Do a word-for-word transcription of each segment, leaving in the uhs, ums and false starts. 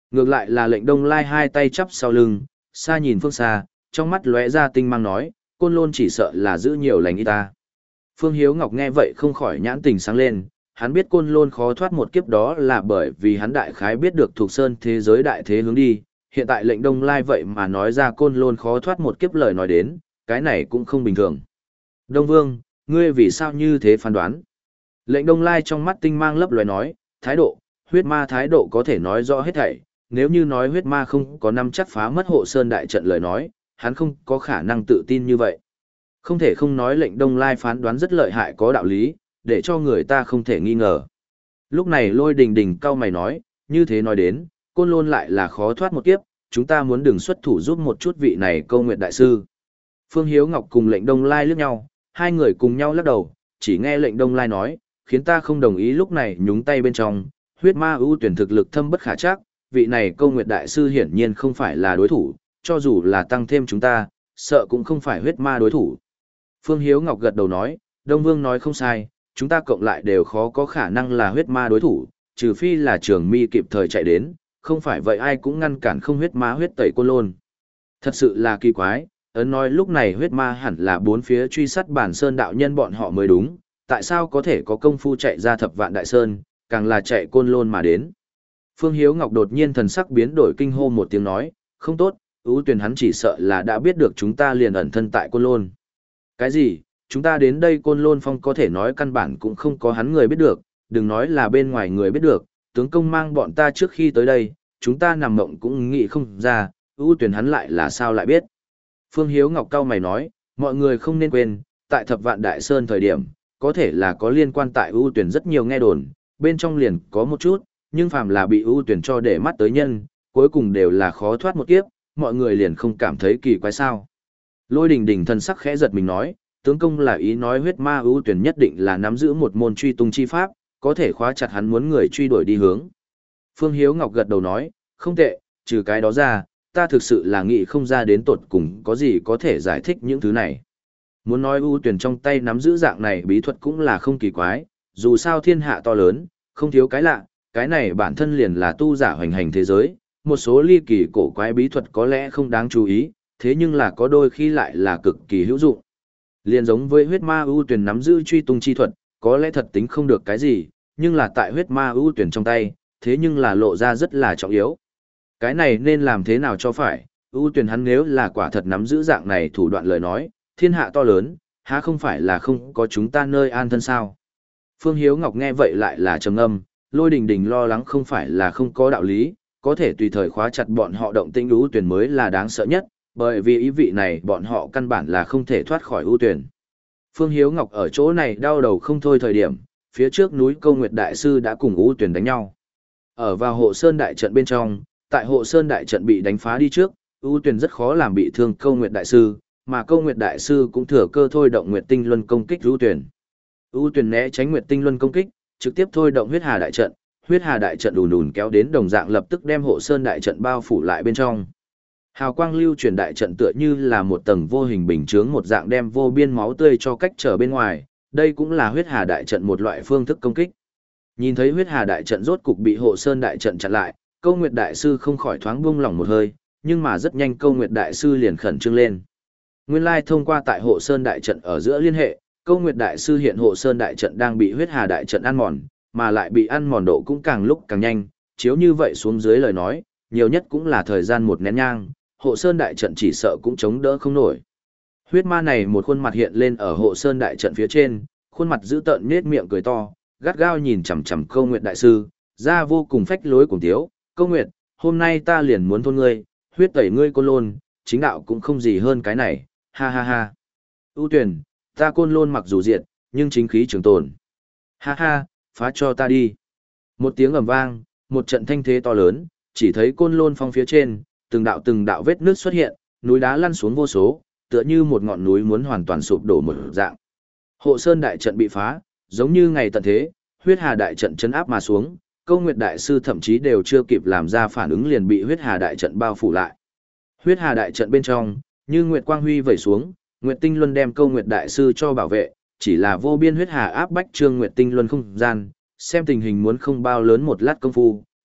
Ngược lại là lệnh Đông Lai hai tay chắp sau lưng, xa nhìn phương xa, trong mắt lóe ra tinh mang nói, Côn Lôn chỉ sợ là giữ nhiều lành ít ta. Phương Hiếu Ngọc nghe vậy không khỏi nhãn tình sáng lên, hắn biết Côn Lôn khó thoát một kiếp đó là bởi vì hắn đại khái biết được thuộc sơn thế giới đại thế hướng đi, hiện tại lệnh Đông Lai vậy mà nói ra Côn Lôn khó thoát một kiếp lời nói đến, cái này cũng không bình thường. Đông Vương, ngươi vì sao như thế phán đoán? Lệnh Đông Lai trong mắt tinh mang lấp loé nói, thái độ, huyết ma thái độ có thể nói rõ hết thảy, nếu như nói huyết ma không có năm chắc phá mất hộ sơn đại trận lời nói, hắn không có khả năng tự tin như vậy. Không thể không nói lệnh Đông Lai phán đoán rất lợi hại có đạo lý, để cho người ta không thể nghi ngờ. Lúc này Lôi Đình Đình cau mày nói, như thế nói đến, Côn Lôn lại là khó thoát một kiếp, chúng ta muốn đừng xuất thủ giúp một chút vị này Câu Nguyệt đại sư. Phương Hiếu Ngọc cùng lệnh Đông Lai liếc nhau, hai người cùng nhau lắc đầu, chỉ nghe lệnh Đông Lai nói, khiến ta không đồng ý lúc này nhúng tay bên trong, huyết ma ưu tuyển thực lực thâm bất khả trắc, vị này Câu Nguyệt đại sư hiển nhiên không phải là đối thủ, cho dù là tăng thêm chúng ta, sợ cũng không phải huyết ma đối thủ. Phương Hiếu Ngọc gật đầu nói, Đông Vương nói không sai, chúng ta cộng lại đều khó có khả năng là huyết ma đối thủ, trừ phi là Trường Mi kịp thời chạy đến, không phải vậy ai cũng ngăn cản không huyết ma huyết tẩy Côn Lôn. Thật sự là kỳ quái, ấn nói lúc này huyết ma hẳn là bốn phía truy sát bản sơn đạo nhân bọn họ mới đúng, tại sao có thể có công phu chạy ra thập vạn đại sơn, càng là chạy Côn Lôn mà đến. Phương Hiếu Ngọc đột nhiên thần sắc biến đổi kinh hô một tiếng nói, không tốt, ưu tuyển hắn chỉ sợ là đã biết được chúng ta liền ẩn thân tại Côn Lôn. Cái gì, chúng ta đến đây Côn Lôn Phong có thể nói căn bản cũng không có hắn người biết được, đừng nói là bên ngoài người biết được, tướng công mang bọn ta trước khi tới đây, chúng ta nằm mộng cũng nghĩ không ra, ưu tuyển hắn lại là sao lại biết. Phương Hiếu Ngọc cao mày nói, mọi người không nên quên, tại thập vạn đại sơn thời điểm, có thể là có liên quan tại ưu tuyển rất nhiều nghe đồn, bên trong liền có một chút, nhưng phàm là bị ưu tuyển cho để mắt tới nhân, cuối cùng đều là khó thoát một kiếp, mọi người liền không cảm thấy kỳ quái sao. Lôi Đình Đình thân sắc khẽ giật mình nói, tướng công là ý nói huyết ma ưu tuyển nhất định là nắm giữ một môn truy tung chi pháp, có thể khóa chặt hắn muốn người truy đuổi đi hướng. Phương Hiếu Ngọc gật đầu nói, không tệ, trừ cái đó ra, ta thực sự là nghĩ không ra đến tột cùng có gì có thể giải thích những thứ này. Muốn nói ưu tuyển trong tay nắm giữ dạng này bí thuật cũng là không kỳ quái, dù sao thiên hạ to lớn, không thiếu cái lạ, cái này bản thân liền là tu giả hoành hành thế giới, một số ly kỳ cổ quái bí thuật có lẽ không đáng chú ý, thế nhưng là có đôi khi lại là cực kỳ hữu dụng. Liền giống với huyết ma ưu tuyển nắm giữ truy tung chi thuật, có lẽ thật tính không được cái gì, nhưng là tại huyết ma ưu tuyển trong tay, thế nhưng là lộ ra rất là trọng yếu. Cái này nên làm thế nào cho phải, ưu tuyển hắn nếu là quả thật nắm giữ dạng này thủ đoạn lời nói, thiên hạ to lớn, há không phải là không có chúng ta nơi an thân sao. Phương Hiếu Ngọc nghe vậy lại là trầm ngâm, Lôi Đình Đình lo lắng không phải là không có đạo lý, có thể tùy thời khóa chặt bọn họ động tĩnh ưu tuyển mới là đáng sợ nhất, bởi vì ý vị này bọn họ căn bản là không thể thoát khỏi ưu tuyển. Phương Hiếu Ngọc ở chỗ này đau đầu không thôi thời điểm, phía trước núi Câu Nguyệt Đại Sư đã cùng ưu tuyển đánh nhau. Ở vào hộ sơn đại trận bên trong, tại hộ sơn đại trận bị đánh phá đi trước, ưu tuyển rất khó làm bị thương Câu Nguyệt Đại Sư, mà Câu Nguyệt Đại Sư cũng thừa cơ thôi động Nguyệt Tinh Luân công kích ưu tuyển. Ưu tuyển né tránh Nguyệt Tinh Luân công kích, trực tiếp thôi động huyết hà đại trận, huyết hà đại trận ùn ùn kéo đến đồng dạng lập tức đem hộ sơn đại trận bao phủ lại bên trong. Hào quang lưu chuyển đại trận tựa như là một tầng vô hình bình chướng một dạng đem vô biên máu tươi cho cách trở bên ngoài, đây cũng là huyết hà đại trận một loại phương thức công kích. Nhìn thấy huyết hà đại trận rốt cục bị hộ sơn đại trận chặn lại, Câu Nguyệt đại sư không khỏi thoáng buông lỏng một hơi, nhưng mà rất nhanh Câu Nguyệt đại sư liền khẩn trương lên. Nguyên lai thông qua tại hộ sơn đại trận ở giữa liên hệ, Câu Nguyệt đại sư hiện hộ sơn đại trận đang bị huyết hà đại trận ăn mòn, mà lại bị ăn mòn độ cũng càng lúc càng nhanh, chiếu như vậy xuống dưới lời nói, nhiều nhất cũng là thời gian một nén nhang, hộ sơn đại trận chỉ sợ cũng chống đỡ không nổi. Huyết ma này một khuôn mặt hiện lên ở hộ sơn đại trận phía trên, khuôn mặt dữ tợn nhếch miệng cười to, gắt gao nhìn chằm chằm Câu Nguyệt đại sư, ra vô cùng phách lối cùng tiếu, Câu Nguyệt, hôm nay ta liền muốn thôn ngươi, huyết tẩy ngươi Côn Lôn, chính đạo cũng không gì hơn cái này, ha ha ha. ưu tuyển, ta Côn Lôn mặc dù diệt, nhưng chính khí trường tồn. Ha ha, phá cho ta đi. Một tiếng ầm vang, một trận thanh thế to lớn, chỉ thấy Côn Lôn Phong phía trên, từng đạo từng đạo vết nước xuất hiện, núi đá lăn xuống vô số, tựa như một ngọn núi muốn hoàn toàn sụp đổ một dạng. Hộ sơn đại trận bị phá, giống như ngày tận thế, huyết hà đại trận chấn áp mà xuống, Câu Nguyệt đại sư thậm chí đều chưa kịp làm ra phản ứng liền bị huyết hà đại trận bao phủ lại. Huyết hà đại trận bên trong, như nguyệt quang huy vẩy xuống, Nguyệt Tinh Luân đem Câu Nguyệt đại sư cho bảo vệ, chỉ là vô biên huyết hà áp bách Trương Nguyệt Tinh Luân không gian, xem tình hình muốn không bao lớn một lát công phu,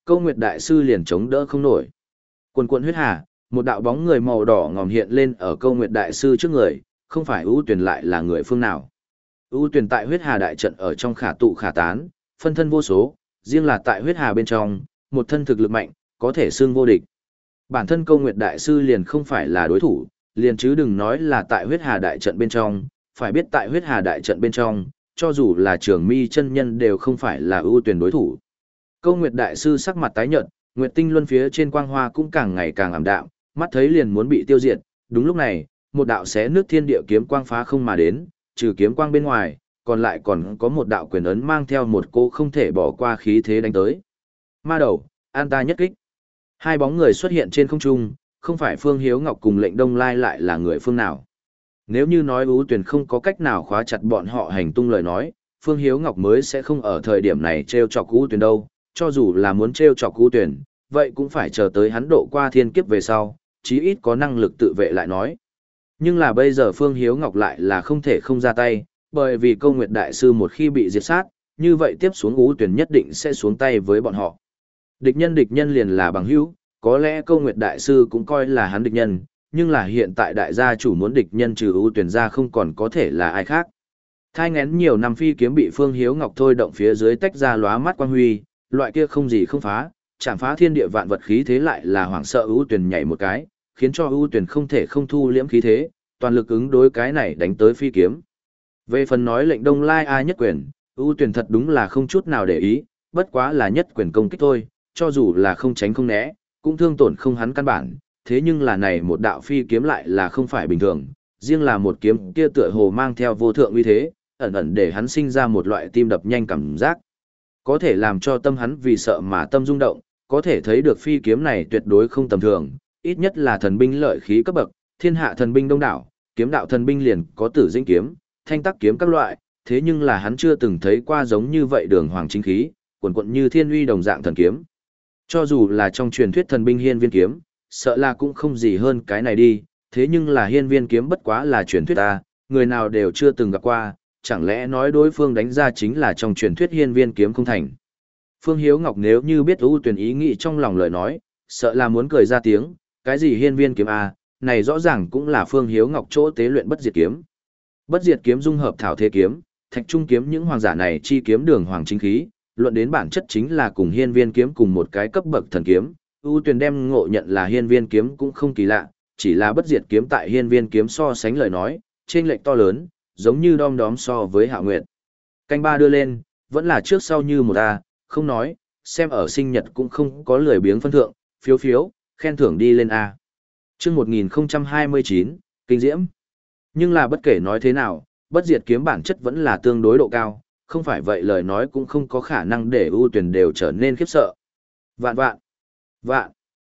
Câu Nguyệt Đại Sư liền chống đỡ không nổi. Quần quần huyết hà, một đạo bóng người màu đỏ ngòm hiện lên ở Câu Nguyệt Đại Sư trước người, không phải ưu tuyển lại là người phương nào. ưu tuyển tại huyết hà đại trận ở trong khả tụ khả tán, phân thân vô số, riêng là tại huyết hà bên trong, một thân thực lực mạnh, có thể xưng vô địch. Bản thân Câu Nguyệt Đại Sư liền không phải là đối thủ, liền chứ đừng nói là tại huyết hà đại trận bên trong, phải biết tại huyết hà đại trận bên trong, cho dù là Trường Mi chân nhân đều không phải là ưu tuyển đối thủ. Câu Nguyệt Đại Sư sắc mặt tái nhợt, Nguyệt Tinh Luân phía trên quang hoa cũng càng ngày càng ảm đạm, mắt thấy liền muốn bị tiêu diệt. Đúng lúc này, một đạo xé nước thiên địa kiếm quang phá không mà đến, trừ kiếm quang bên ngoài, còn lại còn có một đạo quyền ấn mang theo một cô không thể bỏ qua khí thế đánh tới. Ma đầu, an ta nhất kích. Hai bóng người xuất hiện trên không trung, không phải Phương Hiếu Ngọc cùng Lệnh Đông Lai lại là người phương nào. Nếu như nói ưu tuyển không có cách nào khóa chặt bọn họ hành tung lời nói, Phương Hiếu Ngọc mới sẽ không ở thời điểm này treo chọc ưu tuyển đâu, cho dù là muốn treo chọc ưu tuyển, vậy cũng phải chờ tới hắn độ qua thiên kiếp về sau, chí ít có năng lực tự vệ lại nói. Nhưng là bây giờ Phương Hiếu Ngọc lại là không thể không ra tay, bởi vì Câu Nguyệt Đại Sư một khi bị diệt sát, như vậy tiếp xuống ưu tuyển nhất định sẽ xuống tay với bọn họ. Địch nhân địch nhân liền là bằng hữu, có lẽ Câu Nguyệt Đại Sư cũng coi là hắn địch nhân, nhưng là hiện tại đại gia chủ muốn địch nhân trừ ưu tuyển ra không còn có thể là ai khác. Thai ngén nhiều năm phi kiếm bị Phương Hiếu Ngọc thôi động phía dưới tách ra lóa mắt quang huy, loại kia không gì không phá, chạm phá thiên địa vạn vật khí thế lại là hoảng sợ ưu tuyển nhảy một cái, khiến cho ưu tuyển không thể không thu liễm khí thế, toàn lực ứng đối cái này đánh tới phi kiếm. Về phần nói Lệnh Đông Lai ai nhất quyền, ưu tuyển thật đúng là không chút nào để ý, bất quá là nhất quyền công kích thôi, cho dù là không tránh không né, cũng thương tổn không hắn căn bản, thế nhưng là này một đạo phi kiếm lại là không phải bình thường, riêng là một kiếm kia tựa hồ mang theo vô thượng uy thế, ẩn ẩn để hắn sinh ra một loại tim đập nhanh cảm giác. Có thể làm cho tâm hắn vì sợ mà tâm rung động, có thể thấy được phi kiếm này tuyệt đối không tầm thường, ít nhất là thần binh lợi khí cấp bậc, thiên hạ thần binh đông đảo, kiếm đạo thần binh liền có Tử Dĩnh kiếm, Thanh Tắc kiếm các loại, thế nhưng là hắn chưa từng thấy qua giống như vậy đường hoàng chính khí, quần quận như thiên uy đồng dạng thần kiếm. Cho dù là trong truyền thuyết thần binh hiên viên kiếm, sợ là cũng không gì hơn cái này đi, thế nhưng là hiên viên kiếm bất quá là truyền thuyết ta, người nào đều chưa từng gặp qua, chẳng lẽ nói đối phương đánh ra chính là trong truyền thuyết hiên viên kiếm không thành. Phương Hiếu Ngọc nếu như biết ưu tuyển ý nghĩ trong lòng lời nói, sợ là muốn cười ra tiếng, cái gì hiên viên kiếm à, này rõ ràng cũng là Phương Hiếu Ngọc chỗ tế luyện bất diệt kiếm. Bất diệt kiếm dung hợp thảo thế kiếm, thạch trung kiếm những hoàng giả này chi kiếm đường hoàng chính khí, luận đến bản chất chính là cùng hiên viên kiếm cùng một cái cấp bậc thần kiếm, ưu tuyển đem ngộ nhận là hiên viên kiếm cũng không kỳ lạ, chỉ là bất diệt kiếm tại hiên viên kiếm so sánh lời nói, trên lệch to lớn, giống như đom đóm so với Hạ Nguyệt. Canh ba đưa lên, vẫn là trước sau như một A, không nói, xem ở sinh nhật cũng không có lười biếng phân thượng, phiếu phiếu, khen thưởng đi lên A. chương một nghìn không trăm hai mươi chín, Kinh Diễm. Nhưng là bất kể nói thế nào, bất diệt kiếm bản chất vẫn là tương đối độ cao, không phải vậy lời nói cũng không có khả năng để ưu tuyển đều trở nên khiếp sợ. Vạn vạn, vạn,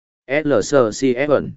lờ xê xê ép ẩn,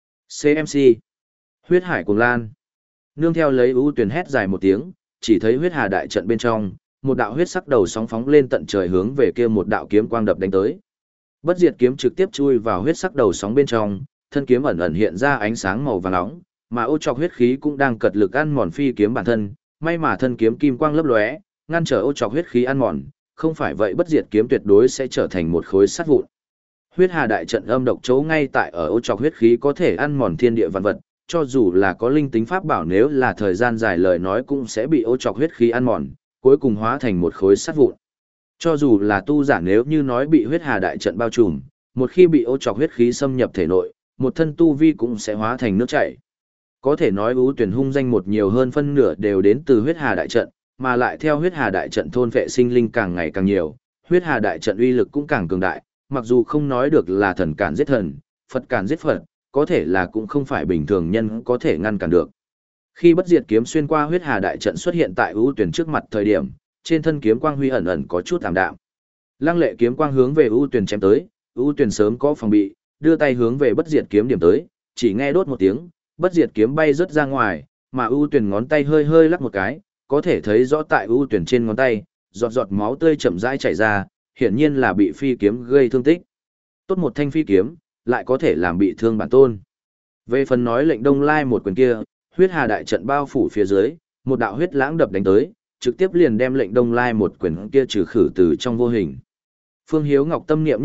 xê em xê, huyết hải cuồng lan. Nương theo lấy ưu tuyển hét dài một tiếng, chỉ thấy huyết hà đại trận bên trong, một đạo huyết sắc đầu sóng phóng lên tận trời hướng về kia một đạo kiếm quang đập đánh tới. Bất diệt kiếm trực tiếp chui vào huyết sắc đầu sóng bên trong, thân kiếm ẩn ẩn hiện ra ánh sáng màu vàng nóng, mà ô trọc huyết khí cũng đang cật lực ăn mòn phi kiếm bản thân, may mà thân kiếm kim quang lấp lóe, ngăn trở ô trọc huyết khí ăn mòn, không phải vậy bất diệt kiếm tuyệt đối sẽ trở thành một khối sắt vụn. Huyết hà đại trận âm độc chỗ ngay tại ở ô trọc huyết khí có thể ăn mòn thiên địa vạn vật, cho dù là có linh tính pháp bảo nếu là thời gian dài lời nói cũng sẽ bị ô trọc huyết khí ăn mòn, cuối cùng hóa thành một khối sắt vụn. Cho dù là tu giả nếu như nói bị huyết hà đại trận bao trùm, một khi bị ô trọc huyết khí xâm nhập thể nội, một thân tu vi cũng sẽ hóa thành nước chảy. Có thể nói ưu tuyển hung danh một nhiều hơn phân nửa đều đến từ huyết hà đại trận, mà lại theo huyết hà đại trận thôn vệ sinh linh càng ngày càng nhiều, huyết hà đại trận uy lực cũng càng cường đại, mặc dù không nói được là thần cản giết thần, Phật cản giết Phật, có thể là cũng không phải bình thường nhân có thể ngăn cản được. Khi bất diệt kiếm xuyên qua huyết hà đại trận xuất hiện tại ưu tuyển trước mặt thời điểm, trên thân kiếm quang huy ẩn ẩn có chút tạm đạm. Lăng lệ kiếm quang hướng về ưu tuyển chém tới, ưu tuyển sớm có phòng bị, đưa tay hướng về bất diệt kiếm điểm tới, chỉ nghe đốt một tiếng, bất diệt kiếm bay rất ra ngoài, mà ưu tuyển ngón tay hơi hơi lắc một cái, có thể thấy rõ tại ưu tuyển trên ngón tay, giọt giọt máu tươi chậm rãi chảy ra, hiển nhiên là bị phi kiếm gây thương tích. Tốt một thanh phi kiếm, lại có thể làm bị thương bản tôn. Về phần nói Lệnh Đông Lai một quyền kia, huyết hà đại trận bao phủ phía dưới, một đạo huyết lãng đập đánh tới, trực tiếp liền đem Lệnh Đông Lai một quyền kia trừ khử từ trong vô hình. Phương Hiếu Ngọc tâm niệm nhất động,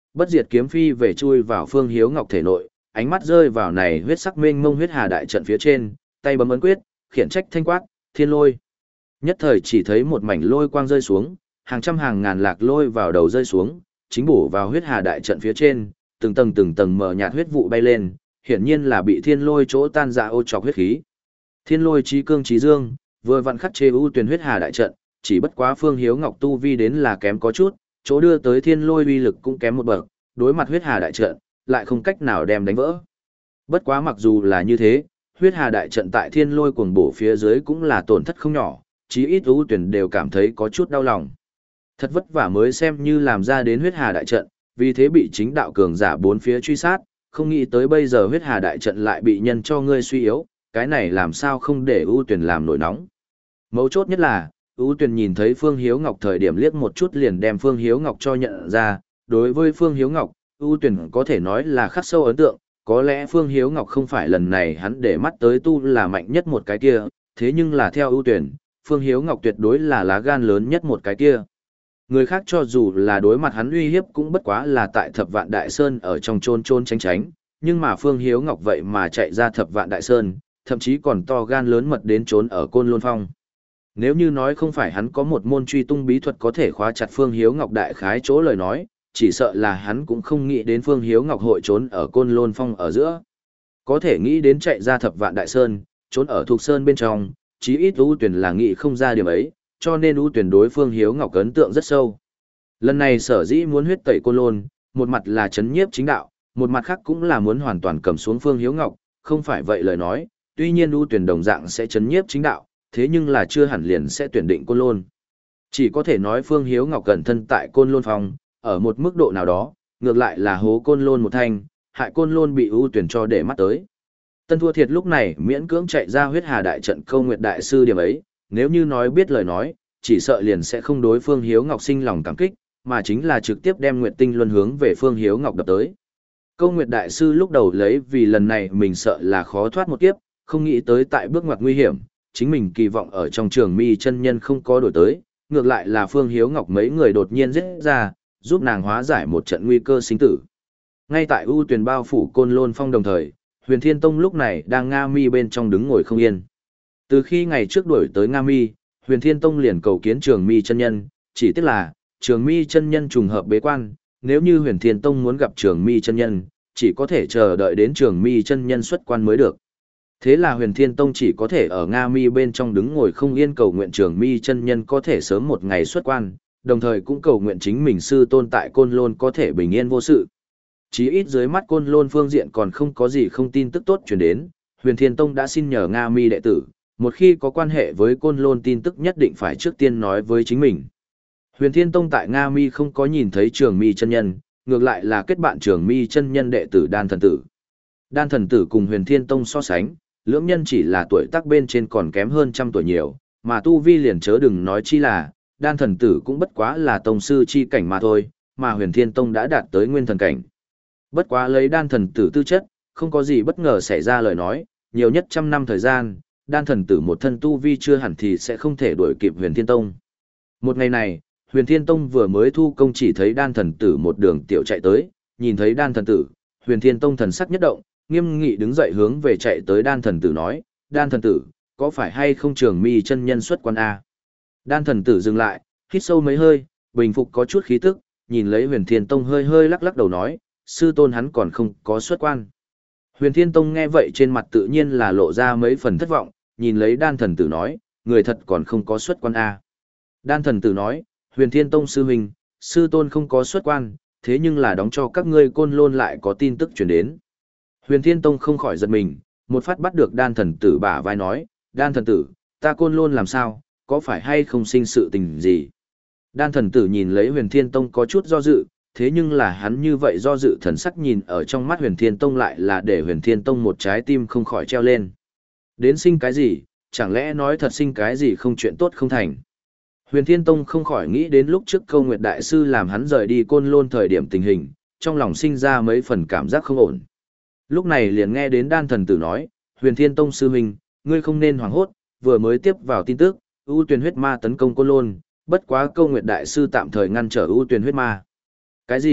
bất diệt kiếm phi về chui vào Phương Hiếu Ngọc thể nội, ánh mắt rơi vào này huyết sắc mênh mông huyết hà đại trận phía trên, tay bấm ấn quyết, khiển trách thanh quát, thiên lôi. Nhất thời chỉ thấy một mảnh lôi quang rơi xuống, hàng trăm hàng ngàn lạc lôi vào đầu rơi xuống, chính bổ vào huyết hà đại trận phía trên, từng tầng từng tầng mờ nhạt huyết vụ bay lên, hiển nhiên là bị thiên lôi chỗ tan ra ô trọc huyết khí. Thiên lôi chí cương chí dương, vừa vặn khắc chế ưu tuyển huyết hà đại trận, chỉ bất quá Phương Hiếu Ngọc tu vi đến là kém có chút, chỗ đưa tới thiên lôi uy lực cũng kém một bậc, đối mặt huyết hà đại trận, lại không cách nào đem đánh vỡ. Bất quá mặc dù là như thế, huyết hà đại trận tại thiên lôi cuồng bổ phía dưới cũng là tổn thất không nhỏ, chí ít ưu tuyển đều cảm thấy có chút đau lòng. Thật vất vả mới xem như làm ra đến huyết hà đại trận, vì thế bị chính đạo cường giả bốn phía truy sát, không nghĩ tới bây giờ huyết hà đại trận lại bị nhân cho ngươi suy yếu, cái này làm sao không để ưu tuyển làm nổi nóng. Mấu chốt nhất là, ưu tuyển nhìn thấy Phương Hiếu Ngọc thời điểm liếc một chút liền đem Phương Hiếu Ngọc cho nhận ra, đối với Phương Hiếu Ngọc, ưu tuyển có thể nói là khắc sâu ấn tượng, có lẽ Phương Hiếu Ngọc không phải lần này hắn để mắt tới tu là mạnh nhất một cái kia, thế nhưng là theo ưu tuyển, Phương Hiếu Ngọc tuyệt đối là lá gan lớn nhất một cái kia. Người khác cho dù là đối mặt hắn uy hiếp cũng bất quá là tại Thập Vạn Đại Sơn ở trong chôn chôn tránh tránh, nhưng mà Phương Hiếu Ngọc vậy mà chạy ra Thập Vạn Đại Sơn, thậm chí còn to gan lớn mật đến trốn ở Côn Lôn Phong. Nếu như nói không phải hắn có một môn truy tung bí thuật có thể khóa chặt Phương Hiếu Ngọc đại khái chỗ lời nói, chỉ sợ là hắn cũng không nghĩ đến Phương Hiếu Ngọc hội trốn ở Côn Lôn Phong ở giữa. Có thể nghĩ đến chạy ra Thập Vạn Đại Sơn, trốn ở Thục Sơn bên trong, chí ít ưu tuyển là nghĩ không ra điểm ấy, cho nên ưu tuyển đối Phương Hiếu Ngọc ấn tượng rất sâu. Lần này sở dĩ muốn huyết tẩy Côn Lôn, một mặt là chấn nhiếp chính đạo, một mặt khác cũng là muốn hoàn toàn cầm xuống Phương Hiếu Ngọc, không phải vậy lời nói, tuy nhiên ưu tuyển đồng dạng sẽ chấn nhiếp chính đạo, thế nhưng là chưa hẳn liền sẽ tuyển định Côn Lôn. Chỉ có thể nói Phương Hiếu Ngọc cẩn thân tại Côn Lôn Phong, ở một mức độ nào đó, ngược lại là hố Côn Lôn một thanh, hại Côn Lôn bị ưu tuyển cho để mắt tới. Tân Thua Thiệt lúc này miễn cưỡng chạy ra huyết hà đại trận câu nguyệt đại sư điểm ấy, nếu như nói biết lời nói, chỉ sợ liền sẽ không đối Phương Hiếu Ngọc sinh lòng cảm kích, mà chính là trực tiếp đem Nguyệt Tinh Luân hướng về Phương Hiếu Ngọc đập tới. Câu Nguyệt đại sư lúc đầu lấy vì lần này mình sợ là khó thoát một kiếp, không nghĩ tới tại bước ngoặt nguy hiểm, chính mình kỳ vọng ở trong Trường Mi chân nhân không có đổi tới, ngược lại là Phương Hiếu Ngọc mấy người đột nhiên giết ra, giúp nàng hóa giải một trận nguy cơ sinh tử. Ngay tại ưu tuyển bao phủ Côn Lôn Phong đồng thời, Huyền Thiên Tông lúc này đang Nga Mi bên trong đứng ngồi không yên. Từ khi ngày trước đuổi tới Nga Mi, Huyền Thiên Tông liền cầu kiến Trường Mi chân nhân, chỉ tiếc là Trường Mi chân nhân trùng hợp bế quan, nếu như Huyền Thiên Tông muốn gặp Trường Mi chân nhân, chỉ có thể chờ đợi đến Trường Mi chân nhân xuất quan mới được. Thế là Huyền Thiên Tông chỉ có thể ở Nga Mi bên trong đứng ngồi không yên cầu nguyện Trường Mi chân nhân có thể sớm một ngày xuất quan, đồng thời cũng cầu nguyện chính mình sư tôn tại Côn Lôn có thể bình yên vô sự. Chí ít dưới mắt Côn Lôn phương diện còn không có gì không tin tức tốt truyền đến, Huyền Thiên Tông đã xin nhờ Nga Mi đệ tử, một khi có quan hệ với Côn Lôn tin tức nhất định phải trước tiên nói với chính mình. Huyền Thiên Tông tại Nga Mi không có nhìn thấy Trường Mi chân nhân, ngược lại là kết bạn Trường Mi chân nhân đệ tử Đan Thần Tử. Đan Thần Tử cùng Huyền Thiên Tông so sánh, lưỡng nhân chỉ là tuổi tác bên trên còn kém hơn trăm tuổi nhiều, mà tu vi liền chớ đừng nói chi là, Đan Thần Tử cũng bất quá là tông sư chi cảnh mà thôi, mà Huyền Thiên Tông đã đạt tới nguyên thần cảnh. Bất quá lấy Đan Thần Tử tư chất, không có gì bất ngờ xảy ra lời nói, nhiều nhất trăm năm thời gian, Đan Thần Tử một thân tu vi chưa hẳn thì sẽ không thể đuổi kịp Huyền Thiên Tông. Một ngày này, Huyền Thiên Tông vừa mới thu công chỉ thấy Đan Thần Tử một đường tiểu chạy tới, nhìn thấy Đan Thần Tử, Huyền Thiên Tông thần sắc nhất động, nghiêm nghị đứng dậy hướng về chạy tới Đan Thần Tử nói, Đan Thần Tử, có phải hay không Trường Mi chân nhân xuất quan A? Đan Thần Tử dừng lại, hít sâu mấy hơi, bình phục có chút khí tức, nhìn lấy Huyền Thiên Tông hơi hơi lắc lắc đầu nói, sư tôn hắn còn không có xuất quan. Huyền Thiên Tông nghe vậy trên mặt tự nhiên là lộ ra mấy phần thất vọng, nhìn lấy Đan Thần Tử nói, người thật còn không có xuất quan A. Đan Thần Tử nói, Huyền Thiên Tông sư huynh, sư tôn không có xuất quan, thế nhưng là đóng cho các ngươi Côn Lôn lại có tin tức truyền đến. Huyền Thiên Tông không khỏi giật mình, một phát bắt được Đan Thần Tử bả vai nói, Đan Thần Tử, ta Côn Lôn làm sao, có phải hay không sinh sự tình gì? Đan Thần Tử nhìn lấy Huyền Thiên Tông có chút do dự, thế nhưng là hắn như vậy do dự thần sắc nhìn ở trong mắt Huyền Thiên Tông lại là để Huyền Thiên Tông một trái tim không khỏi treo lên. Đến sinh cái gì, chẳng lẽ nói thật sinh cái gì không chuyện tốt không thành? Huyền Thiên Tông không khỏi nghĩ đến lúc trước Câu Nguyệt Đại Sư làm hắn rời đi Côn Lôn thời điểm tình hình, trong lòng sinh ra mấy phần cảm giác không ổn. Lúc này liền nghe đến Đan Thần Tử nói, Huyền Thiên Tông sư huynh, ngươi không nên hoảng hốt, vừa mới tiếp vào tin tức, ưu tuyển huyết ma tấn công Côn Lôn, bất quá Câu Nguyệt Đại Sư tạm thời ngăn trở ưu tuyển huyết ma. Cái gì,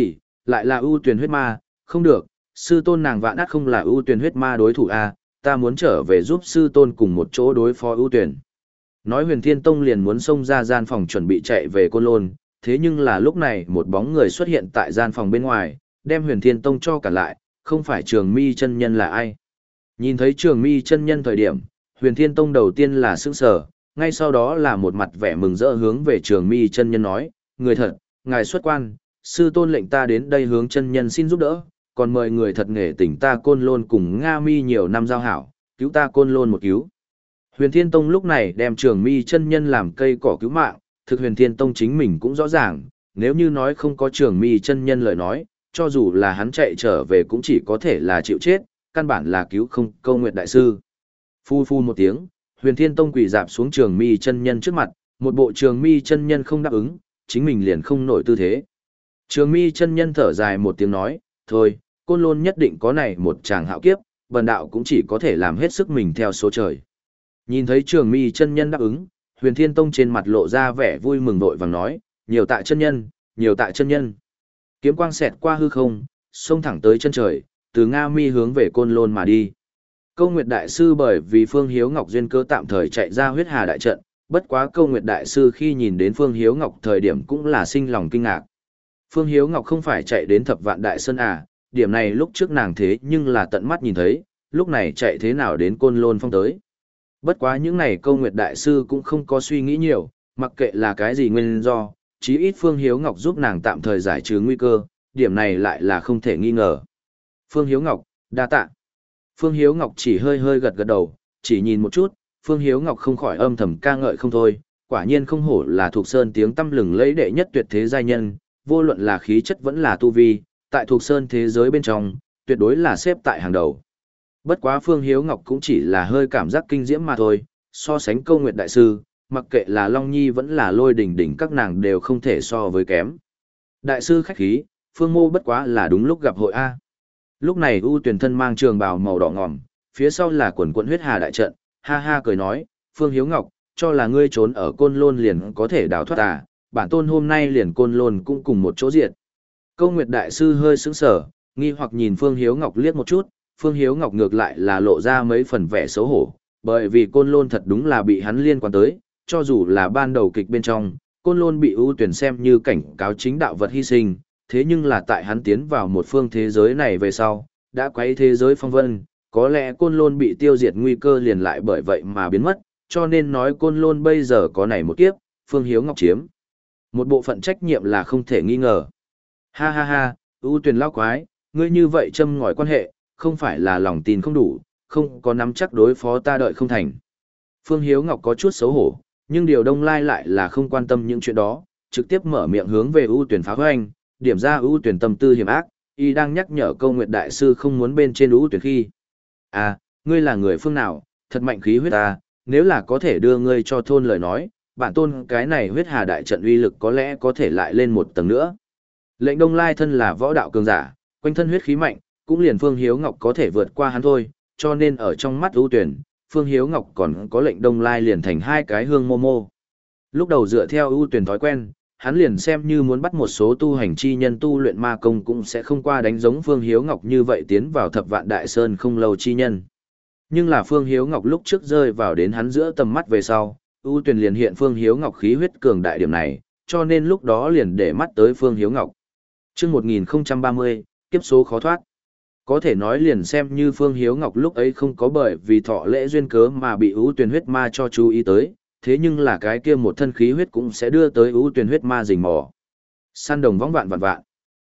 lại là ưu tuyển huyết ma, không được, sư tôn nàng vạn ác không là ưu tuyển huyết ma đối thủ a, ta muốn trở về giúp sư tôn cùng một chỗ đối phó ưu tuyển. Nói Huyền Thiên Tông liền muốn xông ra gian phòng chuẩn bị chạy về Côn Lôn, thế nhưng là lúc này một bóng người xuất hiện tại gian phòng bên ngoài, đem Huyền Thiên Tông cho cả lại, không phải Trường Mi chân nhân là ai. Nhìn thấy Trường Mi chân nhân thời điểm, Huyền Thiên Tông đầu tiên là sững sờ, ngay sau đó là một mặt vẻ mừng rỡ hướng về Trường Mi chân nhân nói, người thật, ngài xuất quan, sư tôn lệnh ta đến đây hướng chân nhân xin giúp đỡ, còn mời người thật nghệ tỉnh ta Côn Lôn cùng Nga Mi nhiều năm giao hảo, cứu ta Côn Lôn một cứu. Huyền Thiên Tông lúc này đem Trường Mi chân nhân làm cây cỏ cứu mạng, thực Huyền Thiên Tông chính mình cũng rõ ràng, nếu như nói không có Trường Mi chân nhân lời nói, cho dù là hắn chạy trở về cũng chỉ có thể là chịu chết, căn bản là cứu không Câu Nguyệt đại sư. Phu phu một tiếng, Huyền Thiên Tông quỳ dạp xuống Trường Mi chân nhân trước mặt, một bộ Trường Mi chân nhân không đáp ứng, chính mình liền không nổi tư thế. Trường Mi chân nhân thở dài một tiếng nói, thôi, Côn Lôn nhất định có này một chàng hạo kiếp, bần đạo cũng chỉ có thể làm hết sức mình theo số trời. Nhìn thấy Trường Mi chân nhân đáp ứng, Huyền Thiên Tông trên mặt lộ ra vẻ vui mừng vội vàng nói, nhiều tạ chân nhân, nhiều tạ chân nhân. Kiếm quang xẹt qua hư không, xông thẳng tới chân trời, từ Nga Mi hướng về Côn Lôn mà đi. Câu Nguyệt đại sư bởi vì Phương Hiếu Ngọc duyên cơ tạm thời chạy ra huyết hà đại trận, bất quá Câu Nguyệt đại sư khi nhìn đến Phương Hiếu Ngọc thời điểm cũng là sinh lòng kinh ngạc. Phương Hiếu Ngọc không phải chạy đến Thập Vạn Đại Sơn à, điểm này lúc trước nàng thế nhưng là tận mắt nhìn thấy, lúc này chạy thế nào đến Côn Lôn phong tới. Bất quá những này Câu Nguyệt đại sư cũng không có suy nghĩ nhiều, mặc kệ là cái gì nguyên do, chí ít Phương Hiếu Ngọc giúp nàng tạm thời giải trừ nguy cơ, điểm này lại là không thể nghi ngờ. Phương Hiếu Ngọc, đa tạ. Phương Hiếu Ngọc chỉ hơi hơi gật gật đầu, chỉ nhìn một chút, Phương Hiếu Ngọc không khỏi âm thầm ca ngợi không thôi, quả nhiên không hổ là thuộc sơn tiếng tăm lừng lẫy đệ nhất tuyệt thế giai nhân, vô luận là khí chất vẫn là tu vi, tại thuộc sơn thế giới bên trong, tuyệt đối là xếp tại hàng đầu. Bất quá Phương Hiếu Ngọc cũng chỉ là hơi cảm giác kinh diễm mà thôi, so sánh Câu Nguyệt đại sư, mặc kệ là Long Nhi vẫn là Lôi Đỉnh Đỉnh các nàng đều không thể so với kém. Đại sư khách khí, Phương mô bất quá là đúng lúc gặp hội A. Lúc này U Tuyền thân mang trường bào màu đỏ ngòm, phía sau là quần quận huyết hà đại trận, ha ha cười nói, Phương Hiếu Ngọc, cho là ngươi trốn ở Côn Lôn liền có thể đào thoát à, bản tôn hôm nay liền Côn Lôn cũng cùng một chỗ diệt. Câu Nguyệt đại sư hơi sững sờ, nghi hoặc nhìn Phương Hiếu Ngọc liếc một chút, Phương Hiếu Ngọc ngược lại là lộ ra mấy phần vẻ xấu hổ, bởi vì Côn Lôn thật đúng là bị hắn liên quan tới, cho dù là ban đầu kịch bên trong, Côn Lôn bị ưu tuyển xem như cảnh cáo chính đạo vật hy sinh, thế nhưng là tại hắn tiến vào một phương thế giới này về sau, đã quấy thế giới phong vân, có lẽ Côn Lôn bị tiêu diệt nguy cơ liền lại bởi vậy mà biến mất, cho nên nói Côn Lôn bây giờ có này một kiếp, Phương Hiếu Ngọc chiếm một bộ phận trách nhiệm là không thể nghi ngờ. Ha ha ha, ưu tuyển lao quái, ngươi như vậy châm ngòi quan hệ, không phải là lòng tin không đủ, không có nắm chắc đối phó ta đợi không thành. Phương Hiếu Ngọc có chút xấu hổ, nhưng điều Đông Lai lại là không quan tâm những chuyện đó, trực tiếp mở miệng hướng về ưu tuyển phá hoành, điểm ra ưu tuyển tâm tư hiểm ác, y đang nhắc nhở Câu Nguyệt đại sư không muốn bên trên ưu tuyển khi. À, ngươi là người phương nào, thật mạnh khí huyết ta, nếu là có thể đưa ngươi cho thôn lời nói, bản tôn cái này huyết hà đại trận uy lực có lẽ có thể lại lên một tầng nữa. Lệnh Đông Lai thân là võ đạo cường giả, quanh thân huyết khí mạnh, cũng liền Phương Hiếu Ngọc có thể vượt qua hắn thôi, cho nên ở trong mắt ưu tuyển, Phương Hiếu Ngọc còn có lệnh Đông Lai liền thành hai cái hương mô mô. Lúc đầu dựa theo ưu tuyển thói quen, hắn liền xem như muốn bắt một số tu hành chi nhân tu luyện ma công cũng sẽ không qua đánh giống Phương Hiếu Ngọc như vậy tiến vào Thập Vạn Đại Sơn không lâu chi nhân. Nhưng là Phương Hiếu Ngọc lúc trước rơi vào đến hắn giữa tầm mắt về sau, ưu tuyển liền hiện Phương Hiếu Ngọc khí huyết cường đại điểm này, cho nên lúc đó liền để mắt tới Phương Hiếu Ngọc. Trước một nghìn không trăm ba mươi, kiếp số khó thoát. Có thể nói liền xem như Phương Hiếu Ngọc lúc ấy không có bởi vì thọ lễ duyên cớ mà bị ưu tuyển huyết ma cho chú ý tới, thế nhưng là cái kia một thân khí huyết cũng sẽ đưa tới ưu tuyển huyết ma rình mò. Săn đồng võng vạn vạn vạn.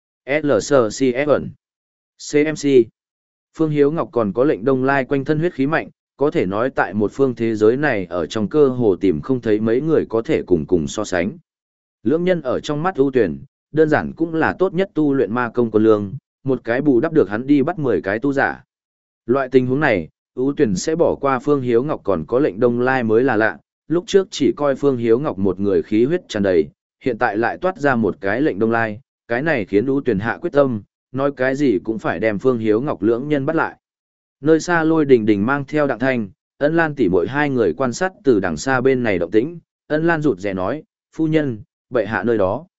lờ xê xê ép ẩn. xê em xê. Phương Hiếu Ngọc còn có lệnh Đông Lai quanh thân huyết khí mạnh, có thể nói tại một phương thế giới này ở trong cơ hồ tìm không thấy mấy người có thể cùng cùng so sánh. Lưỡng nhân ở trong mắt ưu tuyển, đơn giản cũng là tốt nhất tu luyện ma công quân lương, một cái bù đắp được hắn đi bắt mười cái tu giả. Loại tình huống này, ưu tuyển sẽ bỏ qua Phương Hiếu Ngọc còn có lệnh Đông Lai mới là lạ, lúc trước chỉ coi Phương Hiếu Ngọc một người khí huyết tràn đầy, hiện tại lại toát ra một cái lệnh Đông Lai, cái này khiến ưu tuyển hạ quyết tâm, nói cái gì cũng phải đem Phương Hiếu Ngọc lưỡng nhân bắt lại. Nơi xa Lôi Đình Đình mang theo Đặng Thanh, Ân Lan tỷ muội hai người quan sát từ đằng xa bên này động tĩnh, Ân Lan rụt rè nói, phu nhân, bệ hạ nơi đó.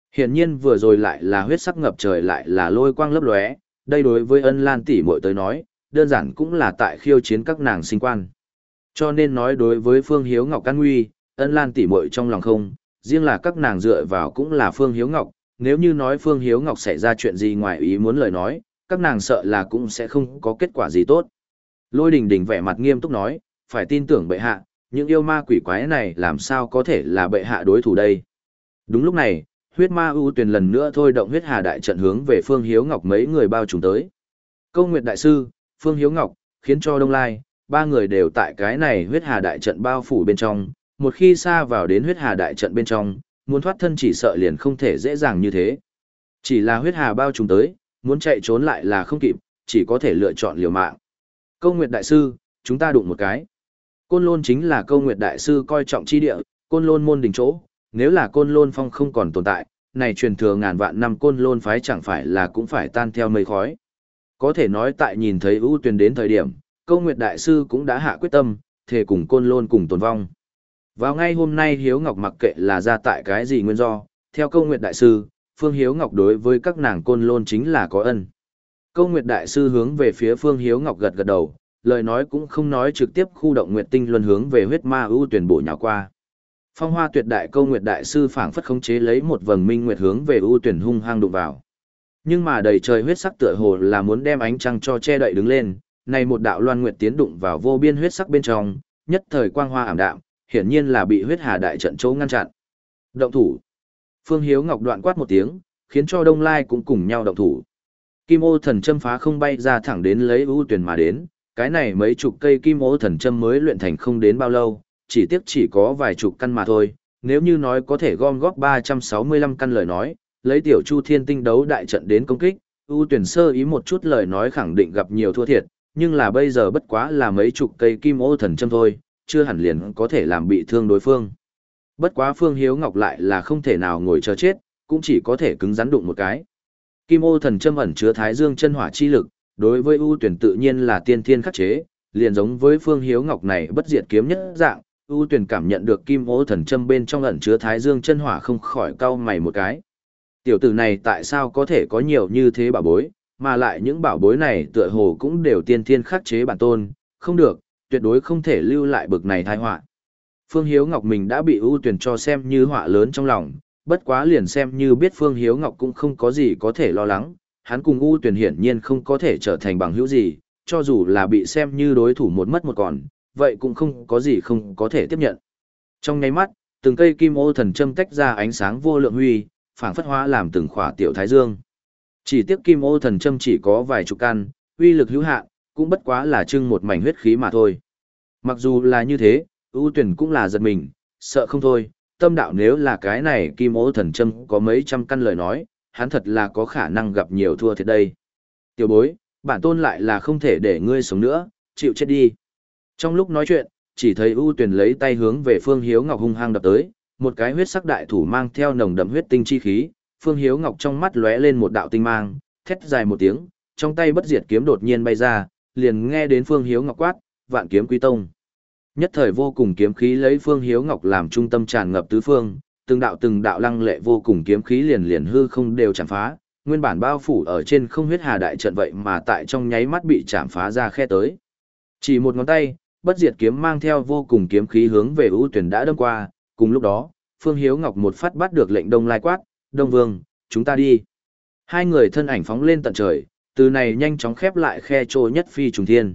Hiển nhiên vừa rồi lại là huyết sắc ngập trời lại là lôi quang lấp lóe, đây đối với ân lan tỷ muội tới nói, đơn giản cũng là tại khiêu chiến các nàng sinh quan. Cho nên nói đối với Phương Hiếu Ngọc can nguy, ân lan tỷ muội trong lòng không, riêng là các nàng dựa vào cũng là Phương Hiếu Ngọc, nếu như nói Phương Hiếu Ngọc xảy ra chuyện gì ngoài ý muốn lời nói, các nàng sợ là cũng sẽ không có kết quả gì tốt. Lôi Đình Đình vẻ mặt nghiêm túc nói, phải tin tưởng bệ hạ, những yêu ma quỷ quái này làm sao có thể là bệ hạ đối thủ đây. Đúng lúc này, huyết ma ưu tuyển lần nữa thôi động huyết hà đại trận hướng về Phương Hiếu Ngọc mấy người bao trùm tới. Câu Nguyệt Đại Sư, Phương Hiếu Ngọc, khiến cho Đông Lai, ba người đều tại cái này huyết hà đại trận bao phủ bên trong, một khi xa vào đến huyết hà đại trận bên trong, muốn thoát thân chỉ sợ liền không thể dễ dàng như thế. Chỉ là huyết hà bao trùm tới, muốn chạy trốn lại là không kịp, chỉ có thể lựa chọn liều mạng. Câu Nguyệt Đại Sư, chúng ta đụng một cái. Côn Lôn chính là Câu Nguyệt Đại Sư coi trọng chi địa, Côn Lôn môn đỉnh chỗ, nếu là Côn Lôn phong không còn tồn tại, này truyền thừa ngàn vạn năm Côn Lôn phái chẳng phải là cũng phải tan theo mây khói. Có thể nói tại nhìn thấy ưu tuyển đến thời điểm, Câu Nguyệt Đại Sư cũng đã hạ quyết tâm, thề cùng Côn Lôn cùng tồn vong. Vào ngay hôm nay Hiếu Ngọc mặc kệ là ra tại cái gì nguyên do, theo Câu Nguyệt Đại Sư, Phương Hiếu Ngọc đối với các nàng Côn Lôn chính là có ân. Câu Nguyệt Đại Sư hướng về phía Phương Hiếu Ngọc gật gật đầu, lời nói cũng không nói trực tiếp khu động Nguyệt Tinh Luân hướng về huyết ma ưu tuyển bổ nhào qua. Phong Hoa Tuyệt Đại Câu Nguyệt Đại Sư phảng phất khống chế lấy một vầng minh nguyệt hướng về ưu tuyển hung hăng đụng vào. Nhưng mà đầy trời huyết sắc tựa hồ là muốn đem ánh trăng cho che đậy đứng lên, này một đạo loan nguyệt tiến đụng vào vô biên huyết sắc bên trong, nhất thời quang hoa ảm đạm, hiển nhiên là bị huyết hà đại trận chỗ ngăn chặn. Động thủ. Phương Hiếu Ngọc đoạn quát một tiếng, khiến cho Đông Lai cũng cùng nhau động thủ. Kim ô thần châm phá không bay ra thẳng đến lấy ưu tuyển mà đến, cái này mấy chục cây kim ô thần châm mới luyện thành không đến bao lâu, chỉ tiếc chỉ có vài chục căn mà thôi, nếu như nói có thể gom góp ba trăm sáu mươi lăm căn lời nói, lấy tiểu Chu Thiên Tinh đấu đại trận đến công kích, ưu tuyển sơ ý một chút lời nói khẳng định gặp nhiều thua thiệt, nhưng là bây giờ bất quá là mấy chục cây kim ô thần châm thôi, chưa hẳn liền có thể làm bị thương đối phương. Bất quá Phương Hiếu Ngọc lại là không thể nào ngồi chờ chết, cũng chỉ có thể cứng rắn đụng một cái. Kim ô thần châm ẩn chứa Thái Dương chân hỏa chi lực, đối với ưu tuyển tự nhiên là tiên thiên khắc chế, liền giống với Phương Hiếu Ngọc này bất diệt kiếm nhất dạng, ưu tuyển cảm nhận được kim ô thần châm bên trong ẩn chứa Thái Dương chân hỏa không khỏi cau mày một cái. Tiểu tử này tại sao có thể có nhiều như thế bảo bối, mà lại những bảo bối này tựa hồ cũng đều tiên thiên khắc chế bản tôn, không được, tuyệt đối không thể lưu lại bực này tai họa. Phương Hiếu Ngọc mình đã bị ưu tuyển cho xem như họa lớn trong lòng, bất quá liền xem như biết Phương Hiếu Ngọc cũng không có gì có thể lo lắng, hắn cùng ưu tuyển hiển nhiên không có thể trở thành bằng hữu gì, cho dù là bị xem như đối thủ một mất một còn, vậy cũng không có gì không có thể tiếp nhận. Trong nháy mắt, từng cây kim ô thần châm tách ra ánh sáng vô lượng huy, phảng phất hóa làm từng khỏa tiểu thái dương. Chỉ tiếc kim ô thần châm chỉ có vài chục căn, uy lực hữu hạn, cũng bất quá là trưng một mảnh huyết khí mà thôi. Mặc dù là như thế, ưu tuyển cũng là giật mình, sợ không thôi, tâm đạo nếu là cái này kim ô thần châm có mấy trăm căn lời nói, hắn thật là có khả năng gặp nhiều thua thiệt đây. Tiểu bối, bản tôn lại là không thể để ngươi sống nữa, chịu chết đi. Trong lúc nói chuyện, chỉ thấy ưu tuyển lấy tay hướng về Phương Hiếu Ngọc hung hăng đập tới, một cái huyết sắc đại thủ mang theo nồng đậm huyết tinh chi khí, Phương Hiếu Ngọc trong mắt lóe lên một đạo tinh mang, thét dài một tiếng, trong tay bất diệt kiếm đột nhiên bay ra, liền nghe đến Phương Hiếu Ngọc quát, Vạn Kiếm Quy Tông. Nhất thời vô cùng kiếm khí lấy Phương Hiếu Ngọc làm trung tâm tràn ngập tứ phương, từng đạo từng đạo lăng lệ vô cùng kiếm khí liền liền hư không đều chạm phá, nguyên bản bao phủ ở trên không huyết hà đại trận vậy mà tại trong nháy mắt bị chạm phá ra khe tới. Chỉ một ngón tay, bất diệt kiếm mang theo vô cùng kiếm khí hướng về ưu tuyển đã đâm qua, cùng lúc đó, Phương Hiếu Ngọc một phát bắt được lệnh Đông Lai quát, Đông Vương, chúng ta đi. Hai người thân ảnh phóng lên tận trời, từ này nhanh chóng khép lại khe trô nhất phi trùng thiên.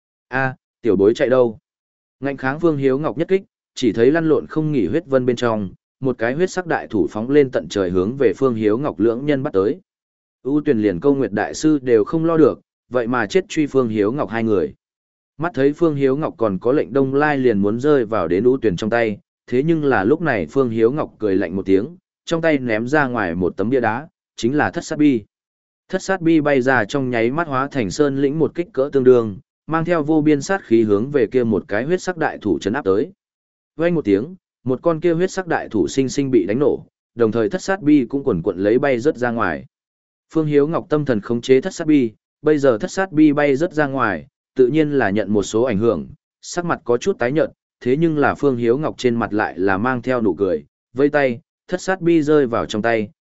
A, tiểu bối chạy đâu? Ngạnh kháng Phương Hiếu Ngọc nhất kích, chỉ thấy lăn lộn không nghỉ huyết vân bên trong, một cái huyết sắc đại thủ phóng lên tận trời hướng về Phương Hiếu Ngọc lưỡng nhân bắt tới. ưu tuyển liền Câu Nguyệt Đại Sư đều không lo được, vậy mà chết truy Phương Hiếu Ngọc hai người. Mắt thấy Phương Hiếu Ngọc còn có lệnh Đông Lai liền muốn rơi vào đến ưu tuyển trong tay, thế nhưng là lúc này Phương Hiếu Ngọc cười lạnh một tiếng, trong tay ném ra ngoài một tấm bia đá, chính là Thất Sát Bi. Thất Sát Bi bay ra trong nháy mắt hóa thành sơn lĩnh một kích cỡ tương đương, mang theo vô biên sát khí hướng về kia một cái huyết sắc đại thủ chấn áp tới. Vang một tiếng, một con kia huyết sắc đại thủ sinh sinh bị đánh nổ, đồng thời Thất Sát Bi cũng quần quật lấy bay rất ra ngoài. Phương Hiếu Ngọc tâm thần khống chế Thất Sát Bi, bây giờ Thất Sát Bi bay rất ra ngoài, tự nhiên là nhận một số ảnh hưởng, sắc mặt có chút tái nhợt, thế nhưng là Phương Hiếu Ngọc trên mặt lại là mang theo nụ cười, vây tay, Thất Sát Bi rơi vào trong tay,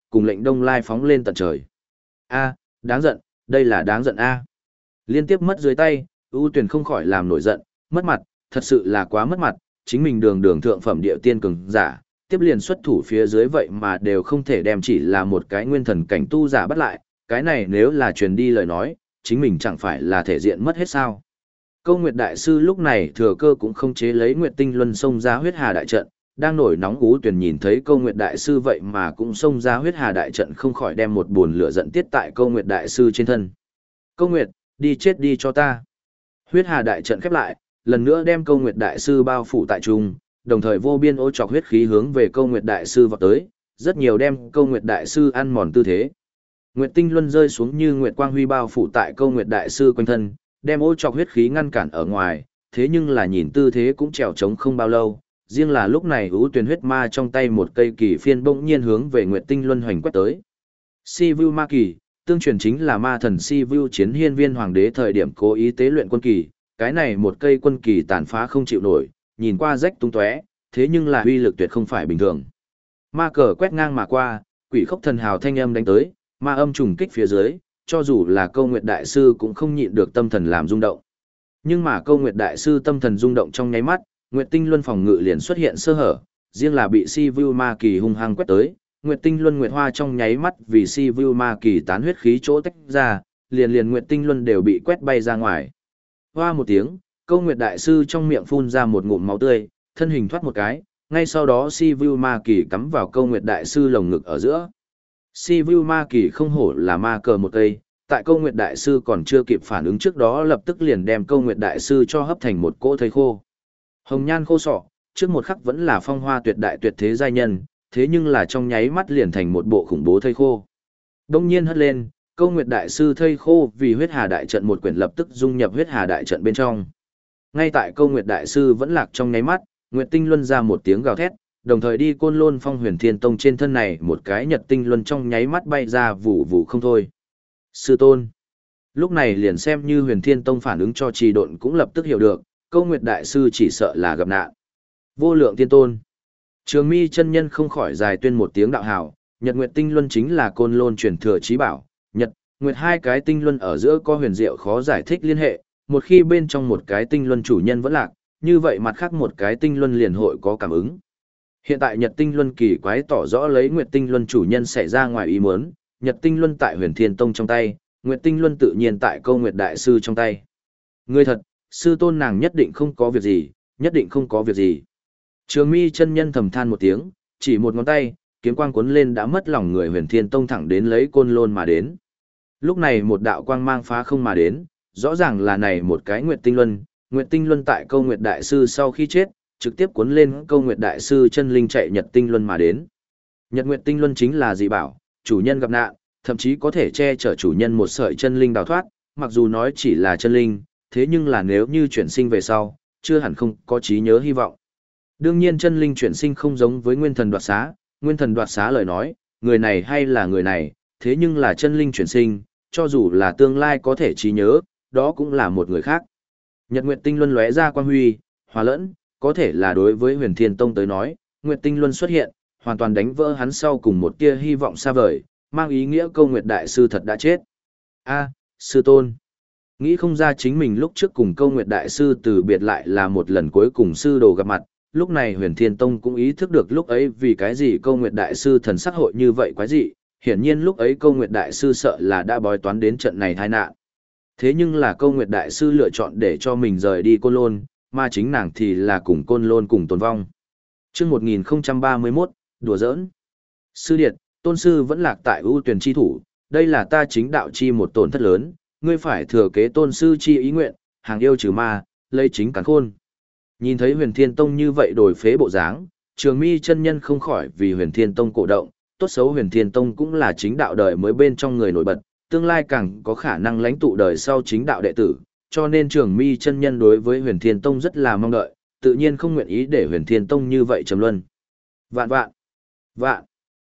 cùng lệnh Đông Lai phóng lên tận trời. A, đáng giận, đây là đáng giận a. Liên tiếp mất dưới tay, ưu tuyển không khỏi làm nổi giận, mất mặt, thật sự là quá mất mặt, chính mình đường đường thượng phẩm địa tiên cường giả, tiếp liền xuất thủ phía dưới vậy mà đều không thể đem chỉ là một cái nguyên thần cảnh tu giả bắt lại, cái này nếu là truyền đi lời nói, chính mình chẳng phải là thể diện mất hết sao. Câu Nguyệt Đại Sư lúc này thừa cơ cũng không chế lấy Nguyệt Tinh Luân xông ra huyết hà đại trận, đang nổi nóng ú tuyển nhìn thấy Câu Nguyệt Đại Sư vậy mà cũng xông ra huyết hà đại trận không khỏi đem một buồn lửa giận tiết tại Câu Nguyệt Đại Sư trên thân. Câu Nguyệt, đi chết đi cho ta. Huyết hà đại trận khép lại, lần nữa đem Câu Nguyệt Đại Sư bao phủ tại trung, đồng thời vô biên ô trọc huyết khí hướng về Câu Nguyệt Đại Sư vọt tới, rất nhiều đem Câu Nguyệt Đại Sư ăn mòn tư thế. Nguyệt Tinh Luân rơi xuống như nguyệt quang huy bao phủ tại Câu Nguyệt Đại Sư quanh thân, đem ô trọc huyết khí ngăn cản ở ngoài, thế nhưng là nhìn tư thế cũng trèo trống không bao lâu, riêng là lúc này ưu tuyển huyết ma trong tay một cây kỳ phiên bỗng nhiên hướng về Nguyệt Tinh Luân hoành quét tới. Si Vu Ma Kỳ, tương truyền chính là ma thần Si Vu chiến hiên viên hoàng đế thời điểm cố ý tế luyện quân kỳ, cái này một cây quân kỳ tàn phá không chịu nổi, nhìn qua rách tung tóe, thế nhưng là uy lực tuyệt không phải bình thường. Ma cờ quét ngang mà qua, quỷ khốc thần hào thanh âm đánh tới, ma âm trùng kích phía dưới, cho dù là Câu Nguyệt Đại Sư cũng không nhịn được tâm thần làm rung động. Nhưng mà Câu Nguyệt Đại Sư tâm thần rung động trong nháy mắt, Nguyệt Tinh Luân phòng ngự liền xuất hiện sơ hở, riêng là bị Si Vu Ma Kỳ hung hăng quét tới, Nguyệt Tinh Luân Nguyệt Hoa trong nháy mắt vì Si Vu Ma Kỳ tán huyết khí chỗ tách ra, liền liền Nguyệt Tinh Luân đều bị quét bay ra ngoài. Hoa một tiếng, Câu Nguyệt Đại Sư trong miệng phun ra một ngụm máu tươi, thân hình thoát một cái, ngay sau đó Si Vu Ma Kỳ cắm vào Câu Nguyệt Đại Sư lồng ngực ở giữa. Si Vu Ma Kỳ không hổ là ma cờ một cây, tại Câu Nguyệt Đại Sư còn chưa kịp phản ứng trước đó lập tức liền đem Câu Nguyệt Đại Sư cho hấp thành một cỗ thây khô. Hồng nhan khô sọ, trước một khắc vẫn là phong hoa tuyệt đại tuyệt thế giai nhân, thế nhưng là trong nháy mắt liền thành một bộ khủng bố thây khô. Đông nhiên hất lên, Câu Nguyệt Đại Sư thây khô vì huyết hà đại trận một quyển lập tức dung nhập huyết hà đại trận bên trong. Ngay tại Câu Nguyệt Đại Sư vẫn lạc trong nháy mắt, Nguyệt Tinh Luân ra một tiếng gào thét, đồng thời đi Côn Lôn Phong Huyền Thiên Tông trên thân này một cái Nhật Tinh Luân trong nháy mắt bay ra vụ vụ không thôi. Sư tôn. Lúc này liền xem như Huyền Thiên Tông phản ứng cho trì độn cũng lập tức hiểu được, Câu Nguyệt Đại Sư chỉ sợ là gặp nạn. Vô lượng tiên tôn. Trường Mi chân nhân không khỏi dài tuyên một tiếng đạo hào, Nhật Nguyệt Tinh Luân chính là Côn Lôn truyền thừa chí bảo, Nhật, Nguyệt hai cái tinh luân ở giữa có huyền diệu khó giải thích liên hệ, một khi bên trong một cái tinh luân chủ nhân vẫn lạc, như vậy mặt khác một cái tinh luân liền hội có cảm ứng. Hiện tại Nhật Tinh Luân kỳ quái tỏ rõ lấy Nguyệt Tinh Luân chủ nhân xảy ra ngoài ý muốn, Nhật Tinh Luân tại Huyền Thiên Tông trong tay, Nguyệt Tinh Luân tự nhiên tại Câu Nguyệt Đại Sư trong tay. Người thật, sư tôn nàng nhất định không có việc gì, nhất định không có việc gì. Trường Mi chân nhân thầm than một tiếng, chỉ một ngón tay, kiếm quang cuốn lên đã mất lòng người Huyền Thiên Tông thẳng đến lấy Côn Lôn mà đến. Lúc này một đạo quang mang phá không mà đến, rõ ràng là này một cái Nguyệt Tinh Luân, Nguyệt Tinh Luân tại Câu Nguyệt Đại Sư sau khi chết, trực tiếp cuốn lên Câu Nguyệt Đại Sư chân linh chạy Nhật Tinh Luân mà đến. Nhật Nguyệt Tinh Luân chính là dị bảo, chủ nhân gặp nạn, thậm chí có thể che chở chủ nhân một sợi chân linh đào thoát, mặc dù nói chỉ là chân linh, thế nhưng là nếu như chuyển sinh về sau, chưa hẳn không có trí nhớ hy vọng. Đương nhiên chân linh chuyển sinh không giống với nguyên thần đoạt xá, nguyên thần đoạt xá lời nói, người này hay là người này, thế nhưng là chân linh chuyển sinh, cho dù là tương lai có thể trí nhớ, đó cũng là một người khác. Nhật Nguyệt Tinh Luân lóe ra quang huy, hòa lẫn, có thể là đối với Huyền Thiên Tông tới nói, Nguyệt Tinh Luân xuất hiện, hoàn toàn đánh vỡ hắn sau cùng một tia hy vọng xa vời, mang ý nghĩa Câu Nguyệt Đại Sư thật đã chết. A, sư tôn. Nghĩ không ra chính mình lúc trước cùng Câu Nguyệt Đại Sư từ biệt lại là một lần cuối cùng sư đồ gặp mặt, lúc này Huyền Thiên Tông cũng ý thức được lúc ấy vì cái gì Câu Nguyệt Đại Sư thần sắc hội như vậy quái dị, hiển nhiên lúc ấy Câu Nguyệt Đại Sư sợ là đã bói toán đến trận này tai nạn. Thế nhưng là Câu Nguyệt Đại Sư lựa chọn để cho mình rời đi Côn Lôn, mà chính nàng thì là cùng Côn Lôn cùng tồn vong. Chương một nghìn không trăm ba mươi mốt, đùa giỡn. Sư điệt, tôn sư vẫn lạc tại ưu tuyển chi thủ, đây là ta chính đạo chi một tổn thất lớn, ngươi phải thừa kế tôn sư chi ý nguyện, hàng yêu trừ ma, lấy chính cắn khôn. Nhìn thấy Huyền Thiên Tông như vậy đổi phế bộ dáng, Trường Mi chân nhân không khỏi vì Huyền Thiên Tông cổ động, tốt xấu Huyền Thiên Tông cũng là chính đạo đời mới bên trong người nổi bật, tương lai càng có khả năng lãnh tụ đời sau chính đạo đệ tử, cho nên Trường Mi chân nhân đối với Huyền Thiên Tông rất là mong đợi, tự nhiên không nguyện ý để Huyền Thiên Tông như vậy trầm luân. Vạn vạn, vạn,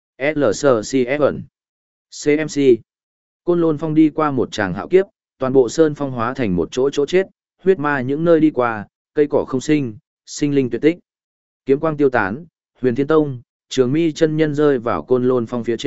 lờ xê xê ép ẩn, xê em xê. Côn Lôn Phong đi qua một tràng hạo kiếp, toàn bộ sơn phong hóa thành một chỗ chỗ chết, huyết ma những nơi đi qua, cây cỏ không sinh, sinh linh tuyệt tích. Kiếm quang tiêu tán, Huyền Thiên Tông, Trường Mi chân nhân rơi vào Côn Lôn Phong phía trên,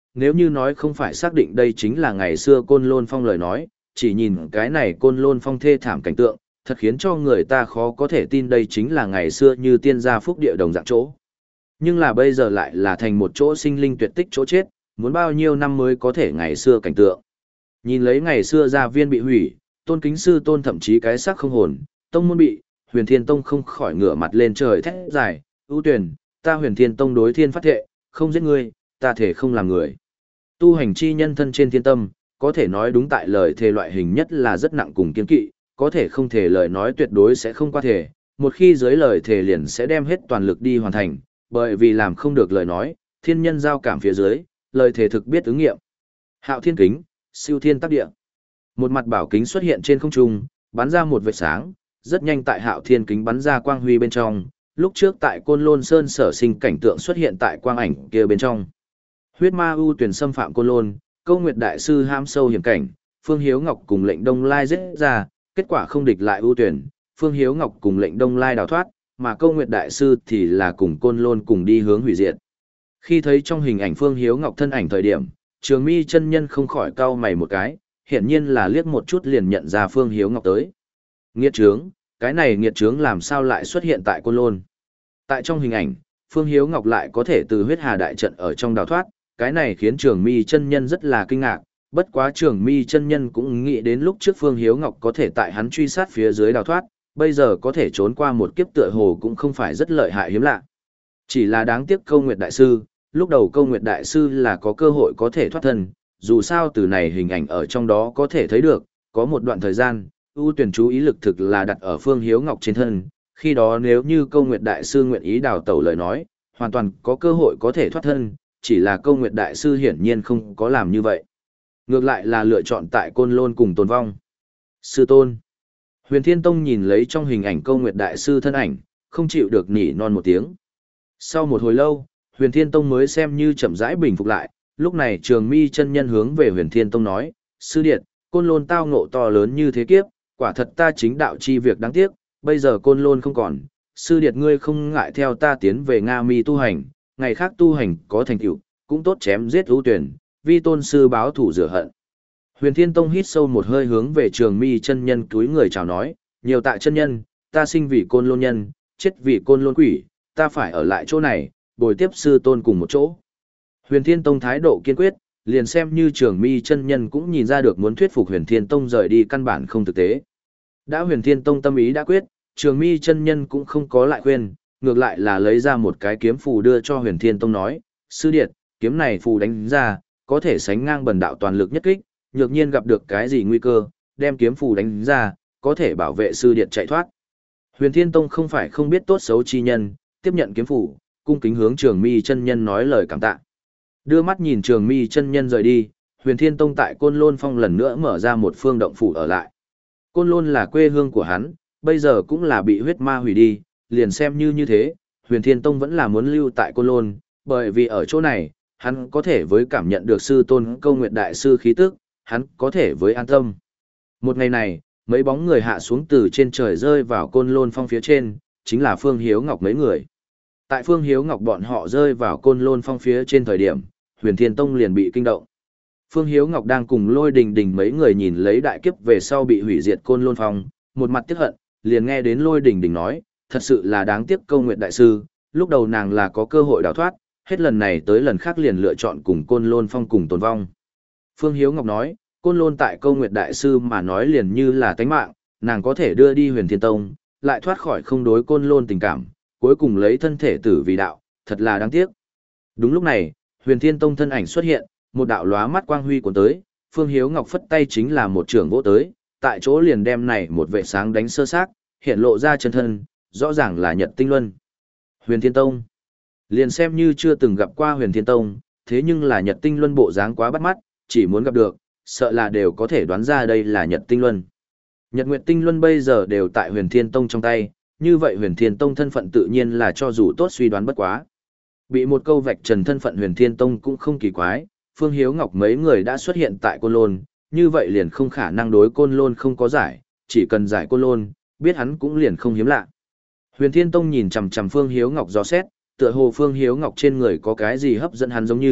nếu như nói không phải xác định đây chính là ngày xưa Côn Lôn Phong lời nói, chỉ nhìn cái này Côn Lôn Phong thê thảm cảnh tượng, thật khiến cho người ta khó có thể tin đây chính là ngày xưa như tiên gia phúc địa đồng dạng chỗ. Nhưng là bây giờ lại là thành một chỗ sinh linh tuyệt tích chỗ chết, muốn bao nhiêu năm mới có thể ngày xưa cảnh tượng. Nhìn lấy ngày xưa gia viên bị hủy, Tôn Kính Sư Tôn thậm chí cái xác không hồn, tông môn bị, Huyền Thiên Tông không khỏi ngửa mặt lên trời thét dài, ưu tuyển, ta Huyền Thiên Tông đối thiên phát thệ, không giết ngươi, ta thể không làm người. Tu hành chi nhân thân trên thiên tâm, có thể nói đúng tại lời thề loại hình nhất là rất nặng cùng kiên kỵ, có thể không thể lời nói tuyệt đối sẽ không qua thể, một khi dưới lời thề liền sẽ đem hết toàn lực đi hoàn thành, bởi vì làm không được lời nói, thiên nhân giao cảm phía dưới, lời thề thực biết ứng nghiệm. Hạo Thiên Kính, siêu thiên tác địa. Một mặt bảo kính xuất hiện trên không trung, bắn ra một vệt sáng, rất nhanh tại Hạo Thiên Kính bắn ra quang huy bên trong, lúc trước tại Côn Lôn Sơn sở sinh cảnh tượng xuất hiện tại quang ảnh kia bên trong. Huyết ma ưu tuyển xâm phạm Côn Lôn, Câu Nguyệt đại sư ham sâu hiểm cảnh, Phương Hiếu Ngọc cùng Lệnh Đông Lai giết ra, kết quả không địch lại ưu tuyển, Phương Hiếu Ngọc cùng Lệnh Đông Lai đào thoát, mà Câu Nguyệt đại sư thì là cùng Côn Lôn cùng đi hướng hủy diệt. Khi thấy trong hình ảnh Phương Hiếu Ngọc thân ảnh thời điểm, Trường Mi chân nhân không khỏi cau mày một cái, hiển nhiên là liếc một chút liền nhận ra Phương Hiếu Ngọc tới. Nghiệt trướng, cái này nghiệt trướng làm sao lại xuất hiện tại Côn Lôn? Tại trong hình ảnh, Phương Hiếu Ngọc lại có thể từ huyết hà đại trận ở trong đào thoát, cái này khiến Trường Mi chân nhân rất là kinh ngạc, bất quá Trường Mi chân nhân cũng nghĩ đến lúc trước Phương Hiếu Ngọc có thể tại hắn truy sát phía dưới đào thoát, bây giờ có thể trốn qua một kiếp tựa hồ cũng không phải rất lợi hại hiếm lạ. Chỉ là đáng tiếc Câu Nguyệt đại sư, lúc đầu Câu Nguyệt đại sư là có cơ hội có thể thoát thân, dù sao từ này hình ảnh ở trong đó có thể thấy được, có một đoạn thời gian, ưu tuyển chú ý lực thực là đặt ở Phương Hiếu Ngọc trên thân, khi đó nếu như Câu Nguyệt đại sư nguyện ý đào tẩu lời nói, hoàn toàn có cơ hội có thể thoát thân, chỉ là Câu Nguyệt đại sư hiển nhiên không có làm như vậy. Ngược lại là lựa chọn tại Côn Lôn cùng tồn vong. Sư tôn. Huyền Thiên Tông nhìn lấy trong hình ảnh Câu Nguyệt đại sư thân ảnh, không chịu được nỉ non một tiếng. Sau một hồi lâu, Huyền Thiên Tông mới xem như chậm rãi bình phục lại, lúc này Trường Mi chân nhân hướng về Huyền Thiên Tông nói, sư điệt, Côn Lôn tao ngộ to lớn như thế kiếp, quả thật ta chính đạo chi việc đáng tiếc, bây giờ Côn Lôn không còn, sư điệt ngươi không ngại theo ta tiến về Nga Mi tu hành, ngày khác tu hành có thành tựu, cũng tốt chém giết ưu tuyển, vi tôn sư báo thủ rửa hận. Huyền Thiên Tông hít sâu một hơi hướng về Trường Mi chân nhân túi người chào nói, nhiều tạ chân nhân, ta sinh vì Côn Lôn nhân, chết vì Côn Lôn quỷ, ta phải ở lại chỗ này, bồi tiếp sư tôn cùng một chỗ. Huyền Thiên Tông thái độ kiên quyết, liền xem như Trường Mi chân nhân cũng nhìn ra được muốn thuyết phục Huyền Thiên Tông rời đi căn bản không thực tế. Đã Huyền Thiên Tông tâm ý đã quyết, Trường Mi chân nhân cũng không có lại khuyên, ngược lại là lấy ra một cái kiếm phù đưa cho Huyền Thiên Tông nói, sư điệt, kiếm này phù đánh ra, có thể sánh ngang bần đạo toàn lực nhất kích, nhược nhiên gặp được cái gì nguy cơ, đem kiếm phù đánh ra, có thể bảo vệ sư điệt chạy thoát. Huyền Thiên Tông không phải không biết tốt xấu chi nhân, tiếp nhận kiếm phù, cung kính hướng Trường Mi chân nhân nói lời cảm tạ. Đưa mắt nhìn Trường Mi chân nhân rời đi, Huyền Thiên Tông tại Côn Lôn Phong lần nữa mở ra một phương động phủ ở lại. Côn Lôn là quê hương của hắn, bây giờ cũng là bị huyết ma hủy đi, liền xem như như thế, Huyền Thiên Tông vẫn là muốn lưu tại Côn Lôn, bởi vì ở chỗ này, hắn có thể với cảm nhận được sư tôn Câu Nguyệt đại sư khí tức, hắn có thể với an tâm. Một ngày này, mấy bóng người hạ xuống từ trên trời rơi vào Côn Lôn Phong phía trên, chính là Phương Hiếu Ngọc mấy người. Tại Phương Hiếu Ngọc bọn họ rơi vào Côn Lôn Phong phía trên thời điểm, Huyền Thiên Tông liền bị kinh động. Phương Hiếu Ngọc đang cùng Lôi Đình Đình mấy người nhìn lấy đại kiếp về sau bị hủy diệt Côn Lôn Phong, một mặt tiếc hận, liền nghe đến Lôi Đình Đình nói, thật sự là đáng tiếc Câu Nguyệt đại sư, lúc đầu nàng là có cơ hội đào thoát, hết lần này tới lần khác liền lựa chọn cùng Côn Lôn Phong cùng tồn vong. Phương Hiếu Ngọc nói, Côn Lôn tại Câu Nguyệt đại sư mà nói liền như là tánh mạng, nàng có thể đưa đi Huyền Thiên Tông, lại thoát khỏi không đối Côn Lôn tình cảm, cuối cùng lấy thân thể tử vì đạo, thật là đáng tiếc. Đúng lúc này, Huyền Thiên Tông thân ảnh xuất hiện, một đạo lóa mắt quang huy cuốn tới, Phương Hiếu Ngọc phất tay chính là một trường vỗ tới, tại chỗ liền đem này một vệ sáng đánh sơ xác, hiện lộ ra chân thân, rõ ràng là Nhật Tinh Luân. Huyền Thiên Tông. Liền xem như chưa từng gặp qua Huyền Thiên Tông, thế nhưng là Nhật Tinh Luân bộ dáng quá bắt mắt, chỉ muốn gặp được, sợ là đều có thể đoán ra đây là Nhật Tinh Luân. Nhật Nguyệt Tinh Luân bây giờ đều tại Huyền Thiên Tông trong tay, như vậy Huyền Thiên Tông thân phận tự nhiên là cho dù tốt suy đoán bất quá. Bị một câu vạch trần thân phận Huyền Thiên Tông cũng không kỳ quái, Phương Hiếu Ngọc mấy người đã xuất hiện tại Côn Lôn, như vậy liền không khả năng đối Côn Lôn không có giải, chỉ cần giải Côn Lôn, biết hắn cũng liền không hiếm lạ. Huyền Thiên Tông nhìn chằm chằm Phương Hiếu Ngọc dò xét, tựa hồ Phương Hiếu Ngọc trên người có cái gì hấp dẫn hắn giống như,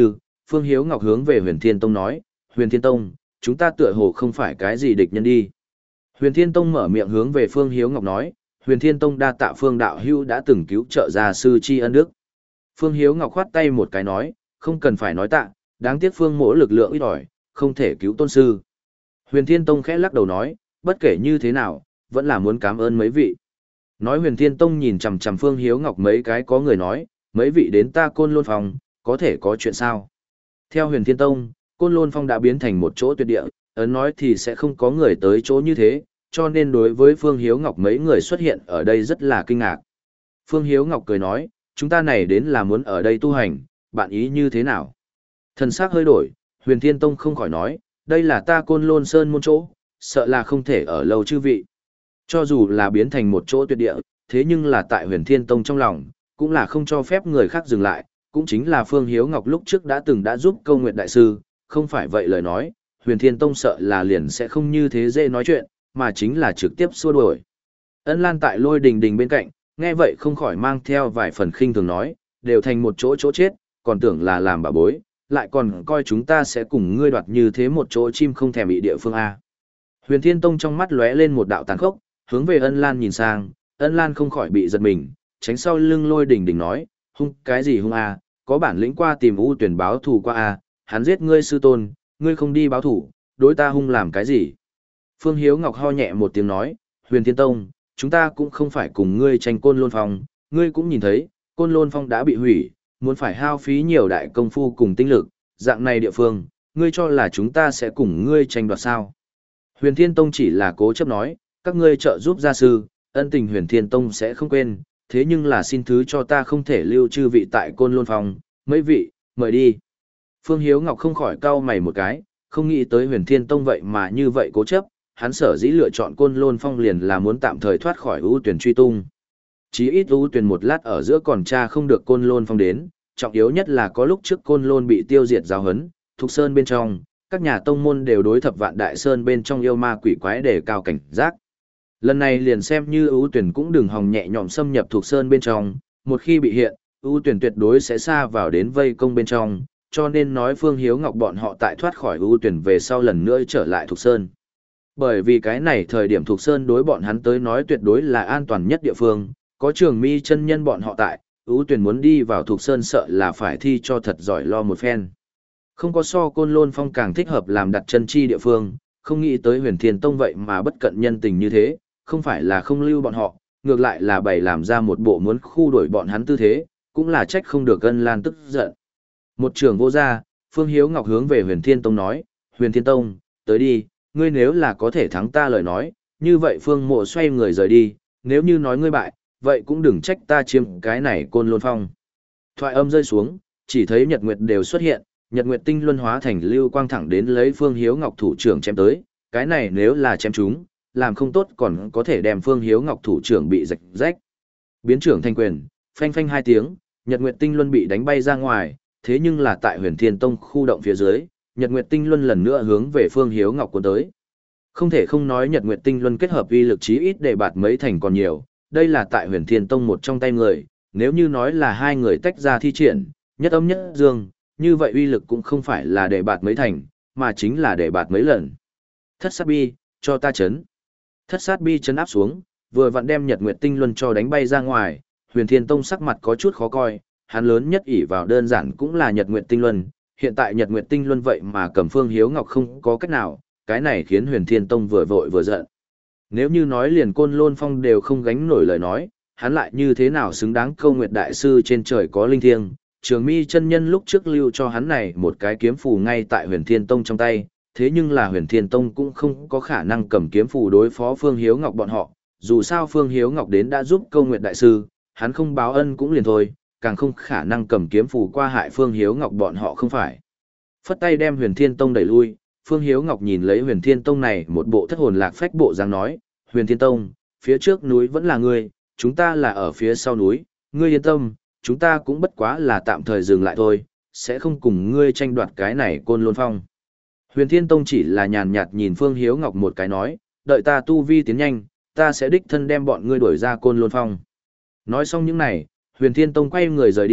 Phương Hiếu Ngọc hướng về Huyền Thiên Tông nói, Huyền Thiên Tông, chúng ta tựa hồ không phải cái gì địch nhân đi. Huyền Thiên Tông mở miệng hướng về Phương Hiếu Ngọc nói, Huyền Thiên Tông đa tạ Phương đạo hữu đã từng cứu trợ gia sư tri ân đức. Phương Hiếu Ngọc khoát tay một cái nói, không cần phải nói tạ, đáng tiếc Phương mỗ lực lượng ít ỏi, không thể cứu tôn sư. Huyền Thiên Tông khẽ lắc đầu nói, bất kể như thế nào, vẫn là muốn cảm ơn mấy vị. Nói Huyền Thiên Tông nhìn chằm chằm Phương Hiếu Ngọc mấy cái có người nói, mấy vị đến ta Côn Lôn Phong, có thể có chuyện sao? Theo Huyền Thiên Tông, Côn Lôn Phong đã biến thành một chỗ tuyệt địa, ấn nói thì sẽ không có người tới chỗ như thế, cho nên đối với Phương Hiếu Ngọc mấy người xuất hiện ở đây rất là kinh ngạc. Phương Hiếu Ngọc cười nói, chúng ta này đến là muốn ở đây tu hành, bạn ý như thế nào? Thần sắc hơi đổi, Huyền Thiên Tông không khỏi nói, đây là ta Côn Lôn Sơn môn chỗ, sợ là không thể ở lâu chư vị. Cho dù là biến thành một chỗ tuyệt địa, thế nhưng là tại Huyền Thiên Tông trong lòng, cũng là không cho phép người khác dừng lại, cũng chính là Phương Hiếu Ngọc lúc trước đã từng đã giúp Câu Nguyệt Đại Sư, không phải vậy lời nói, Huyền Thiên Tông sợ là liền sẽ không như thế dễ nói chuyện, mà chính là trực tiếp xua đuổi. Ân Lan tại Lôi Đình Đình bên cạnh, nghe vậy không khỏi mang theo vài phần khinh thường nói, đều thành một chỗ chỗ chết, còn tưởng là làm bà bối, lại còn coi chúng ta sẽ cùng ngươi đoạt như thế một chỗ chim không thèm bị địa phương A. Huyền Thiên Tông trong mắt lóe lên một đạo tàn khốc, hướng về Ân Lan nhìn sang, Ân Lan không khỏi bị giật mình, tránh sau lưng Lôi Đình Đình nói, hung cái gì hung A, có bản lĩnh qua tìm U Tuyển báo thù qua A, hắn giết ngươi sư tôn, ngươi không đi báo thù, đối ta hung làm cái gì. Phương Hiếu Ngọc ho nhẹ một tiếng nói, Huyền Thiên Tông, chúng ta cũng không phải cùng ngươi tranh Côn Lôn Phong, ngươi cũng nhìn thấy, Côn Lôn Phong đã bị hủy, muốn phải hao phí nhiều đại công phu cùng tinh lực, dạng này địa phương, ngươi cho là chúng ta sẽ cùng ngươi tranh đoạt sao. Huyền Thiên Tông chỉ là cố chấp nói, các ngươi trợ giúp gia sư, ân tình Huyền Thiên Tông sẽ không quên, thế nhưng là xin thứ cho ta không thể lưu chư vị tại Côn Lôn Phong, mấy vị, mời đi. Phương Hiếu Ngọc không khỏi cau mày một cái, không nghĩ tới Huyền Thiên Tông vậy mà như vậy cố chấp, hắn sở dĩ lựa chọn Côn Lôn Phong liền là muốn tạm thời thoát khỏi ưu tuyển truy tung. Chí ít ưu tuyển một lát ở giữa còn tra không được Côn Lôn Phong đến, trọng yếu nhất là có lúc trước Côn Lôn bị tiêu diệt giáo hấn, Thục Sơn bên trong, các nhà tông môn đều đối Thập Vạn Đại Sơn bên trong yêu ma quỷ quái để cao cảnh giác. Lần này liền xem như ưu tuyển cũng đừng hòng nhẹ nhõm xâm nhập Thục Sơn bên trong, một khi bị hiện, ưu tuyển tuyệt đối sẽ xa vào đến vây công bên trong, cho nên nói Phương Hiếu Ngọc bọn họ tại thoát khỏi ưu tuyển về sau lần nữa trở lại Thục Sơn. Bởi vì cái này thời điểm Thục Sơn đối bọn hắn tới nói tuyệt đối là an toàn nhất địa phương, có Trường Mi chân nhân bọn họ tại, ưu tuyển muốn đi vào Thục Sơn sợ là phải thi cho thật giỏi lo một phen. Không có so Côn Lôn Phong càng thích hợp làm đặt chân chi địa phương, không nghĩ tới Huyền Thiên Tông vậy mà bất cận nhân tình như thế, không phải là không lưu bọn họ, ngược lại là bày làm ra một bộ muốn khu đuổi bọn hắn tư thế, cũng là trách không được Ân Lan tức giận. Một trường vô gia, Phương Hiếu Ngọc hướng về Huyền Thiên Tông nói, Huyền Thiên Tông, tới đi, ngươi nếu là có thể thắng ta lời nói, như vậy Phương Mộ xoay người rời đi, nếu như nói ngươi bại, vậy cũng đừng trách ta chiếm cái này Côn Lôn Phong. Thoại âm rơi xuống, chỉ thấy Nhật Nguyệt đều xuất hiện, Nhật Nguyệt tinh luân hóa thành lưu quang thẳng đến lấy Phương Hiếu Ngọc thủ trưởng chém tới, cái này nếu là chém chúng, làm không tốt còn có thể đem Phương Hiếu Ngọc thủ trưởng bị rạch rách. Biến trưởng thành quyền, phanh phanh hai tiếng, Nhật Nguyệt tinh luân bị đánh bay ra ngoài, thế nhưng là tại Huyền Thiên Tông khu động phía dưới, Nhật Nguyệt tinh luân lần nữa hướng về Phương Hiếu Ngọc cuốn tới. Không thể không nói Nhật Nguyệt tinh luân kết hợp uy lực chí ít để bạt mấy thành còn nhiều, đây là tại Huyền Thiên Tông một trong tay người, nếu như nói là hai người tách ra thi triển, nhất âm nhất dương, như vậy uy lực cũng không phải là để bạt mấy thành, mà chính là để bạt mấy lần. Thất sát bi, cho ta chấn. Thất sát bi chấn áp xuống, vừa vặn đem Nhật Nguyệt tinh luân cho đánh bay ra ngoài, Huyền Thiên Tông sắc mặt có chút khó coi, hắn lớn nhất ỷ vào đơn giản cũng là Nhật Nguyệt tinh luân, hiện tại Nhật Nguyệt tinh luân vậy mà cầm Phương Hiếu Ngọc không có cách nào, cái này khiến Huyền Thiên Tông vừa vội vừa giận. Nếu như nói liền Côn Lôn Phong đều không gánh nổi lời nói, hắn lại như thế nào xứng đáng Câu Nguyệt đại sư trên trời có linh thiêng. Trường Mi chân nhân lúc trước lưu cho hắn này một cái kiếm phù ngay tại Huyền Thiên Tông trong tay, thế nhưng là Huyền Thiên Tông cũng không có khả năng cầm kiếm phù đối phó Phương Hiếu Ngọc bọn họ, dù sao Phương Hiếu Ngọc đến đã giúp Câu Nguyệt đại sư, hắn không báo ân cũng liền thôi, càng không khả năng cầm kiếm phù qua hại Phương Hiếu Ngọc bọn họ không phải. Phất tay đem Huyền Thiên Tông đẩy lui, Phương Hiếu Ngọc nhìn lấy Huyền Thiên Tông này một bộ thất hồn lạc phách bộ dáng nói, Huyền Thiên Tông, phía trước núi vẫn là ngươi, chúng ta là ở phía sau núi, ngươi yên tâm, chúng ta cũng bất quá là tạm thời dừng lại thôi, sẽ không cùng ngươi tranh đoạt cái này Côn Lôn Phong. Huyền Thiên Tông chỉ là nhàn nhạt nhìn Phương Hiếu Ngọc một cái nói, đợi ta tu vi tiến nhanh, ta sẽ đích thân đem bọn ngươi đuổi ra Côn Lôn Phong. Nói xong những này, Huyền Thiên Tông quay người rời đi,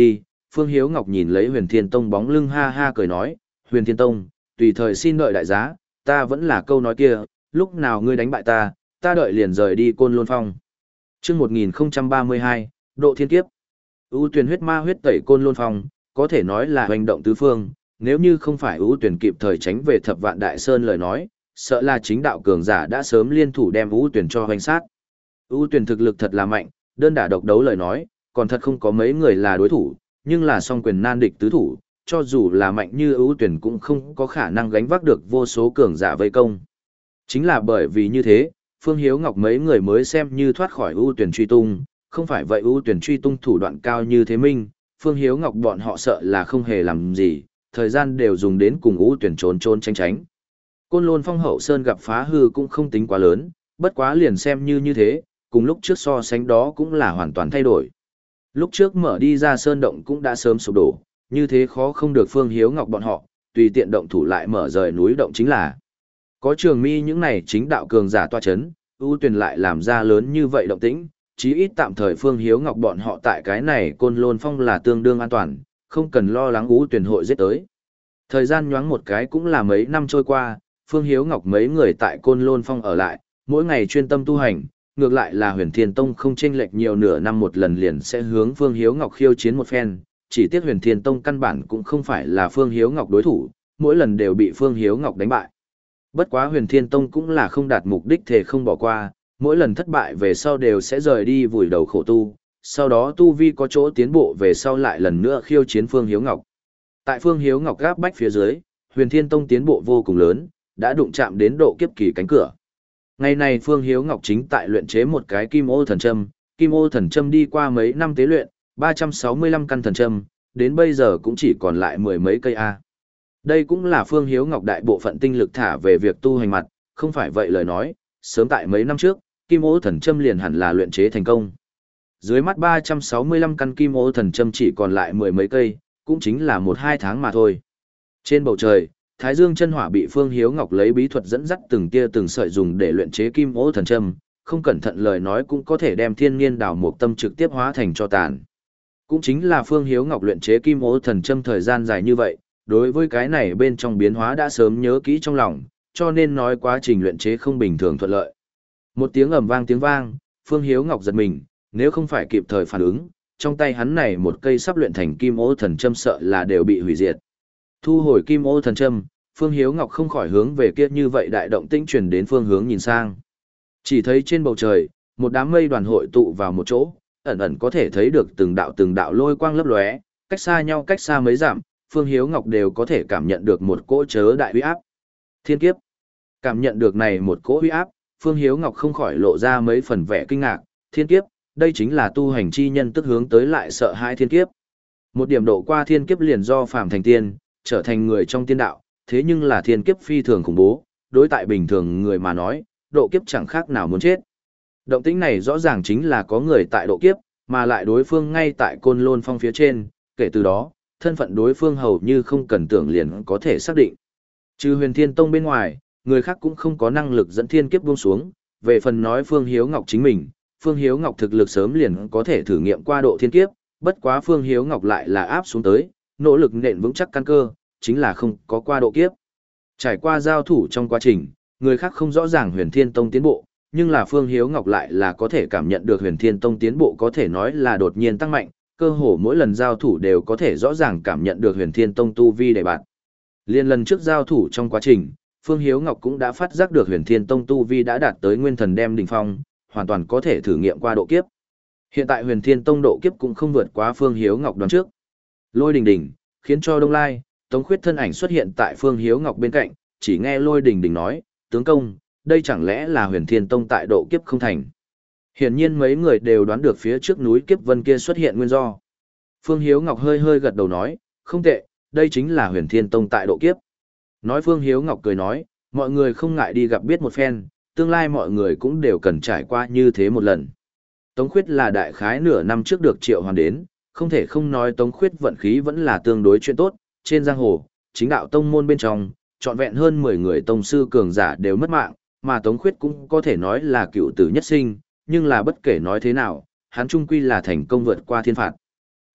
Phương Hiếu Ngọc nhìn lấy Huyền Thiên Tông bóng lưng ha ha cười nói, Huyền Thiên Tông, tùy thời xin đợi đại giá, ta vẫn là câu nói kia, lúc nào ngươi đánh bại ta, ta đợi liền rời đi Côn Lôn Phong. Chương một nghìn ba mươi hai, Độ Thiên Kiếp. Ưu Tuyển huyết ma huyết tẩy Côn Lôn Phong, có thể nói là hoành động tứ phương, nếu như không phải Ưu Tuyển kịp thời tránh về Thập Vạn Đại Sơn lời nói, sợ là chính đạo cường giả đã sớm liên thủ đem Ưu Tuyển cho hoành sát. Ưu Tuyển thực lực thật là mạnh, đơn đả độc đấu lời nói, còn thật không có mấy người là đối thủ, nhưng là song quyền nan địch tứ thủ, cho dù là mạnh như Ưu Tuyển cũng không có khả năng gánh vác được vô số cường giả vây công. Chính là bởi vì như thế, Phương Hiếu Ngọc mấy người mới xem như thoát khỏi ưu tuyển truy tung, không phải vậy ưu tuyển truy tung thủ đoạn cao như thế minh, Phương Hiếu Ngọc bọn họ sợ là không hề làm gì, thời gian đều dùng đến cùng ưu tuyển trốn trốn tránh tránh. Côn Lôn Phong hậu sơn gặp phá hư cũng không tính quá lớn, bất quá liền xem như như thế, cùng lúc trước so sánh đó cũng là hoàn toàn thay đổi. Lúc trước mở đi ra sơn động cũng đã sớm sụp đổ, như thế khó không được Phương Hiếu Ngọc bọn họ, tùy tiện động thủ lại mở rời núi động chính là. Có Trường Mi những này chính đạo cường giả toa chấn, ưu tuyển lại làm ra lớn như vậy động tĩnh, chí ít tạm thời Phương Hiếu Ngọc bọn họ tại cái này Côn Lôn Phong là tương đương an toàn, không cần lo lắng ưu tuyển hội giết tới. Thời gian nhoáng một cái cũng là mấy năm trôi qua, Phương Hiếu Ngọc mấy người tại Côn Lôn Phong ở lại, mỗi ngày chuyên tâm tu hành, ngược lại là Huyền Thiên Tông không chênh lệch nhiều nửa năm một lần liền sẽ hướng Phương Hiếu Ngọc khiêu chiến một phen, chỉ tiếc Huyền Thiên Tông căn bản cũng không phải là Phương Hiếu Ngọc đối thủ, mỗi lần đều bị Phương Hiếu Ngọc đánh bại. Bất quá Huyền Thiên Tông cũng là không đạt mục đích thể không bỏ qua, mỗi lần thất bại về sau đều sẽ rời đi vùi đầu khổ tu, sau đó tu vi có chỗ tiến bộ về sau lại lần nữa khiêu chiến Phương Hiếu Ngọc. Tại Phương Hiếu Ngọc gáp bách phía dưới, Huyền Thiên Tông tiến bộ vô cùng lớn, đã đụng chạm đến độ kiếp kỳ cánh cửa. Ngày này Phương Hiếu Ngọc chính tại luyện chế một cái Kim Ô Thần Châm, Kim Ô Thần Châm đi qua mấy năm tế luyện, ba trăm sáu mươi lăm căn thần châm, đến bây giờ cũng chỉ còn lại mười mấy cây A. Đây cũng là Phương Hiếu Ngọc đại bộ phận tinh lực thả về việc tu hành mặt, không phải vậy lời nói, sớm tại mấy năm trước, Kim Ô Thần Châm liền hẳn là luyện chế thành công. Dưới mắt ba trăm sáu mươi lăm căn Kim Ô Thần Châm chỉ còn lại mười mấy cây, cũng chính là một hai tháng mà thôi. Trên bầu trời, Thái Dương chân hỏa bị Phương Hiếu Ngọc lấy bí thuật dẫn dắt từng tia từng sợi dùng để luyện chế Kim Ô Thần Châm, không cẩn thận lời nói cũng có thể đem thiên nhiên đảo mục tâm trực tiếp hóa thành cho tàn. Cũng chính là Phương Hiếu Ngọc luyện chế Kim Ô Thần Châm thời gian dài như vậy, đối với cái này bên trong biến hóa đã sớm nhớ kỹ trong lòng, cho nên nói quá trình luyện chế không bình thường thuận lợi. Một tiếng ầm vang tiếng vang, Phương Hiếu Ngọc giật mình, nếu không phải kịp thời phản ứng, trong tay hắn này một cây sắp luyện thành Kim Ô Thần Châm sợ là đều bị hủy diệt. Thu hồi Kim Ô Thần Châm, Phương Hiếu Ngọc không khỏi hướng về kia như vậy đại động tĩnh truyền đến phương hướng nhìn sang. Chỉ thấy trên bầu trời, một đám mây đoàn hội tụ vào một chỗ, ẩn ẩn có thể thấy được từng đạo từng đạo lôi quang lấp lóe, cách xa nhau cách xa mấy dặm, Phương Hiếu Ngọc đều có thể cảm nhận được một cỗ chớ đại uy áp. Thiên kiếp. Cảm nhận được này một cỗ uy áp, Phương Hiếu Ngọc không khỏi lộ ra mấy phần vẻ kinh ngạc, thiên kiếp, đây chính là tu hành chi nhân tức hướng tới lại sợ hai thiên kiếp. Một điểm độ qua thiên kiếp liền do phàm thành tiên, trở thành người trong tiên đạo, thế nhưng là thiên kiếp phi thường khủng bố, đối tại bình thường người mà nói, độ kiếp chẳng khác nào muốn chết. Động tĩnh này rõ ràng chính là có người tại độ kiếp, mà lại đối phương ngay tại Côn Lôn Phong phía trên, kể từ đó, thân phận đối phương hầu như không cần tưởng liền có thể xác định. Trừ Huyền Thiên Tông bên ngoài, người khác cũng không có năng lực dẫn thiên kiếp buông xuống, về phần nói Phương Hiếu Ngọc chính mình, Phương Hiếu Ngọc thực lực sớm liền có thể thử nghiệm qua độ thiên kiếp, bất quá Phương Hiếu Ngọc lại là áp xuống tới, nỗ lực nện vững chắc căn cơ, chính là không có qua độ kiếp. Trải qua giao thủ trong quá trình, người khác không rõ ràng Huyền Thiên Tông tiến bộ, nhưng là Phương Hiếu Ngọc lại là có thể cảm nhận được Huyền Thiên Tông tiến bộ có thể nói là đột nhiên tăng mạnh, cơ hồ mỗi lần giao thủ đều có thể rõ ràng cảm nhận được Huyền Thiên Tông tu vi đề bạt. Liên lần trước giao thủ trong quá trình, Phương Hiếu Ngọc cũng đã phát giác được Huyền Thiên Tông tu vi đã đạt tới nguyên thần đem đỉnh phong, hoàn toàn có thể thử nghiệm qua độ kiếp. Hiện tại Huyền Thiên Tông độ kiếp cũng không vượt quá Phương Hiếu Ngọc đoán trước. Lôi đình đình, khiến cho Đông Lai, Tống Khuyết thân ảnh xuất hiện tại Phương Hiếu Ngọc bên cạnh, chỉ nghe Lôi đình đình nói, tướng công, đây chẳng lẽ là Huyền Thiên Tông tại độ kiếp không thành. Hiển nhiên mấy người đều đoán được phía trước núi kiếp vân kia xuất hiện nguyên do. Phương Hiếu Ngọc hơi hơi gật đầu nói, không tệ, đây chính là Huyền Thiên Tông tại độ kiếp. Nói Phương Hiếu Ngọc cười nói, mọi người không ngại đi gặp biết một phen, tương lai mọi người cũng đều cần trải qua như thế một lần. Tống Khuyết là đại khái nửa năm trước được triệu hoàn đến, không thể không nói Tống Khuyết vận khí vẫn là tương đối chuyện tốt, trên giang hồ, chính đạo tông môn bên trong, trọn vẹn hơn mười người tông sư cường giả đều mất mạng, mà Tống Khuyết cũng có thể nói là cựu tử nhất sinh, nhưng là bất kể nói thế nào, hắn trung quy là thành công vượt qua thiên phạt.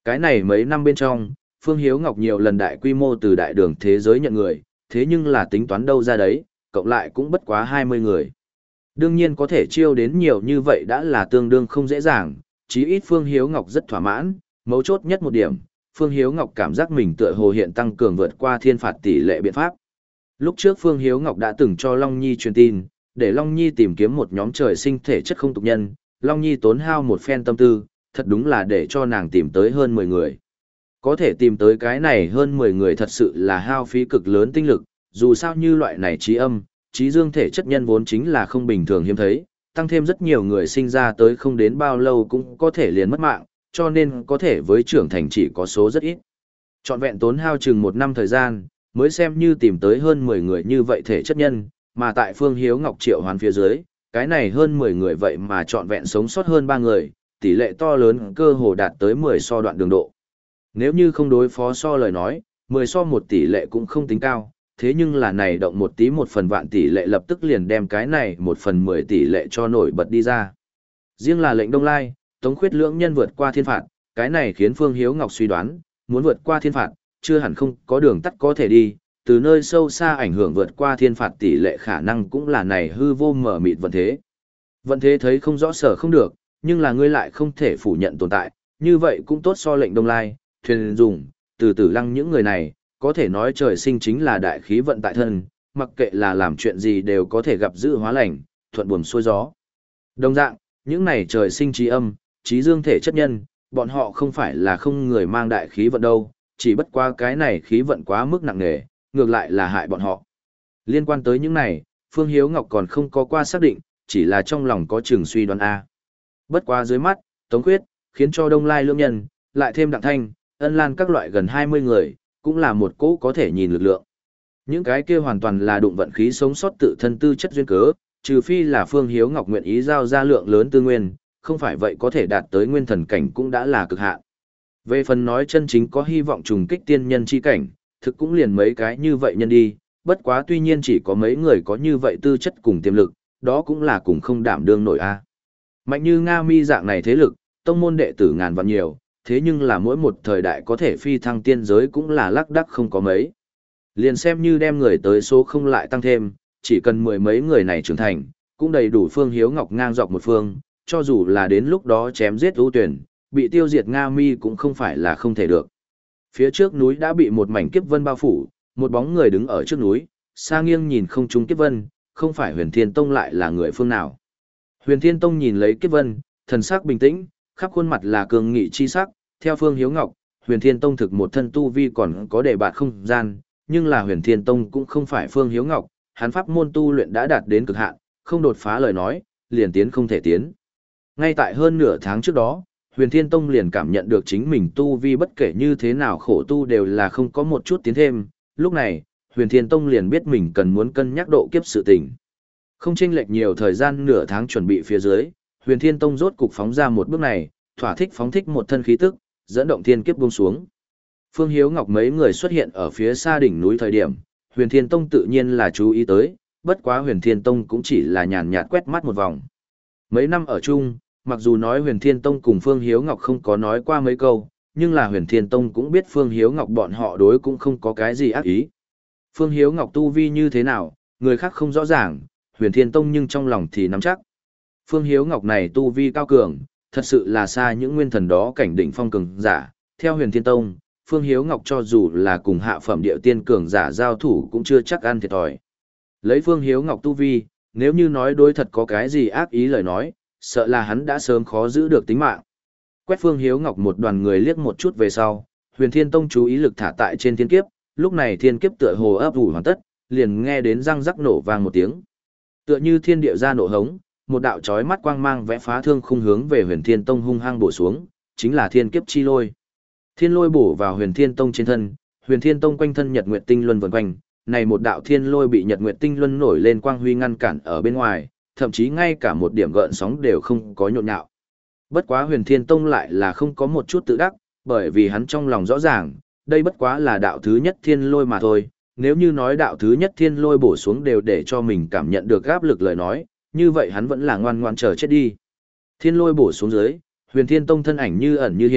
Cái này mấy năm bên trong, Phương Hiếu Ngọc nhiều lần đại quy mô từ đại đường thế giới nhận người, thế nhưng là tính toán đâu ra đấy, cộng lại cũng bất quá hai mươi người. Đương nhiên có thể chiêu đến nhiều như vậy đã là tương đương không dễ dàng, chí ít Phương Hiếu Ngọc rất thỏa mãn, mấu chốt nhất một điểm, Phương Hiếu Ngọc cảm giác mình tựa hồ hiện tăng cường vượt qua thiên phạt tỷ lệ biện pháp. Lúc trước Phương Hiếu Ngọc đã từng cho Long Nhi truyền tin, để Long Nhi tìm kiếm một nhóm trời sinh thể chất không tục nhân, Long Nhi tốn hao một phen tâm tư, thật đúng là để cho nàng tìm tới hơn mười người. Có thể tìm tới cái này hơn mười người thật sự là hao phí cực lớn tinh lực, dù sao như loại này trí âm, trí dương thể chất nhân vốn chính là không bình thường hiếm thấy, tăng thêm rất nhiều người sinh ra tới không đến bao lâu cũng có thể liền mất mạng, cho nên có thể với trưởng thành chỉ có số rất ít. Trọn vẹn tốn hao chừng một năm thời gian, mới xem như tìm tới hơn mười người như vậy thể chất nhân, mà tại Phương Hiếu Ngọc triệu hoán phía dưới, cái này hơn mười người vậy mà trọn vẹn sống sót hơn ba người, tỷ lệ to lớn cơ hồ đạt tới mười so đoạn đường độ. Nếu như không đối phó so lời nói, mười so một tỷ lệ cũng không tính cao, thế nhưng là này động một tí một phần vạn tỷ lệ lập tức liền đem cái này một phần mười tỷ lệ cho nổi bật đi ra. Riêng là lệnh Đông Lai, Tống Khuyết lưỡng nhân vượt qua thiên phạt, cái này khiến Phương Hiếu Ngọc suy đoán, muốn vượt qua thiên phạt, chưa hẳn không có đường tắt có thể đi, từ nơi sâu xa ảnh hưởng vượt qua thiên phạt tỷ lệ khả năng cũng là này hư vô mở mịt vận thế. Vận thế thấy không rõ sở không được, nhưng là ngươi lại không thể phủ nhận tồn tại, như vậy cũng tốt so lệnh Đông Lai, thuyền dùng, từ từ lăng những người này, có thể nói trời sinh chính là đại khí vận tại thân, mặc kệ là làm chuyện gì đều có thể gặp dự hóa lành, thuận buồm xuôi gió. Đồng dạng, những này trời sinh trí âm, trí dương thể chất nhân, bọn họ không phải là không người mang đại khí vận đâu, chỉ bất qua cái này khí vận quá mức nặng nề, ngược lại là hại bọn họ. Liên quan tới những này, Phương Hiếu Ngọc còn không có qua xác định, chỉ là trong lòng có chừng suy đoán A. Bất quá dưới mắt, Tống Khuyết, khiến cho Đông Lai lưỡng nhân, lại thêm Đặng Thanh, Ân Lan các loại gần hai mươi người, cũng là một cỗ có thể nhìn lực lượng. Những cái kia hoàn toàn là đụng vận khí sống sót tự thân tư chất duyên cớ, trừ phi là Phương Hiếu Ngọc nguyện ý giao ra lượng lớn tư nguyên, không phải vậy có thể đạt tới nguyên thần cảnh cũng đã là cực hạn. Về phần nói chân chính có hy vọng trùng kích tiên nhân chi cảnh, thực cũng liền mấy cái như vậy nhân đi, bất quá tuy nhiên chỉ có mấy người có như vậy tư chất cùng tiềm lực, đó cũng là cùng không đảm đương nổi a. Mạnh như Nga Mi dạng này thế lực, tông môn đệ tử ngàn vạn nhiều, thế nhưng là mỗi một thời đại có thể phi thăng tiên giới cũng là lác đác không có mấy. Liền xem như đem người tới số không lại tăng thêm, chỉ cần mười mấy người này trưởng thành, cũng đầy đủ Phương Hiếu Ngọc ngang dọc một phương, cho dù là đến lúc đó chém giết ưu tuyển, bị tiêu diệt Nga Mi cũng không phải là không thể được. Phía trước núi đã bị một mảnh kiếp vân bao phủ, một bóng người đứng ở trước núi, xa nghiêng nhìn không trung kiếp vân, không phải Huyền Thiên Tông lại là người phương nào. Huyền Thiên Tông nhìn lấy kiếp vân, thần sắc bình tĩnh, khắp khuôn mặt là cường nghị chi sắc, theo Phương Hiếu Ngọc, Huyền Thiên Tông thực một thân tu vi còn có để bạt không gian, nhưng là Huyền Thiên Tông cũng không phải Phương Hiếu Ngọc, hắn pháp môn tu luyện đã đạt đến cực hạn, không đột phá lời nói, liền tiến không thể tiến. Ngay tại hơn nửa tháng trước đó, Huyền Thiên Tông liền cảm nhận được chính mình tu vi bất kể như thế nào khổ tu đều là không có một chút tiến thêm, lúc này, Huyền Thiên Tông liền biết mình cần muốn cân nhắc độ kiếp sự tình. Không chênh lệch nhiều thời gian nửa tháng chuẩn bị phía dưới, Huyền Thiên Tông rốt cục phóng ra một bước này, thỏa thích phóng thích một thân khí tức, dẫn động thiên kiếp buông xuống. Phương Hiếu Ngọc mấy người xuất hiện ở phía xa đỉnh núi thời điểm, Huyền Thiên Tông tự nhiên là chú ý tới, bất quá Huyền Thiên Tông cũng chỉ là nhàn nhạt quét mắt một vòng. Mấy năm ở chung, mặc dù nói Huyền Thiên Tông cùng Phương Hiếu Ngọc không có nói qua mấy câu, nhưng là Huyền Thiên Tông cũng biết Phương Hiếu Ngọc bọn họ đối cũng không có cái gì ác ý. Phương Hiếu Ngọc tu vi như thế nào, người khác không rõ ràng, Huyền Thiên Tông nhưng trong lòng thì nắm chắc. Phương Hiếu Ngọc này tu vi cao cường, thật sự là xa những nguyên thần đó cảnh đỉnh phong cường giả. Theo Huyền Thiên Tông, Phương Hiếu Ngọc cho dù là cùng hạ phẩm địa tiên cường giả giao thủ cũng chưa chắc ăn thiệt thòi. Lấy Phương Hiếu Ngọc tu vi, nếu như nói đối thật có cái gì ác ý lời nói, sợ là hắn đã sớm khó giữ được tính mạng. Quét Phương Hiếu Ngọc một đoàn người liếc một chút về sau, Huyền Thiên Tông chú ý lực thả tại trên thiên kiếp, lúc này thiên kiếp tựa hồ ấp ủ hoàn tất, liền nghe đến răng rắc nổ vang một tiếng. Tựa như thiên địa ra nổ hống, một đạo chói mắt quang mang vẽ phá thương khung hướng về Huyền Thiên Tông hung hăng bổ xuống, chính là thiên kiếp chi lôi. Thiên lôi bổ vào Huyền Thiên Tông trên thân, Huyền Thiên Tông quanh thân Nhật Nguyệt Tinh Luân vần quanh, này một đạo thiên lôi bị Nhật Nguyệt Tinh Luân nổi lên quang huy ngăn cản ở bên ngoài, thậm chí ngay cả một điểm gợn sóng đều không có nhộn nhạo. Bất quá Huyền Thiên Tông lại là không có một chút tự đắc, bởi vì hắn trong lòng rõ ràng, đây bất quá là đạo thứ nhất thiên lôi mà thôi, nếu như nói đạo thứ nhất thiên lôi bổ xuống đều để cho mình cảm nhận được áp lực lời nói, như vậy hắn vẫn là ngoan ngoan chờ chết đi. Thiên lôi bổ xuống dưới, Huyền Thiên Tông thân ảnh như ẩn như hiện,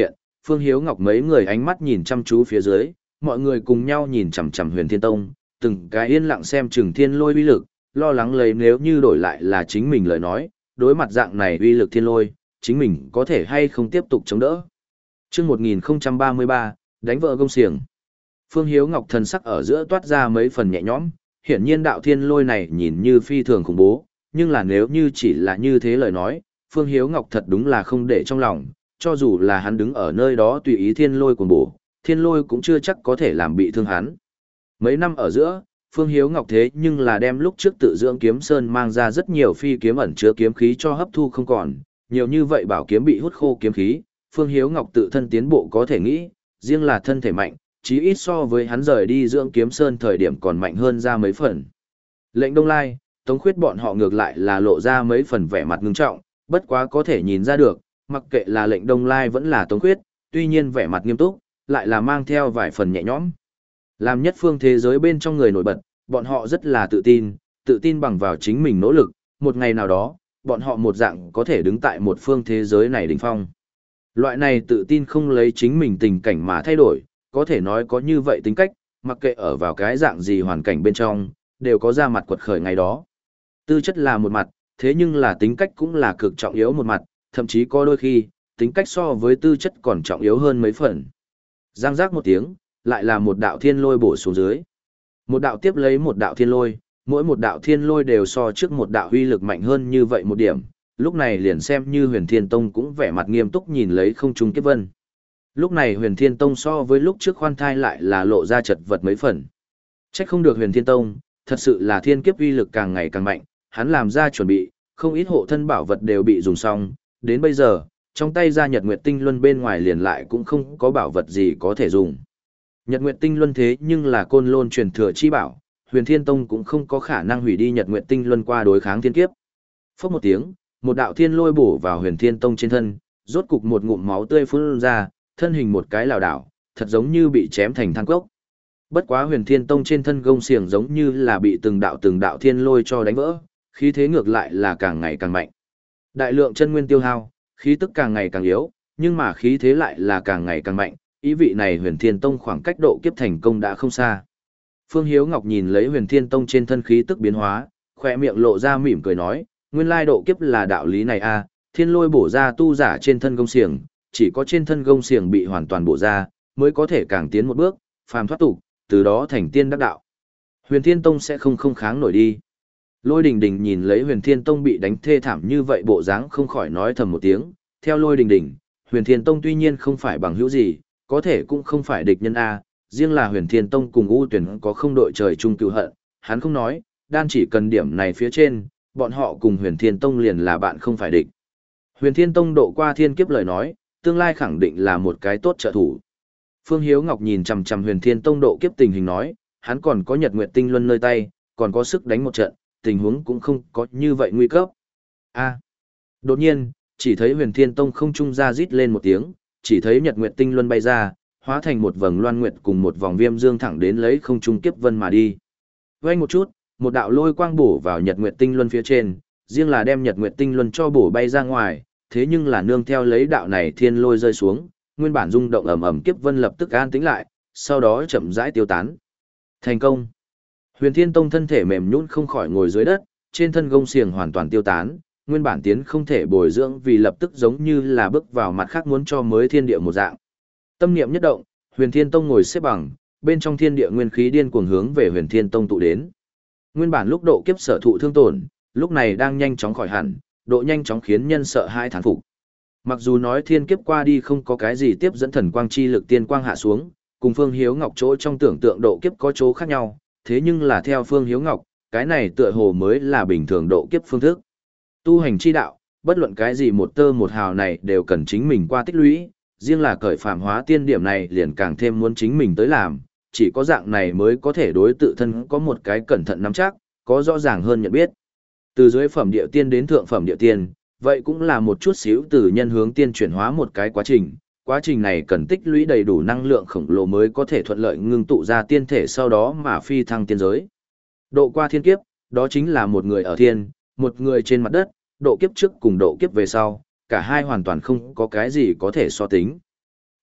Phương Hiếu Ngọc mấy người ánh mắt nhìn chăm chú phía dưới, mọi người cùng nhau nhìn chằm chằm Huyền Thiên Tông, từng cái yên lặng xem chừng thiên lôi uy lực, lo lắng lấy nếu như đổi lại là chính mình lời nói, đối mặt dạng này uy lực thiên lôi, chính mình có thể hay không tiếp tục chống đỡ. Chương một nghìn không trăm ba mươi ba, đánh vợ gông xiềng. Phương Hiếu Ngọc thần sắc ở giữa toát ra mấy phần nhẹ nhõm, hiển nhiên đạo thiên lôi này nhìn như phi thường khủng bố, nhưng là nếu như chỉ là như thế lời nói, Phương Hiếu Ngọc thật đúng là không để trong lòng, cho dù là hắn đứng ở nơi đó tùy ý thiên lôi cuồng bổ, thiên lôi cũng chưa chắc có thể làm bị thương hắn. Mấy năm ở giữa, Phương Hiếu Ngọc thế nhưng là đem lúc trước tự dưỡng kiếm sơn mang ra rất nhiều phi kiếm ẩn chứa kiếm khí cho hấp thu không còn, nhiều như vậy bảo kiếm bị hút khô kiếm khí, Phương Hiếu Ngọc tự thân tiến bộ có thể nghĩ, riêng là thân thể mạnh, chí ít so với hắn rời đi dưỡng kiếm sơn thời điểm còn mạnh hơn ra mấy phần. Lệnh Đông Lai, Tống Khuyết bọn họ ngược lại là lộ ra mấy phần vẻ mặt ngưng trọng, bất quá có thể nhìn ra được, mặc kệ là Lệnh Đông Lai vẫn là Tống Khuyết, tuy nhiên vẻ mặt nghiêm túc, lại là mang theo vài phần nhẹ nhõm. Làm nhất phương thế giới bên trong người nổi bật, bọn họ rất là tự tin, tự tin bằng vào chính mình nỗ lực, một ngày nào đó, bọn họ một dạng có thể đứng tại một phương thế giới này đỉnh phong. Loại này tự tin không lấy chính mình tình cảnh mà thay đổi, có thể nói có như vậy tính cách, mặc kệ ở vào cái dạng gì hoàn cảnh bên trong, đều có ra mặt quật khởi ngày đó. Tư chất là một mặt, thế nhưng là tính cách cũng là cực trọng yếu một mặt, thậm chí có đôi khi, tính cách so với tư chất còn trọng yếu hơn mấy phần. Giang giác một tiếng, lại là một đạo thiên lôi bổ xuống dưới. Một đạo tiếp lấy một đạo thiên lôi, mỗi một đạo thiên lôi đều so trước một đạo huy lực mạnh hơn như vậy một điểm, lúc này liền xem như Huyền Thiên Tông cũng vẻ mặt nghiêm túc nhìn lấy không trung kiếp vân. Lúc này Huyền Thiên Tông so với lúc trước khoan thai lại là lộ ra chật vật mấy phần. Trách không được Huyền Thiên Tông, thật sự là thiên kiếp uy lực càng ngày càng mạnh, hắn làm ra chuẩn bị, không ít hộ thân bảo vật đều bị dùng xong, đến bây giờ, trong tay ra Nhật Nguyệt Tinh Luân bên ngoài liền lại cũng không có bảo vật gì có thể dùng. Nhật Nguyệt Tinh Luân thế nhưng là côn lôn truyền thừa chi bảo, Huyền Thiên Tông cũng không có khả năng hủy đi Nhật Nguyệt Tinh Luân qua đối kháng thiên kiếp. Phốc một tiếng, một đạo thiên lôi bổ vào Huyền Thiên Tông trên thân, rốt cục một ngụm máu tươi phun ra, thân hình một cái lảo đảo, thật giống như bị chém thành than cốc. Bất quá Huyền Thiên Tông trên thân gông xiềng giống như là bị từng đạo từng đạo thiên lôi cho đánh vỡ, khí thế ngược lại là càng ngày càng mạnh. Đại lượng chân nguyên tiêu hao, khí tức càng ngày càng yếu, nhưng mà khí thế lại là càng ngày càng mạnh, ý vị này Huyền Thiên Tông khoảng cách độ kiếp thành công đã không xa. Phương Hiếu Ngọc nhìn lấy Huyền Thiên Tông trên thân khí tức biến hóa, khỏe miệng lộ ra mỉm cười nói, nguyên lai độ kiếp là đạo lý này a, thiên lôi bổ ra tu giả trên thân gông xiềng, chỉ có trên thân gông xiềng bị hoàn toàn bổ ra, mới có thể càng tiến một bước, phàm thoát tục, từ đó thành tiên đắc đạo. Huyền Thiên Tông sẽ không không kháng nổi đi. Lôi Đình Đình nhìn lấy Huyền Thiên Tông bị đánh thê thảm như vậy bộ dáng không khỏi nói thầm một tiếng, theo Lôi Đình Đình, Huyền Thiên Tông tuy nhiên không phải bằng hữu gì, có thể cũng không phải địch nhân a, riêng là Huyền Thiên Tông cùng U Tuyển có không đội trời chung cừu hận, hắn không nói, đan chỉ cần điểm này phía trên, bọn họ cùng Huyền Thiên Tông liền là bạn không phải địch. Huyền Thiên Tông độ qua thiên kiếp lời nói, tương lai khẳng định là một cái tốt trợ thủ. Phương Hiếu Ngọc nhìn chằm chằm Huyền Thiên Tông độ kiếp tình hình nói, hắn còn có Nhật Nguyệt Tinh Luân nơi tay, còn có sức đánh một trận, tình huống cũng không có như vậy nguy cấp. A. Đột nhiên, chỉ thấy Huyền Thiên Tông không trung ra rít lên một tiếng, chỉ thấy Nhật Nguyệt Tinh Luân bay ra, hóa thành một vầng loan nguyệt cùng một vòng viêm dương thẳng đến lấy không trung kiếp vân mà đi. Vây một chút, một đạo lôi quang bổ vào Nhật Nguyệt Tinh Luân phía trên, riêng là đem Nhật Nguyệt Tinh Luân cho bổ bay ra ngoài, thế nhưng là nương theo lấy đạo này thiên lôi rơi xuống, nguyên bản rung động ầm ầm kiếp vân lập tức an tĩnh lại, sau đó chậm rãi tiêu tán. Thành công. Huyền Thiên Tông thân thể mềm nhũn không khỏi ngồi dưới đất, trên thân gông xiềng hoàn toàn tiêu tán, nguyên bản tiến không thể bồi dưỡng vì lập tức giống như là bước vào mặt khác muốn cho mới thiên địa một dạng. Tâm niệm nhất động, Huyền Thiên Tông ngồi xếp bằng, bên trong thiên địa nguyên khí điên cuồng hướng về Huyền Thiên Tông tụ đến. Nguyên bản lúc độ kiếp sở thụ thương tổn, lúc này đang nhanh chóng khỏi hẳn, độ nhanh chóng khiến nhân sợ hai thán phục. Mặc dù nói thiên kiếp qua đi không có cái gì tiếp dẫn thần quang chi lực tiên quang hạ xuống, cùng Phương Hiếu Ngọc chỗ trong tưởng tượng độ kiếp có chỗ khác nhau, thế nhưng là theo Phương Hiếu Ngọc, cái này tựa hồ mới là bình thường độ kiếp phương thức. Tu hành chi đạo, bất luận cái gì một tơ một hào này đều cần chính mình qua tích lũy, riêng là cởi phàm hóa tiên điểm này liền càng thêm muốn chính mình tới làm, chỉ có dạng này mới có thể đối tự thân có một cái cẩn thận nắm chắc, có rõ ràng hơn nhận biết. Từ dưới phẩm địa tiên đến thượng phẩm địa tiên, vậy cũng là một chút xíu từ nhân hướng tiên chuyển hóa một cái quá trình, quá trình này cần tích lũy đầy đủ năng lượng khổng lồ mới có thể thuận lợi ngưng tụ ra tiên thể sau đó mà phi thăng tiên giới. Độ qua thiên kiếp, đó chính là một người ở thiên, một người trên mặt đất, độ kiếp trước cùng độ kiếp về sau, cả hai hoàn toàn không có cái gì có thể so tính.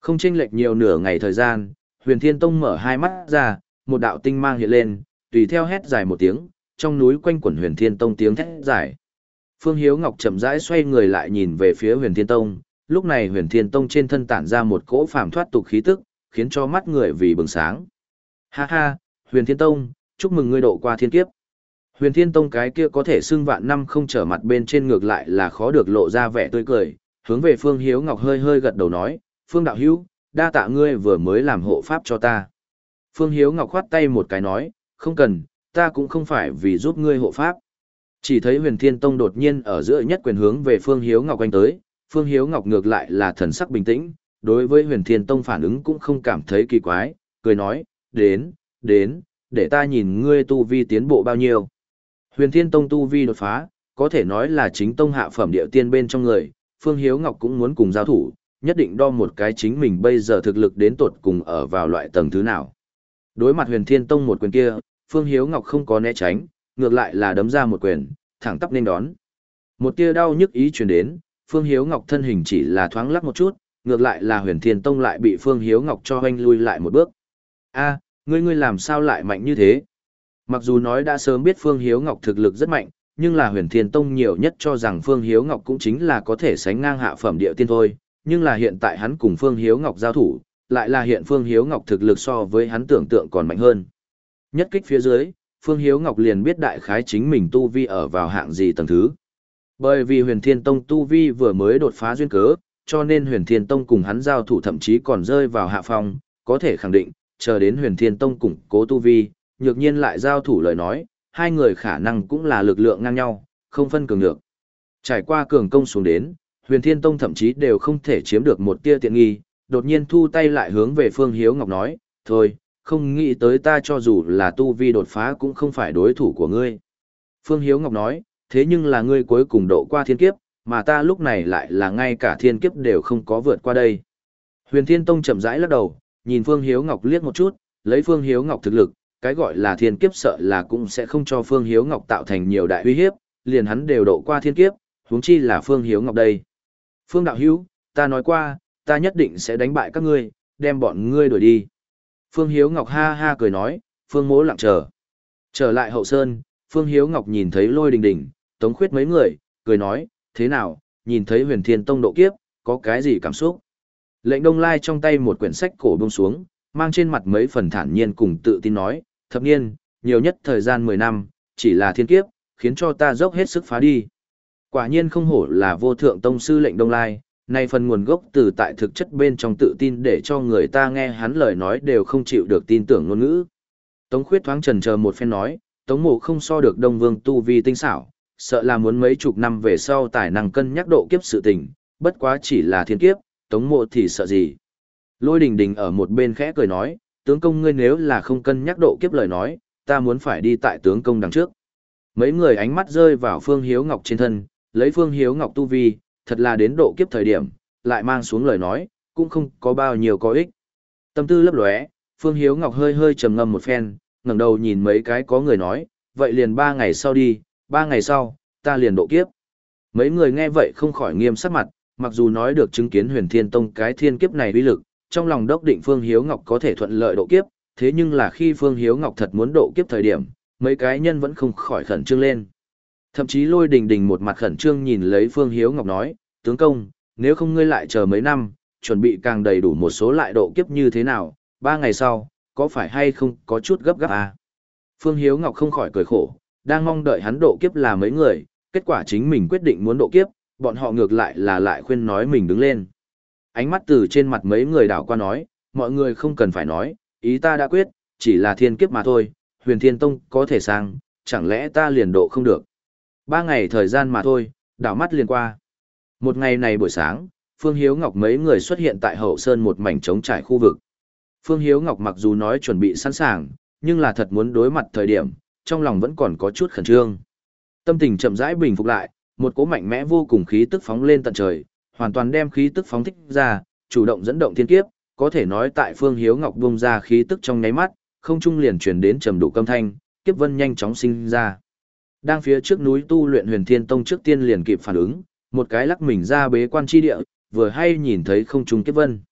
Không chênh lệch nhiều nửa ngày thời gian, Huyền Thiên Tông mở hai mắt ra, một đạo tinh mang hiện lên, tùy theo hét dài một tiếng, trong núi quanh quẩn Huyền Thiên Tông tiếng thét dài. Phương Hiếu Ngọc chậm rãi xoay người lại nhìn về phía Huyền Thiên Tông, lúc này Huyền Thiên Tông trên thân tản ra một cỗ phàm thoát tục khí tức, khiến cho mắt người vì bừng sáng. Ha ha, Huyền Thiên Tông, chúc mừng ngươi độ qua thiên kiếp. Huyền Thiên Tông cái kia có thể xưng vạn năm không trở mặt bên trên ngược lại là khó được lộ ra vẻ tươi cười, hướng về Phương Hiếu Ngọc hơi hơi gật đầu nói, Phương đạo hữu, đa tạ ngươi vừa mới làm hộ pháp cho ta. Phương Hiếu Ngọc khoát tay một cái nói, không cần, ta cũng không phải vì giúp ngươi hộ pháp. Chỉ thấy Huyền Thiên Tông đột nhiên ở giữa nhất quyền hướng về Phương Hiếu Ngọc anh tới, Phương Hiếu Ngọc ngược lại là thần sắc bình tĩnh, đối với Huyền Thiên Tông phản ứng cũng không cảm thấy kỳ quái, cười nói, đến, đến, để ta nhìn ngươi tu vi tiến bộ bao nhiêu. Huyền Thiên Tông tu vi đột phá, có thể nói là chính tông hạ phẩm địa tiên bên trong người, Phương Hiếu Ngọc cũng muốn cùng giao thủ, nhất định đo một cái chính mình bây giờ thực lực đến tột cùng ở vào loại tầng thứ nào. Đối mặt Huyền Thiên Tông một quyền kia, Phương Hiếu Ngọc không có né tránh, ngược lại là đấm ra một quyền, thẳng tắp nên đón. Một tia đau nhức ý truyền đến, Phương Hiếu Ngọc thân hình chỉ là thoáng lắc một chút, ngược lại là Huyền Thiên Tông lại bị Phương Hiếu Ngọc cho hoanh lui lại một bước. A, ngươi ngươi làm sao lại mạnh như thế? Mặc dù nói đã sớm biết Phương Hiếu Ngọc thực lực rất mạnh, nhưng là Huyền Thiên Tông nhiều nhất cho rằng Phương Hiếu Ngọc cũng chính là có thể sánh ngang hạ phẩm địa tiên thôi, nhưng là hiện tại hắn cùng Phương Hiếu Ngọc giao thủ, lại là hiện Phương Hiếu Ngọc thực lực so với hắn tưởng tượng còn mạnh hơn. Nhất kích phía dưới, Phương Hiếu Ngọc liền biết đại khái chính mình tu vi ở vào hạng gì tầng thứ. Bởi vì Huyền Thiên Tông tu vi vừa mới đột phá duyên cớ, cho nên Huyền Thiên Tông cùng hắn giao thủ thậm chí còn rơi vào hạ phong, có thể khẳng định, chờ đến Huyền Thiên Tông củng cố tu vi, nhược nhiên lại giao thủ lời nói, hai người khả năng cũng là lực lượng ngang nhau, không phân cường nhược. Trải qua cường công xuống đến, Huyền Thiên Tông thậm chí đều không thể chiếm được một tia tiện nghi, đột nhiên thu tay lại hướng về Phương Hiếu Ngọc nói, thôi, không nghĩ tới ta cho dù là tu vi đột phá cũng không phải đối thủ của ngươi. Phương Hiếu Ngọc nói, thế nhưng là ngươi cuối cùng độ qua thiên kiếp, mà ta lúc này lại là ngay cả thiên kiếp đều không có vượt qua đây. Huyền Thiên Tông chậm rãi lắc đầu, nhìn Phương Hiếu Ngọc liếc một chút, lấy Phương Hiếu Ngọc thực lực, cái gọi là thiên kiếp sợ là cũng sẽ không cho Phương Hiếu Ngọc tạo thành nhiều đại uy hiếp, liền hắn đều độ qua thiên kiếp, huống chi là Phương Hiếu Ngọc đây. Phương đạo hữu, ta nói qua, ta nhất định sẽ đánh bại các ngươi, đem bọn ngươi đuổi đi. Phương Hiếu Ngọc ha ha cười nói, Phương Mỗ lặng chờ. Trở lại hậu sơn, Phương Hiếu Ngọc nhìn thấy Lôi Đình Đình, Tống Khuyết mấy người, cười nói, thế nào, nhìn thấy Huyền Thiên Tông độ kiếp, có cái gì cảm xúc? Lệnh Đông Lai trong tay một quyển sách cổ buông xuống, mang trên mặt mấy phần thản nhiên cùng tự tin nói, thập niên, nhiều nhất thời gian mười năm, chỉ là thiên kiếp, khiến cho ta dốc hết sức phá đi. Quả nhiên không hổ là vô thượng tông sư Lệnh Đông Lai, nay phần nguồn gốc từ tại thực chất bên trong tự tin để cho người ta nghe hắn lời nói đều không chịu được tin tưởng ngôn ngữ. Tống Khuyết thoáng chần chờ một phen nói, Tống Mộ không so được Đông Vương tu vi tinh xảo, sợ là muốn mấy chục năm về sau tài năng cân nhắc độ kiếp sự tình, bất quá chỉ là thiên kiếp, Tống Mộ thì sợ gì. Lôi Đình Đình ở một bên khẽ cười nói, tướng công ngươi nếu là không cân nhắc độ kiếp lời nói, ta muốn phải đi tại tướng công đằng trước. Mấy người ánh mắt rơi vào Phương Hiếu Ngọc trên thân, lấy Phương Hiếu Ngọc tu vi, thật là đến độ kiếp thời điểm, lại mang xuống lời nói, cũng không có bao nhiêu có ích. Tâm tư lấp lóe, Phương Hiếu Ngọc hơi hơi trầm ngâm một phen, ngẩng đầu nhìn mấy cái có người nói, vậy liền ba ngày sau đi, ba ngày sau, ta liền độ kiếp. Mấy người nghe vậy không khỏi nghiêm sắc mặt, mặc dù nói được chứng kiến Huyền Thiên Tông cái thiên kiếp này uy lực, trong lòng đốc định Phương Hiếu Ngọc có thể thuận lợi độ kiếp, thế nhưng là khi Phương Hiếu Ngọc thật muốn độ kiếp thời điểm, mấy cái nhân vẫn không khỏi khẩn trương lên. Thậm chí Lôi Đình Đình một mặt khẩn trương nhìn lấy Phương Hiếu Ngọc nói, tướng công, nếu không ngươi lại chờ mấy năm, chuẩn bị càng đầy đủ một số lại độ kiếp như thế nào, ba ngày sau, có phải hay không có chút gấp gáp à? Phương Hiếu Ngọc không khỏi cười khổ, đang mong đợi hắn độ kiếp là mấy người, kết quả chính mình quyết định muốn độ kiếp, bọn họ ngược lại là lại khuyên nói mình đứng lên. Ánh mắt từ trên mặt mấy người đảo qua nói, mọi người không cần phải nói, ý ta đã quyết, chỉ là thiên kiếp mà thôi, Huyền Thiên Tông có thể sang, chẳng lẽ ta liền độ không được. Ba ngày thời gian mà thôi, đảo mắt liền qua. Một ngày này buổi sáng, Phương Hiếu Ngọc mấy người xuất hiện tại hậu sơn một mảnh trống trải khu vực. Phương Hiếu Ngọc mặc dù nói chuẩn bị sẵn sàng, nhưng là thật muốn đối mặt thời điểm, trong lòng vẫn còn có chút khẩn trương. Tâm tình chậm rãi bình phục lại, một cỗ mạnh mẽ vô cùng khí tức phóng lên tận trời, hoàn toàn đem khí tức phóng thích ra, chủ động dẫn động thiên kiếp, có thể nói tại Phương Hiếu Ngọc bung ra khí tức trong nháy mắt, không trung liền truyền đến trầm đủ câm thanh, kiếp vân nhanh chóng sinh ra. Đang phía trước núi tu luyện Huyền Thiên Tông trước tiên liền kịp phản ứng, một cái lắc mình ra bế quan chi địa, vừa hay nhìn thấy không trung kiếp vân.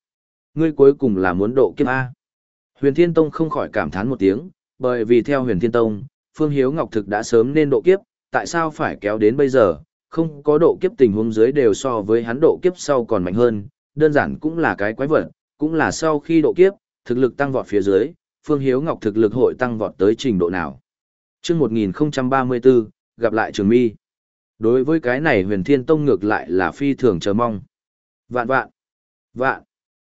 Ngươi cuối cùng là muốn độ kiếp A. Huyền Thiên Tông không khỏi cảm thán một tiếng, bởi vì theo Huyền Thiên Tông, Phương Hiếu Ngọc thực đã sớm nên độ kiếp, tại sao phải kéo đến bây giờ, không có độ kiếp tình huống dưới đều so với hắn độ kiếp sau còn mạnh hơn, đơn giản cũng là cái quái vật, cũng là sau khi độ kiếp, thực lực tăng vọt phía dưới, Phương Hiếu Ngọc thực lực hội tăng vọt tới trình độ nào. Chương một nghìn không trăm ba mươi tư, gặp lại Trường Mi. Đối với cái này Huyền Thiên Tông ngược lại là phi thường chờ mong. Vạn vạn, vạn,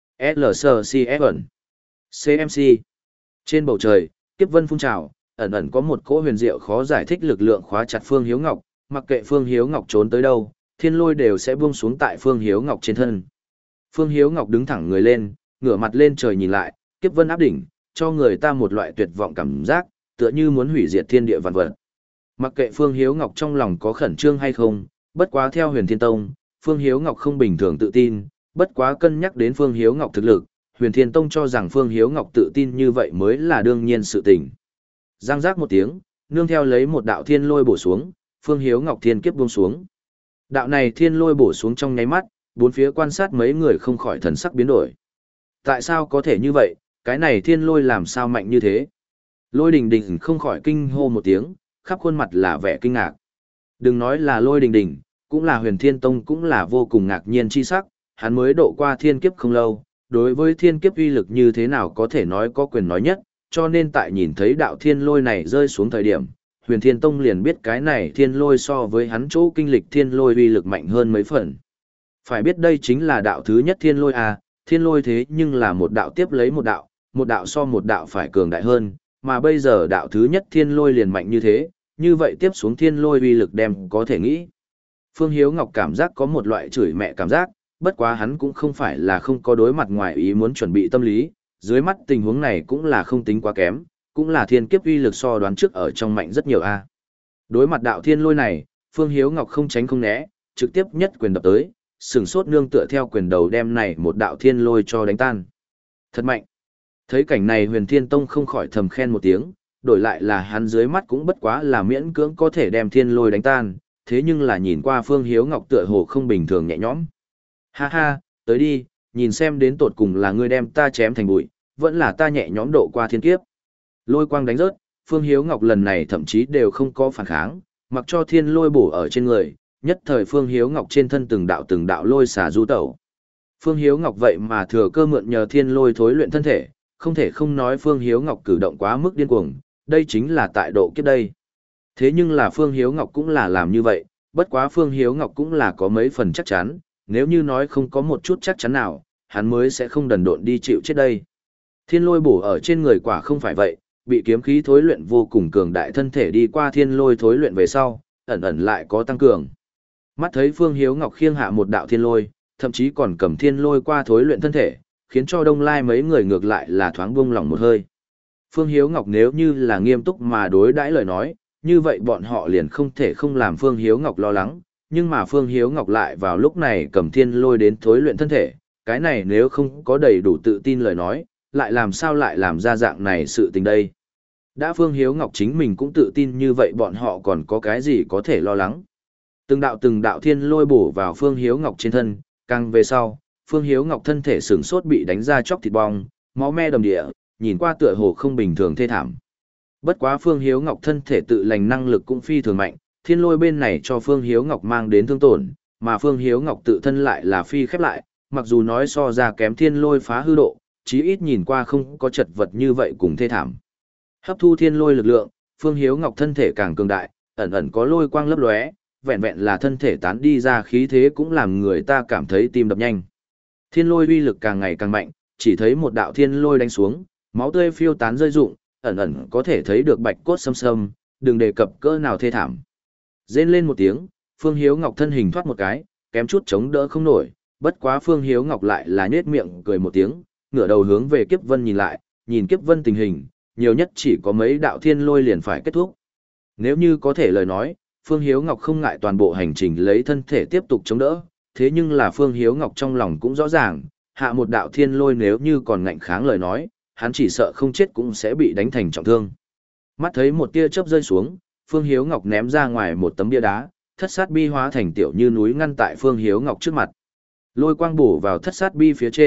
lờ xê xê ép ẩn, xê em xê. Trên bầu trời, kiếp vân phun trào, ẩn ẩn có một cỗ huyền diệu khó giải thích lực lượng khóa chặt Phương Hiếu Ngọc, mặc kệ Phương Hiếu Ngọc trốn tới đâu, thiên lôi đều sẽ buông xuống tại Phương Hiếu Ngọc trên thân. Phương Hiếu Ngọc đứng thẳng người lên, ngửa mặt lên trời nhìn lại, kiếp vân áp đỉnh, cho người ta một loại tuyệt vọng cảm giác, tựa như muốn hủy diệt thiên địa vạn vật. Mặc kệ Phương Hiếu Ngọc trong lòng có khẩn trương hay không, bất quá theo Huyền Thiên Tông, Phương Hiếu Ngọc không bình thường tự tin, bất quá cân nhắc đến Phương Hiếu Ngọc thực lực, Huyền Thiên Tông cho rằng Phương Hiếu Ngọc tự tin như vậy mới là đương nhiên sự tình. Giang giác một tiếng, nương theo lấy một đạo thiên lôi bổ xuống, Phương Hiếu Ngọc thiên kiếp buông xuống. Đạo này thiên lôi bổ xuống trong nháy mắt, bốn phía quan sát mấy người không khỏi thần sắc biến đổi. Tại sao có thể như vậy, cái này thiên lôi làm sao mạnh như thế? Lôi đình đình không khỏi kinh hô một tiếng, khắp khuôn mặt là vẻ kinh ngạc. Đừng nói là lôi đình đình, cũng là Huyền Thiên Tông cũng là vô cùng ngạc nhiên chi sắc, hắn mới độ qua thiên kiếp không lâu, đối với thiên kiếp uy lực như thế nào có thể nói có quyền nói nhất, cho nên tại nhìn thấy đạo thiên lôi này rơi xuống thời điểm, Huyền Thiên Tông liền biết cái này thiên lôi so với hắn chỗ kinh lịch thiên lôi uy lực mạnh hơn mấy phần. Phải biết đây chính là đạo thứ nhất thiên lôi à, thiên lôi thế nhưng là một đạo tiếp lấy một đạo, một đạo so một đạo phải cường đại hơn, mà bây giờ đạo thứ nhất thiên lôi liền mạnh như thế, như vậy tiếp xuống thiên lôi uy lực đem có thể nghĩ. Phương Hiếu Ngọc cảm giác có một loại chửi mẹ cảm giác, bất quá hắn cũng không phải là không có đối mặt ngoài ý muốn chuẩn bị tâm lý, dưới mắt tình huống này cũng là không tính quá kém, cũng là thiên kiếp uy lực so đoán trước ở trong mạnh rất nhiều a. Đối mặt đạo thiên lôi này, Phương Hiếu Ngọc không tránh không né, trực tiếp nhất quyền đập tới, sừng sốt nương tựa theo quyền đầu đem này một đạo thiên lôi cho đánh tan. Thật mạnh. Thấy cảnh này Huyền Thiên Tông không khỏi thầm khen một tiếng, đổi lại là hắn dưới mắt cũng bất quá là miễn cưỡng có thể đem thiên lôi đánh tan, thế nhưng là nhìn qua Phương Hiếu Ngọc tựa hồ không bình thường nhẹ nhõm. Ha ha, tới đi, nhìn xem đến tột cùng là ngươi đem ta chém thành bụi, vẫn là ta nhẹ nhõm độ qua thiên kiếp. Lôi quang đánh rớt, Phương Hiếu Ngọc lần này thậm chí đều không có phản kháng, mặc cho thiên lôi bổ ở trên người, nhất thời Phương Hiếu Ngọc trên thân từng đạo từng đạo lôi xả du tẩu. Phương Hiếu Ngọc vậy mà thừa cơ mượn nhờ thiên lôi thối luyện thân thể, không thể không nói Phương Hiếu Ngọc cử động quá mức điên cuồng, đây chính là tại độ kiếp đây. Thế nhưng là Phương Hiếu Ngọc cũng là làm như vậy, bất quá Phương Hiếu Ngọc cũng là có mấy phần chắc chắn, nếu như nói không có một chút chắc chắn nào, hắn mới sẽ không đần độn đi chịu chết đây. Thiên lôi bổ ở trên người quả không phải vậy, bị kiếm khí thối luyện vô cùng cường đại thân thể đi qua thiên lôi thối luyện về sau, ẩn ẩn lại có tăng cường. Mắt thấy Phương Hiếu Ngọc khiêng hạ một đạo thiên lôi, thậm chí còn cầm thiên lôi qua thối luyện thân thể, khiến cho Đông Lai mấy người ngược lại là thoáng buông lòng một hơi. Phương Hiếu Ngọc nếu như là nghiêm túc mà đối đãi lời nói, như vậy bọn họ liền không thể không làm Phương Hiếu Ngọc lo lắng, nhưng mà Phương Hiếu Ngọc lại vào lúc này cầm thiên lôi đến thối luyện thân thể, cái này nếu không có đầy đủ tự tin lời nói, lại làm sao lại làm ra dạng này sự tình đây. Đã Phương Hiếu Ngọc chính mình cũng tự tin như vậy bọn họ còn có cái gì có thể lo lắng. Từng đạo từng đạo thiên lôi bổ vào Phương Hiếu Ngọc trên thân, càng về sau, Phương Hiếu Ngọc thân thể sửng sốt bị đánh ra chóc thịt bong, máu me đầm địa, nhìn qua tựa hồ không bình thường thê thảm. Bất quá Phương Hiếu Ngọc thân thể tự lành năng lực cũng phi thường mạnh, thiên lôi bên này cho Phương Hiếu Ngọc mang đến thương tổn, mà Phương Hiếu Ngọc tự thân lại là phi khép lại, mặc dù nói so ra kém thiên lôi phá hư độ, chí ít nhìn qua không có chật vật như vậy cùng thê thảm. Hấp thu thiên lôi lực lượng, Phương Hiếu Ngọc thân thể càng cường đại, ẩn ẩn có lôi quang lấp lóe, vẹn vẹn là thân thể tán đi ra khí thế cũng làm người ta cảm thấy tim đập nhanh. Thiên lôi uy lực càng ngày càng mạnh, chỉ thấy một đạo thiên lôi đánh xuống, máu tươi phiêu tán rơi rụng, ẩn ẩn có thể thấy được bạch cốt xâm xâm, đừng đề cập cỡ nào thê thảm. Rên lên một tiếng, Phương Hiếu Ngọc thân hình thoát một cái, kém chút chống đỡ không nổi, bất quá Phương Hiếu Ngọc lại là nhếch miệng cười một tiếng, ngửa đầu hướng về Kiếp Vân nhìn lại, nhìn Kiếp Vân tình hình, nhiều nhất chỉ có mấy đạo thiên lôi liền phải kết thúc. Nếu như có thể lời nói, Phương Hiếu Ngọc không ngại toàn bộ hành trình lấy thân thể tiếp tục chống đỡ, thế nhưng là Phương Hiếu Ngọc trong lòng cũng rõ ràng, hạ một đạo thiên lôi nếu như còn ngạnh kháng lời nói, hắn chỉ sợ không chết cũng sẽ bị đánh thành trọng thương. Mắt thấy một tia chớp rơi xuống, Phương Hiếu Ngọc ném ra ngoài một tấm bia đá, thất sát bi hóa thành tiểu như núi ngăn tại Phương Hiếu Ngọc trước mặt. Lôi quang bổ vào thất sát bi phía trên,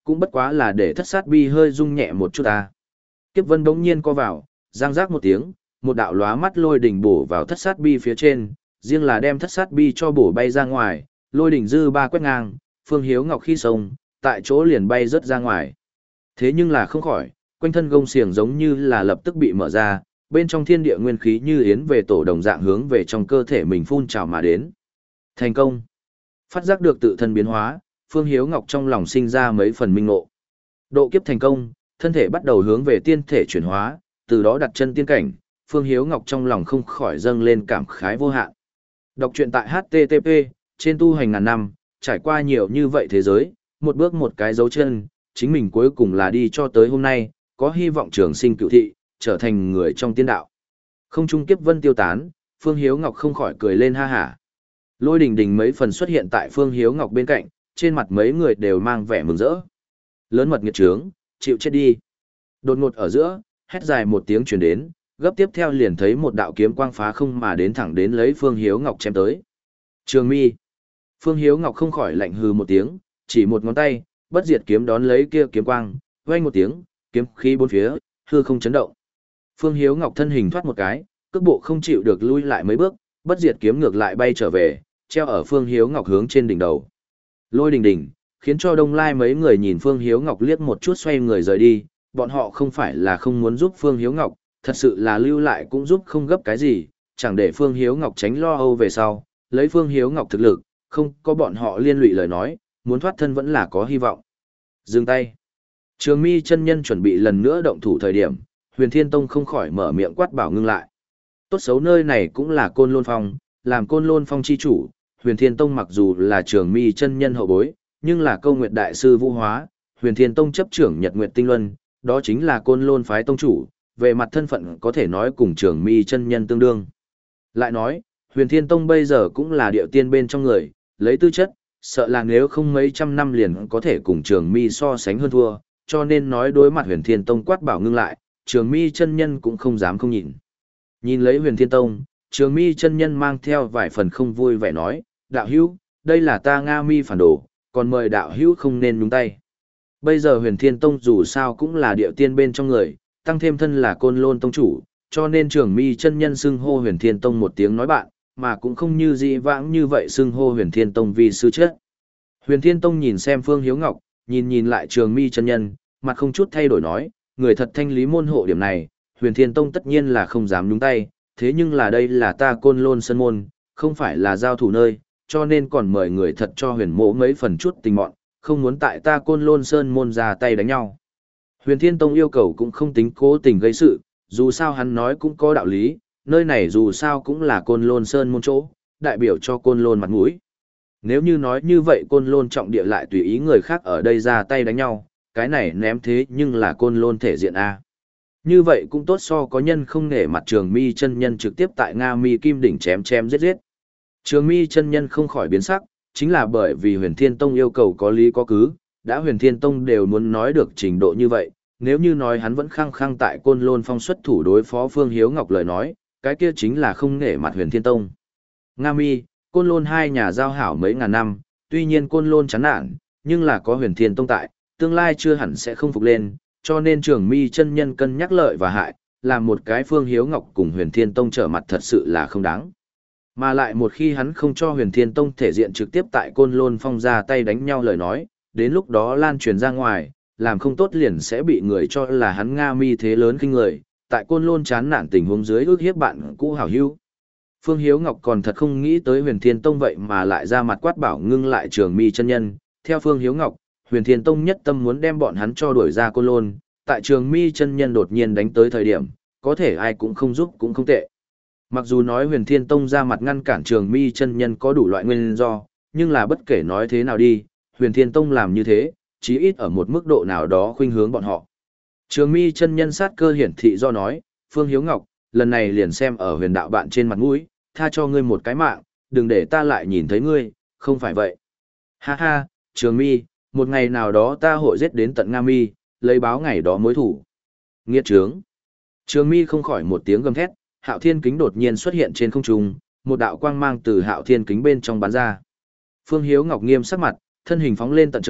Cũng bất quá là để thất sát bi hơi rung nhẹ một chút ta. Kiếp vân bỗng nhiên co vào, giang rác một tiếng, một đạo lóa mắt lôi đỉnh bổ vào thất sát bi phía trên, riêng là đem thất sát bi cho bổ bay ra ngoài, lôi đỉnh dư ba quét ngang, Phương Hiếu Ngọc khi sông, tại chỗ liền bay rớt ra ngoài. Thế nhưng là không khỏi, quanh thân gông xiềng giống như là lập tức bị mở ra, bên trong thiên địa nguyên khí như yến về tổ đồng dạng hướng về trong cơ thể mình phun trào mà đến. Thành công. Phát giác được tự thân biến hóa, Phương Hiếu Ngọc trong lòng sinh ra mấy phần minh ngộ. Độ kiếp thành công, thân thể bắt đầu hướng về tiên thể chuyển hóa, từ đó đặt chân tiên cảnh, Phương Hiếu Ngọc trong lòng không khỏi dâng lên cảm khái vô hạn. Đọc truyện tại hát tê tê pê, trên tu hành ngàn năm, trải qua nhiều như vậy thế giới, một bước một cái dấu chân, chính mình cuối cùng là đi cho tới hôm nay, có hy vọng trường sinh cựu thị, trở thành người trong tiên đạo. Không trung kiếp vân tiêu tán, Phương Hiếu Ngọc không khỏi cười lên ha hả. Lôi đình đình mấy phần xuất hiện tại Phương Hiếu Ngọc bên cạnh, trên mặt mấy người đều mang vẻ mừng rỡ. Lớn mật nghiệt trướng, chịu chết đi. Đột ngột ở giữa, hét dài một tiếng truyền đến, gấp tiếp theo liền thấy một đạo kiếm quang phá không mà đến thẳng đến lấy Phương Hiếu Ngọc chém tới. Trường mi. Phương Hiếu Ngọc không khỏi lạnh hừ một tiếng, chỉ một ngón tay, bất diệt kiếm đón lấy kia kiếm quang, vang một tiếng, kiếm khí bốn phía, hư không chấn động. Phương Hiếu Ngọc thân hình thoát một cái, cước bộ không chịu được lui lại mấy bước, bất diệt kiếm ngược lại bay trở về, treo ở Phương Hiếu Ngọc hướng trên đỉnh đầu. Lôi đình đình, khiến cho Đông Lai mấy người nhìn Phương Hiếu Ngọc liếc một chút xoay người rời đi, bọn họ không phải là không muốn giúp Phương Hiếu Ngọc, thật sự là lưu lại cũng giúp không gấp cái gì, chẳng để Phương Hiếu Ngọc tránh lo âu về sau, lấy Phương Hiếu Ngọc thực lực, không có bọn họ liên lụy lời nói, muốn thoát thân vẫn là có hy vọng. Dừng tay. Trường Mi chân nhân chuẩn bị lần nữa động thủ thời điểm, Huyền Thiên Tông không khỏi mở miệng quát bảo ngưng lại. Tốt xấu nơi này cũng là Côn Lôn Phong, làm Côn Lôn Phong chi chủ, Huyền Thiên Tông mặc dù là Trường Mi chân nhân hậu bối, nhưng là Câu Nguyệt đại sư Vũ Hóa, Huyền Thiên Tông chấp trưởng Nhật Nguyệt Tinh Luân, đó chính là Côn Lôn phái tông chủ, về mặt thân phận có thể nói cùng Trường Mi chân nhân tương đương. Lại nói, Huyền Thiên Tông bây giờ cũng là điệu tiên bên trong người, lấy tư chất, sợ là nếu không mấy trăm năm liền có thể cùng Trường Mi so sánh hơn thua, cho nên nói đối mặt Huyền Thiên Tông quát bảo ngưng lại, Trường Mi chân nhân cũng không dám không nhìn. Nhìn lấy Huyền Thiên Tông, Trường Mi chân nhân mang theo vài phần không vui vẻ nói, đạo hữu, đây là ta Nga Mi phản đồ, còn mời đạo hữu không nên nhúng tay. Bây giờ Huyền Thiên Tông dù sao cũng là điệu tiên bên trong người, tăng thêm thân là Côn Lôn tông chủ, cho nên Trường Mi chân nhân xưng hô Huyền Thiên Tông một tiếng nói bạn, mà cũng không như dị vãng như vậy xưng hô Huyền Thiên Tông vì sư chất. Huyền Thiên Tông nhìn xem Phương Hiếu Ngọc, nhìn nhìn lại Trường Mi chân nhân, mặt không chút thay đổi nói, người thật thanh lý môn hộ điểm này, Huyền Thiên Tông tất nhiên là không dám nhúng tay, thế nhưng là đây là ta Côn Lôn sân môn, không phải là giao thủ nơi, cho nên còn mời người thật cho Huyền Mộ mấy phần chút tình mọn, không muốn tại ta Côn Lôn sơn môn ra tay đánh nhau. Huyền Thiên Tông yêu cầu cũng không tính cố tình gây sự, dù sao hắn nói cũng có đạo lý, nơi này dù sao cũng là Côn Lôn sơn môn chỗ, đại biểu cho Côn Lôn mặt mũi. Nếu như nói như vậy Côn Lôn trọng địa lại tùy ý người khác ở đây ra tay đánh nhau, cái này ném thế nhưng là Côn Lôn thể diện A. Như vậy cũng tốt so có nhân không nể mặt Trường Mi chân nhân trực tiếp tại Nga Mi Kim đỉnh chém chém giết giết. Trường Mi chân nhân không khỏi biến sắc, chính là bởi vì Huyền Thiên Tông yêu cầu có lý có cứ, đã Huyền Thiên Tông đều muốn nói được trình độ như vậy, nếu như nói hắn vẫn khăng khăng tại Côn Lôn Phong xuất thủ đối phó Phương Hiếu Ngọc lời nói, cái kia chính là không nể mặt Huyền Thiên Tông. Nga Mi, Côn Lôn hai nhà giao hảo mấy ngàn năm, tuy nhiên Côn Lôn chán nản, nhưng là có Huyền Thiên Tông tại, tương lai chưa hẳn sẽ không phục lên, cho nên Trường Mi chân nhân cân nhắc lợi và hại, làm một cái Phương Hiếu Ngọc cùng Huyền Thiên Tông trở mặt thật sự là không đáng. Mà lại một khi hắn không cho Huyền Thiên Tông thể diện trực tiếp tại Côn Lôn Phong ra tay đánh nhau lời nói, đến lúc đó lan truyền ra ngoài, làm không tốt liền sẽ bị người cho là hắn Nga Mi thế lớn kinh người, tại Côn Lôn chán nản tình huống dưới ước hiếp bạn cũ hảo hữu. Phương Hiếu Ngọc còn thật không nghĩ tới Huyền Thiên Tông vậy mà lại ra mặt quát bảo ngưng lại Trường Mi chân nhân, theo Phương Hiếu Ngọc, Huyền Thiên Tông nhất tâm muốn đem bọn hắn cho đuổi ra Côn Lôn, tại Trường Mi chân nhân đột nhiên đánh tới thời điểm, có thể ai cũng không giúp cũng không tệ. Mặc dù nói Huyền Thiên Tông ra mặt ngăn cản Trường Mi chân nhân có đủ loại nguyên do, nhưng là bất kể nói thế nào đi, Huyền Thiên Tông làm như thế, chí ít ở một mức độ nào đó khuynh hướng bọn họ. Trường Mi chân nhân sát cơ hiển thị do nói, Phương Hiếu Ngọc, lần này liền xem ở huyền đạo bạn trên mặt mũi, tha cho ngươi một cái mạng, đừng để ta lại nhìn thấy ngươi, không phải vậy. Ha ha, Trường Mi, một ngày nào đó ta hội giết đến tận Nga Mi, lấy báo ngày đó mối thủ. Nghiệt trướng. Trường Mi không khỏi một tiếng gầm thét, Hạo Thiên kính đột nhiên xuất hiện trên không trung, một đạo quang mang từ Hạo Thiên kính bên trong bắn ra. Phương Hiếu Ngọc nghiêm sắc mặt, thân hình phóng lên tận trời,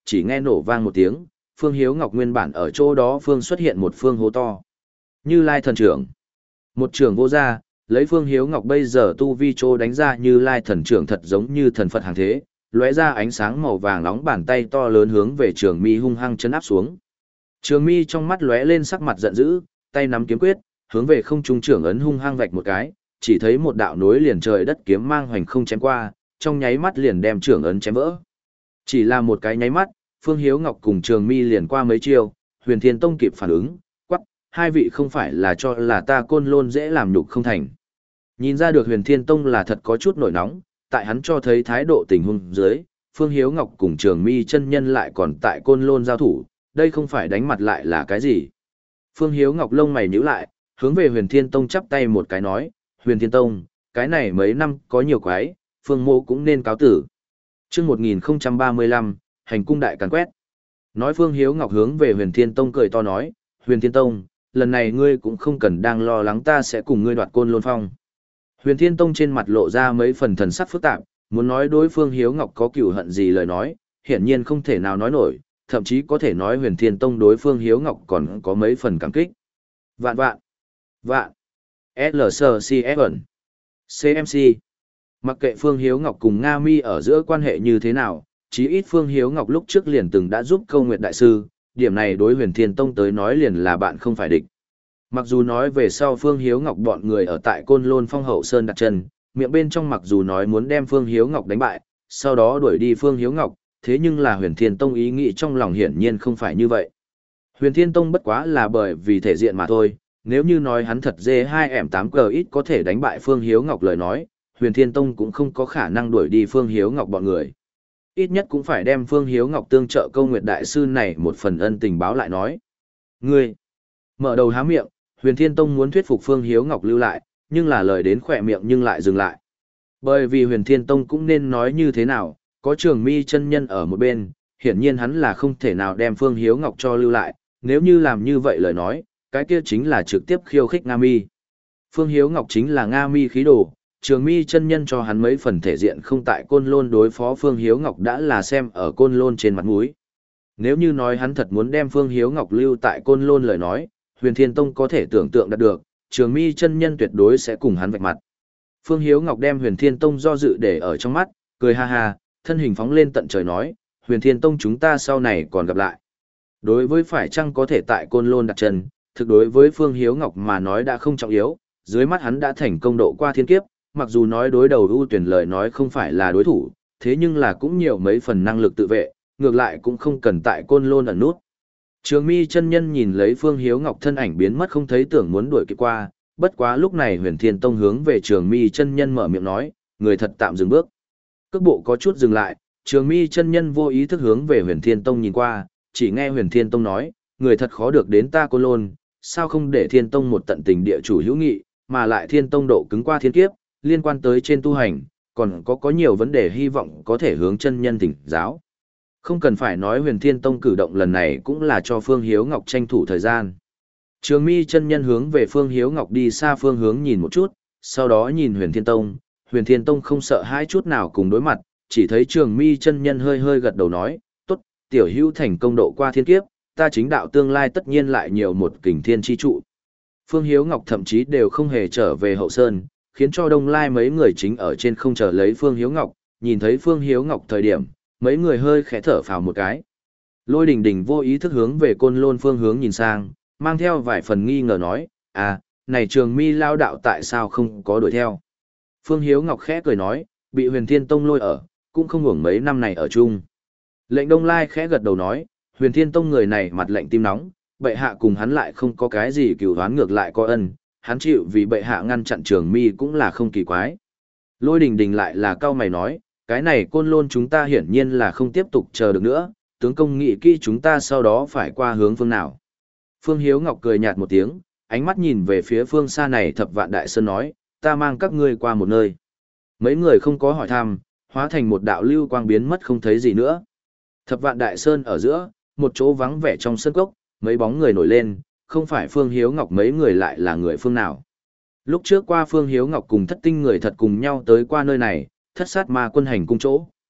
chỉ nghe nổ vang một tiếng, Phương Hiếu Ngọc nguyên bản ở chỗ đó phương xuất hiện một phương hố to. Như Lai thần trưởng. Một trường vô ra, lấy Phương Hiếu Ngọc bây giờ tu vi trô đánh ra Như Lai thần trưởng thật giống như thần Phật hàng thế, lóe ra ánh sáng màu vàng nóng, bàn tay to lớn hướng về Trường Mi hung hăng chấn áp xuống. Trường Mi trong mắt lóe lên sắc mặt giận dữ, tay nắm kiếm quyết, hướng về không trung trưởng ấn hung hăng vạch một cái, chỉ thấy một đạo nối liền trời đất kiếm mang hoành không chém qua, trong nháy mắt liền đem trưởng ấn chém vỡ. Chỉ là một cái nháy mắt, Phương Hiếu Ngọc cùng Trường Mi liền qua mấy chiêu, Huyền Thiên Tông kịp phản ứng, quắc, hai vị không phải là cho là ta Côn Lôn dễ làm nhục không thành. Nhìn ra được Huyền Thiên Tông là thật có chút nổi nóng, tại hắn cho thấy thái độ tình huống dưới, Phương Hiếu Ngọc cùng Trường Mi chân nhân lại còn tại Côn Lôn giao thủ, đây không phải đánh mặt lại là cái gì. Phương Hiếu Ngọc lông mày nhíu lại, hướng về Huyền Thiên Tông chắp tay một cái nói, Huyền Thiên Tông, cái này mấy năm có nhiều quái, Phương mô cũng nên cáo tử. Chương một nghìn ba mươi lăm, hành cung đại càn quét. Nói Phương Hiếu Ngọc hướng về Huyền Thiên Tông cười to nói, Huyền Thiên Tông, lần này ngươi cũng không cần đang lo lắng ta sẽ cùng ngươi đoạt Côn Lôn Phong. Huyền Thiên Tông trên mặt lộ ra mấy phần thần sắc phức tạp, muốn nói đối Phương Hiếu Ngọc có cừu hận gì lời nói, hiển nhiên không thể nào nói nổi, thậm chí có thể nói Huyền Thiên Tông đối Phương Hiếu Ngọc còn có mấy phần cảm kích. Vạn vạn, vạn, lờ xê xê ép ẩn, xê em xê. Mặc kệ Phương Hiếu Ngọc cùng Nga Mi ở giữa quan hệ như thế nào, chí ít Phương Hiếu Ngọc lúc trước liền từng đã giúp Câu Nguyệt Đại Sư, điểm này đối Huyền Thiên Tông tới nói liền là bạn không phải địch. Mặc dù nói về sau Phương Hiếu Ngọc bọn người ở tại Côn Lôn Phong hậu sơn đặt chân, miệng bên trong mặc dù nói muốn đem Phương Hiếu Ngọc đánh bại, sau đó đuổi đi Phương Hiếu Ngọc, thế nhưng là Huyền Thiên Tông ý nghĩ trong lòng hiển nhiên không phải như vậy. Huyền Thiên Tông bất quá là bởi vì thể diện mà thôi, nếu như nói hắn thật dê hai ẻm tám cờ ít có thể đánh bại Phương Hiếu Ngọc lời nói, Huyền Thiên Tông cũng không có khả năng đuổi đi Phương Hiếu Ngọc bọn người. Ít nhất cũng phải đem Phương Hiếu Ngọc tương trợ Câu Nguyệt Đại Sư này một phần ân tình báo lại nói. Ngươi, mở đầu há miệng, Huyền Thiên Tông muốn thuyết phục Phương Hiếu Ngọc lưu lại, nhưng là lời đến khỏe miệng nhưng lại dừng lại. Bởi vì Huyền Thiên Tông cũng nên nói như thế nào, có Trường Mi chân nhân ở một bên, hiển nhiên hắn là không thể nào đem Phương Hiếu Ngọc cho lưu lại, nếu như làm như vậy lời nói, cái kia chính là trực tiếp khiêu khích Nga Mi. Phương Hiếu Ngọc chính là Nga Mi khí đồ, Trường Mi chân nhân cho hắn mấy phần thể diện không tại Côn Lôn đối phó Phương Hiếu Ngọc đã là xem ở Côn Lôn trên mặt mũi. Nếu như nói hắn thật muốn đem Phương Hiếu Ngọc lưu tại Côn Lôn lời nói, Huyền Thiên Tông có thể tưởng tượng đạt được, Trường Mi chân nhân tuyệt đối sẽ cùng hắn vạch mặt. Phương Hiếu Ngọc đem Huyền Thiên Tông do dự để ở trong mắt, cười ha ha, thân hình phóng lên tận trời nói, Huyền Thiên Tông chúng ta sau này còn gặp lại. Đối với phải chăng có thể tại Côn Lôn đặt chân, thực đối với Phương Hiếu Ngọc mà nói đã không trọng yếu, dưới mắt hắn đã thành công độ qua thiên kiếp, mặc dù nói đối đầu ưu tuyển lời nói không phải là đối thủ, thế nhưng là cũng nhiều mấy phần năng lực tự vệ, ngược lại cũng không cần tại Côn Lôn ẩn nút. Trường Mi chân nhân nhìn lấy Phương Hiếu Ngọc thân ảnh biến mất không thấy tưởng muốn đuổi kịp qua, bất quá lúc này Huyền Thiên Tông hướng về Trường Mi chân nhân mở miệng nói, người thật tạm dừng bước. Cước bộ có chút dừng lại, Trường Mi chân nhân vô ý thức hướng về Huyền Thiên Tông nhìn qua, chỉ nghe Huyền Thiên Tông nói, người thật khó được đến ta Côn Lôn, sao không để Thiên Tông một tận tình địa chủ hữu nghị, mà lại Thiên Tông độ cứng qua thiên kiếp, liên quan tới trên tu hành, còn có có nhiều vấn đề hy vọng có thể hướng chân nhân thỉnh giáo. Không cần phải nói Huyền Thiên Tông cử động lần này cũng là cho Phương Hiếu Ngọc tranh thủ thời gian. Trường Mi chân nhân hướng về Phương Hiếu Ngọc đi xa phương hướng nhìn một chút, sau đó nhìn Huyền Thiên Tông, Huyền Thiên Tông không sợ hai chút nào cùng đối mặt, chỉ thấy Trường Mi chân nhân hơi hơi gật đầu nói, tốt, tiểu hữu thành công độ qua thiên kiếp, ta chính đạo tương lai tất nhiên lại nhiều một kình thiên chi trụ. Phương Hiếu Ngọc thậm chí đều không hề trở về hậu sơn, khiến cho Đông Lai mấy người chính ở trên không chờ lấy Phương Hiếu Ngọc, nhìn thấy Phương Hiếu Ngọc thời điểm, mấy người hơi khẽ thở phào một cái. Lôi Đình Đình vô ý thức hướng về Côn Lôn phương hướng nhìn sang, mang theo vài phần nghi ngờ nói, à, này Trường Mi lao đạo tại sao không có đuổi theo. Phương Hiếu Ngọc khẽ cười nói, bị Huyền Thiên Tông lôi ở, cũng không hưởng mấy năm này ở chung. Lệnh Đông Lai khẽ gật đầu nói, Huyền Thiên Tông người này mặt lệnh tim nóng, bệ hạ cùng hắn lại không có cái gì cừu đoán, ngược lại có ân, hắn chịu vì bệ hạ ngăn chặn Trường Mi cũng là không kỳ quái. Lôi Đình Đình lại là cao mày nói, cái này Côn Lôn chúng ta hiển nhiên là không tiếp tục chờ được nữa, tướng công nghị kỹ chúng ta sau đó phải qua hướng phương nào. Phương Hiếu Ngọc cười nhạt một tiếng, ánh mắt nhìn về phía phương xa này Thập Vạn Đại Sơn nói, ta mang các ngươi qua một nơi. Mấy người không có hỏi thăm, hóa thành một đạo lưu quang biến mất không thấy gì nữa. Thập Vạn Đại Sơn ở giữa, một chỗ vắng vẻ trong sân cốc, mấy bóng người nổi lên, không phải Phương Hiếu Ngọc mấy người lại là người phương nào. Lúc trước qua Phương Hiếu Ngọc cùng thất tinh người thật cùng nhau tới qua nơi này, thất sát ma quân hành cung chỗ.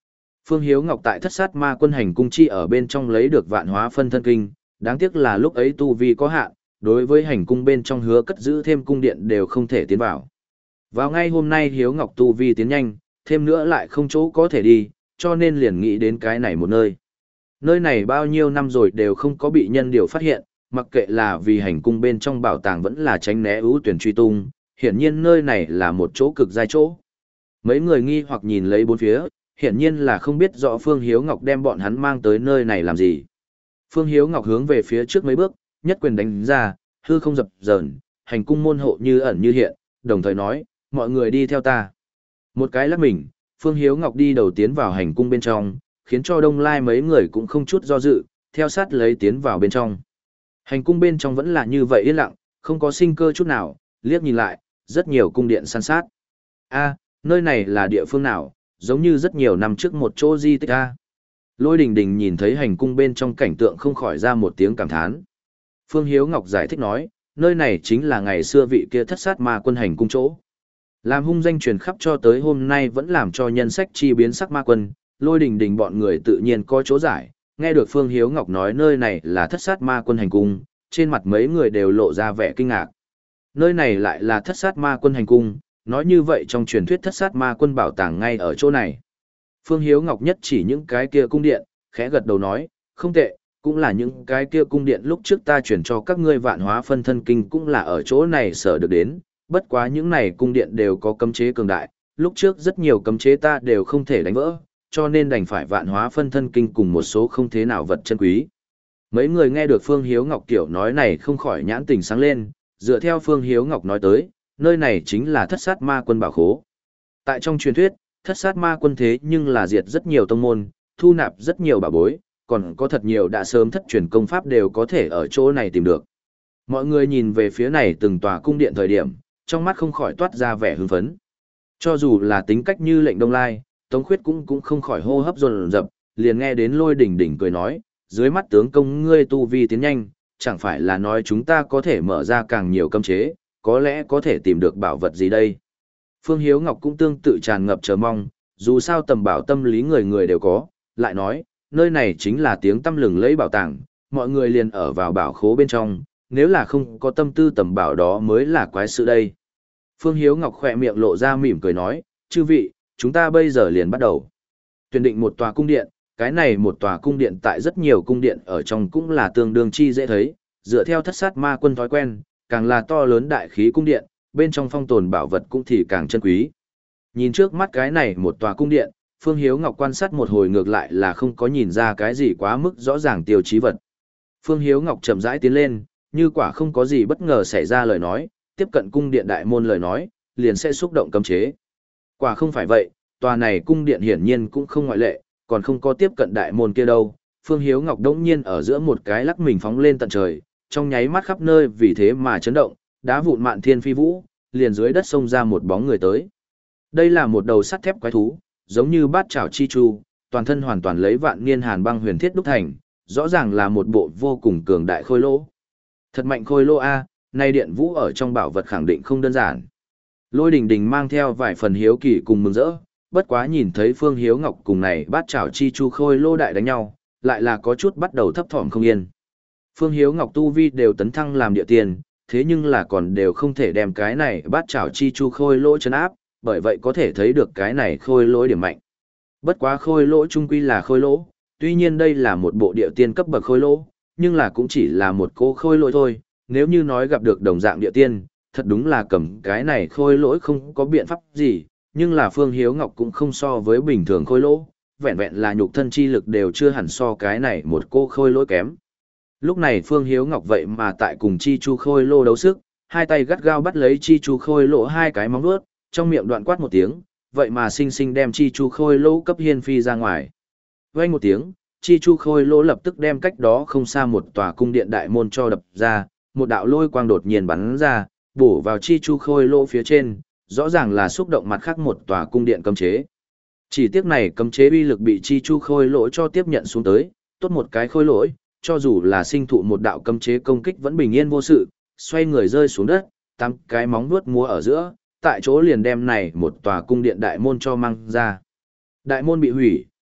Phương Hiếu Ngọc tại Thất Sát Ma Quân hành cung chi ở bên trong lấy được Vạn Hóa Phân Thân Kinh, đáng tiếc là lúc ấy tu vi có hạn, đối với hành cung bên trong hứa cất giữ thêm cung điện đều không thể tiến vào. Vào ngay hôm nay Hiếu Ngọc tu vi tiến nhanh, thêm nữa lại không chỗ có thể đi, cho nên liền nghĩ đến cái này một nơi. Nơi này bao nhiêu năm rồi đều không có bị nhân điều phát hiện, mặc kệ là vì hành cung bên trong bảo tàng vẫn là tránh né ưu tuyển truy tung, hiển nhiên nơi này là một chỗ cực giai chỗ. Mấy người nghi hoặc nhìn lấy bốn phía, hiển nhiên là không biết rõ Phương Hiếu Ngọc đem bọn hắn mang tới nơi này làm gì. Phương Hiếu Ngọc hướng về phía trước mấy bước, nhất quyền đánh ra, hư không dập dờn, hành cung môn hộ như ẩn như hiện, đồng thời nói, mọi người đi theo ta. Một cái lắc mình, Phương Hiếu Ngọc đi đầu tiến vào hành cung bên trong, khiến cho Đông Lai mấy người cũng không chút do dự, theo sát lấy tiến vào bên trong. Hành cung bên trong vẫn là như vậy yên lặng, không có sinh cơ chút nào, liếc nhìn lại, rất nhiều cung điện san sát. A, nơi này là địa phương nào, giống như rất nhiều năm trước một chỗ di tích A. Lôi Đình Đình nhìn thấy hành cung bên trong cảnh tượng không khỏi ra một tiếng cảm thán. Phương Hiếu Ngọc giải thích nói, nơi này chính là ngày xưa vị kia Thất Sát Ma Quân hành cung chỗ. Làm hung danh truyền khắp cho tới hôm nay vẫn làm cho nhân sách chi biến sắc ma quân, Lôi Đình Đình bọn người tự nhiên có chỗ giải, nghe được Phương Hiếu Ngọc nói nơi này là Thất Sát Ma Quân hành cung, trên mặt mấy người đều lộ ra vẻ kinh ngạc. Nơi này lại là Thất Sát Ma Quân hành cung, nói như vậy trong truyền thuyết Thất Sát Ma Quân bảo tàng ngay ở chỗ này. Phương Hiếu Ngọc nhất chỉ những cái kia cung điện, khẽ gật đầu nói, không tệ, cũng là những cái kia cung điện lúc trước ta chuyển cho các ngươi Vạn Hóa Phân Thân Kinh cũng là ở chỗ này sở được đến, bất quá những này cung điện đều có cấm chế cường đại, lúc trước rất nhiều cấm chế ta đều không thể đánh vỡ, cho nên đành phải Vạn Hóa Phân Thân Kinh cùng một số không thế nào vật chân quý. Mấy người nghe được Phương Hiếu Ngọc tiểu nói này không khỏi nhãn tình sáng lên, dựa theo Phương Hiếu Ngọc nói tới, nơi này chính là Thất Sát Ma Quân bảo khố. Tại trong truyền thuyết, Thất Sát Ma Quân thế nhưng là diệt rất nhiều tông môn, thu nạp rất nhiều bảo bối, còn có thật nhiều đã sớm thất truyền công pháp đều có thể ở chỗ này tìm được. Mọi người nhìn về phía này từng tòa cung điện thời điểm, trong mắt không khỏi toát ra vẻ hưng phấn. Cho dù là tính cách như Lệnh Đông Lai, Tống Khuyết cũng cũng không khỏi hô hấp dồn dập, liền nghe đến Lôi Đỉnh Đỉnh cười nói, dưới mắt tướng công ngươi tu vi tiến nhanh, chẳng phải là nói chúng ta có thể mở ra càng nhiều cấm chế, có lẽ có thể tìm được bảo vật gì đây. Phương Hiếu Ngọc cũng tương tự tràn ngập chờ mong, dù sao tầm bảo tâm lý người người đều có, lại nói, nơi này chính là tiếng tăm lừng lẫy bảo tàng, mọi người liền ở vào bảo khố bên trong, nếu là không có tâm tư tầm bảo đó mới là quái sự đây. Phương Hiếu Ngọc khỏe miệng lộ ra mỉm cười nói, chư vị, chúng ta bây giờ liền bắt đầu. Tuyển định một tòa cung điện, cái này một tòa cung điện tại rất nhiều cung điện ở trong cũng là tương đương chi dễ thấy, dựa theo Thất Sát Ma Quân thói quen, càng là to lớn đại khí cung điện, bên trong phong tồn bảo vật cũng thì càng chân quý. Nhìn trước mắt cái này một tòa cung điện, Phương Hiếu Ngọc quan sát một hồi ngược lại là không có nhìn ra cái gì quá mức rõ ràng tiêu chí vật. Phương Hiếu Ngọc chậm rãi tiến lên, như quả không có gì bất ngờ xảy ra lời nói, tiếp cận cung điện đại môn lời nói, liền sẽ xúc động cấm chế. Quả không phải vậy, tòa này cung điện hiển nhiên cũng không ngoại lệ, còn không có tiếp cận đại môn kia đâu. Phương Hiếu Ngọc đống nhiên ở giữa một cái lắc mình phóng lên tận trời, trong nháy mắt khắp nơi vì thế mà chấn động, đá vụn mạn thiên phi vũ, liền dưới đất xông ra một bóng người tới. Đây là một đầu sắt thép quái thú, giống như bát chảo chi chu, toàn thân hoàn toàn lấy vạn niên hàn băng huyền thiết đúc thành, rõ ràng là một bộ vô cùng cường đại khôi lỗ. Thật mạnh khôi lỗ a, nay điện vũ ở trong bảo vật khẳng định không đơn giản. Lôi Đình Đình mang theo vài phần hiếu kỳ cùng mừng rỡ, bất quá nhìn thấy Phương Hiếu Ngọc cùng này bát chảo chi chu khôi lỗ đại đánh nhau, lại là có chút bắt đầu thấp thỏm không yên. Phương Hiếu Ngọc tu vi đều tấn thăng làm địa tiền, thế nhưng là còn đều không thể đem cái này bát chảo chi chu khôi lỗ chấn áp, bởi vậy có thể thấy được cái này khôi lỗ điểm mạnh. Bất quá khôi lỗ trung quy là khôi lỗ, tuy nhiên đây là một bộ địa tiên cấp bậc khôi lỗ, nhưng là cũng chỉ là một cô khôi lỗ thôi, nếu như nói gặp được đồng dạng địa tiên, thật đúng là cầm cái này khôi lỗ không có biện pháp gì, nhưng là Phương Hiếu Ngọc cũng không so với bình thường khôi lỗ, vẹn vẹn là nhục thân chi lực đều chưa hẳn so cái này một cô khôi lỗ kém. Lúc này Phương Hiếu Ngọc vậy mà tại cùng Chi Chu khôi lỗ đấu sức, hai tay gắt gao bắt lấy Chi Chu khôi lỗ hai cái móng vuốt, trong miệng đoạn quát một tiếng, vậy mà sinh sinh đem Chi Chu khôi lỗ cấp hiên phi ra ngoài. Vang một tiếng, Chi Chu khôi lỗ lập tức đem cách đó không xa một tòa cung điện đại môn cho đập ra, một đạo lôi quang đột nhiên bắn ra, bổ vào Chi Chu khôi lỗ phía trên, rõ ràng là xúc động mặt khác một tòa cung điện cấm chế. Chỉ tiếc này cấm chế uy lực bị Chi Chu khôi lỗ cho tiếp nhận xuống tới, tốt một cái khôi lỗi, cho dù là sinh thụ một đạo cấm chế công kích vẫn bình yên vô sự, xoay người rơi xuống đất, tám cái móng vuốt múa ở giữa, tại chỗ liền đem này một tòa cung điện đại môn cho mang ra. Đại môn bị hủy,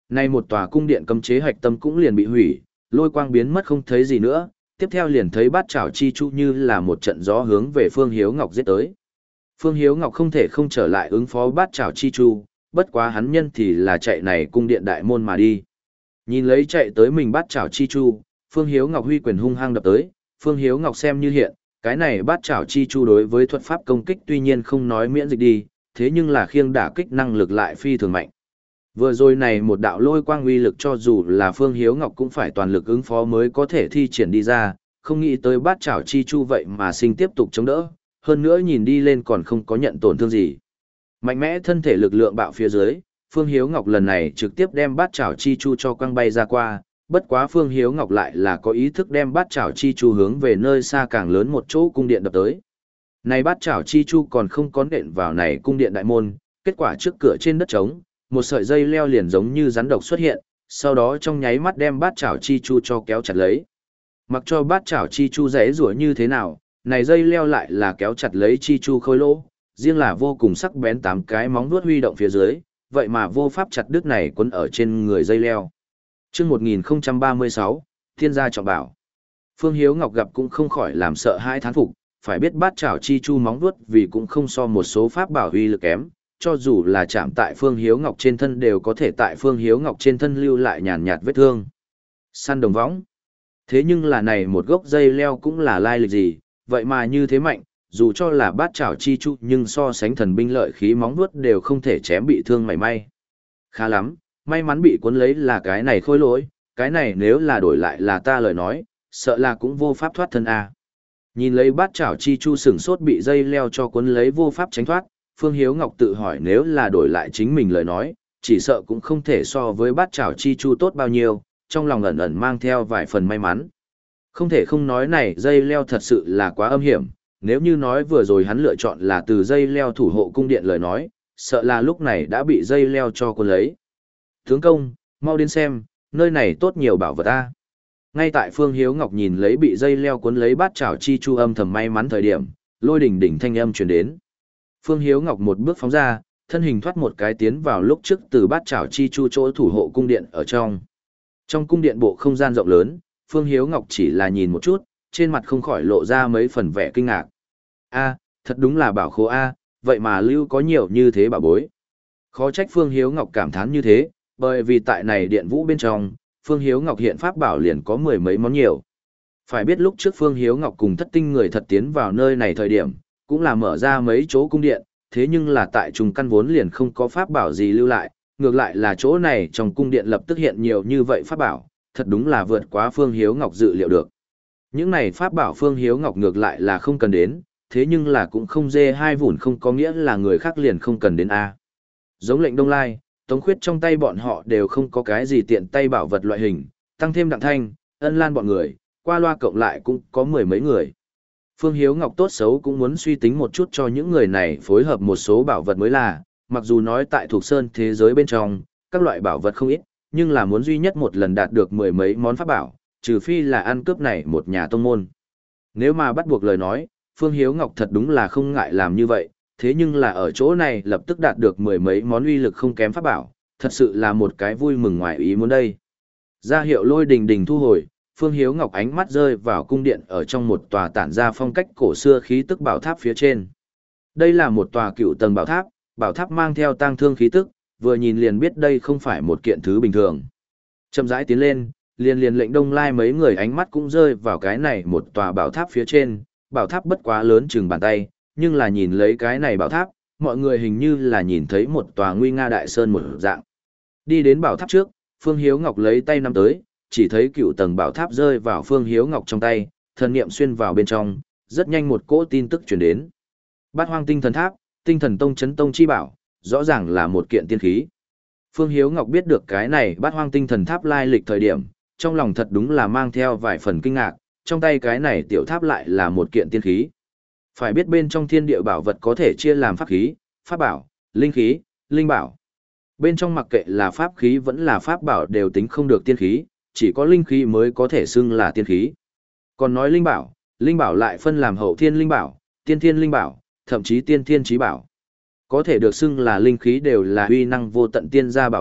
Nay một tòa cung điện cấm chế hạch tâm cũng liền bị hủy, lôi quang biến mất không thấy gì nữa, tiếp theo liền thấy bát chảo chi chu như là một trận gió hướng về Phương Hiếu Ngọc giết tới. Phương Hiếu Ngọc không thể không trở lại ứng phó bát chảo chi chu, bất quá hắn nhân thì là chạy này cung điện đại môn mà đi. Nhìn lấy chạy tới mình bát chảo chi chu, Phương Hiếu Ngọc huy quyền hung hăng đập tới, Phương Hiếu Ngọc xem như hiện, cái này bát chảo chi chu đối với thuật pháp công kích tuy nhiên không nói miễn dịch đi, thế nhưng là khiêng đả kích năng lực lại phi thường mạnh. Vừa rồi này một đạo lôi quang uy lực cho dù là Phương Hiếu Ngọc cũng phải toàn lực ứng phó mới có thể thi triển đi ra, không nghĩ tới bát chảo chi chu vậy mà sinh tiếp tục chống đỡ, hơn nữa nhìn đi lên còn không có nhận tổn thương gì. Mạnh mẽ thân thể lực lượng bạo phía dưới, Phương Hiếu Ngọc lần này trực tiếp đem bát chảo chi chu cho quăng bay ra qua, bất quá Phương Hiếu Ngọc lại là có ý thức đem bát chảo chi chu hướng về nơi xa càng lớn một chỗ cung điện đập tới. Này bát chảo chi chu còn không có nện vào này cung điện đại môn, kết quả trước cửa trên đất trống, một sợi dây leo liền giống như rắn độc xuất hiện, sau đó trong nháy mắt đem bát chảo chi chu cho kéo chặt lấy. Mặc cho bát chảo chi chu rẽ rủa như thế nào, này dây leo lại là kéo chặt lấy chi chu khôi lỗ, riêng là vô cùng sắc bén tám cái móng vuốt huy động phía dưới, vậy mà vô pháp chặt đứt này quấn ở trên người dây leo. Chương một nghìn không trăm ba mươi sáu, Thiên gia trọng bảo. Phương Hiếu Ngọc gặp cũng không khỏi làm sợ hãi thán phục, phải biết bát chảo chi chu móng vuốt vì cũng không so một số pháp bảo uy lực kém, cho dù là chạm tại Phương Hiếu Ngọc trên thân đều có thể tại Phương Hiếu Ngọc trên thân lưu lại nhàn nhạt vết thương. Săn đồng võng. Thế nhưng là này một gốc dây leo cũng là lai lịch gì, vậy mà như thế mạnh, dù cho là bát chảo chi chu nhưng so sánh thần binh lợi khí móng vuốt đều không thể chém bị thương mảy may. Khá lắm, may mắn bị cuốn lấy là cái này khôi lỗi, cái này nếu là đổi lại là ta lời nói, sợ là cũng vô pháp thoát thân a. Nhìn lấy bát chảo chi chu sừng sốt bị dây leo cho cuốn lấy vô pháp tránh thoát, Phương Hiếu Ngọc tự hỏi nếu là đổi lại chính mình lời nói, chỉ sợ cũng không thể so với bát chảo chi chu tốt bao nhiêu, trong lòng ẩn ẩn mang theo vài phần may mắn. Không thể không nói này dây leo thật sự là quá âm hiểm, nếu như nói vừa rồi hắn lựa chọn là từ dây leo thủ hộ cung điện lời nói, sợ là lúc này đã bị dây leo cho cuốn lấy. Tướng công, mau đến xem, nơi này tốt nhiều bảo vật ta. Ngay tại Phương Hiếu Ngọc nhìn lấy bị dây leo cuốn lấy bát chảo chi chu âm thầm may mắn thời điểm, lôi đỉnh đỉnh thanh âm truyền đến. Phương Hiếu Ngọc một bước phóng ra, thân hình thoát một cái tiến vào lúc trước từ bát chảo chi chu chỗ thủ hộ cung điện ở trong. Trong cung điện bộ không gian rộng lớn, Phương Hiếu Ngọc chỉ là nhìn một chút, trên mặt không khỏi lộ ra mấy phần vẻ kinh ngạc. A, thật đúng là bảo khố A, vậy mà lưu có nhiều như thế bảo bối. Khó trách Phương Hiếu Ngọc cảm thán như thế, bởi vì tại này điện vũ bên trong, Phương Hiếu Ngọc hiện pháp bảo liền có mười mấy món nhiều. Phải biết lúc trước Phương Hiếu Ngọc cùng thất tinh người thật tiến vào nơi này thời điểm, cũng là mở ra mấy chỗ cung điện, thế nhưng là tại trùng căn vốn liền không có pháp bảo gì lưu lại, ngược lại là chỗ này trong cung điện lập tức hiện nhiều như vậy pháp bảo, thật đúng là vượt quá Phương Hiếu Ngọc dự liệu được. Những này pháp bảo Phương Hiếu Ngọc ngược lại là không cần đến, thế nhưng là cũng không dê hai vụn không có nghĩa là người khác liền không cần đến A. Giống lệnh Đông Lai, Tống Khuyết trong tay bọn họ đều không có cái gì tiện tay bảo vật loại hình, tăng thêm Đặng Thanh, Ân Lan bọn người, qua loa cộng lại cũng có mười mấy người. Phương Hiếu Ngọc tốt xấu cũng muốn suy tính một chút cho những người này phối hợp một số bảo vật mới là, mặc dù nói tại thuộc sơn thế giới bên trong, các loại bảo vật không ít, nhưng là muốn duy nhất một lần đạt được mười mấy món pháp bảo, trừ phi là ăn cướp này một nhà tông môn. Nếu mà bắt buộc lời nói, Phương Hiếu Ngọc thật đúng là không ngại làm như vậy, thế nhưng là ở chỗ này lập tức đạt được mười mấy món uy lực không kém pháp bảo, thật sự là một cái vui mừng ngoài ý muốn đây. Ra hiệu lôi đình đình thu hồi, Phương Hiếu Ngọc ánh mắt rơi vào cung điện ở trong một tòa tản ra phong cách cổ xưa khí tức bảo tháp phía trên. Đây là một tòa cựu tầng bảo tháp, bảo tháp mang theo tang thương khí tức, vừa nhìn liền biết đây không phải một kiện thứ bình thường. Chậm rãi tiến lên, liền liền lệnh Đông Lai mấy người ánh mắt cũng rơi vào cái này một tòa bảo tháp phía trên, bảo tháp bất quá lớn chừng bàn tay, nhưng là nhìn lấy cái này bảo tháp, mọi người hình như là nhìn thấy một tòa nguy nga đại sơn một dạng. Đi đến bảo tháp trước, Phương Hiếu Ngọc lấy tay nắm tới, chỉ thấy cựu tầng bảo tháp rơi vào Phương Hiếu Ngọc trong tay, thần niệm xuyên vào bên trong, rất nhanh một cỗ tin tức truyền đến. Bát Hoang Tinh Thần Tháp, Tinh Thần Tông chấn tông chi bảo, rõ ràng là một kiện tiên khí. Phương Hiếu Ngọc biết được cái này Bát Hoang Tinh Thần Tháp lai lịch thời điểm, trong lòng thật đúng là mang theo vài phần kinh ngạc, trong tay cái này tiểu tháp lại là một kiện tiên khí. Phải biết bên trong thiên địa bảo vật có thể chia làm pháp khí, pháp bảo, linh khí, linh bảo. Bên trong mặc kệ là pháp khí vẫn là pháp bảo đều tính không được tiên khí, chỉ có linh khí mới có thể xưng là tiên khí. Còn nói linh bảo, linh bảo lại phân làm hậu thiên linh bảo, tiên thiên linh bảo, thậm chí tiên thiên chí bảo. Có thể được xưng là linh khí đều là uy năng vô tận tiên gia bảo vật,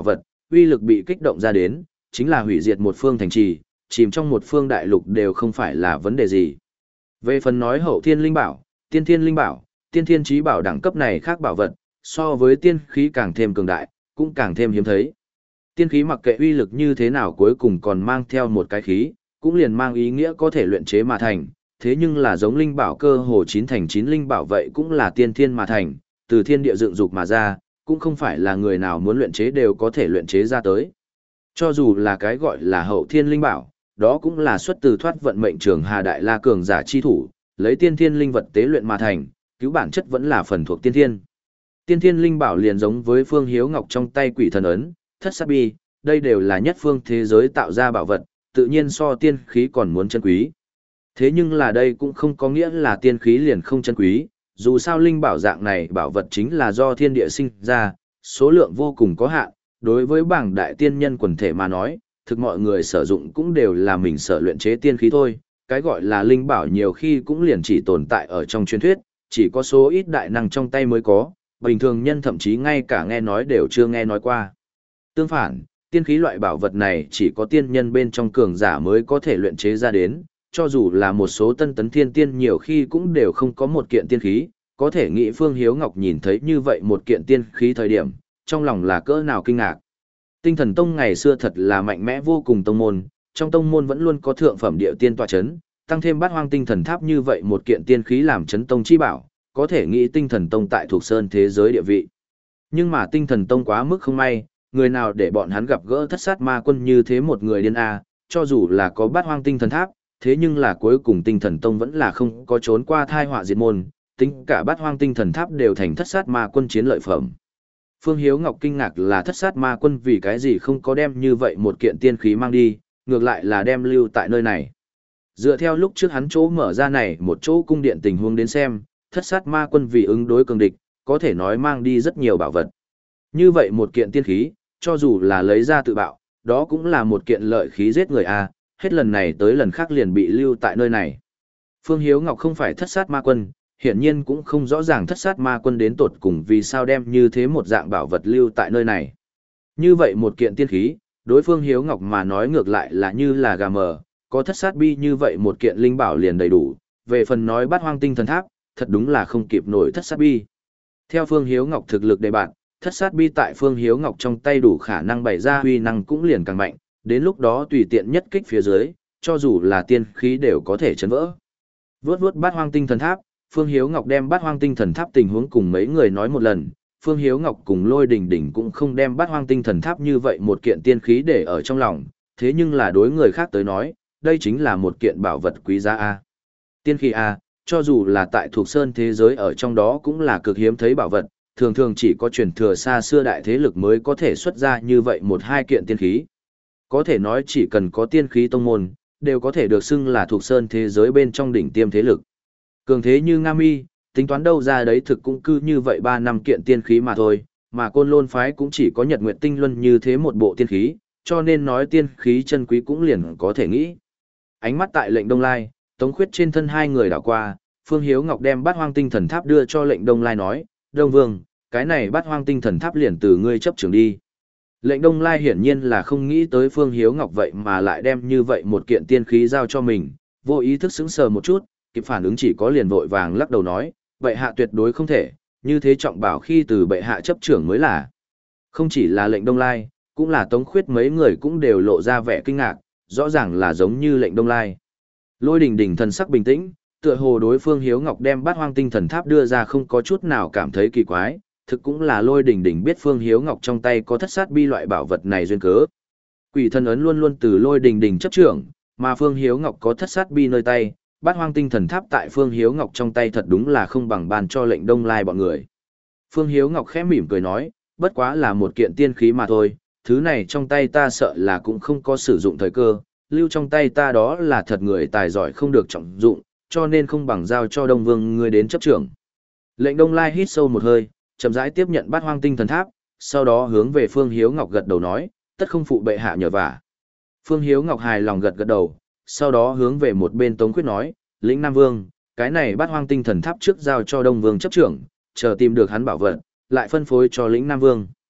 uy lực bị kích động ra đến, chính là hủy diệt một phương thành trì, chìm trong một phương đại lục đều không phải là vấn đề gì. Về phần nói hậu thiên linh bảo, tiên thiên linh bảo, tiên thiên chí bảo đẳng cấp này khác bảo vật, so với tiên khí càng thêm cường đại, cũng càng thêm hiếm thấy. Tiên khí mặc kệ uy lực như thế nào cuối cùng còn mang theo một cái khí, cũng liền mang ý nghĩa có thể luyện chế mà thành, thế nhưng là giống linh bảo cơ hồ chín thành chín linh bảo vậy cũng là tiên thiên mà thành, từ thiên địa dựng dục mà ra, cũng không phải là người nào muốn luyện chế đều có thể luyện chế ra tới. Cho dù là cái gọi là hậu thiên linh bảo, đó cũng là xuất từ thoát vận mệnh trường Hà Đại La cường giả chi thủ, lấy tiên thiên linh vật tế luyện mà thành, cứu bản chất vẫn là phần thuộc tiên thiên. Tiên thiên linh bảo liền giống với Phương Hiếu Ngọc trong tay quỷ thần ấn, thất sát bi, đây đều là nhất phương thế giới tạo ra bảo vật, tự nhiên so tiên khí còn muốn chân quý. Thế nhưng là đây cũng không có nghĩa là tiên khí liền không chân quý, dù sao linh bảo dạng này bảo vật chính là do thiên địa sinh ra, số lượng vô cùng có hạn, đối với bảng đại tiên nhân quần thể mà nói, thực mọi người sử dụng cũng đều là mình sở luyện chế tiên khí thôi, cái gọi là linh bảo nhiều khi cũng liền chỉ tồn tại ở trong truyền thuyết, chỉ có số ít đại năng trong tay mới có, bình thường nhân thậm chí ngay cả nghe nói đều chưa nghe nói qua. Tương phản, tiên khí loại bảo vật này chỉ có tiên nhân bên trong cường giả mới có thể luyện chế ra đến, cho dù là một số tân tấn thiên tiên nhiều khi cũng đều không có một kiện tiên khí, có thể nghĩ Phương Hiếu Ngọc nhìn thấy như vậy một kiện tiên khí thời điểm, trong lòng là cỡ nào kinh ngạc. Tinh Thần Tông ngày xưa thật là mạnh mẽ vô cùng tông môn, trong tông môn vẫn luôn có thượng phẩm địa tiên tọa chấn, tăng thêm Bát Hoang Tinh Thần Tháp như vậy một kiện tiên khí làm chấn tông chi bảo, có thể nghĩ Tinh Thần Tông tại thuộc sơn thế giới địa vị. Nhưng mà Tinh Thần Tông quá mức không may, người nào để bọn hắn gặp gỡ thất sát ma quân như thế một người điên a, cho dù là có Bát Hoang Tinh Thần Tháp, thế nhưng là cuối cùng Tinh Thần Tông vẫn là không có trốn qua thai họa diệt môn, tính cả Bát Hoang Tinh Thần Tháp đều thành thất sát ma quân chiến lợi phẩm. Phương Hiếu Ngọc kinh ngạc là thất sát ma quân vì cái gì không có đem như vậy một kiện tiên khí mang đi, ngược lại là đem lưu tại nơi này. Dựa theo lúc trước hắn chỗ mở ra này một chỗ cung điện tình huống đến xem, thất sát ma quân vì ứng đối cường địch, có thể nói mang đi rất nhiều bảo vật. Như vậy một kiện tiên khí, cho dù là lấy ra tự bạo, đó cũng là một kiện lợi khí giết người a, hết lần này tới lần khác liền bị lưu tại nơi này. Phương Hiếu Ngọc không phải thất sát ma quân, hiển nhiên cũng không rõ ràng thất sát ma quân đến tột cùng vì sao đem như thế một dạng bảo vật lưu tại nơi này. Như vậy một kiện tiên khí, đối phương Hiếu Ngọc mà nói ngược lại là như là gà mờ, có thất sát bi như vậy một kiện linh bảo liền đầy đủ, về phần nói Bát Hoang Tinh Thần Tháp, thật đúng là không kịp nổi thất sát bi. Theo Phương Hiếu Ngọc thực lực đề bạn, thất sát bi tại Phương Hiếu Ngọc trong tay đủ khả năng bày ra huy năng cũng liền càng mạnh, đến lúc đó tùy tiện nhất kích phía dưới, cho dù là tiên khí đều có thể chấn vỡ. Vướt vướt Bát Hoang Tinh Thần Tháp, Phương Hiếu Ngọc đem Bát Hoang Tinh Thần Tháp tình huống cùng mấy người nói một lần, Phương Hiếu Ngọc cùng Lôi Đình Đình cũng không đem Bát Hoang Tinh Thần Tháp như vậy một kiện tiên khí để ở trong lòng, thế nhưng là đối người khác tới nói, đây chính là một kiện bảo vật quý giá a. Tiên khí a, cho dù là tại thuộc sơn thế giới ở trong đó cũng là cực hiếm thấy bảo vật, thường thường chỉ có truyền thừa xa xưa đại thế lực mới có thể xuất ra như vậy một hai kiện tiên khí. Có thể nói chỉ cần có tiên khí tông môn, đều có thể được xưng là thuộc sơn thế giới bên trong đỉnh tiêm thế lực. Cường thế như Nga Mi, tính toán đâu ra đấy thực cũng cứ như vậy ba năm kiện tiên khí mà thôi, mà Côn Lôn phái cũng chỉ có Nhật Nguyệt Tinh Luân như thế một bộ tiên khí, cho nên nói tiên khí chân quý cũng liền có thể nghĩ. Ánh mắt tại Lệnh Đông Lai, Tống Khuyết trên thân hai người đảo qua, Phương Hiếu Ngọc đem Bát Hoang Tinh Thần Tháp đưa cho Lệnh Đông Lai nói, Đông Vương, cái này Bát Hoang Tinh Thần Tháp liền từ ngươi chấp trưởng đi. Lệnh Đông Lai hiển nhiên là không nghĩ tới Phương Hiếu Ngọc vậy mà lại đem như vậy một kiện tiên khí giao cho mình, vô ý thức sững sờ một chút, kịp phản ứng chỉ có liền vội vàng lắc đầu nói, bệ hạ tuyệt đối không thể, như thế trọng bảo khi từ bệ hạ chấp trưởng mới là. Không chỉ là Lệnh Đông Lai, cũng là Tống Khuyết mấy người cũng đều lộ ra vẻ kinh ngạc, rõ ràng là giống như Lệnh Đông Lai. Lôi Đình Đình thần sắc bình tĩnh, tựa hồ đối Phương Hiếu Ngọc đem Bát Hoang Tinh Thần Tháp đưa ra không có chút nào cảm thấy kỳ quái, thực cũng là Lôi Đình Đình biết Phương Hiếu Ngọc trong tay có thất sát bi loại bảo vật này duyên cớ. Quỷ thần ấn luôn luôn từ Lôi Đình Đình chấp trưởng, mà Phương Hiếu Ngọc có thất sát bi nơi tay, Bát Hoang Tinh Thần Tháp tại Phương Hiếu Ngọc trong tay thật đúng là không bằng bàn cho Lệnh Đông Lai bọn người. Phương Hiếu Ngọc khẽ mỉm cười nói, bất quá là một kiện tiên khí mà thôi, thứ này trong tay ta sợ là cũng không có sử dụng thời cơ, lưu trong tay ta đó là thật người tài giỏi không được trọng dụng, cho nên không bằng giao cho Đông Vương ngươi đến chấp trưởng. Lệnh Đông Lai hít sâu một hơi, chậm rãi tiếp nhận Bát Hoang Tinh Thần Tháp, sau đó hướng về Phương Hiếu Ngọc gật đầu nói, tất không phụ bệ hạ nhờ vả. Phương Hiếu Ngọc hài lòng gật gật đầu, sau đó hướng về một bên Tống Khuyết nói, lĩnh Nam Vương, cái này Bát Hoang Tinh Thần Tháp trước giao cho Đông Vương chấp trưởng, chờ tìm được hắn bảo vật, lại phân phối cho lĩnh Nam Vương.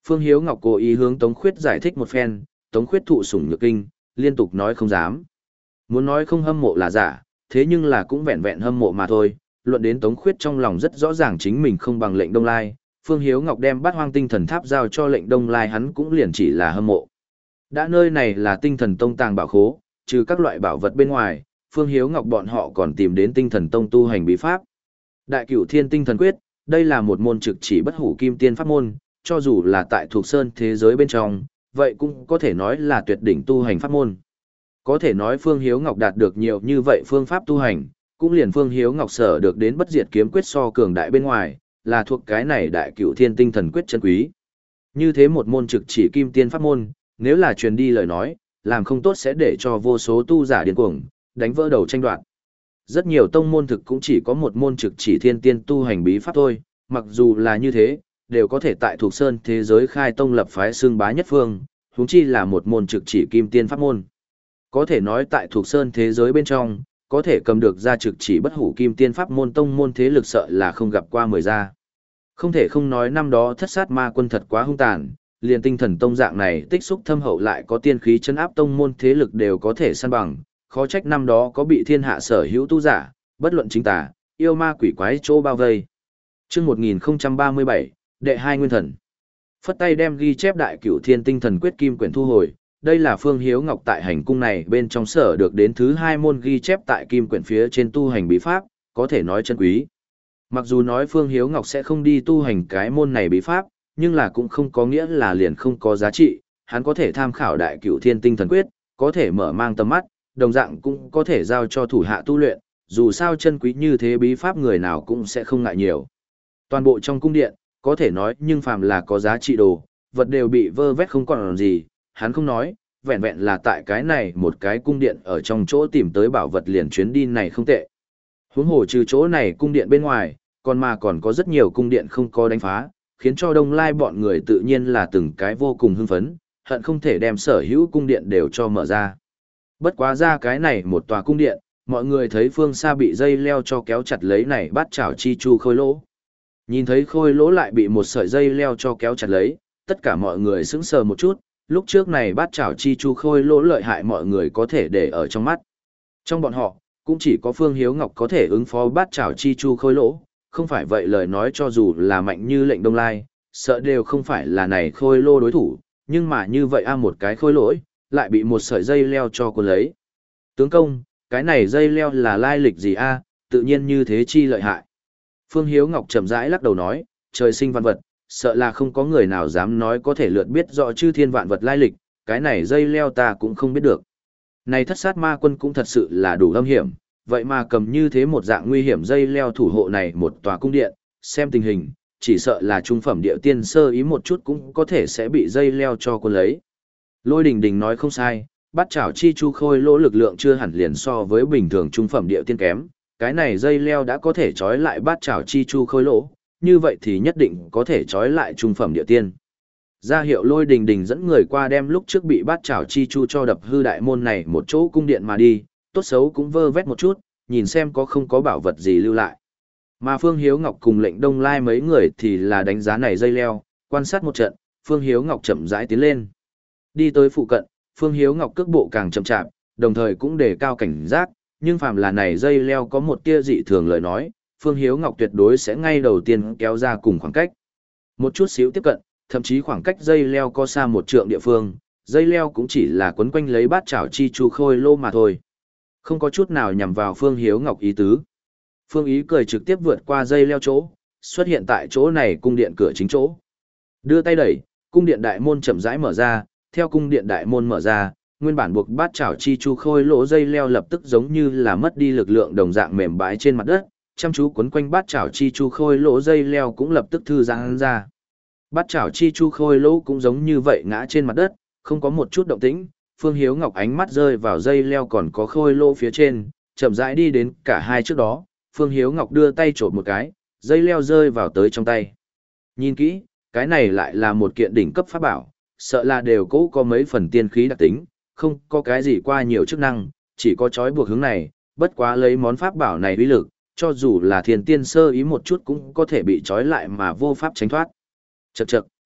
Phương Hiếu Ngọc cố ý hướng Tống Khuyết giải thích một phen, Tống Khuyết thụ sủng nhược kinh, liên tục nói không dám. Muốn nói không hâm mộ là giả, thế nhưng là cũng vẹn vẹn hâm mộ mà thôi. Luận đến Tống Khuyết trong lòng rất rõ ràng chính mình không bằng Lệnh Đông Lai, Phương Hiếu Ngọc đem Bát Hoang Tinh Thần Tháp giao cho Lệnh Đông Lai, hắn cũng liền chỉ là hâm mộ. Đã nơi này là Tinh Thần Tông tàng bảo khố, trừ các loại bảo vật bên ngoài, Phương Hiếu Ngọc bọn họ còn tìm đến Tinh Thần Tông tu hành bí pháp. Đại Cửu Thiên Tinh Thần Quyết, đây là một môn trực chỉ bất hủ kim tiên pháp môn, cho dù là tại thuộc sơn thế giới bên trong, vậy cũng có thể nói là tuyệt đỉnh tu hành pháp môn. Có thể nói Phương Hiếu Ngọc đạt được nhiều như vậy phương pháp tu hành, cũng liền Phương Hiếu Ngọc sở được đến bất diệt kiếm quyết so cường đại bên ngoài, là thuộc cái này Đại Cửu Thiên Tinh Thần Quyết chân quý. Như thế một môn trực chỉ kim tiên pháp môn, nếu là truyền đi lời nói, làm không tốt sẽ để cho vô số tu giả điên cuồng, đánh vỡ đầu tranh đoạt. Rất nhiều tông môn thực cũng chỉ có một môn trực chỉ thiên tiên tu hành bí pháp thôi, mặc dù là như thế, đều có thể tại thuộc sơn thế giới khai tông lập phái xương bá nhất phương, huống chi là một môn trực chỉ kim tiên pháp môn. Có thể nói tại thuộc sơn thế giới bên trong, có thể cầm được ra trực chỉ bất hủ kim tiên pháp môn tông môn thế lực sợ là không gặp qua mười gia. Không thể không nói năm đó thất sát ma quân thật quá hung tàn, liền tinh thần tông dạng này tích xúc thâm hậu lại có tiên khí chấn áp tông môn thế lực đều có thể săn bằng, khó trách năm đó có bị thiên hạ sở hữu tu giả, bất luận chính tà, yêu ma quỷ quái chỗ bao vây. Chương một nghìn không trăm ba mươi bảy, đệ hai nguyên thần. Phất tay đem ghi chép Đại Cửu Thiên Tinh Thần Quyết kim quyển thu hồi, đây là Phương Hiếu Ngọc tại hành cung này bên trong sở được đến thứ hai môn ghi chép tại kim quyển phía trên tu hành bí pháp, có thể nói chân quý. Mặc dù nói Phương Hiếu Ngọc sẽ không đi tu hành cái môn này bí pháp, nhưng là cũng không có nghĩa là liền không có giá trị, hắn có thể tham khảo Đại Cửu Thiên Tinh Thần Quyết, có thể mở mang tầm mắt, đồng dạng cũng có thể giao cho thủ hạ tu luyện, dù sao chân quý như thế bí pháp người nào cũng sẽ không ngại nhiều. Toàn bộ trong cung điện, có thể nói nhưng phàm là có giá trị đồ, vật đều bị vơ vét không còn gì, hắn không nói, vẹn vẹn là tại cái này một cái cung điện ở trong chỗ tìm tới bảo vật liền chuyến đi này không tệ. Huống hồ trừ chỗ này cung điện bên ngoài, còn mà còn có rất nhiều cung điện không có đánh phá, khiến cho Đông Lai bọn người tự nhiên là từng cái vô cùng hưng phấn, hận không thể đem sở hữu cung điện đều cho mở ra. Bất quá ra cái này một tòa cung điện, mọi người thấy phương xa bị dây leo cho kéo chặt lấy này bắt chảo chi chu khôi lỗ. Nhìn thấy khôi lỗ lại bị một sợi dây leo cho kéo chặt lấy, tất cả mọi người sững sờ một chút, lúc trước này bắt chảo chi chu khôi lỗ lợi hại mọi người có thể để ở trong mắt. Trong bọn họ, cũng chỉ có Phương Hiếu Ngọc có thể ứng phó bắt chảo chi chu khôi lỗ, không phải vậy lời nói cho dù là mạnh như Lệnh Đông Lai, sợ đều không phải là này khôi lỗ đối thủ, nhưng mà như vậy a một cái khôi lỗi, lại bị một sợi dây leo cho cuốn lấy. Tướng công, cái này dây leo là lai lịch gì a? Tự nhiên như thế chi lợi hại. Phương Hiếu Ngọc chậm rãi lắc đầu nói, trời sinh vạn vật, sợ là không có người nào dám nói có thể lượt biết rõ chư thiên vạn vật lai lịch, cái này dây leo ta cũng không biết được. Này thất sát ma quân cũng thật sự là đủ âm hiểm, vậy mà cầm như thế một dạng nguy hiểm dây leo thủ hộ này một tòa cung điện, xem tình hình, chỉ sợ là trung phẩm địa tiên sơ ý một chút cũng có thể sẽ bị dây leo cho cuốn lấy. Lôi Đình Đình nói không sai, bắt chảo chi chu khôi lỗ lực lượng chưa hẳn liền so với bình thường trung phẩm địa tiên kém, cái này dây leo đã có thể trói lại bắt chảo chi chu khôi lỗ, như vậy thì nhất định có thể trói lại trung phẩm địa tiên. Ra hiệu Lôi Đình Đình dẫn người qua đem lúc trước bị bắt chảo chi chu cho đập hư đại môn này một chỗ cung điện mà đi, tốt xấu cũng vơ vét một chút, nhìn xem có không có bảo vật gì lưu lại. Mà Phương Hiếu Ngọc cùng Lệnh Đông Lai mấy người thì là đánh giá này dây leo, quan sát một trận, Phương Hiếu Ngọc chậm rãi tiến lên. Đi tới phụ cận, Phương Hiếu Ngọc cước bộ càng chậm chạp, đồng thời cũng đề cao cảnh giác, nhưng phàm là này dây leo có một tia dị thường lời nói, Phương Hiếu Ngọc tuyệt đối sẽ ngay đầu tiên kéo ra cùng khoảng cách. Một chút xíu tiếp cận, thậm chí khoảng cách dây leo có xa một trượng địa phương, dây leo cũng chỉ là quấn quanh lấy bát chảo chi chu khôi lô mà thôi. Không có chút nào nhằm vào Phương Hiếu Ngọc ý tứ. Phương Ý cười trực tiếp vượt qua dây leo chỗ, xuất hiện tại chỗ này cung điện cửa chính chỗ. Đưa tay đẩy, cung điện đại môn chậm rãi mở ra, theo cung điện đại môn mở ra, nguyên bản buộc bát chảo chi chu khôi lỗ dây leo lập tức giống như là mất đi lực lượng đồng dạng mềm bãi trên mặt đất, chăm chú quấn quanh bát chảo chi chu khôi lỗ dây leo cũng lập tức thư giãn ra. Bát chảo chi chu khôi lỗ cũng giống như vậy ngã trên mặt đất, không có một chút động tĩnh. Phương Hiếu Ngọc ánh mắt rơi vào dây leo còn có khôi lỗ phía trên, chậm rãi đi đến cả hai trước đó, Phương Hiếu Ngọc đưa tay chộp một cái, dây leo rơi vào tới trong tay. Nhìn kỹ, cái này lại là một kiện đỉnh cấp pháp bảo, sợ là đều cố có mấy phần tiên khí đặc tính, không có cái gì qua nhiều chức năng, chỉ có trói buộc hướng này, bất quá lấy món pháp bảo này uy lực, cho dù là thiên tiên sơ ý một chút cũng có thể bị trói lại mà vô pháp tránh thoát. Chậc chậc,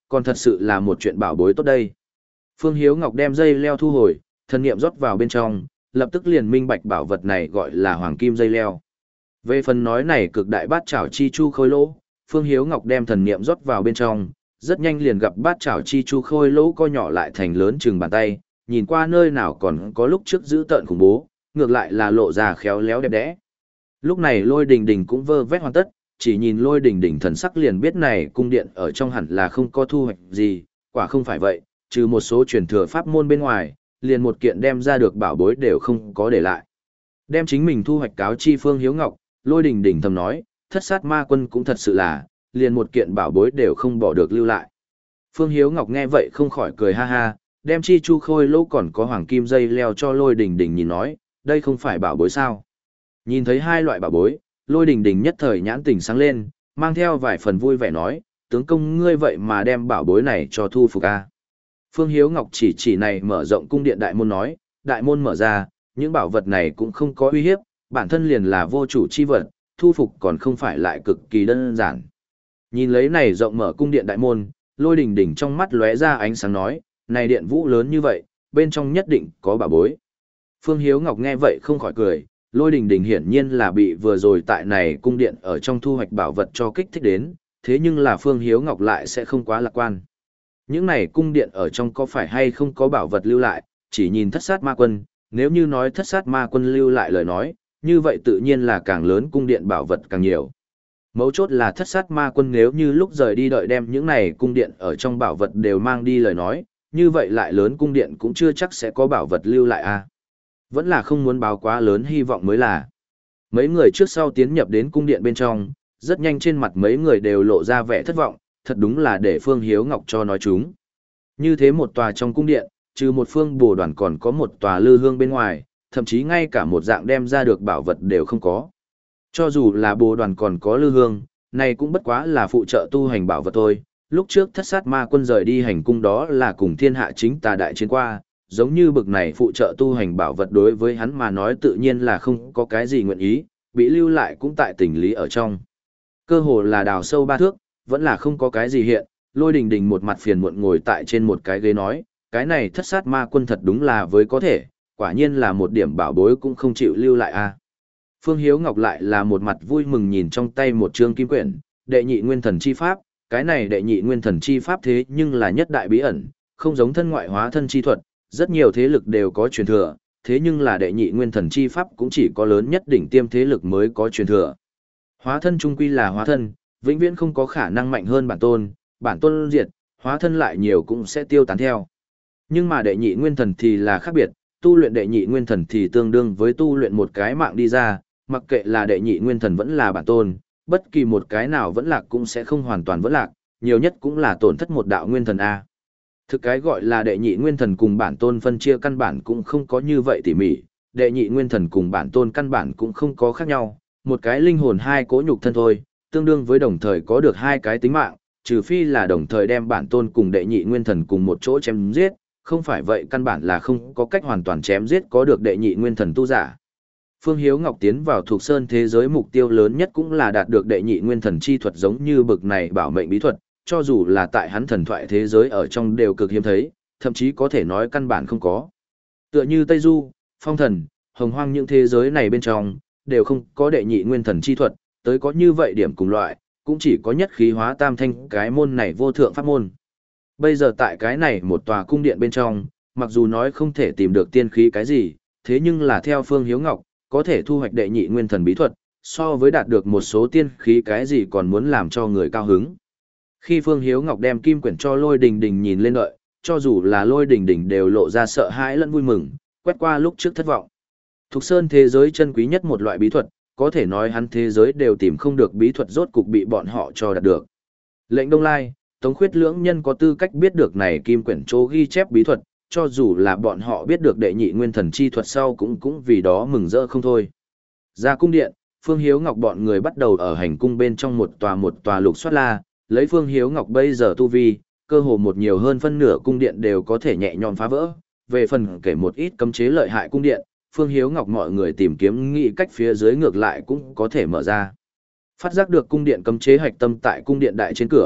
còn thật sự là một chuyện bảo bối tốt đây. Phương Hiếu Ngọc đem dây leo thu hồi, thần niệm rót vào bên trong, lập tức liền minh bạch bảo vật này gọi là hoàng kim dây leo. Về phần nói này cực đại bát chảo chi chu khôi lỗ, Phương Hiếu Ngọc đem thần niệm rót vào bên trong, rất nhanh liền gặp bát chảo chi chu khôi lỗ co nhỏ lại thành lớn chừng bàn tay, nhìn qua nơi nào còn có lúc trước giữ tợn khủng bố, ngược lại là lộ ra khéo léo đẹp đẽ. Lúc này Lôi Đình Đình cũng vơ vét hoàn tất, chỉ nhìn Lôi Đình Đình thần sắc liền biết này cung điện ở trong hẳn là không có thu hoạch gì, quả không phải vậy, trừ một số truyền thừa pháp môn bên ngoài, liền một kiện đem ra được bảo bối đều không có để lại. Đem chính mình thu hoạch cáo chi Phương Hiếu Ngọc, Lôi Đình Đình thầm nói, thất sát ma quân cũng thật sự là, liền một kiện bảo bối đều không bỏ được lưu lại. Phương Hiếu Ngọc nghe vậy không khỏi cười ha ha, đem chi chu khôi lỗ còn có hoàng kim dây leo cho Lôi Đình Đình nhìn nói, đây không phải bảo bối sao. Nhìn thấy hai loại bảo bối, Lôi Đình Đình nhất thời nhãn tình sáng lên, mang theo vài phần vui vẻ nói, tướng công ngươi vậy mà đem bảo bối này cho thu phục a. Phương Hiếu Ngọc chỉ chỉ này mở rộng cung điện đại môn nói, đại môn mở ra, những bảo vật này cũng không có uy hiếp, bản thân liền là vô chủ chi vật, thu phục còn không phải lại cực kỳ đơn giản. Nhìn lấy này rộng mở cung điện đại môn, Lôi Đình Đình trong mắt lóe ra ánh sáng nói, này điện vũ lớn như vậy, bên trong nhất định có bảo bối. Phương Hiếu Ngọc nghe vậy không khỏi cười, Lôi Đình Đình hiển nhiên là bị vừa rồi tại này cung điện ở trong thu hoạch bảo vật cho kích thích đến, thế nhưng là Phương Hiếu Ngọc lại sẽ không quá lạc quan. Những này cung điện ở trong có phải hay không có bảo vật lưu lại, chỉ nhìn thất sát ma quân, nếu như nói thất sát ma quân lưu lại lời nói, như vậy tự nhiên là càng lớn cung điện bảo vật càng nhiều. Mấu chốt là thất sát ma quân nếu như lúc rời đi đợi đem những này cung điện ở trong bảo vật đều mang đi lời nói, như vậy lại lớn cung điện cũng chưa chắc sẽ có bảo vật lưu lại a. À. Vẫn là không muốn báo quá lớn hy vọng mới là. Mấy người trước sau tiến nhập đến cung điện bên trong, rất nhanh trên mặt mấy người đều lộ ra vẻ thất vọng, thật đúng là để Phương Hiếu Ngọc cho nói chúng. Như thế một tòa trong cung điện, trừ một phương bồ đoàn còn có một tòa lư hương bên ngoài, thậm chí ngay cả một dạng đem ra được bảo vật đều không có. Cho dù là bồ đoàn còn có lư hương, này cũng bất quá là phụ trợ tu hành bảo vật thôi. Lúc trước thất sát ma quân rời đi hành cung đó là cùng thiên hạ chính tà đại chiến qua, giống như bực này phụ trợ tu hành bảo vật đối với hắn mà nói tự nhiên là không có cái gì nguyện ý, bị lưu lại cũng tại tình lý ở trong. Cơ hồ là đào sâu ba thước, vẫn là không có cái gì hiện, Lôi Đình Đình một mặt phiền muộn ngồi tại trên một cái ghế nói, cái này thất sát ma quân thật đúng là với có thể, quả nhiên là một điểm bảo bối cũng không chịu lưu lại a. Phương Hiếu Ngọc lại là một mặt vui mừng nhìn trong tay một chương kim quyển, đệ nhị nguyên thần chi pháp, cái này đệ nhị nguyên thần chi pháp thế nhưng là nhất đại bí ẩn, không giống thân ngoại hóa thân chi thuật, rất nhiều thế lực đều có truyền thừa, thế nhưng là đệ nhị nguyên thần chi pháp cũng chỉ có lớn nhất đỉnh tiêm thế lực mới có truyền thừa. Hóa thân trung quy là hóa thân, vĩnh viễn không có khả năng mạnh hơn bản tôn, bản tôn diệt, hóa thân lại nhiều cũng sẽ tiêu tán theo. Nhưng mà đệ nhị nguyên thần thì là khác biệt, tu luyện đệ nhị nguyên thần thì tương đương với tu luyện một cái mạng đi ra, mặc kệ là đệ nhị nguyên thần vẫn là bản tôn, bất kỳ một cái nào vẫn lạc cũng sẽ không hoàn toàn vẫn lạc, nhiều nhất cũng là tổn thất một đạo nguyên thần A. Thực cái gọi là đệ nhị nguyên thần cùng bản tôn phân chia căn bản cũng không có như vậy tỉ mỉ, đệ nhị nguyên thần cùng bản tôn căn bản cũng không có khác nhau, một cái linh hồn hai cỗ nhục thân thôi, tương đương với đồng thời có được hai cái tính mạng, trừ phi là đồng thời đem bản tôn cùng đệ nhị nguyên thần cùng một chỗ chém giết, không phải vậy căn bản là không có cách hoàn toàn chém giết có được đệ nhị nguyên thần tu giả. Phương Hiếu Ngọc tiến vào thuộc sơn thế giới mục tiêu lớn nhất cũng là đạt được đệ nhị nguyên thần chi thuật giống như bực này bảo mệnh bí thuật, cho dù là tại hắn thần thoại thế giới ở trong đều cực hiếm thấy, thậm chí có thể nói căn bản không có. Tựa như Tây Du, Phong Thần, Hồng Hoang những thế giới này bên trong, đều không có đệ nhị nguyên thần chi thuật, tới có như vậy điểm cùng loại, cũng chỉ có nhất khí hóa tam thanh cái môn này vô thượng pháp môn. Bây giờ tại cái này một tòa cung điện bên trong, mặc dù nói không thể tìm được tiên khí cái gì, thế nhưng là theo Phương Hiếu Ngọc, có thể thu hoạch đệ nhị nguyên thần bí thuật, so với đạt được một số tiên khí cái gì còn muốn làm cho người cao hứng. Khi Phương Hiếu Ngọc đem kim quyển cho Lôi Đình Đình nhìn lên đợi, cho dù là Lôi Đình Đình đều lộ ra sợ hãi lẫn vui mừng, quét qua lúc trước thất vọng. Thục Sơn thế giới chân quý nhất một loại bí thuật, có thể nói hắn thế giới đều tìm không được bí thuật rốt cục bị bọn họ cho đạt được. Lệnh Đông Lai, Tống Khuyết lưỡng nhân có tư cách biết được này kim quyển chỗ ghi chép bí thuật, cho dù là bọn họ biết được đệ nhị nguyên thần chi thuật sau cũng cũng vì đó mừng rỡ không thôi. Ra cung điện, Phương Hiếu Ngọc bọn người bắt đầu ở hành cung bên trong một tòa một tòa lục soát la, lấy Phương Hiếu Ngọc bây giờ tu vi, cơ hồ một nhiều hơn phân nửa cung điện đều có thể nhẹ nhõm phá vỡ. Về phần kể một ít cấm chế lợi hại cung điện, Phương Hiếu Ngọc mọi người tìm kiếm nghĩ cách phía dưới ngược lại cũng có thể mở ra. Phát giác được cung điện cấm chế hạch tâm tại cung điện đại trên cửa,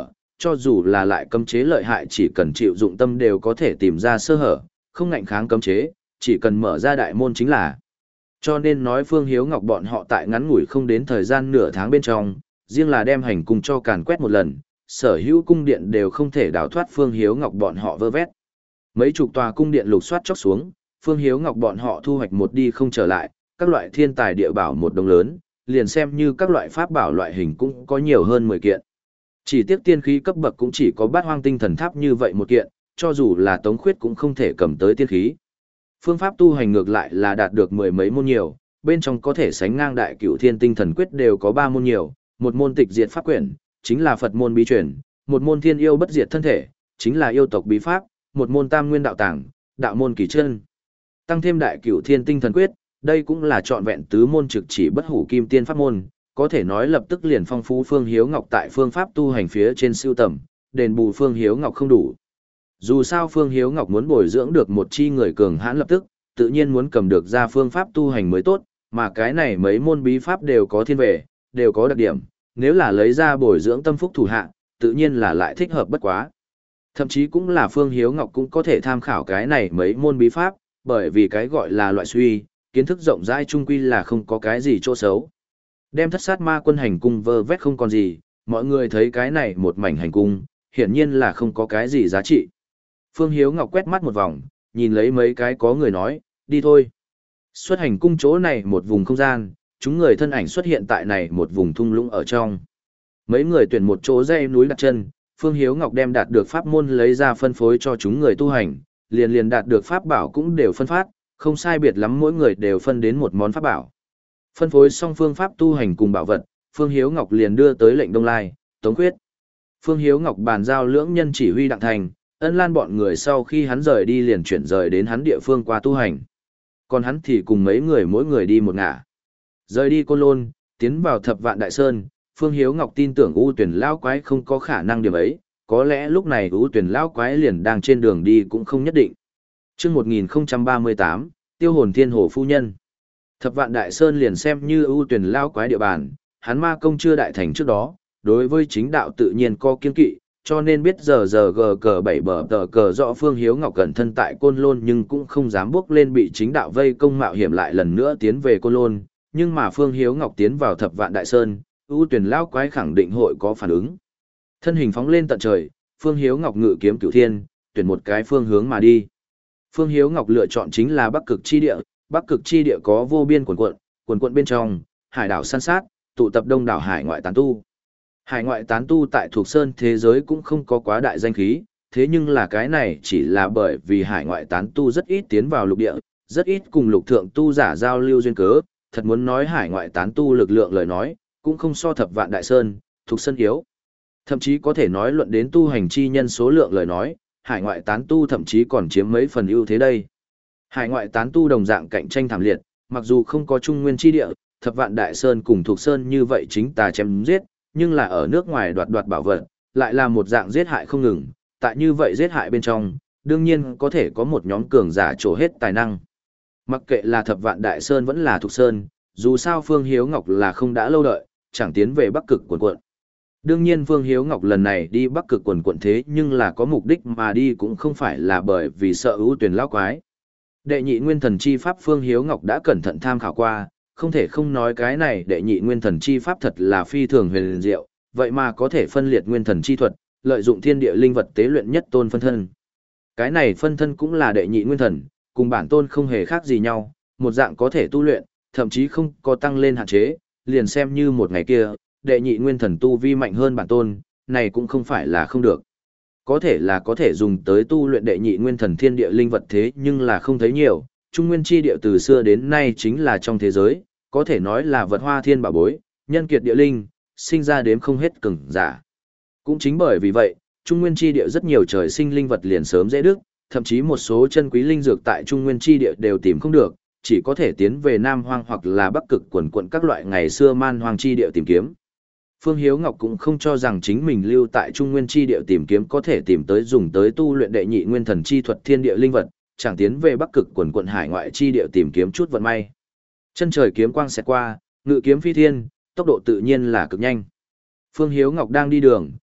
cho dù là lại cấm chế lợi hại chỉ cần chịu dụng tâm đều có thể tìm ra sơ hở, không ngạnh kháng cấm chế, chỉ cần mở ra đại môn chính là. Cho nên nói Phương Hiếu Ngọc bọn họ tại ngắn ngủi không đến thời gian nửa tháng bên trong, riêng là đem hành cung cho càn quét một lần, sở hữu cung điện đều không thể đào thoát Phương Hiếu Ngọc bọn họ vơ vét. Mấy chục tòa cung điện lục soát chóc xuống, Phương Hiếu Ngọc bọn họ thu hoạch một đi không trở lại, các loại thiên tài địa bảo một đồng lớn, liền xem như các loại pháp bảo loại hình cũng có nhiều hơn mười kiện. Chỉ tiếc tiên khí cấp bậc cũng chỉ có bát hoang tinh thần tháp như vậy một kiện, cho dù là Tống Khuyết cũng không thể cầm tới tiên khí. Phương pháp tu hành ngược lại là đạt được mười mấy môn nhiều, bên trong có thể sánh ngang đại cửu thiên tinh thần quyết đều có ba môn nhiều, một môn tịch diệt pháp quyển, chính là Phật môn bí truyền, một môn thiên yêu bất diệt thân thể, chính là yêu tộc bí pháp, một môn tam nguyên đạo tàng, đạo môn kỳ chân. Tăng thêm đại cửu thiên tinh thần quyết, đây cũng là trọn vẹn tứ môn trực chỉ bất hủ kim tiên pháp môn, có thể nói lập tức liền phong phú Phương Hiếu Ngọc tại phương pháp tu hành phía trên siêu tầm, đền bù Phương Hiếu Ngọc không đủ. Dù sao Phương Hiếu Ngọc muốn bồi dưỡng được một chi người cường hãn lập tức, tự nhiên muốn cầm được ra phương pháp tu hành mới tốt, mà cái này mấy môn bí pháp đều có thiên về, đều có đặc điểm, nếu là lấy ra bồi dưỡng tâm phúc thủ hạ, tự nhiên là lại thích hợp bất quá. Thậm chí cũng là Phương Hiếu Ngọc cũng có thể tham khảo cái này mấy môn bí pháp, bởi vì cái gọi là loại suy, kiến thức rộng rãi chung quy là không có cái gì chỗ xấu. Đem thất sát ma quân hành cung vơ vét không còn gì, mọi người thấy cái này một mảnh hành cung, hiển nhiên là không có cái gì giá trị. Phương Hiếu Ngọc quét mắt một vòng, nhìn lấy mấy cái có người nói, đi thôi. Xuất hành cung chỗ này một vùng không gian, chúng người thân ảnh xuất hiện tại này một vùng thung lũng ở trong. Mấy người tuyển một chỗ dây núi đặt chân, Phương Hiếu Ngọc đem đạt được pháp môn lấy ra phân phối cho chúng người tu hành, liền liền đạt được pháp bảo cũng đều phân phát, không sai biệt lắm mỗi người đều phân đến một món pháp bảo. Phân phối xong phương pháp tu hành cùng bảo vật, Phương Hiếu Ngọc liền đưa tới lệnh Đông Lai, Tống Khuyết. Phương Hiếu Ngọc bàn giao lưỡng nhân chỉ huy đặng thành, Ân Lan bọn người sau khi hắn rời đi liền chuyển rời đến hắn địa phương qua tu hành. Còn hắn thì cùng mấy người mỗi người đi một ngả. Rời đi Côn Lôn, tiến vào Thập Vạn Đại Sơn, Phương Hiếu Ngọc tin tưởng U Tuyển Lão Quái không có khả năng điểm ấy, có lẽ lúc này U Tuyển Lão Quái liền đang trên đường đi cũng không nhất định. Chương một nghìn không trăm ba mươi tám, Tiêu Hồn Thiên Hồ phu nhân. Thập Vạn Đại Sơn liền xem như U Tuyển Lão Quái địa bàn, hắn ma công chưa đại thành trước đó, đối với chính đạo tự nhiên có kiên kỵ, cho nên biết giờ giờ gờ cờ bảy bờ tờ cờ rõ Phương Hiếu Ngọc cẩn thân tại Côn Lôn nhưng cũng không dám bước lên bị chính đạo vây công mạo hiểm lại lần nữa tiến về Côn Lôn, nhưng mà Phương Hiếu Ngọc tiến vào Thập Vạn Đại Sơn, U Tuyển Lão Quái khẳng định hội có phản ứng. Thân hình phóng lên tận trời, Phương Hiếu Ngọc ngự kiếm cửu thiên, tuyển một cái phương hướng mà đi. Phương Hiếu Ngọc lựa chọn chính là Bắc Cực chi địa, Bắc Cực chi địa có vô biên quần quận, quần quận bên trong, hải đảo san sát, tụ tập đông đảo hải ngoại tán tu. Hải ngoại tán tu tại thuộc sơn thế giới cũng không có quá đại danh khí, thế nhưng là cái này chỉ là bởi vì hải ngoại tán tu rất ít tiến vào lục địa, rất ít cùng lục thượng tu giả giao lưu duyên cớ, thật muốn nói hải ngoại tán tu lực lượng lời nói, cũng không so Thập Vạn Đại Sơn, thuộc sơn yếu. Thậm chí có thể nói luận đến tu hành chi nhân số lượng lời nói, hải ngoại tán tu thậm chí còn chiếm mấy phần ưu thế đây. Hải ngoại tán tu đồng dạng cạnh tranh thảm liệt, mặc dù không có trung nguyên chi địa, Thập Vạn Đại Sơn cùng thuộc sơn như vậy chính tà chém giết, nhưng là ở nước ngoài đoạt đoạt bảo vật, lại là một dạng giết hại không ngừng, tại như vậy giết hại bên trong, đương nhiên có thể có một nhóm cường giả trổ hết tài năng. Mặc kệ là Thập Vạn Đại Sơn vẫn là thuộc sơn, dù sao Phương Hiếu Ngọc là không đã lâu đợi, chẳng tiến về Bắc Cực quần quận. Đương nhiên Phương Hiếu Ngọc lần này đi Bắc Cực quần quận thế nhưng là có mục đích mà đi cũng không phải là bởi vì sợ U Tuyển Lão Quái. Đệ nhị nguyên thần chi pháp Phương Hiếu Ngọc đã cẩn thận tham khảo qua, không thể không nói cái này đệ nhị nguyên thần chi pháp thật là phi thường huyền diệu, vậy mà có thể phân liệt nguyên thần chi thuật, lợi dụng thiên địa linh vật tế luyện nhất tôn phân thân. Cái này phân thân cũng là đệ nhị nguyên thần, cùng bản tôn không hề khác gì nhau, một dạng có thể tu luyện, thậm chí không có tăng lên hạn chế, liền xem như một ngày kia, đệ nhị nguyên thần tu vi mạnh hơn bản tôn, này cũng không phải là không được. Có thể là có thể dùng tới tu luyện đệ nhị nguyên thần thiên địa linh vật thế nhưng là không thấy nhiều, trung nguyên chi địa từ xưa đến nay chính là trong thế giới, có thể nói là vật hoa thiên bảo bối, nhân kiệt địa linh, sinh ra đếm không hết cường giả. Cũng chính bởi vì vậy, trung nguyên chi địa rất nhiều trời sinh linh vật liền sớm dễ đức, thậm chí một số chân quý linh dược tại trung nguyên chi địa đều tìm không được, chỉ có thể tiến về Nam Hoang hoặc là Bắc Cực quần quận các loại ngày xưa man hoang chi địa tìm kiếm. Phương Hiếu Ngọc cũng không cho rằng chính mình lưu tại Trung Nguyên chi địa tìm kiếm có thể tìm tới dùng tới tu luyện đệ nhị nguyên thần chi thuật thiên địa linh vật, chẳng tiến về Bắc Cực quần quận hải ngoại chi địa tìm kiếm chút vận may. Chân trời kiếm quang xẹt qua, ngự kiếm phi thiên, tốc độ tự nhiên là cực nhanh. Phương Hiếu Ngọc đang đi đường,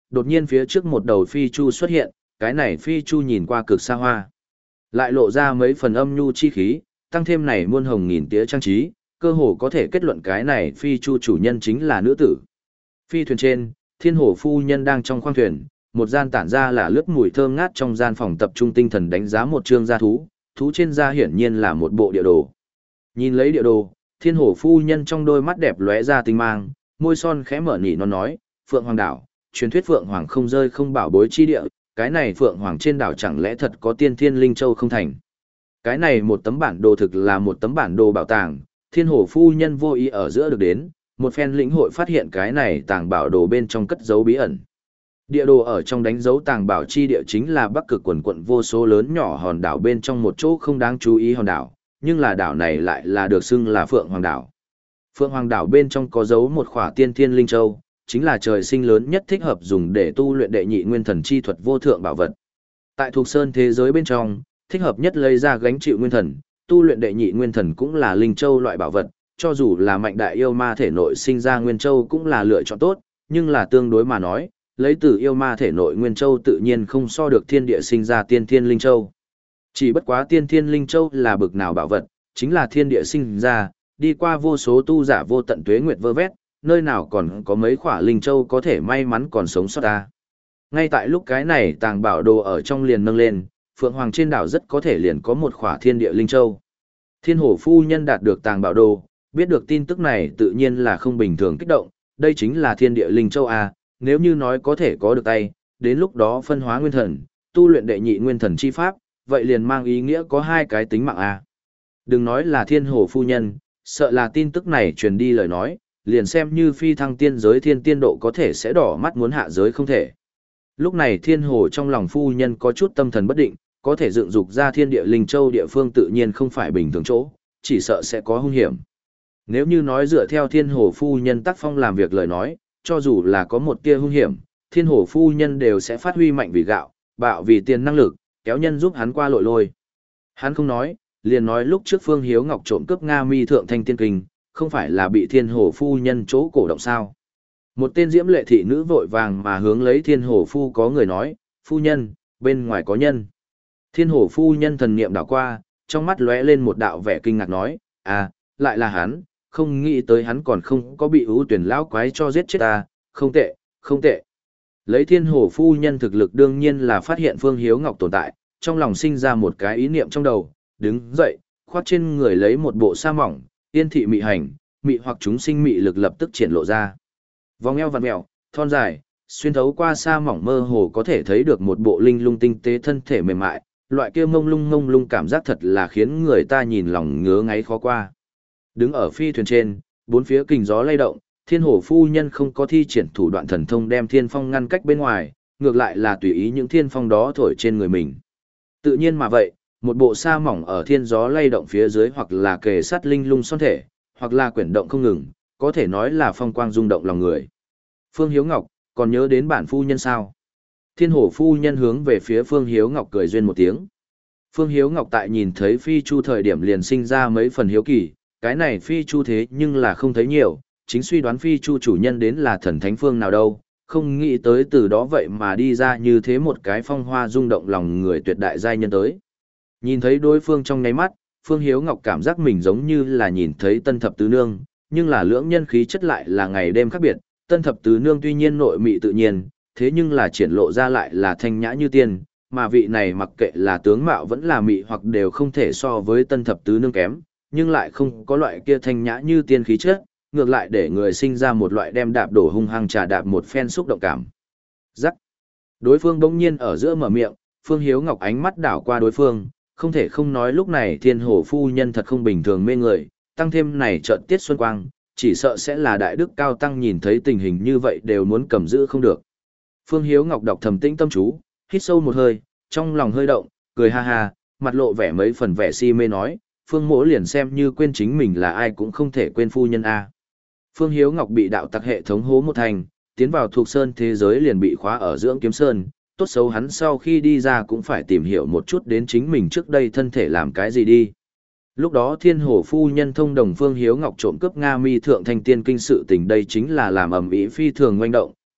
đột nhiên phía trước một đầu phi chu xuất hiện, cái này phi chu nhìn qua cực xa hoa. Lại lộ ra mấy phần âm nhu chi khí, tăng thêm này muôn hồng nghìn tía trang trí, cơ hồ có thể kết luận cái này phi chu chủ nhân chính là nữ tử. Phi thuyền trên, thiên hổ phu nhân đang trong khoang thuyền, một gian tản ra là lướt mùi thơm ngát trong gian phòng tập trung tinh thần đánh giá một trương gia thú, thú trên da hiển nhiên là một bộ địa đồ. Nhìn lấy địa đồ, thiên hổ phu nhân trong đôi mắt đẹp lóe ra tinh mang, môi son khẽ mở nỉ nó nói, Phượng Hoàng đảo, truyền thuyết Phượng Hoàng không rơi không bảo bối chi địa, cái này Phượng Hoàng trên đảo chẳng lẽ thật có tiên thiên linh châu không thành. Cái này một tấm bản đồ thực là một tấm bản đồ bảo tàng, thiên hổ phu nhân vô ý ở giữa được đến, một phen lĩnh hội phát hiện cái này tàng bảo đồ bên trong cất dấu bí ẩn. Địa đồ ở trong đánh dấu tàng bảo chi địa chính là Bắc Cực quần quận vô số lớn nhỏ hòn đảo bên trong một chỗ không đáng chú ý hòn đảo, nhưng là đảo này lại là được xưng là Phượng Hoàng đảo. Phượng Hoàng đảo bên trong có dấu một khỏa tiên thiên linh châu, chính là trời sinh lớn nhất thích hợp dùng để tu luyện đệ nhị nguyên thần chi thuật vô thượng bảo vật. Tại thuộc sơn thế giới bên trong, thích hợp nhất lấy ra gánh chịu nguyên thần, tu luyện đệ nhị nguyên thần cũng là linh châu loại bảo vật, cho dù là mạnh đại yêu ma thể nội sinh ra nguyên châu cũng là lựa chọn tốt, nhưng là tương đối mà nói, lấy từ yêu ma thể nội nguyên châu tự nhiên không so được thiên địa sinh ra tiên thiên linh châu. Chỉ bất quá tiên thiên linh châu là bực nào bảo vật, chính là thiên địa sinh ra, đi qua vô số tu giả vô tận tuế nguyệt vơ vét, nơi nào còn có mấy khỏa linh châu có thể may mắn còn sống sót ta. Ngay tại lúc cái này tàng bảo đồ ở trong liền nâng lên, Phượng Hoàng trên đảo rất có thể liền có một khỏa thiên địa linh châu. Thiên hổ phu nhân đạt được tàng bảo đồ, biết được tin tức này tự nhiên là không bình thường kích động, đây chính là thiên địa linh châu A, nếu như nói có thể có được tay, đến lúc đó phân hóa nguyên thần, tu luyện đệ nhị nguyên thần chi pháp, vậy liền mang ý nghĩa có hai cái tính mạng A. Đừng nói là thiên hổ phu nhân, sợ là tin tức này truyền đi lời nói, liền xem như phi thăng tiên giới thiên tiên độ có thể sẽ đỏ mắt muốn hạ giới không thể. Lúc này thiên hồ trong lòng phu nhân có chút tâm thần bất định, có thể dựng dục ra thiên địa linh châu địa phương tự nhiên không phải bình thường chỗ, chỉ sợ sẽ có hung hiểm. Nếu như nói dựa theo thiên hồ phu nhân tác phong làm việc lời nói, cho dù là có một tia hung hiểm, thiên hồ phu nhân đều sẽ phát huy mạnh vì gạo, bạo vì tiền năng lực, kéo nhân giúp hắn qua lội lôi. Hắn không nói, liền nói lúc trước Phương Hiếu Ngọc trộm cướp Nga Mi thượng thanh tiên kinh, không phải là bị thiên hồ phu nhân chỗ cổ động sao. Một tên diễm lệ thị nữ vội vàng mà hướng lấy thiên hồ phu có người nói, phu nhân, bên ngoài có nhân. Thiên hồ phu nhân thần niệm đảo qua, trong mắt lóe lên một đạo vẻ kinh ngạc nói, à, lại là hắn, không nghĩ tới hắn còn không có bị ưu tuyển lão quái cho giết chết ta, không tệ, không tệ. Lấy thiên hồ phu nhân thực lực đương nhiên là phát hiện Phương Hiếu Ngọc tồn tại, trong lòng sinh ra một cái ý niệm trong đầu, đứng dậy, khoác trên người lấy một bộ sa mỏng, tiên thị mị hành, mị hoặc chúng sinh mị lực lập tức triển lộ ra. Vòng eo vặn mèo, thon dài, xuyên thấu qua sa mỏng mơ hồ có thể thấy được một bộ linh lung tinh tế thân thể mềm mại, loại kia mông lung mông lung cảm giác thật là khiến người ta nhìn lòng ngứa ngáy khó qua. Đứng ở phi thuyền trên, bốn phía kình gió lay động, thiên hổ phu nhân không có thi triển thủ đoạn thần thông đem thiên phong ngăn cách bên ngoài, ngược lại là tùy ý những thiên phong đó thổi trên người mình. Tự nhiên mà vậy, một bộ sa mỏng ở thiên gió lay động phía dưới hoặc là kề sát linh lung son thể, hoặc là quyển động không ngừng, có thể nói là phong quang rung động lòng người. Phương Hiếu Ngọc, còn nhớ đến bản phu nhân sao? Thiên hổ phu nhân hướng về phía Phương Hiếu Ngọc cười duyên một tiếng. Phương Hiếu Ngọc tại nhìn thấy phi chu thời điểm liền sinh ra mấy phần hiếu kỳ, cái này phi chu thế nhưng là không thấy nhiều, chính suy đoán phi chu chủ nhân đến là thần thánh phương nào đâu, không nghĩ tới từ đó vậy mà đi ra như thế một cái phong hoa rung động lòng người tuyệt đại giai nhân tới. Nhìn thấy đối phương trong nháy mắt, Phương Hiếu Ngọc cảm giác mình giống như là nhìn thấy tân thập tứ nương, nhưng là lưỡng nhân khí chất lại là ngày đêm khác biệt, tân thập tứ nương tuy nhiên nội mị tự nhiên, thế nhưng là triển lộ ra lại là thanh nhã như tiên, mà vị này mặc kệ là tướng mạo vẫn là mị hoặc đều không thể so với tân thập tứ nương kém, nhưng lại không có loại kia thanh nhã như tiên khí chất, ngược lại để người sinh ra một loại đem đạp đổ hung hăng trà đạp một phen xúc động cảm. Rắc. Đối phương bỗng nhiên ở giữa mở miệng, Phương Hiếu Ngọc ánh mắt đảo qua đối phương, không thể không nói lúc này thiên hổ phu nhân thật không bình thường mê người, tăng thêm này trận tiết xuân quang, chỉ sợ sẽ là đại đức cao tăng nhìn thấy tình hình như vậy đều muốn cầm giữ không được. Phương Hiếu Ngọc đọc thầm tĩnh tâm chú, hít sâu một hơi, trong lòng hơi động, cười ha ha, mặt lộ vẻ mấy phần vẻ si mê nói, Phương mỗ liền xem như quên chính mình là ai cũng không thể quên phu nhân a. Phương Hiếu Ngọc bị đạo tặc hệ thống hố một thành, tiến vào thuộc sơn thế giới liền bị khóa ở dưỡng kiếm sơn, tốt xấu hắn sau khi đi ra cũng phải tìm hiểu một chút đến chính mình trước đây thân thể làm cái gì đi. Lúc đó thiên hổ phu nhân thông đồng Phương Hiếu Ngọc trộm cướp Nga Mi thượng thanh tiên kinh sự tình đây chính là làm ầm ĩ phi thường ngoanh động,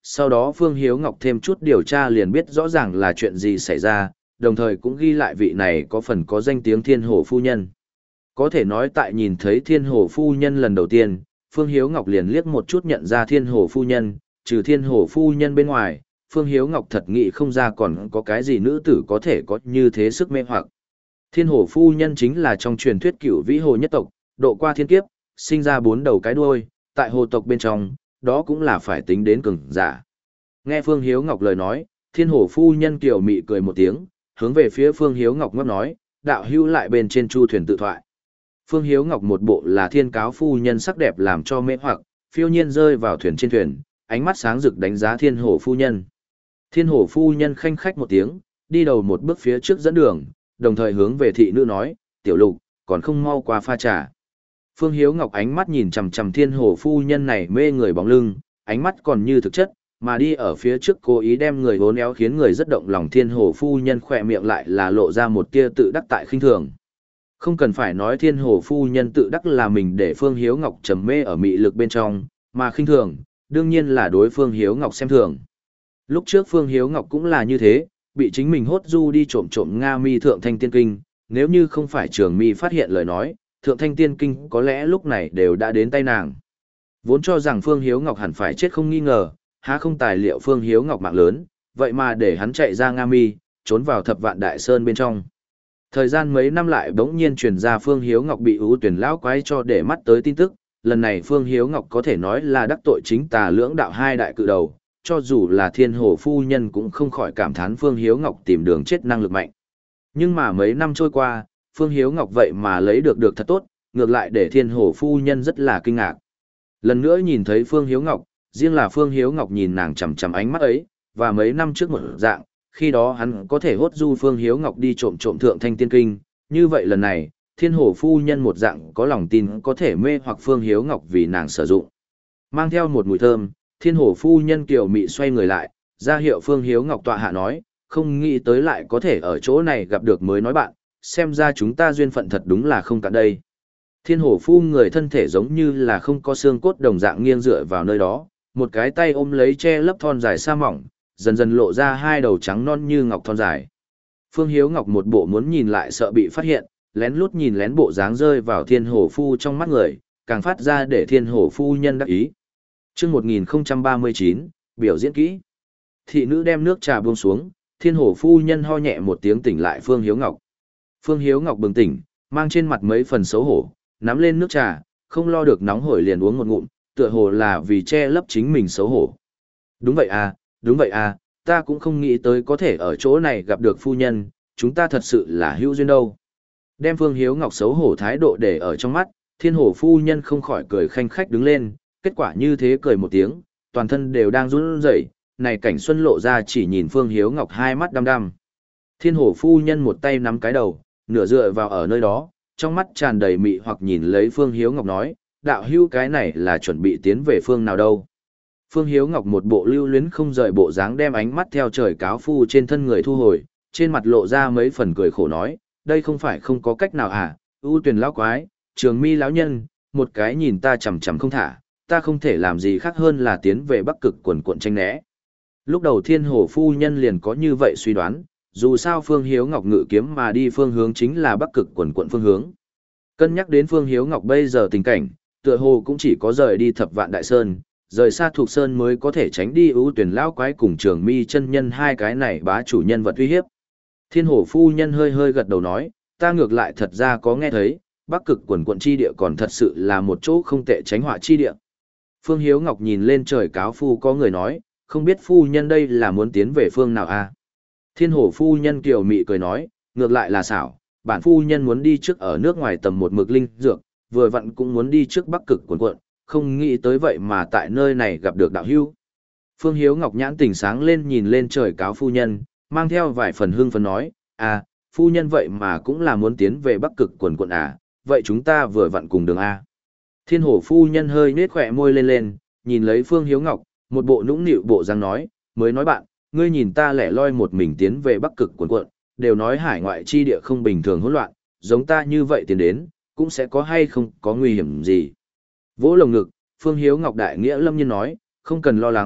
sau đó Phương Hiếu Ngọc thêm chút điều tra liền biết rõ ràng là chuyện gì xảy ra, đồng thời cũng ghi lại vị này có phần có danh tiếng Thiên Hồ Phu Nhân. Có thể nói tại nhìn thấy Thiên Hồ Phu Nhân lần đầu tiên, Phương Hiếu Ngọc liền liếc một chút nhận ra Thiên Hồ Phu Nhân, trừ Thiên Hồ Phu Nhân bên ngoài, Phương Hiếu Ngọc thật nghĩ không ra còn có cái gì nữ tử có thể có như thế sức mê hoặc. Thiên Hồ Phu Nhân chính là trong truyền thuyết cửu vĩ hồ nhất tộc, độ qua thiên kiếp, sinh ra bốn đầu cái đuôi, tại hồ tộc bên trong, đó cũng là phải tính đến cường giả. Nghe Phương Hiếu Ngọc lời nói, Thiên Hồ Phu Nhân kiều mị cười một tiếng, hướng về phía Phương Hiếu Ngọc ngấp nói, đạo hữu lại bên trên chu thuyền tự thoại. Phương Hiếu Ngọc một bộ là thiên cáo phu nhân sắc đẹp làm cho mê hoặc, phiêu nhiên rơi vào thuyền trên thuyền, ánh mắt sáng rực đánh giá Thiên Hồ Phu Nhân. Thiên Hồ Phu Nhân khanh khách một tiếng, đi đầu một bước phía trước dẫn đường, đồng thời hướng về thị nữ nói, tiểu lục, còn không mau qua pha trà. Phương Hiếu Ngọc ánh mắt nhìn chằm chằm Thiên Hồ Phu Nhân này mê người bóng lưng, ánh mắt còn như thực chất, mà đi ở phía trước cố ý đem người vốn éo khiến người rất động lòng. Thiên Hồ Phu Nhân khỏe miệng lại là lộ ra một tia tự đắc tại khinh thường. Không cần phải nói Thiên Hồ Phu Nhân tự đắc là mình để Phương Hiếu Ngọc trầm mê ở mị lực bên trong, mà khinh thường, đương nhiên là đối Phương Hiếu Ngọc xem thường. Lúc trước Phương Hiếu Ngọc cũng là như thế, bị chính mình hốt du đi trộm trộm Nga Mi Thượng Thanh Tiên Kinh, nếu như không phải Trường Mi phát hiện lời nói, Thượng Thanh Tiên Kinh có lẽ lúc này đều đã đến tay nàng. Vốn cho rằng Phương Hiếu Ngọc hẳn phải chết không nghi ngờ, há không tài liệu Phương Hiếu Ngọc mạng lớn, vậy mà để hắn chạy ra Nga Mi, trốn vào Thập Vạn Đại Sơn bên trong. Thời gian mấy năm lại bỗng nhiên truyền ra Phương Hiếu Ngọc bị ưu tuyển lão quái cho để mắt tới tin tức, lần này Phương Hiếu Ngọc có thể nói là đắc tội chính tà lưỡng đạo hai đại cự đầu, cho dù là Thiên Hồ Phu Nhân cũng không khỏi cảm thán Phương Hiếu Ngọc tìm đường chết năng lực mạnh. Nhưng mà mấy năm trôi qua, Phương Hiếu Ngọc vậy mà lấy được được thật tốt, ngược lại để Thiên Hồ Phu Nhân rất là kinh ngạc. Lần nữa nhìn thấy Phương Hiếu Ngọc, riêng là Phương Hiếu Ngọc nhìn nàng chằm chằm ánh mắt ấy, và mấy năm trước một dạng, khi đó hắn có thể hốt du Phương Hiếu Ngọc đi trộm trộm Thượng Thanh Tiên Kinh, như vậy lần này, Thiên Hồ Phu Nhân một dạng có lòng tin có thể mê hoặc Phương Hiếu Ngọc vì nàng sử dụng. Mang theo một mùi thơm, Thiên Hồ Phu Nhân kiều mị xoay người lại, ra hiệu Phương Hiếu Ngọc tọa hạ nói, không nghĩ tới lại có thể ở chỗ này gặp được mới nói bạn, xem ra chúng ta duyên phận thật đúng là không cạn đây. Thiên Hồ Phu người thân thể giống như là không có xương cốt đồng dạng nghiêng dựa vào nơi đó, một cái tay ôm lấy che lấp thon dài sa mỏng, dần dần lộ ra hai đầu trắng non như ngọc thon dài. Phương Hiếu Ngọc một bộ muốn nhìn lại sợ bị phát hiện, lén lút nhìn lén bộ dáng rơi vào Thiên Hồ Phu trong mắt người, càng phát ra để Thiên Hồ Phu Nhân đắc ý. Chương một nghìn không trăm ba mươi chín, biểu diễn kỹ. Thị nữ đem nước trà buông xuống, Thiên Hồ Phu Nhân ho nhẹ một tiếng tỉnh lại Phương Hiếu Ngọc. Phương Hiếu Ngọc bừng tỉnh, mang trên mặt mấy phần xấu hổ, nắm lên nước trà, không lo được nóng hổi liền uống một ngụm, tựa hồ là vì che lấp chính mình xấu hổ. Đúng vậy à, đúng vậy à, ta cũng không nghĩ tới có thể ở chỗ này gặp được phu nhân, chúng ta thật sự là hữu duyên đâu. Đem Phương Hiếu Ngọc xấu hổ thái độ để ở trong mắt, Thiên Hồ Phu Nhân không khỏi cười khanh khách đứng lên, kết quả như thế cười một tiếng, toàn thân đều đang run rẩy, này cảnh xuân lộ ra chỉ nhìn Phương Hiếu Ngọc hai mắt đăm đăm. Thiên Hồ Phu Nhân một tay nắm cái đầu, nửa dựa vào ở nơi đó, trong mắt tràn đầy mị hoặc nhìn lấy Phương Hiếu Ngọc nói, đạo hữu cái này là chuẩn bị tiến về phương nào đâu. Phương Hiếu Ngọc một bộ lưu luyến không rời bộ dáng đem ánh mắt theo trời cáo phu trên thân người thu hồi, trên mặt lộ ra mấy phần cười khổ nói, đây không phải không có cách nào à, ưu tuyển lão quái, Trường Mi lão nhân, một cái nhìn ta chằm chằm không thả, ta không thể làm gì khác hơn là tiến về Bắc Cực quần quận tranh né. Lúc đầu Thiên Hồ Phu Nhân liền có như vậy suy đoán, dù sao Phương Hiếu Ngọc ngự kiếm mà đi phương hướng chính là Bắc Cực quần quận phương hướng. Cân nhắc đến Phương Hiếu Ngọc bây giờ tình cảnh, tựa hồ cũng chỉ có rời đi Thập Vạn Đại Sơn, rời xa thuộc sơn mới có thể tránh đi ưu tuyển lão quái cùng Trường Mi chân nhân hai cái này bá chủ nhân vật uy hiếp. Thiên Hồ Phu Nhân hơi hơi gật đầu nói, ta ngược lại thật ra có nghe thấy, Bắc Cực quần quận chi địa còn thật sự là một chỗ không tệ tránh họa chi địa. Phương Hiếu Ngọc nhìn lên trời cáo phu có người nói, không biết phu nhân đây là muốn tiến về phương nào à? Thiên Hồ Phu Nhân kiều mị cười nói, ngược lại là xảo, bản phu nhân muốn đi trước ở nước ngoài tầm một mực linh dược, vừa vặn cũng muốn đi trước Bắc Cực quần quận, không nghĩ tới vậy mà tại nơi này gặp được đạo hữu. Phương Hiếu Ngọc nhãn tỉnh sáng lên nhìn lên trời cáo phu nhân, mang theo vài phần hưng phấn nói, à, phu nhân vậy mà cũng là muốn tiến về Bắc Cực quần quận à, vậy chúng ta vừa vặn cùng đường A. Thiên Hồ Phu Nhân hơi nết khỏe môi lên lên, nhìn lấy Phương Hiếu Ngọc, một bộ nũng nịu bộ răng nói, mới nói bạn, ngươi nhìn ta lẻ loi một mình tiến về Bắc Cực quần quận, đều nói hải ngoại chi địa không bình thường hỗn loạn, giống ta như vậy tiến đến, cũng sẽ có hay không có nguy hiểm gì. Vỗ lồng ngực, Phương Hiếu Ngọc đại nghĩa lâm nhiên nói, không cần lo lắng,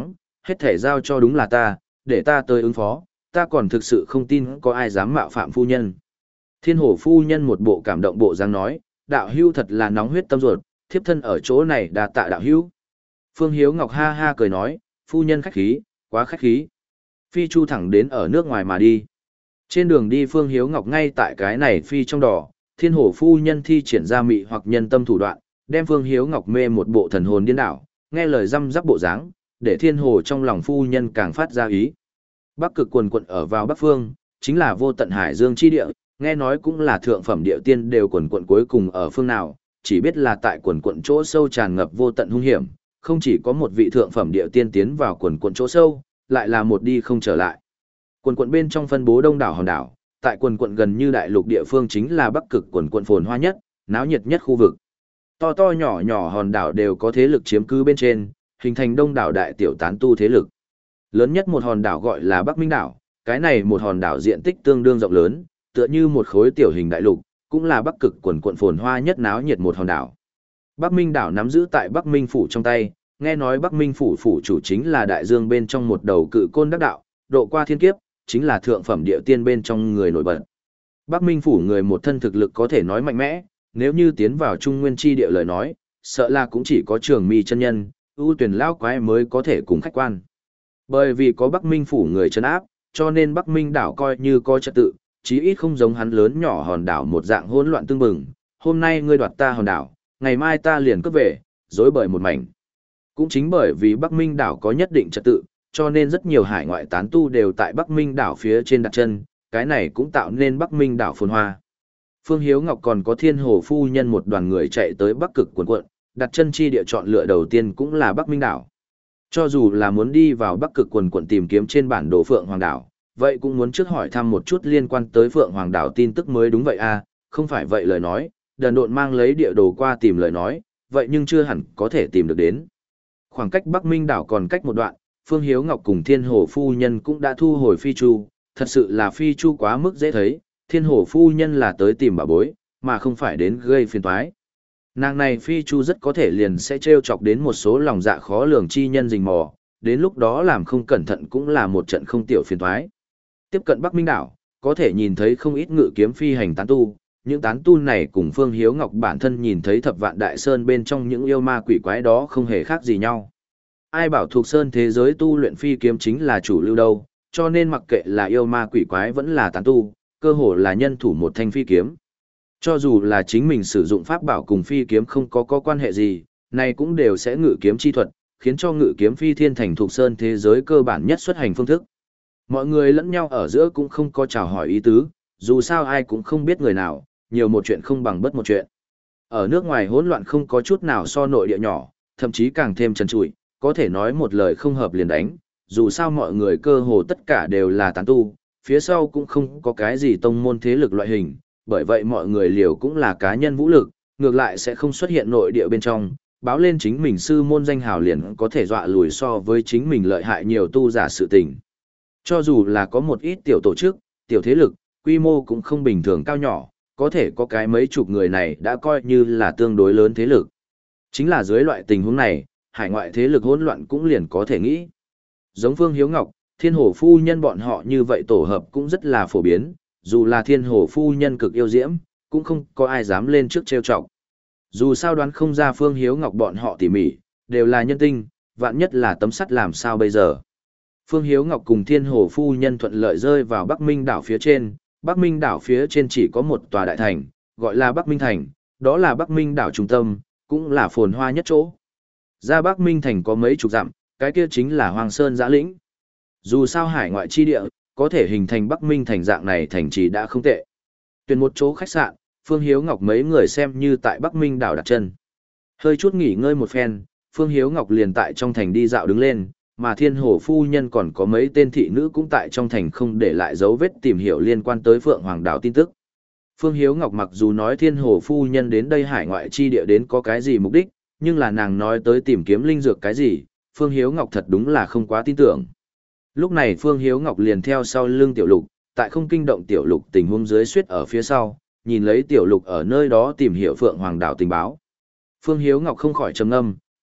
hết thể giao cho đúng là ta, để ta tới ứng phó, ta còn thực sự không tin có ai dám mạo phạm phu nhân. Thiên hổ phu nhân một bộ cảm động bộ dáng nói, đạo hữu thật là nóng huyết tâm ruột, thiếp thân ở chỗ này đa tạ đạo hữu. Phương Hiếu Ngọc ha ha cười nói, phu nhân khách khí, quá khách khí. Phi chu thẳng đến ở nước ngoài mà đi. Trên đường đi Phương Hiếu Ngọc ngay tại cái này phi trong đỏ, thiên hổ phu nhân thi triển ra mị hoặc nhân tâm thủ đoạn, đem Phương Hiếu Ngọc mê một bộ thần hồn điên đảo, nghe lời răm rắp bộ dáng, để thiên hồ trong lòng phu nhân càng phát ra ý. Bắc cực quần quận ở vào Bắc Phương, chính là vô tận hải dương chi địa, nghe nói cũng là thượng phẩm địa tiên đều quần quận cuối cùng ở phương nào, chỉ biết là tại quần quận chỗ sâu tràn ngập vô tận hung hiểm, không chỉ có một vị thượng phẩm địa tiên tiến vào quần quận chỗ sâu, lại là một đi không trở lại. Quần quận bên trong phân bố đông đảo hòn đảo, tại quần quận gần như đại lục địa phương chính là Bắc cực quần quận phồn hoa nhất, náo nhiệt nhất khu vực. To to nhỏ nhỏ hòn đảo đều có thế lực chiếm cứ bên trên, hình thành đông đảo đại tiểu tán tu thế lực. Lớn nhất một hòn đảo gọi là Bắc Minh đảo, cái này một hòn đảo diện tích tương đương rộng lớn, tựa như một khối tiểu hình đại lục, cũng là Bắc cực quần quận phồn hoa nhất náo nhiệt một hòn đảo. Bắc Minh đảo nắm giữ tại Bắc Minh phủ trong tay, nghe nói Bắc Minh phủ phủ chủ chính là đại dương bên trong một đầu cự côn đắc đạo, độ qua thiên kiếp, chính là thượng phẩm địa tiên bên trong người nổi bật. Bắc Minh phủ người một thân thực lực có thể nói mạnh mẽ, nếu như tiến vào Trung Nguyên chi địa lời nói, sợ là cũng chỉ có Trường Mi chân nhân, ưu tuyển lão quái mới có thể cùng khách quan. Bởi vì có Bắc Minh phủ người trấn áp, cho nên Bắc Minh đảo coi như có trật tự, chí ít không giống hắn lớn nhỏ hòn đảo một dạng hỗn loạn tương bừng. Hôm nay ngươi đoạt ta hòn đảo, ngày mai ta liền cướp về, rối bời một mảnh. Cũng chính bởi vì Bắc Minh đảo có nhất định trật tự, cho nên rất nhiều hải ngoại tán tu đều tại Bắc Minh đảo phía trên đặt chân, cái này cũng tạo nên Bắc Minh đảo phồn hoa. Phương Hiếu Ngọc còn có Thiên Hồ phu nhân một đoàn người chạy tới Bắc cực quần quận, đặt chân chi địa chọn lựa đầu tiên cũng là Bắc Minh đảo. Cho dù là muốn đi vào Bắc cực quần quận tìm kiếm trên bản đồ Phượng Hoàng đảo, vậy cũng muốn trước hỏi thăm một chút liên quan tới Phượng Hoàng đảo tin tức mới đúng vậy à, không phải vậy lời nói, đần độn mang lấy địa đồ qua tìm lời nói, vậy nhưng chưa hẳn có thể tìm được đến. Khoảng cách Bắc Minh đảo còn cách một đoạn, Phương Hiếu Ngọc cùng Thiên Hồ phu nhân cũng đã thu hồi phi chu, thật sự là phi chu quá mức dễ thấy, Thiên Hồ phu nhân là tới tìm bà bối, mà không phải đến gây phiền toái. Nàng này phi chu rất có thể liền sẽ trêu chọc đến một số lòng dạ khó lường chi nhân rình mò, đến lúc đó làm không cẩn thận cũng là một trận không tiểu phiền toái. Tiếp cận Bắc Minh đảo, có thể nhìn thấy không ít ngự kiếm phi hành tán tu, những tán tu này cùng Phương Hiếu Ngọc bản thân nhìn thấy Thập Vạn Đại Sơn bên trong những yêu ma quỷ quái đó không hề khác gì nhau. Ai bảo thuộc sơn thế giới tu luyện phi kiếm chính là chủ lưu đâu, cho nên mặc kệ là yêu ma quỷ quái vẫn là tán tu, cơ hồ là nhân thủ một thanh phi kiếm. Cho dù là chính mình sử dụng pháp bảo cùng phi kiếm không có có quan hệ gì, này cũng đều sẽ ngự kiếm chi thuật, khiến cho ngự kiếm phi thiên thành thuộc sơn thế giới cơ bản nhất xuất hành phương thức. Mọi người lẫn nhau ở giữa cũng không có chào hỏi ý tứ, dù sao ai cũng không biết người nào, nhiều một chuyện không bằng bất một chuyện. Ở nước ngoài hỗn loạn không có chút nào so nội địa nhỏ, thậm chí càng thêm trần trụi, có thể nói một lời không hợp liền đánh, dù sao mọi người cơ hồ tất cả đều là tán tu, phía sau cũng không có cái gì tông môn thế lực loại hình, bởi vậy mọi người liều cũng là cá nhân vũ lực, ngược lại sẽ không xuất hiện nội địa bên trong, báo lên chính mình sư môn danh hào liền có thể dọa lùi so với chính mình lợi hại nhiều tu giả sự tình. Cho dù là có một ít tiểu tổ chức, tiểu thế lực, quy mô cũng không bình thường cao nhỏ, có thể có cái mấy chục người này đã coi như là tương đối lớn thế lực. Chính là dưới loại tình huống này, hải ngoại thế lực hỗn loạn cũng liền có thể nghĩ. Giống Phương Hiếu Ngọc, Thiên Hồ phu nhân bọn họ như vậy tổ hợp cũng rất là phổ biến, dù là Thiên Hồ phu nhân cực yêu diễm, cũng không có ai dám lên trước trêu chọc. Dù sao đoán không ra Phương Hiếu Ngọc bọn họ tỉ mỉ, đều là nhân tinh, vạn nhất là tấm sắt làm sao bây giờ. Phương Hiếu Ngọc cùng Thiên Hồ phu nhân thuận lợi rơi vào Bắc Minh đảo phía trên, Bắc Minh đảo phía trên chỉ có một tòa đại thành, gọi là Bắc Minh thành, đó là Bắc Minh đảo trung tâm, cũng là phồn hoa nhất chỗ. Ra Bắc Minh thành có mấy chục dặm, cái kia chính là Hoàng Sơn Giã Lĩnh. Dù sao hải ngoại chi địa, có thể hình thành Bắc Minh thành dạng này thành trì đã không tệ. Tuyển một chỗ khách sạn, Phương Hiếu Ngọc mấy người xem như tại Bắc Minh đảo đặt chân. Hơi chút nghỉ ngơi một phen, Phương Hiếu Ngọc liền tại trong thành đi dạo đứng lên, mà Thiên Hồ phu nhân còn có mấy tên thị nữ cũng tại trong thành không để lại dấu vết tìm hiểu liên quan tới Phượng Hoàng đảo tin tức. Phương Hiếu Ngọc mặc dù nói Thiên Hồ phu nhân đến đây hải ngoại chi địa đến có cái gì mục đích, nhưng là nàng nói tới tìm kiếm linh dược cái gì, Phương Hiếu Ngọc thật đúng là không quá tin tưởng. Lúc này Phương Hiếu Ngọc liền theo sau lưng Tiểu Lục, tại không kinh động Tiểu Lục tình huống dưới suýt ở phía sau, nhìn lấy Tiểu Lục ở nơi đó tìm hiểu Phượng Hoàng đảo tình báo. Phương Hiếu Ngọc không khỏi trầm ngâm,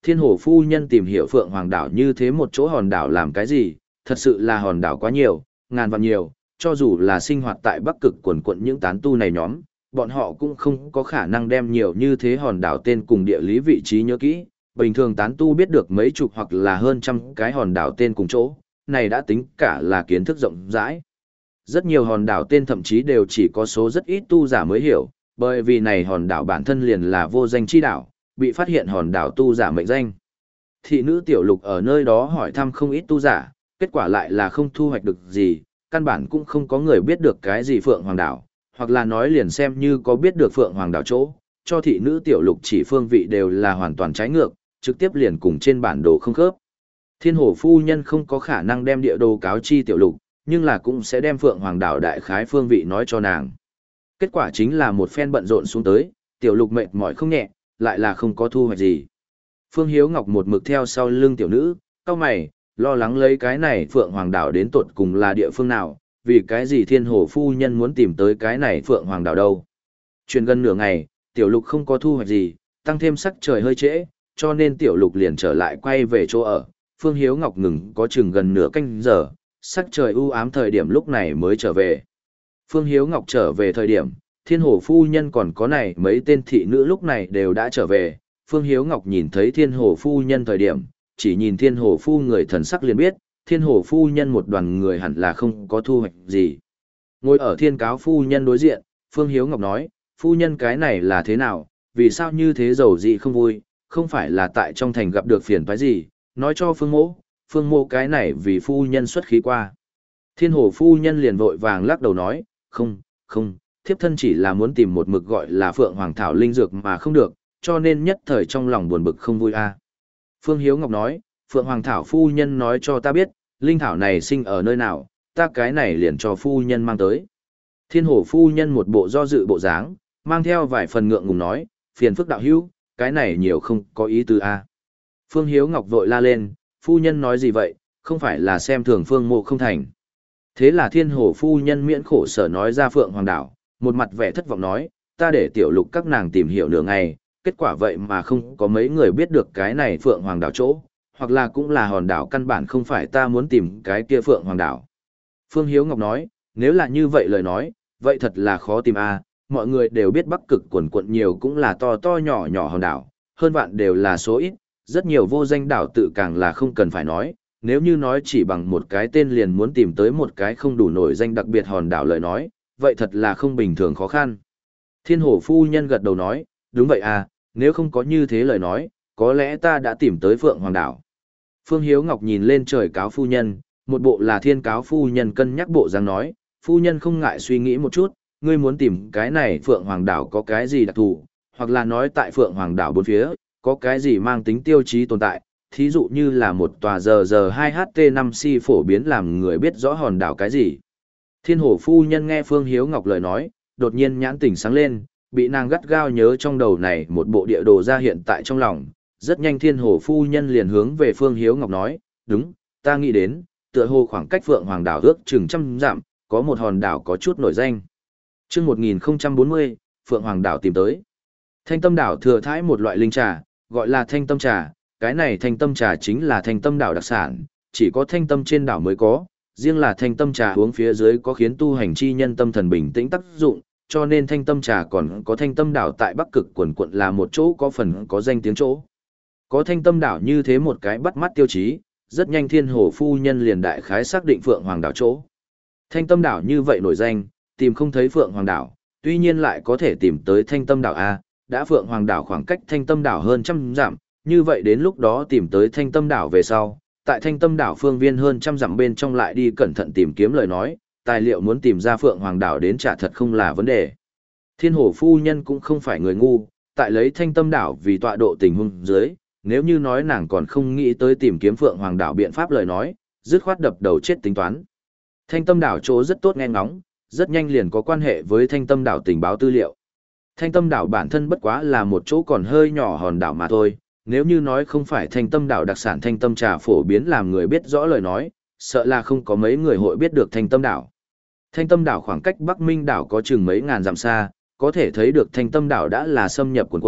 Thiên Hồ phu nhân tìm hiểu Phượng Hoàng đảo như thế một chỗ hòn đảo làm cái gì, thật sự là hòn đảo quá nhiều, ngàn vạn nhiều, cho dù là sinh hoạt tại Bắc Cực quần quận những tán tu này nhóm, bọn họ cũng không có khả năng đem nhiều như thế hòn đảo tên cùng địa lý vị trí nhớ kỹ. Bình thường tán tu biết được mấy chục hoặc là hơn trăm cái hòn đảo tên cùng chỗ, này đã tính cả là kiến thức rộng rãi. Rất nhiều hòn đảo tên thậm chí đều chỉ có số rất ít tu giả mới hiểu, bởi vì này hòn đảo bản thân liền là vô danh chi đảo, bị phát hiện hòn đảo tu giả mệnh danh. Thị nữ Tiểu Lục ở nơi đó hỏi thăm không ít tu giả, kết quả lại là không thu hoạch được gì, căn bản cũng không có người biết được cái gì Phượng Hoàng đảo, hoặc là nói liền xem như có biết được Phượng Hoàng đảo chỗ, cho thị nữ Tiểu Lục chỉ phương vị đều là hoàn toàn trái ngược, trực tiếp liền cùng trên bản đồ không khớp. Thiên Hổ phu nhân không có khả năng đem địa đồ cáo chi Tiểu Lục, nhưng là cũng sẽ đem Phượng Hoàng đảo đại khái phương vị nói cho nàng. Kết quả chính là một phen bận rộn xuống tới, Tiểu Lục mệt mỏi không nhẹ, lại là không có thu hoạch gì. Phương Hiếu Ngọc một mực theo sau lưng tiểu nữ, cau mày, lo lắng lấy cái này Phượng Hoàng đảo đến tột cùng là địa phương nào, vì cái gì Thiên Hổ phu nhân muốn tìm tới cái này Phượng Hoàng đảo đâu. Truyền gần nửa ngày, Tiểu Lục không có thu hoạch gì, tăng thêm sắc trời hơi trễ, cho nên Tiểu Lục liền trở lại quay về chỗ ở. Phương Hiếu Ngọc ngừng có chừng gần nửa canh giờ, sắc trời u ám thời điểm lúc này mới trở về. Phương Hiếu Ngọc trở về thời điểm, Thiên Hổ phu nhân còn có này mấy tên thị nữ lúc này đều đã trở về. Phương Hiếu Ngọc nhìn thấy Thiên Hổ phu nhân thời điểm, chỉ nhìn Thiên Hổ phu người thần sắc liền biết, Thiên Hổ phu nhân một đoàn người hẳn là không có thu hoạch gì. Ngồi ở Thiên Cáo phu nhân đối diện, Phương Hiếu Ngọc nói, phu nhân cái này là thế nào, vì sao như thế giàu dị không vui, không phải là tại trong thành gặp được phiền toái gì, nói cho Phương Mỗ, Phương Mỗ cái này vì phu nhân xuất khí qua. Thiên Hổ phu nhân liền vội vàng lắc đầu nói, không, không, thiếp thân chỉ là muốn tìm một mực gọi là Phượng Hoàng Thảo linh dược mà không được, cho nên nhất thời trong lòng buồn bực không vui a. Phương Hiếu Ngọc nói, Phượng Hoàng Thảo phu nhân nói cho ta biết, linh thảo này sinh ở nơi nào, ta cái này liền cho phu nhân mang tới. Thiên Hổ phu nhân một bộ do dự bộ dáng, mang theo vài phần ngượng ngùng nói, phiền phức đạo hữu, cái này nhiều không có ý tứ a. Phương Hiếu Ngọc vội la lên, phu nhân nói gì vậy, không phải là xem thường Phương Mộ không thành. Thế là Thiên Hổ phu nhân miễn khổ sở nói ra Phượng Hoàng đảo, một mặt vẻ thất vọng nói, ta để Tiểu Lục các nàng tìm hiểu nửa ngày, kết quả vậy mà không có mấy người biết được cái này Phượng Hoàng đảo chỗ, hoặc là cũng là hòn đảo căn bản không phải ta muốn tìm cái kia Phượng Hoàng đảo. Phương Hiếu Ngọc nói, nếu là như vậy lời nói, vậy thật là khó tìm a. Mọi người đều biết Bắc Cực quần quận nhiều cũng là to to nhỏ nhỏ hòn đảo, hơn vạn đều là số ít, rất nhiều vô danh đảo tự càng là không cần phải nói, nếu như nói chỉ bằng một cái tên liền muốn tìm tới một cái không đủ nổi danh đặc biệt hòn đảo lời nói, vậy thật là không bình thường khó khăn. Thiên Hổ phu nhân gật đầu nói, đúng vậy à, nếu không có như thế lời nói, có lẽ ta đã tìm tới Phượng Hoàng đảo. Phương Hiếu Ngọc nhìn lên trời cáo phu nhân, một bộ là Thiên Cáo phu nhân cân nhắc bộ dáng nói, phu nhân không ngại suy nghĩ một chút, ngươi muốn tìm cái này Phượng Hoàng đảo có cái gì đặc thù, hoặc là nói tại Phượng Hoàng đảo bốn phía, có cái gì mang tính tiêu chí tồn tại, thí dụ như là một tòa giờ giờ hai H T năm C phổ biến làm người biết rõ hòn đảo cái gì. Thiên Hổ phu nhân nghe Phương Hiếu Ngọc lời nói, đột nhiên nhãn tỉnh sáng lên, bị nàng gắt gao nhớ trong đầu này một bộ địa đồ ra hiện tại trong lòng. Rất nhanh Thiên Hổ phu nhân liền hướng về Phương Hiếu Ngọc nói, đúng, ta nghĩ đến, tựa hồ khoảng cách Phượng Hoàng đảo ước chừng trăm dặm, có một hòn đảo có chút nổi danh. Trước một nghìn không trăm bốn mươi, Phượng Hoàng đảo tìm tới. Thanh tâm đảo thừa thãi một loại linh trà, gọi là thanh tâm trà, cái này thanh tâm trà chính là thanh tâm đảo đặc sản, chỉ có thanh tâm trên đảo mới có, riêng là thanh tâm trà uống phía dưới có khiến tu hành chi nhân tâm thần bình tĩnh tác dụng, cho nên thanh tâm trà còn có thanh tâm đảo tại Bắc Cực quần quận là một chỗ có phần có danh tiếng chỗ. Có thanh tâm đảo như thế một cái bắt mắt tiêu chí, rất nhanh Thiên Hổ phu nhân liền đại khái xác định Phượng Hoàng đảo chỗ. Thanh tâm đảo như vậy nổi danh, tìm không thấy Phượng Hoàng đảo, tuy nhiên lại có thể tìm tới thanh tâm đảo A, đã Phượng Hoàng đảo khoảng cách thanh tâm đảo hơn trăm dặm, như vậy đến lúc đó tìm tới thanh tâm đảo về sau, tại thanh tâm đảo phương viên hơn trăm dặm bên trong lại đi cẩn thận tìm kiếm lời nói, tài liệu muốn tìm ra Phượng Hoàng đảo đến trả thật không là vấn đề. Thiên Hổ phu nhân cũng không phải người ngu, tại lấy thanh tâm đảo vì tọa độ tình huống dưới, nếu như nói nàng còn không nghĩ tới tìm kiếm Phượng Hoàng đảo biện pháp lời nói, dứt khoát đập đầu chết tính toán. Thanh tâm đảo chỗ rất tốt nghe ngóng, rất nhanh liền có quan hệ với thanh tâm đảo tình báo tư liệu. Thanh tâm đảo bản thân bất quá là một chỗ còn hơi nhỏ hòn đảo mà thôi, nếu như nói không phải thanh tâm đảo đặc sản thanh tâm trà phổ biến làm người biết rõ lời nói, sợ là không có mấy người hội biết được thanh tâm đảo. Thanh tâm đảo khoảng cách Bắc Minh đảo có chừng mấy ngàn dặm xa, có thể thấy được thanh tâm đảo đã là xâm nhập cuồn cuộn,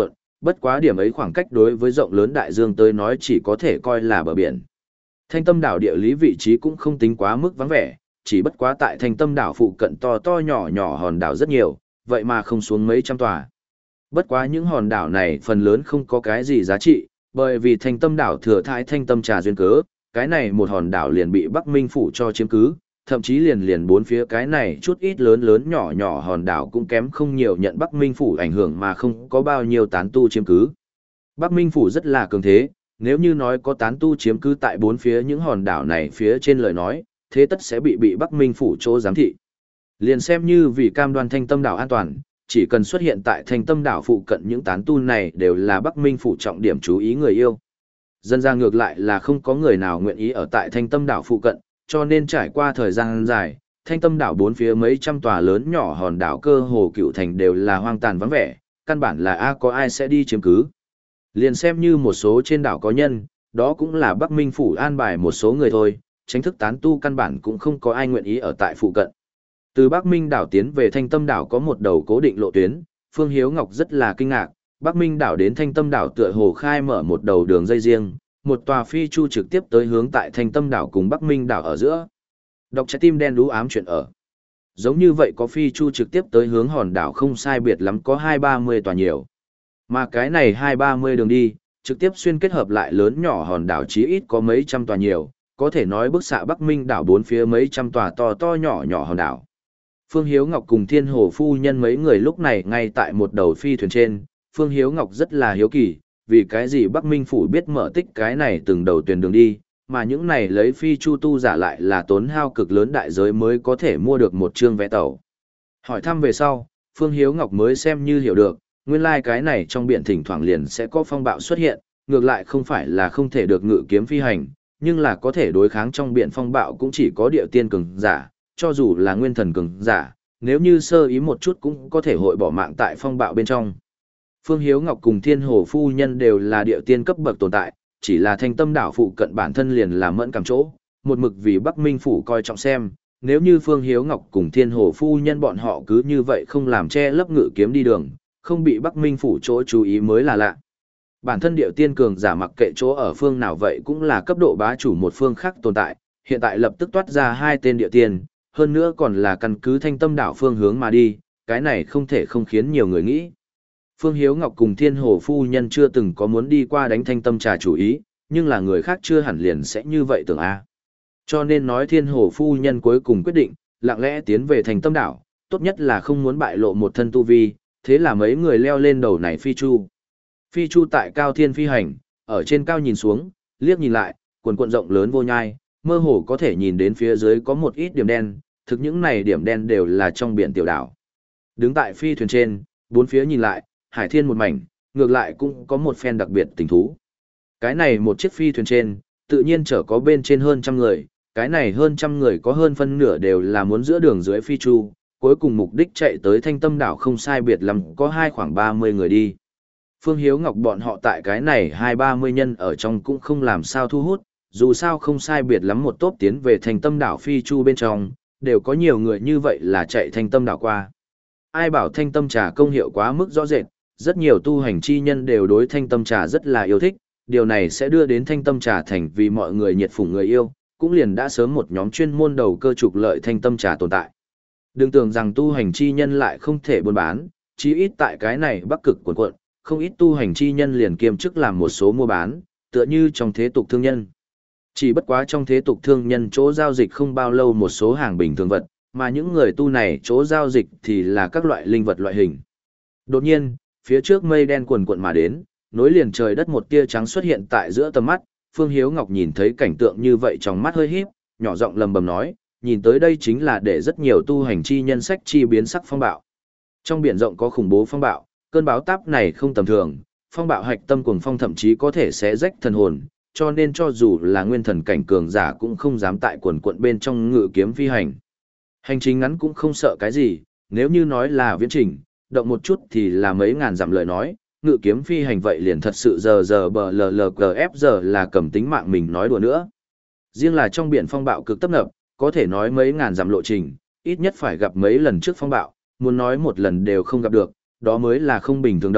Bất quá điểm ấy khoảng cách đối với rộng lớn đại dương tới nói chỉ có thể coi là bờ biển. Thanh Tâm đảo địa lý vị trí cũng không tính quá mức vắng vẻ, chỉ bất quá tại Thanh Tâm đảo phụ cận to to nhỏ nhỏ hòn đảo rất nhiều, vậy mà không xuống mấy trăm tòa. Bất quá những hòn đảo này phần lớn không có cái gì giá trị, bởi vì Thanh Tâm đảo thừa thãi Thanh Tâm trà duyên cớ, cái này một hòn đảo liền bị Bắc Minh phủ cho chiếm cứ, thậm chí liền liền bốn phía cái này chút ít lớn lớn nhỏ nhỏ hòn đảo cũng kém không nhiều nhận Bắc Minh phủ ảnh hưởng mà không có bao nhiêu tán tu chiếm cứ. Bắc Minh phủ rất là cường thế, nếu như nói có tán tu chiếm cứ tại bốn phía những hòn đảo này phía trên lời nói, thế tất sẽ bị bị Bắc Minh phủ chỗ giám thị. Liền xem như vì cam đoan Thanh Tâm đảo an toàn, chỉ cần xuất hiện tại Thanh Tâm đảo phụ cận những tán tu này đều là Bắc Minh phủ trọng điểm chú ý người yêu. Dân ra ngược lại là không có người nào nguyện ý ở tại Thanh Tâm đảo phụ cận, cho nên trải qua thời gian dài, Thanh Tâm đảo bốn phía mấy trăm tòa lớn nhỏ hòn đảo cơ hồ cựu thành đều là hoang tàn vắng vẻ, căn bản là a có ai sẽ đi chiếm cứ. Liền xem như một số trên đảo có nhân, đó cũng là Bắc Minh phủ an bài một số người thôi, tránh thức tán tu căn bản cũng không có ai nguyện ý ở tại phụ cận. Từ Bắc Minh đảo tiến về Thanh Tâm đảo có một đầu cố định lộ tuyến, Phương Hiếu Ngọc rất là kinh ngạc, Bắc Minh đảo đến Thanh Tâm đảo tựa hồ khai mở một đầu đường dây riêng, một tòa phi chu trực tiếp tới hướng tại Thanh Tâm đảo cùng Bắc Minh đảo ở giữa. Đọc trái tim đen đú ám chuyện ở. Giống như vậy có phi chu trực tiếp tới hướng hòn đảo không sai biệt lắm có hai ba mươi tòa nhiều. Mà cái này hai ba mươi đường đi, trực tiếp xuyên kết hợp lại lớn nhỏ hòn đảo chí ít có mấy trăm tòa nhiều, có thể nói bức xạ Bắc Minh đảo bốn phía mấy trăm tòa to to nhỏ nhỏ hòn đảo. Phương Hiếu Ngọc cùng Thiên Hồ phu nhân mấy người lúc này ngay tại một đầu phi thuyền trên, Phương Hiếu Ngọc rất là hiếu kỳ, vì cái gì Bắc Minh phủ biết mở tích cái này từng đầu tuyển đường đi, mà những này lấy phi chu tu giả lại là tốn hao cực lớn đại giới mới có thể mua được một chương vé tàu. Hỏi thăm về sau, Phương Hiếu Ngọc mới xem như hiểu được, nguyên lai like cái này trong biển thỉnh thoảng liền sẽ có phong bạo xuất hiện, ngược lại không phải là không thể được ngự kiếm phi hành, nhưng là có thể đối kháng trong biển phong bạo cũng chỉ có địa tiên cường giả, cho dù là nguyên thần cường giả, nếu như sơ ý một chút cũng có thể hội bỏ mạng tại phong bạo bên trong. Phương Hiếu Ngọc cùng Thiên Hồ phu nhân đều là địa tiên cấp bậc tồn tại, chỉ là Thanh Tâm đảo phụ cận bản thân liền là mẫn cảm chỗ, một mực vì Bắc Minh phủ coi trọng xem, nếu như Phương Hiếu Ngọc cùng Thiên Hồ phu nhân bọn họ cứ như vậy không làm che lấp ngự kiếm đi đường, không bị Bắc Minh phủ chỗ chú ý mới là lạ. Bản thân địa tiên cường giả mặc kệ chỗ ở phương nào vậy cũng là cấp độ bá chủ một phương khác tồn tại, hiện tại lập tức toát ra hai tên địa tiên, hơn nữa còn là căn cứ Thanh Tâm đảo phương hướng mà đi, cái này không thể không khiến nhiều người nghĩ. Phương Hiếu Ngọc cùng Thiên Hồ phu nhân chưa từng có muốn đi qua đánh Thanh Tâm trà chủ ý, nhưng là người khác chưa hẳn liền sẽ như vậy tưởng a. Cho nên nói Thiên Hồ phu nhân cuối cùng quyết định, lặng lẽ tiến về Thanh Tâm đảo, tốt nhất là không muốn bại lộ một thân tu vi, thế là mấy người leo lên đầu này phi chu. Phi chu tại cao thiên phi hành, ở trên cao nhìn xuống, liếc nhìn lại, quần quận rộng lớn vô nhai, mơ hồ có thể nhìn đến phía dưới có một ít điểm đen, thực những này điểm đen đều là trong biển tiểu đảo. Đứng tại phi thuyền trên, bốn phía nhìn lại, hải thiên một mảnh, ngược lại cũng có một phen đặc biệt tình thú. Cái này một chiếc phi thuyền trên, tự nhiên chở có bên trên hơn trăm người, cái này hơn trăm người có hơn phân nửa đều là muốn giữa đường dưới phi chu, cuối cùng mục đích chạy tới Thanh Tâm đảo không sai biệt lắm có hai khoảng ba mươi người đi. Phương Hiếu Ngọc bọn họ tại cái này hai ba mươi nhân ở trong cũng không làm sao thu hút, dù sao không sai biệt lắm một tốp tiến về Thanh Tâm đảo phi chu bên trong, đều có nhiều người như vậy là chạy Thanh Tâm đảo qua. Ai bảo Thanh Tâm trà công hiệu quá mức rõ rệt, rất nhiều tu hành chi nhân đều đối Thanh Tâm trà rất là yêu thích, điều này sẽ đưa đến Thanh Tâm trà thành vì mọi người nhiệt phủng người yêu, cũng liền đã sớm một nhóm chuyên môn đầu cơ trục lợi Thanh Tâm trà tồn tại. Đừng tưởng rằng tu hành chi nhân lại không thể buôn bán, chí ít tại cái này Bắc Cực quần quận, không ít tu hành chi nhân liền kiêm chức làm một số mua bán, tựa như trong thế tục thương nhân. Chỉ bất quá trong thế tục thương nhân chỗ giao dịch không bao lâu một số hàng bình thường vật, mà những người tu này chỗ giao dịch thì là các loại linh vật loại hình. Đột nhiên, phía trước mây đen quần quận mà đến, nối liền trời đất một tia trắng xuất hiện tại giữa tầm mắt, Phương Hiếu Ngọc nhìn thấy cảnh tượng như vậy trong mắt hơi híp, nhỏ giọng lầm bầm nói, nhìn tới đây chính là để rất nhiều tu hành chi nhân sách chi biến sắc phong bạo. Trong biển rộng có khủng bố phong bạo, cơn báo táp này không tầm thường, phong bạo hạch tâm cuồng phong thậm chí có thể xé rách thần hồn, cho nên cho dù là nguyên thần cảnh cường giả cũng không dám tại quần quận bên trong ngự kiếm phi hành. Hành trình ngắn cũng không sợ cái gì, nếu như nói là viễn trình, động một chút thì là mấy ngàn dặm lời nói, ngự kiếm phi hành vậy liền thật sự giờ giờ bờ lờ lờ ép giờ là cầm tính mạng mình nói đùa nữa. Riêng là trong biển phong bạo cực tấp nập, có thể nói mấy ngàn dặm lộ trình, ít nhất phải gặp mấy lần trước phong bạo, muốn nói một lần đều không gặp được, đó mới là không bình thường đâu.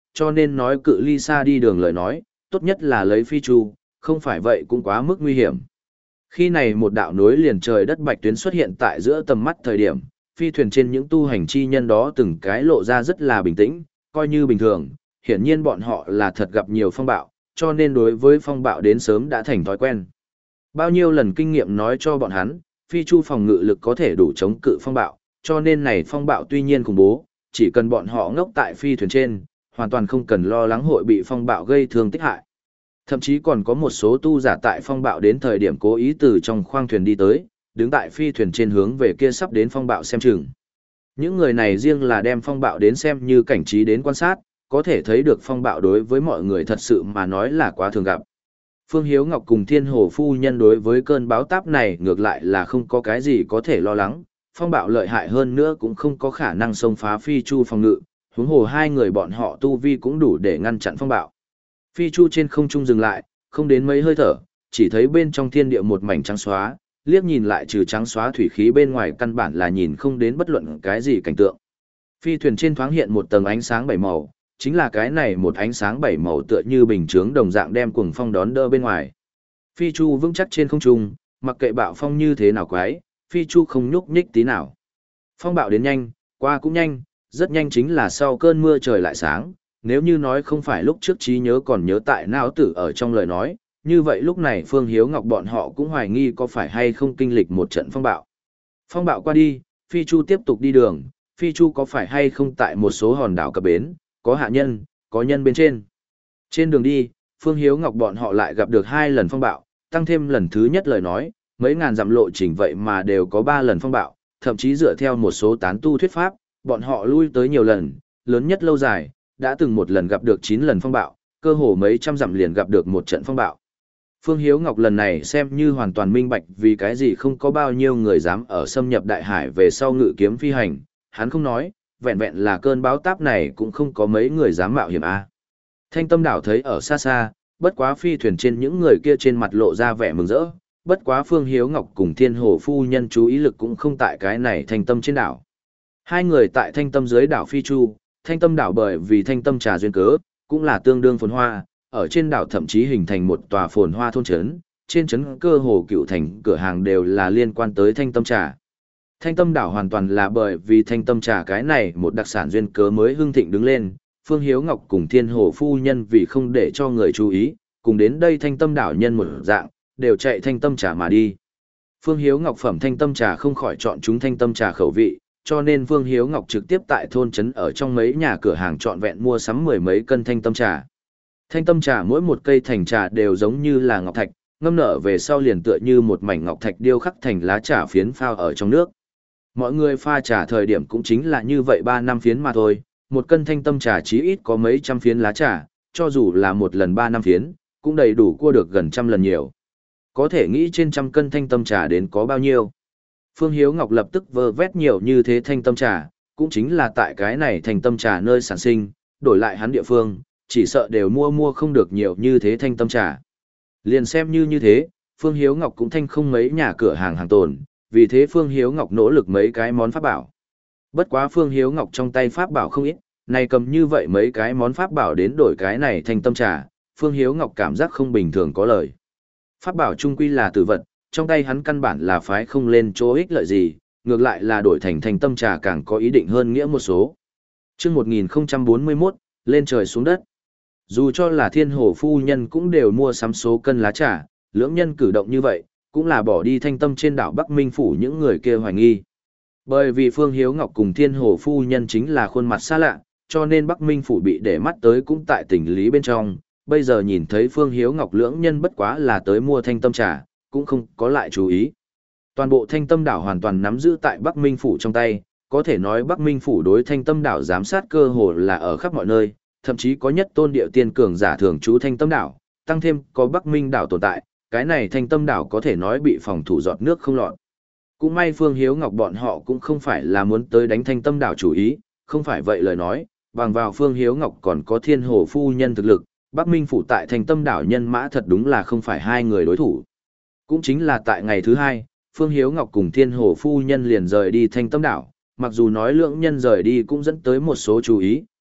cho nên nói cự ly xa đi đường lời nói, tốt nhất là lấy phi chu, không phải vậy cũng quá mức nguy hiểm. Khi này một đạo nối liền trời đất bạch tuyến xuất hiện tại giữa tầm mắt thời điểm, phi thuyền trên những tu hành chi nhân đó từng cái lộ ra rất là bình tĩnh, coi như bình thường, hiển nhiên bọn họ là thật gặp nhiều phong bạo, cho nên đối với phong bạo đến sớm đã thành thói quen. Bao nhiêu lần kinh nghiệm nói cho bọn hắn, phi chu phòng ngự lực có thể đủ chống cự phong bạo, cho nên này phong bạo tuy nhiên khủng bố, chỉ cần bọn họ ngốc tại phi thuyền trên, hoàn toàn không cần lo lắng hội bị phong bạo gây thương tích hại. Thậm chí còn có một số tu giả tại phong bạo đến thời điểm cố ý từ trong khoang thuyền đi tới, đứng tại phi thuyền trên hướng về kia sắp đến phong bạo xem chừng. Những người này riêng là đem phong bạo đến xem như cảnh trí đến quan sát, có thể thấy được phong bạo đối với mọi người thật sự mà nói là quá thường gặp. Phương Hiếu Ngọc cùng Thiên Hồ Phu Nhân đối với cơn báo táp này ngược lại là không có cái gì có thể lo lắng, phong bạo lợi hại hơn nữa cũng không có khả năng xông phá phi chu phòng ngự, huống hồ hai người bọn họ tu vi cũng đủ để ngăn chặn phong bạo. Phi chu trên không trung dừng lại, không đến mấy hơi thở, chỉ thấy bên trong thiên địa một mảnh trắng xóa, liếc nhìn lại trừ trắng xóa thủy khí bên ngoài căn bản là nhìn không đến bất luận cái gì cảnh tượng. Phi thuyền trên thoáng hiện một tầng ánh sáng bảy màu, chính là cái này một ánh sáng bảy màu tựa như bình chướng đồng dạng đem cuồng phong đón đỡ bên ngoài. Phi chu vững chắc trên không trung, mặc kệ bạo phong như thế nào quái, phi chu không nhúc nhích tí nào. Phong bạo đến nhanh, qua cũng nhanh, rất nhanh chính là sau cơn mưa trời lại sáng, nếu như nói không phải lúc trước trí nhớ còn nhớ tại não tử ở trong lời nói, như vậy lúc này Phương Hiếu Ngọc bọn họ cũng hoài nghi có phải hay không kinh lịch một trận phong bạo. Phong bạo qua đi, phi chu tiếp tục đi đường, phi chu có phải hay không tại một số hòn đảo cập bến, có hạ nhân, có nhân bên trên. Trên đường đi, Phương Hiếu Ngọc bọn họ lại gặp được hai lần phong bạo, tăng thêm lần thứ nhất lời nói, mấy ngàn dặm lộ trình vậy mà đều có ba lần phong bạo, thậm chí dựa theo một số tán tu thuyết pháp, bọn họ lui tới nhiều lần, lớn nhất lâu dài, đã từng một lần gặp được chín lần phong bạo, cơ hồ mấy trăm dặm liền gặp được một trận phong bạo. Phương Hiếu Ngọc lần này xem như hoàn toàn minh bạch vì cái gì không có bao nhiêu người dám ở xâm nhập đại hải về sau ngự kiếm phi hành, hắn không nói, vẹn vẹn là cơn bão táp này cũng không có mấy người dám mạo hiểm a. Thanh Tâm đảo thấy ở xa xa, bất quá phi thuyền trên những người kia trên mặt lộ ra vẻ mừng rỡ, bất quá Phương Hiếu Ngọc cùng Thiên Hồ Phu Nhân chú ý lực cũng không tại cái này Thanh Tâm trên đảo. Hai người tại Thanh Tâm dưới đảo Phi Chu, Thanh Tâm đảo bởi vì Thanh Tâm trà duyên cớ, cũng là tương đương phồn hoa, ở trên đảo thậm chí hình thành một tòa phồn hoa thôn trấn, trên trấn cơ hồ cựu thành cửa hàng đều là liên quan tới Thanh Tâm trà. Thanh Tâm đảo hoàn toàn là bởi vì Thanh Tâm trà cái này một đặc sản duyên cớ mới hưng thịnh đứng lên, Phương Hiếu Ngọc cùng Thiên Hồ Phu Nhân vì không để cho người chú ý, cùng đến đây Thanh Tâm đảo nhân một dạng, đều chạy Thanh Tâm trà mà đi. Phương Hiếu Ngọc phẩm Thanh Tâm trà không khỏi chọn chúng Thanh Tâm trà khẩu vị, cho nên Phương Hiếu Ngọc trực tiếp tại thôn trấn ở trong mấy nhà cửa hàng trọn vẹn mua sắm mười mấy cân Thanh Tâm trà. Thanh Tâm trà mỗi một cây thành trà đều giống như là ngọc thạch, ngâm nở về sau liền tựa như một mảnh ngọc thạch điêu khắc thành lá trà phiến phao ở trong nước. Mọi người pha trà thời điểm cũng chính là như vậy ba năm phiến mà thôi, một cân Thanh Tâm trà chí ít có mấy trăm phiến lá trà, cho dù là một lần ba năm phiến, cũng đầy đủ cua được gần trăm lần nhiều. Có thể nghĩ trên trăm cân Thanh Tâm trà đến có bao nhiêu. Phương Hiếu Ngọc lập tức vơ vét nhiều như thế Thanh Tâm trà, cũng chính là tại cái này Thanh Tâm trà nơi sản sinh, đổi lại hắn địa phương, chỉ sợ đều mua mua không được nhiều như thế Thanh Tâm trà. Liền xem như như thế, Phương Hiếu Ngọc cũng thanh không mấy nhà cửa hàng hàng tồn, vì thế Phương Hiếu Ngọc nỗ lực mấy cái món pháp bảo. Bất quá Phương Hiếu Ngọc trong tay pháp bảo không ít, này cầm như vậy mấy cái món pháp bảo đến đổi cái này Thanh Tâm trà, Phương Hiếu Ngọc cảm giác không bình thường có lời. Pháp bảo trung quy là tử vật, trong tay hắn căn bản là phái không lên chỗ ích lợi gì, ngược lại là đổi thành Thanh Tâm trà càng có ý định hơn nghĩa một số. Chương một nghìn không trăm bốn mươi mốt, lên trời xuống đất. Dù cho là Thiên Hồ Phu Nhân cũng đều mua sắm số cân lá trà, lưỡng nhân cử động như vậy, cũng là bỏ đi Thanh Tâm trên đảo Bắc Minh Phủ những người kia hoài nghi. Bởi vì Phương Hiếu Ngọc cùng Thiên Hồ Phu Nhân chính là khuôn mặt xa lạ, cho nên Bắc Minh Phủ bị để mắt tới cũng tại tình lý bên trong, bây giờ nhìn thấy Phương Hiếu Ngọc lưỡng nhân bất quá là tới mua Thanh Tâm trà, cũng không có lại chú ý. Toàn bộ Thanh Tâm đảo hoàn toàn nắm giữ tại Bắc Minh Phủ trong tay, có thể nói Bắc Minh Phủ đối Thanh Tâm đảo giám sát cơ hồ là ở khắp mọi nơi, thậm chí có nhất tôn điệu tiên cường giả thường trú Thanh Tâm đảo, tăng thêm có Bắc Minh đảo tồn tại, cái này Thanh Tâm đảo có thể nói bị phòng thủ giọt nước không lọt. Cũng may Phương Hiếu Ngọc bọn họ cũng không phải là muốn tới đánh Thanh Tâm đảo chủ ý, không phải vậy lời nói, bằng vào Phương Hiếu Ngọc còn có Thiên Hồ Phu Nhân thực lực, Bắc Minh Phủ tại Thanh Tâm đảo nhân mã thật đúng là không phải hai người đối thủ. Cũng chính là tại ngày thứ hai, Phương Hiếu Ngọc cùng Thiên Hồ Phu Nhân liền rời đi Thanh Tâm đảo, mặc dù nói lượng nhân rời đi cũng dẫn tới một số chú ý,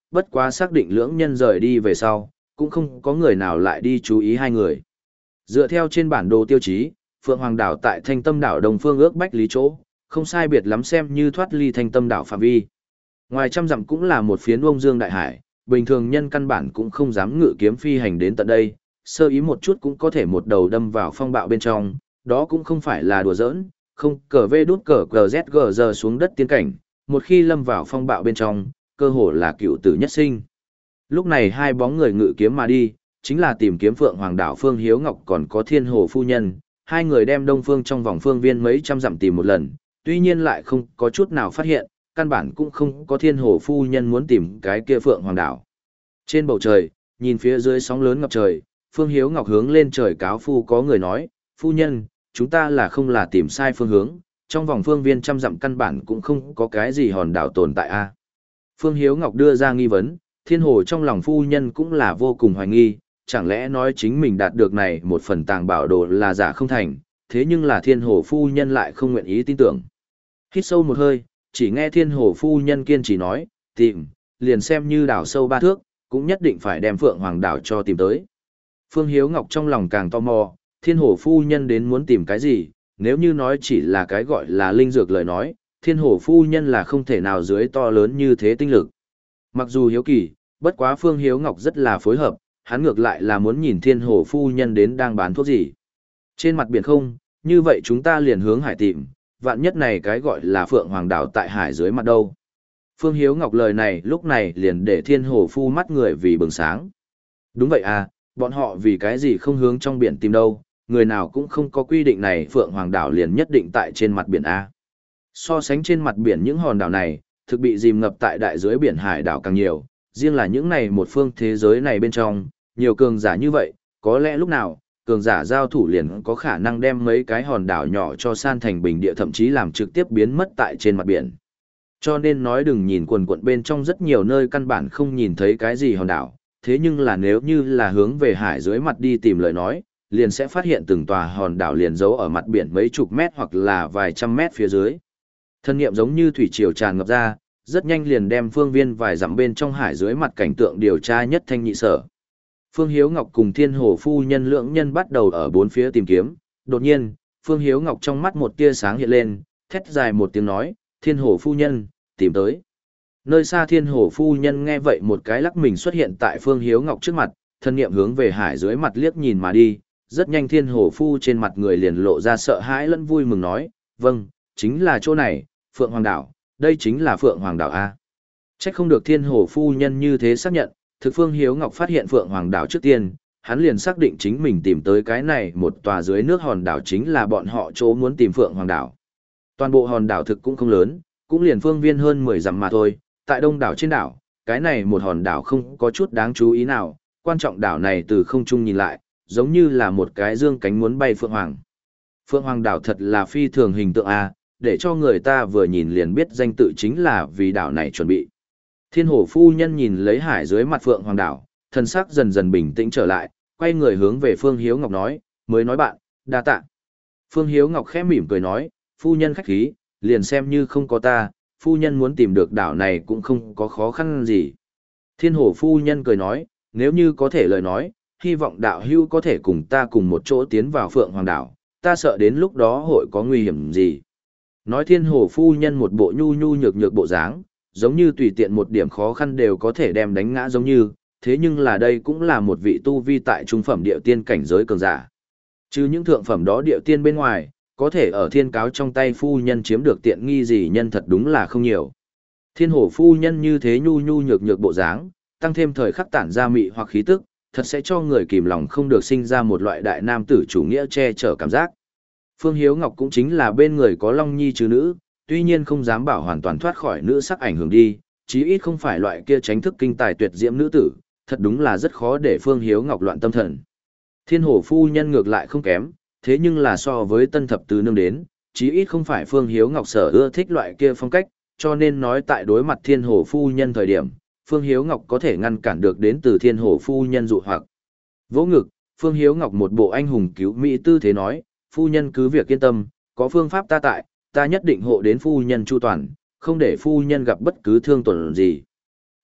bất quá xác định lưỡng nhân rời đi về sau, cũng không có người nào lại đi chú ý hai người. Dựa theo trên bản đồ tiêu chí, Phượng Hoàng đảo tại Thanh Tâm đảo Đông Phương ước bách lý chỗ, không sai biệt lắm xem như thoát ly Thanh Tâm đảo phạm vi. Ngoài trăm dặm cũng là một phiến Đông Dương đại hải, bình thường nhân căn bản cũng không dám ngự kiếm phi hành đến tận đây, sơ ý một chút cũng có thể một đầu đâm vào phong bạo bên trong, đó cũng không phải là đùa giỡn, không cờ vê đút cờ cờ z gờ giờ xuống đất tiến cảnh, một khi lâm vào phong bạo bên trong, cơ hồ là cựu tử nhất sinh. Lúc này hai bóng người ngự kiếm mà đi, chính là tìm kiếm Phượng Hoàng đảo Phương Hiếu Ngọc còn có Thiên Hồ phu nhân, hai người đem Đông Phương trong vòng phương viên mấy trăm dặm tìm một lần, tuy nhiên lại không có chút nào phát hiện, căn bản cũng không có Thiên Hồ phu nhân muốn tìm cái kia Phượng Hoàng đảo. Trên bầu trời, nhìn phía dưới sóng lớn ngập trời, Phương Hiếu Ngọc hướng lên trời cáo phu có người nói, phu nhân, chúng ta là không là tìm sai phương hướng, trong vòng phương viên trăm dặm căn bản cũng không có cái gì hòn đảo tồn tại a. Phương Hiếu Ngọc đưa ra nghi vấn, Thiên Hồ trong lòng phu nhân cũng là vô cùng hoài nghi, chẳng lẽ nói chính mình đạt được này một phần tàng bảo đồ là giả không thành, thế nhưng là Thiên Hồ phu nhân lại không nguyện ý tin tưởng. Hít sâu một hơi, chỉ nghe Thiên Hồ phu nhân kiên trì nói, tìm, liền xem như đảo sâu ba thước, cũng nhất định phải đem Phượng Hoàng đảo cho tìm tới. Phương Hiếu Ngọc trong lòng càng tò mò, Thiên Hồ phu nhân đến muốn tìm cái gì, nếu như nói chỉ là cái gọi là linh dược lời nói, Thiên Hồ phu nhân là không thể nào dưới to lớn như thế tinh lực. Mặc dù hiếu kỳ, bất quá Phương Hiếu Ngọc rất là phối hợp, hắn ngược lại là muốn nhìn Thiên Hồ phu nhân đến đang bán thuốc gì. Trên mặt biển không, như vậy chúng ta liền hướng hải tìm, vạn nhất này cái gọi là Phượng Hoàng đảo tại hải dưới mặt đâu. Phương Hiếu Ngọc lời này lúc này liền để Thiên Hồ phu mắt người vì bừng sáng. Đúng vậy à, bọn họ vì cái gì không hướng trong biển tìm đâu, người nào cũng không có quy định này Phượng Hoàng đảo liền nhất định tại trên mặt biển A. So sánh trên mặt biển những hòn đảo này, thực bị dìm ngập tại đại dưới biển hải đảo càng nhiều, riêng là những này một phương thế giới này bên trong, nhiều cường giả như vậy, có lẽ lúc nào, cường giả giao thủ liền có khả năng đem mấy cái hòn đảo nhỏ cho san thành bình địa thậm chí làm trực tiếp biến mất tại trên mặt biển. Cho nên nói đừng nhìn quần quận bên trong rất nhiều nơi căn bản không nhìn thấy cái gì hòn đảo, thế nhưng là nếu như là hướng về hải dưới mặt đi tìm lời nói, liền sẽ phát hiện từng tòa hòn đảo liền giấu ở mặt biển mấy chục mét hoặc là vài trăm mét phía dưới. Thân nghiệm giống như thủy triều tràn ngập ra, rất nhanh liền đem phương viên vài dặm bên trong hải dưới mặt cảnh tượng điều tra nhất thanh nhị sở. Phương Hiếu Ngọc cùng Thiên Hồ phu nhân lượng nhân bắt đầu ở bốn phía tìm kiếm, đột nhiên, Phương Hiếu Ngọc trong mắt một tia sáng hiện lên, thét dài một tiếng nói, Thiên Hồ phu nhân, tìm tới. Nơi xa Thiên Hồ phu nhân nghe vậy một cái lắc mình xuất hiện tại Phương Hiếu Ngọc trước mặt, thân niệm hướng về hải dưới mặt liếc nhìn mà đi, rất nhanh Thiên Hồ phu trên mặt người liền lộ ra sợ hãi lẫn vui mừng nói, vâng, chính là chỗ này, Phượng Hoàng đảo, đây chính là Phượng Hoàng đảo A. Trách không được Thiên Hồ phu nhân như thế xác nhận, thực Phương Hiếu Ngọc phát hiện Phượng Hoàng đảo trước tiên, hắn liền xác định chính mình tìm tới cái này một tòa dưới nước hòn đảo chính là bọn họ chỗ muốn tìm Phượng Hoàng đảo. Toàn bộ hòn đảo thực cũng không lớn, cũng liền phương viên hơn mười dặm mà thôi, tại đông đảo trên đảo, cái này một hòn đảo không có chút đáng chú ý nào, quan trọng đảo này từ không trung nhìn lại, giống như là một cái dương cánh muốn bay Phượng Hoàng. Phượng Hoàng đảo thật là phi thường hình tượng A, để cho người ta vừa nhìn liền biết danh tự chính là vì đảo này chuẩn bị. Thiên Hồ phu nhân nhìn lấy hải dưới mặt Phượng Hoàng đảo, thần sắc dần dần bình tĩnh trở lại, quay người hướng về Phương Hiếu Ngọc nói, mới nói bạn, đa tạ. Phương Hiếu Ngọc khẽ mỉm cười nói, phu nhân khách khí, liền xem như không có ta, phu nhân muốn tìm được đảo này cũng không có khó khăn gì. Thiên Hồ phu nhân cười nói, nếu như có thể lời nói, hy vọng đạo hưu có thể cùng ta cùng một chỗ tiến vào Phượng Hoàng đảo, ta sợ đến lúc đó hội có nguy hiểm gì. Nói Thiên Hồ phu nhân một bộ nhu nhu nhược nhược bộ dáng, giống như tùy tiện một điểm khó khăn đều có thể đem đánh ngã giống như, thế nhưng là đây cũng là một vị tu vi tại trung phẩm địa tiên cảnh giới cường giả. Chứ những thượng phẩm đó địa tiên bên ngoài, có thể ở thiên cáo trong tay phu nhân chiếm được tiện nghi gì nhân thật đúng là không nhiều. Thiên Hồ phu nhân như thế nhu nhu nhược nhược bộ dáng, tăng thêm thời khắc tản ra mị hoặc khí tức, thật sẽ cho người kìm lòng không được sinh ra một loại đại nam tử chủ nghĩa che chở cảm giác. Phương Hiếu Ngọc cũng chính là bên người có Long Nhi chứ nữ, tuy nhiên không dám bảo hoàn toàn thoát khỏi nữ sắc ảnh hưởng đi, chí ít không phải loại kia tránh thức kinh tài tuyệt diễm nữ tử, thật đúng là rất khó để Phương Hiếu Ngọc loạn tâm thần. Thiên Hồ phu nhân ngược lại không kém, thế nhưng là so với tân thập tứ nương đến, chí ít không phải Phương Hiếu Ngọc sở ưa thích loại kia phong cách, cho nên nói tại đối mặt Thiên Hồ phu nhân thời điểm, Phương Hiếu Ngọc có thể ngăn cản được đến từ Thiên Hồ phu nhân dụ hoặc. Vỗ ngực, Phương Hiếu Ngọc một bộ anh hùng cứu mỹ tư thế nói, phu nhân cứ việc yên tâm, có phương pháp ta tại, ta nhất định hộ đến phu nhân chu toàn, không để phu nhân gặp bất cứ thương tổn gì.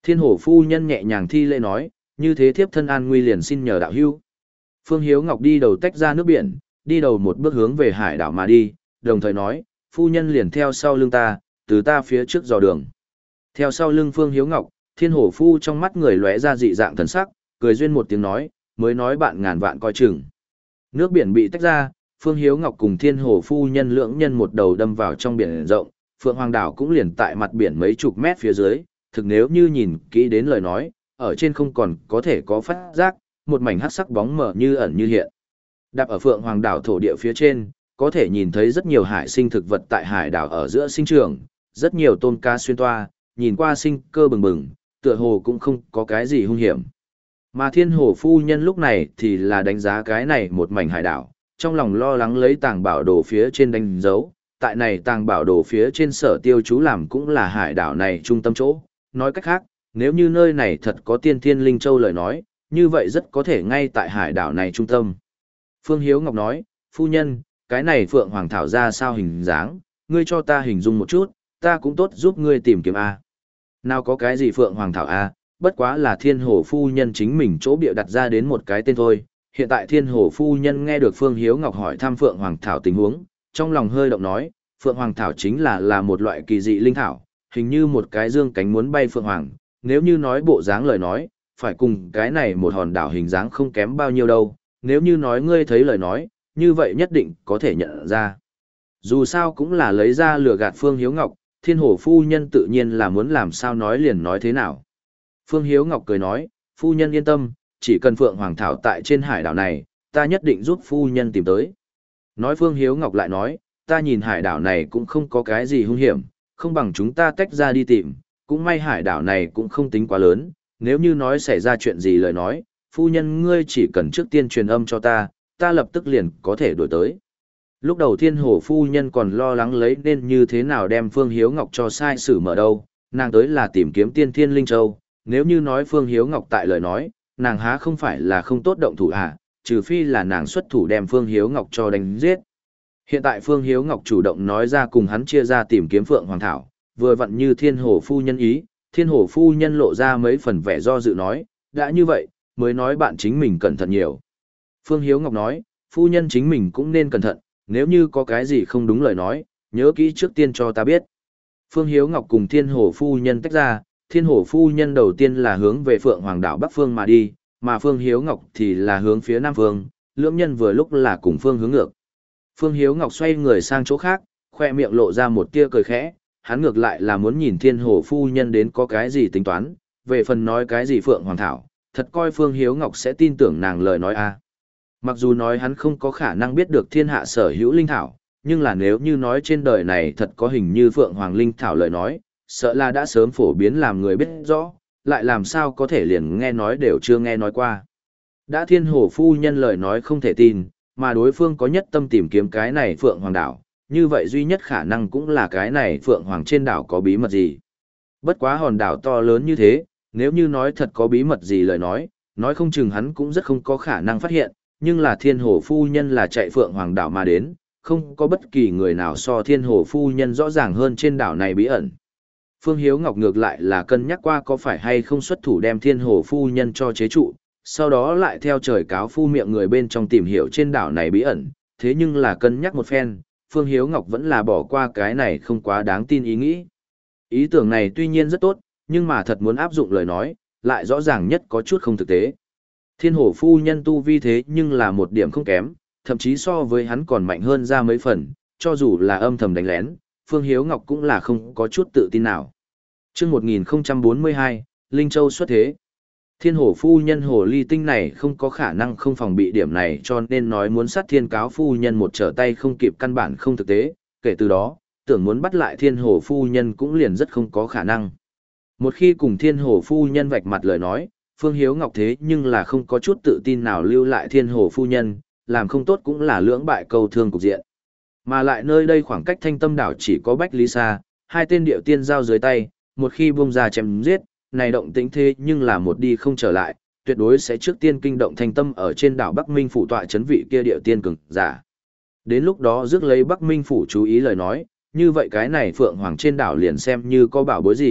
Thiên hổ phu nhân nhẹ nhàng thi lễ nói, như thế thiếp thân an nguy liền xin nhờ đạo hữu. Phương Hiếu Ngọc đi đầu tách ra nước biển, đi đầu một bước hướng về hải đảo mà đi, đồng thời nói, phu nhân liền theo sau lưng ta, từ ta phía trước dò đường. Theo sau lưng Phương Hiếu Ngọc, thiên hổ phu trong mắt người lóe ra dị dạng thần sắc, cười duyên một tiếng nói, mới nói bạn ngàn vạn coi chừng. Nước biển bị tách ra, Phương Hiếu Ngọc cùng thiên hổ phu nhân lưỡng nhân một đầu đâm vào trong biển rộng, Phượng Hoàng đảo cũng liền tại mặt biển mấy chục mét phía dưới, thực nếu như nhìn kỹ đến lời nói, ở trên không còn có thể có phát giác, một mảnh hắc sắc bóng mờ như ẩn như hiện. Đạp ở Phượng Hoàng đảo thổ địa phía trên, có thể nhìn thấy rất nhiều hải sinh thực vật tại hải đảo ở giữa sinh trưởng, rất nhiều tôm cá xuyên toa, nhìn qua sinh cơ bừng bừng, tựa hồ cũng không có cái gì hung hiểm. Mà thiên hồ phu nhân lúc này thì là đánh giá cái này một mảnh hải đảo, trong lòng lo lắng lấy tàng bảo đồ phía trên đánh dấu, tại này tàng bảo đồ phía trên sở tiêu chú làm cũng là hải đảo này trung tâm chỗ, nói cách khác, nếu như nơi này thật có tiên thiên linh châu lời nói, như vậy rất có thể ngay tại hải đảo này trung tâm. Phương Hiếu Ngọc nói, phu nhân, cái này Phượng Hoàng Thảo ra sao hình dáng, ngươi cho ta hình dung một chút, ta cũng tốt giúp ngươi tìm kiếm A. Nào có cái gì Phượng Hoàng Thảo A, bất quá là thiên hồ phu nhân chính mình chỗ bịa đặt ra đến một cái tên thôi. Hiện tại thiên hồ phu nhân nghe được Phương Hiếu Ngọc hỏi thăm Phượng Hoàng Thảo tình huống, trong lòng hơi động nói, Phượng Hoàng Thảo chính là là một loại kỳ dị linh thảo, hình như một cái dương cánh muốn bay Phượng Hoàng, nếu như nói bộ dáng lời nói, phải cùng cái này một hòn đảo hình dáng không kém bao nhiêu đâu, nếu như nói ngươi thấy lời nói, như vậy nhất định có thể nhận ra. Dù sao cũng là lấy ra lừa gạt Phương Hiếu Ngọc, thiên hồ phu nhân tự nhiên là muốn làm sao nói liền nói thế nào. Phương Hiếu Ngọc cười nói, phu nhân yên tâm, chỉ cần Phượng Hoàng Thảo tại trên hải đảo này, ta nhất định giúp phu nhân tìm tới. Nói Phương Hiếu Ngọc lại nói, ta nhìn hải đảo này cũng không có cái gì hung hiểm, không bằng chúng ta tách ra đi tìm, cũng may hải đảo này cũng không tính quá lớn, nếu như nói xảy ra chuyện gì lời nói, phu nhân ngươi chỉ cần trước tiên truyền âm cho ta, ta lập tức liền có thể đổi tới. Lúc đầu thiên hồ phu nhân còn lo lắng lấy nên như thế nào đem Phương Hiếu Ngọc cho sai sử mở đâu, nàng tới là tìm kiếm tiên thiên linh châu, nếu như nói Phương Hiếu Ngọc tại lời nói, nàng há không phải là không tốt động thủ à, trừ phi là nàng xuất thủ đem Phương Hiếu Ngọc cho đánh giết. Hiện tại Phương Hiếu Ngọc chủ động nói ra cùng hắn chia ra tìm kiếm Phượng Hoàng Thảo, vừa vặn như thiên hồ phu nhân ý, thiên hồ phu nhân lộ ra mấy phần vẻ do dự nói, đã như vậy, mới nói bạn chính mình cẩn thận nhiều. Phương Hiếu Ngọc nói, phu nhân chính mình cũng nên cẩn thận, nếu như có cái gì không đúng lời nói, nhớ kỹ trước tiên cho ta biết. Phương Hiếu Ngọc cùng thiên hồ phu nhân tách ra, thiên hồ phu nhân đầu tiên là hướng về Phượng Hoàng đảo Bắc Phương mà đi, mà Phương Hiếu Ngọc thì là hướng phía Nam Phương, lưỡng nhân vừa lúc là cùng phương hướng ngược. Phương Hiếu Ngọc xoay người sang chỗ khác, khoe miệng lộ ra một tia cười khẽ, hắn ngược lại là muốn nhìn thiên hồ phu nhân đến có cái gì tính toán, về phần nói cái gì Phượng Hoàng Thảo, thật coi Phương Hiếu Ngọc sẽ tin tưởng nàng lời nói a. Mặc dù nói hắn không có khả năng biết được thiên hạ sở hữu linh thảo, nhưng là nếu như nói trên đời này thật có hình như Phượng Hoàng linh thảo lời nói, sợ là đã sớm phổ biến làm người biết rõ, lại làm sao có thể liền nghe nói đều chưa nghe nói qua. Đã thiên hồ phu nhân lời nói không thể tin, mà đối phương có nhất tâm tìm kiếm cái này Phượng Hoàng đảo, như vậy duy nhất khả năng cũng là cái này Phượng Hoàng trên đảo có bí mật gì. Bất quá hòn đảo to lớn như thế, nếu như nói thật có bí mật gì lời nói, nói không chừng hắn cũng rất không có khả năng phát hiện, nhưng là thiên hồ phu nhân là chạy Phượng Hoàng đảo mà đến, không có bất kỳ người nào so thiên hồ phu nhân rõ ràng hơn trên đảo này bí ẩn. Phương Hiếu Ngọc ngược lại là cân nhắc qua có phải hay không xuất thủ đem thiên hồ phu nhân cho chế trụ, sau đó lại theo trời cáo phu miệng người bên trong tìm hiểu trên đảo này bí ẩn, thế nhưng là cân nhắc một phen, Phương Hiếu Ngọc vẫn là bỏ qua cái này không quá đáng tin ý nghĩ. Ý tưởng này tuy nhiên rất tốt, nhưng mà thật muốn áp dụng lời nói, lại rõ ràng nhất có chút không thực tế. Thiên hổ phu nhân tu vi thế nhưng là một điểm không kém, thậm chí so với hắn còn mạnh hơn ra mấy phần, cho dù là âm thầm đánh lén, Phương Hiếu Ngọc cũng là không có chút tự tin nào. Trước một nghìn không trăm bốn mươi hai, Linh Châu xuất thế. Thiên hổ phu nhân hồ ly tinh này không có khả năng không phòng bị điểm này cho nên nói muốn sát thiên cáo phu nhân một trở tay không kịp căn bản không thực tế, kể từ đó, tưởng muốn bắt lại thiên hổ phu nhân cũng liền rất không có khả năng. Một khi cùng thiên hổ phu nhân vạch mặt lời nói, Phương Hiếu Ngọc thế nhưng là không có chút tự tin nào lưu lại thiên hổ phu nhân, làm không tốt cũng là lưỡng bại câu thương cục diện. Mà lại nơi đây khoảng cách Thanh Tâm đảo chỉ có Bách Lý Sa, hai tên điệu tiên giao dưới tay, một khi bung ra chém giết, này động tĩnh thế nhưng là một đi không trở lại, tuyệt đối sẽ trước tiên kinh động Thanh Tâm ở trên đảo Bắc Minh phủ tọa chấn vị kia điệu tiên cường giả. Đến lúc đó rước lấy Bắc Minh phủ chú ý lời nói, như vậy cái này Phượng Hoàng trên đảo liền xem như có bảo bối gì,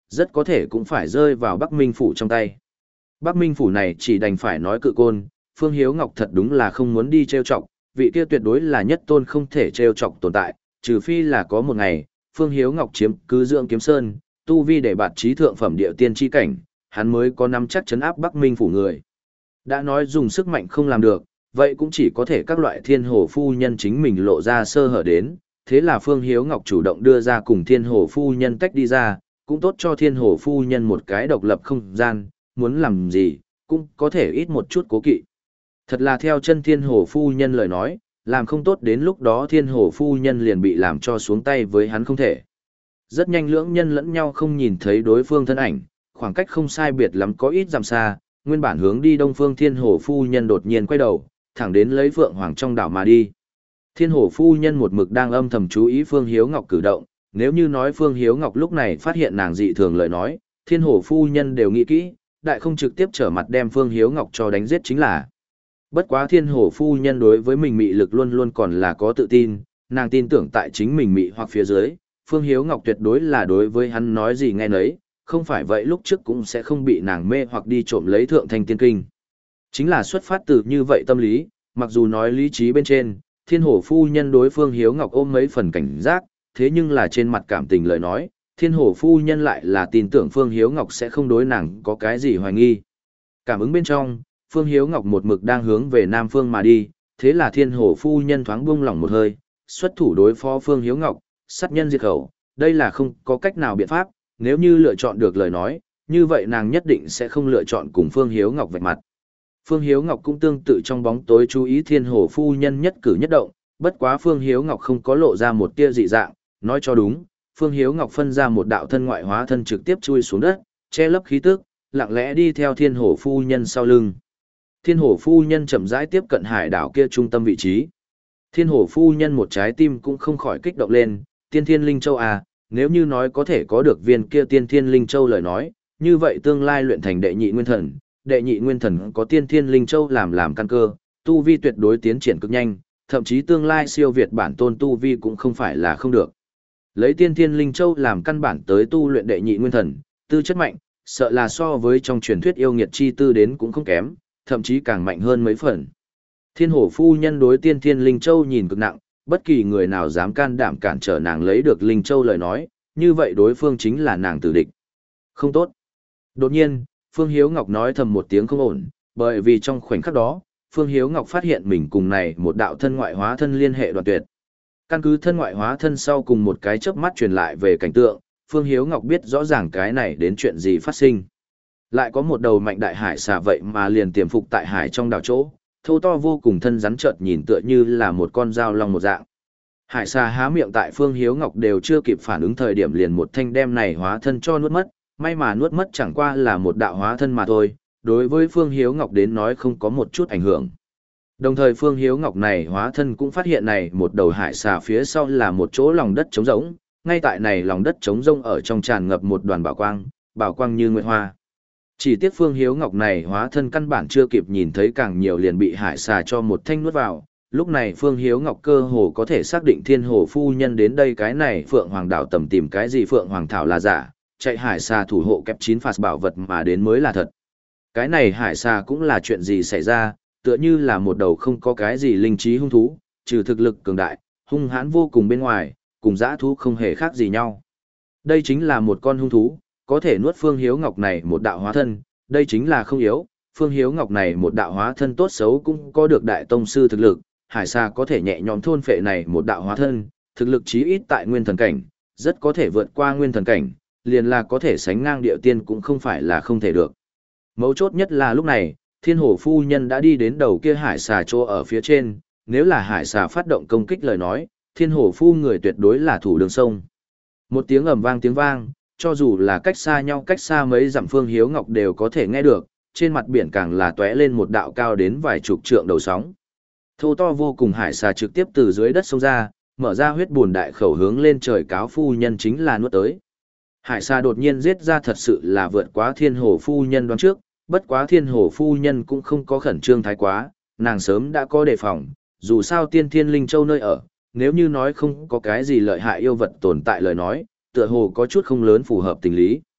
rất có thể cũng phải rơi vào Bắc Minh Phủ trong tay. Bắc Minh Phủ này chỉ đành phải nói cự côn, Phương Hiếu Ngọc thật đúng là không muốn đi trêu chọc, vị kia tuyệt đối là nhất tôn không thể trêu chọc tồn tại, trừ phi là có một ngày, Phương Hiếu Ngọc chiếm cứ Dưỡng Kiếm Sơn, tu vi để bạt trí thượng phẩm địa tiên chi cảnh, hắn mới có nắm chắc chấn áp Bắc Minh Phủ người. Đã nói dùng sức mạnh không làm được, vậy cũng chỉ có thể các loại thiên hồ phu nhân chính mình lộ ra sơ hở đến, thế là Phương Hiếu Ngọc chủ động đưa ra cùng thiên hồ phu nhân tách đi ra, cũng tốt cho thiên hồ phu nhân một cái độc lập không gian, muốn làm gì, cũng có thể ít một chút cố kỵ. Thật là theo chân thiên hồ phu nhân lời nói, làm không tốt đến lúc đó thiên hồ phu nhân liền bị làm cho xuống tay với hắn không thể. Rất nhanh lưỡng nhân lẫn nhau không nhìn thấy đối phương thân ảnh, khoảng cách không sai biệt lắm có ít dặm xa, nguyên bản hướng đi đông phương thiên hồ phu nhân đột nhiên quay đầu, thẳng đến lấy Phượng Hoàng trong đảo mà đi. Thiên hồ phu nhân một mực đang âm thầm chú ý Phương Hiếu Ngọc cử động, nếu như nói Phương Hiếu Ngọc lúc này phát hiện nàng dị thường lời nói, thiên hồ phu nhân đều nghĩ kỹ, đại không trực tiếp trở mặt đem Phương Hiếu Ngọc cho đánh giết chính là. Bất quá thiên hồ phu nhân đối với mình mị lực luôn luôn còn là có tự tin, nàng tin tưởng tại chính mình mị hoặc phía dưới, Phương Hiếu Ngọc tuyệt đối là đối với hắn nói gì nghe nấy, không phải vậy lúc trước cũng sẽ không bị nàng mê hoặc đi trộm lấy thượng thanh tiên kinh. Chính là xuất phát từ như vậy tâm lý, mặc dù nói lý trí bên trên, thiên hổ phu nhân đối Phương Hiếu Ngọc ôm mấy phần cảnh giác, thế nhưng là trên mặt cảm tình lời nói, thiên hổ phu nhân lại là tin tưởng Phương Hiếu Ngọc sẽ không đối nàng có cái gì hoài nghi. Cảm ứng bên trong, Phương Hiếu Ngọc một mực đang hướng về Nam Phương mà đi, thế là thiên hổ phu nhân thoáng buông lỏng một hơi, xuất thủ đối phó Phương Hiếu Ngọc, sát nhân diệt khẩu, đây là không có cách nào biện pháp, nếu như lựa chọn được lời nói, như vậy nàng nhất định sẽ không lựa chọn cùng Phương Hiếu Ngọc vạch mặt. Phương Hiếu Ngọc cũng tương tự trong bóng tối chú ý thiên hồ phu nhân nhất cử nhất động, bất quá Phương Hiếu Ngọc không có lộ ra một tia dị dạng, nói cho đúng, Phương Hiếu Ngọc phân ra một đạo thân ngoại hóa thân trực tiếp chui xuống đất, che lấp khí tức, lặng lẽ đi theo thiên hồ phu nhân sau lưng. Thiên hồ phu nhân chậm rãi tiếp cận hải đảo kia trung tâm vị trí. Thiên hồ phu nhân một trái tim cũng không khỏi kích động lên, tiên thiên linh châu à, nếu như nói có thể có được viên kia tiên thiên linh châu lời nói, như vậy tương lai luyện thành đệ nhị nguyên thần, đệ nhị nguyên thần có tiên thiên linh châu làm làm căn cơ, tu vi tuyệt đối tiến triển cực nhanh, thậm chí tương lai siêu việt bản tôn tu vi cũng không phải là không được. Lấy tiên thiên linh châu làm căn bản tới tu luyện đệ nhị nguyên thần, tư chất mạnh, sợ là so với trong truyền thuyết yêu nghiệt chi tư đến cũng không kém, thậm chí càng mạnh hơn mấy phần. Thiên hổ phu nhân đối tiên thiên linh châu nhìn cực nặng, bất kỳ người nào dám can đảm cản trở nàng lấy được linh châu lời nói, như vậy đối phương chính là nàng tử địch. Không tốt. Đột nhiên, Phương Hiếu Ngọc nói thầm một tiếng không ổn, bởi vì trong khoảnh khắc đó, Phương Hiếu Ngọc phát hiện mình cùng này một đạo thân ngoại hóa thân liên hệ đoạn tuyệt. Căn cứ thân ngoại hóa thân sau cùng một cái chớp mắt truyền lại về cảnh tượng, Phương Hiếu Ngọc biết rõ ràng cái này đến chuyện gì phát sinh. Lại có một đầu mạnh đại hải xà vậy mà liền tiềm phục tại hải trong đảo chỗ, thô to vô cùng thân rắn chợt nhìn tựa như là một con dao long một dạng. Hải xà há miệng tại Phương Hiếu Ngọc đều chưa kịp phản ứng thời điểm liền một thanh đem này hóa thân cho nuốt mất, may mà nuốt mất chẳng qua là một đạo hóa thân mà thôi, đối với Phương Hiếu Ngọc đến nói không có một chút ảnh hưởng. Đồng thời Phương Hiếu Ngọc này hóa thân cũng phát hiện này một đầu hải xà phía sau là một chỗ lòng đất trống rỗng, ngay tại này lòng đất trống rỗng ở trong tràn ngập một đoàn bảo quang, bảo quang như nguyệt hoa. Chỉ tiếc Phương Hiếu Ngọc này hóa thân căn bản chưa kịp nhìn thấy càng nhiều liền bị hải xà cho một thanh nuốt vào. Lúc này Phương Hiếu Ngọc cơ hồ có thể xác định thiên hồ phu nhân đến đây cái này Phượng Hoàng đảo tầm tìm cái gì Phượng Hoàng thảo là giả, chạy hải xà thủ hộ kẹp chín phạt bảo vật mà đến mới là thật. Cái này hải xà cũng là chuyện gì xảy ra, tựa như là một đầu không có cái gì linh trí hung thú, trừ thực lực cường đại, hung hãn vô cùng bên ngoài, cùng dã thú không hề khác gì nhau. Đây chính là một con hung thú, có thể nuốt Phương Hiếu Ngọc này một đạo hóa thân, đây chính là không yếu, Phương Hiếu Ngọc này một đạo hóa thân tốt xấu cũng có được đại tông sư thực lực, hải xà có thể nhẹ nhõm thôn phệ này một đạo hóa thân, thực lực chí ít tại nguyên thần cảnh, rất có thể vượt qua nguyên thần cảnh, liền là có thể sánh ngang địa tiên cũng không phải là không thể được. Mấu chốt nhất là lúc này, thiên hồ phu nhân đã đi đến đầu kia hải xà chỗ ở phía trên, nếu là hải xà phát động công kích lời nói, thiên hồ phu người tuyệt đối là thủ đường sông. Một tiếng ầm vang tiếng vang, cho dù là cách xa nhau cách xa mấy dặm Phương Hiếu Ngọc đều có thể nghe được, trên mặt biển càng là tóe lên một đạo cao đến vài chục trượng đầu sóng. Thô to vô cùng hải xà trực tiếp từ dưới đất sông ra, mở ra huyết buồn đại khẩu hướng lên trời cáo phu nhân chính là nuốt tới. Hải xà đột nhiên giết ra thật sự là vượt quá thiên hồ phu nhân đoán trước, bất quá thiên hồ phu nhân cũng không có khẩn trương thái quá, nàng sớm đã có đề phòng, dù sao tiên thiên linh châu nơi ở, nếu như nói không có cái gì lợi hại yêu vật tồn tại lời nói, tựa hồ có chút không lớn phù hợp tình lý.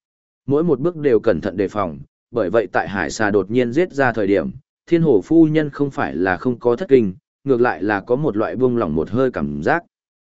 mỗi một bước đều cẩn thận đề phòng, bởi vậy tại hải xà đột nhiên giết ra thời điểm, thiên hổ phu nhân không phải là không có thất kinh, ngược lại là có một loại buông lỏng một hơi cảm giác.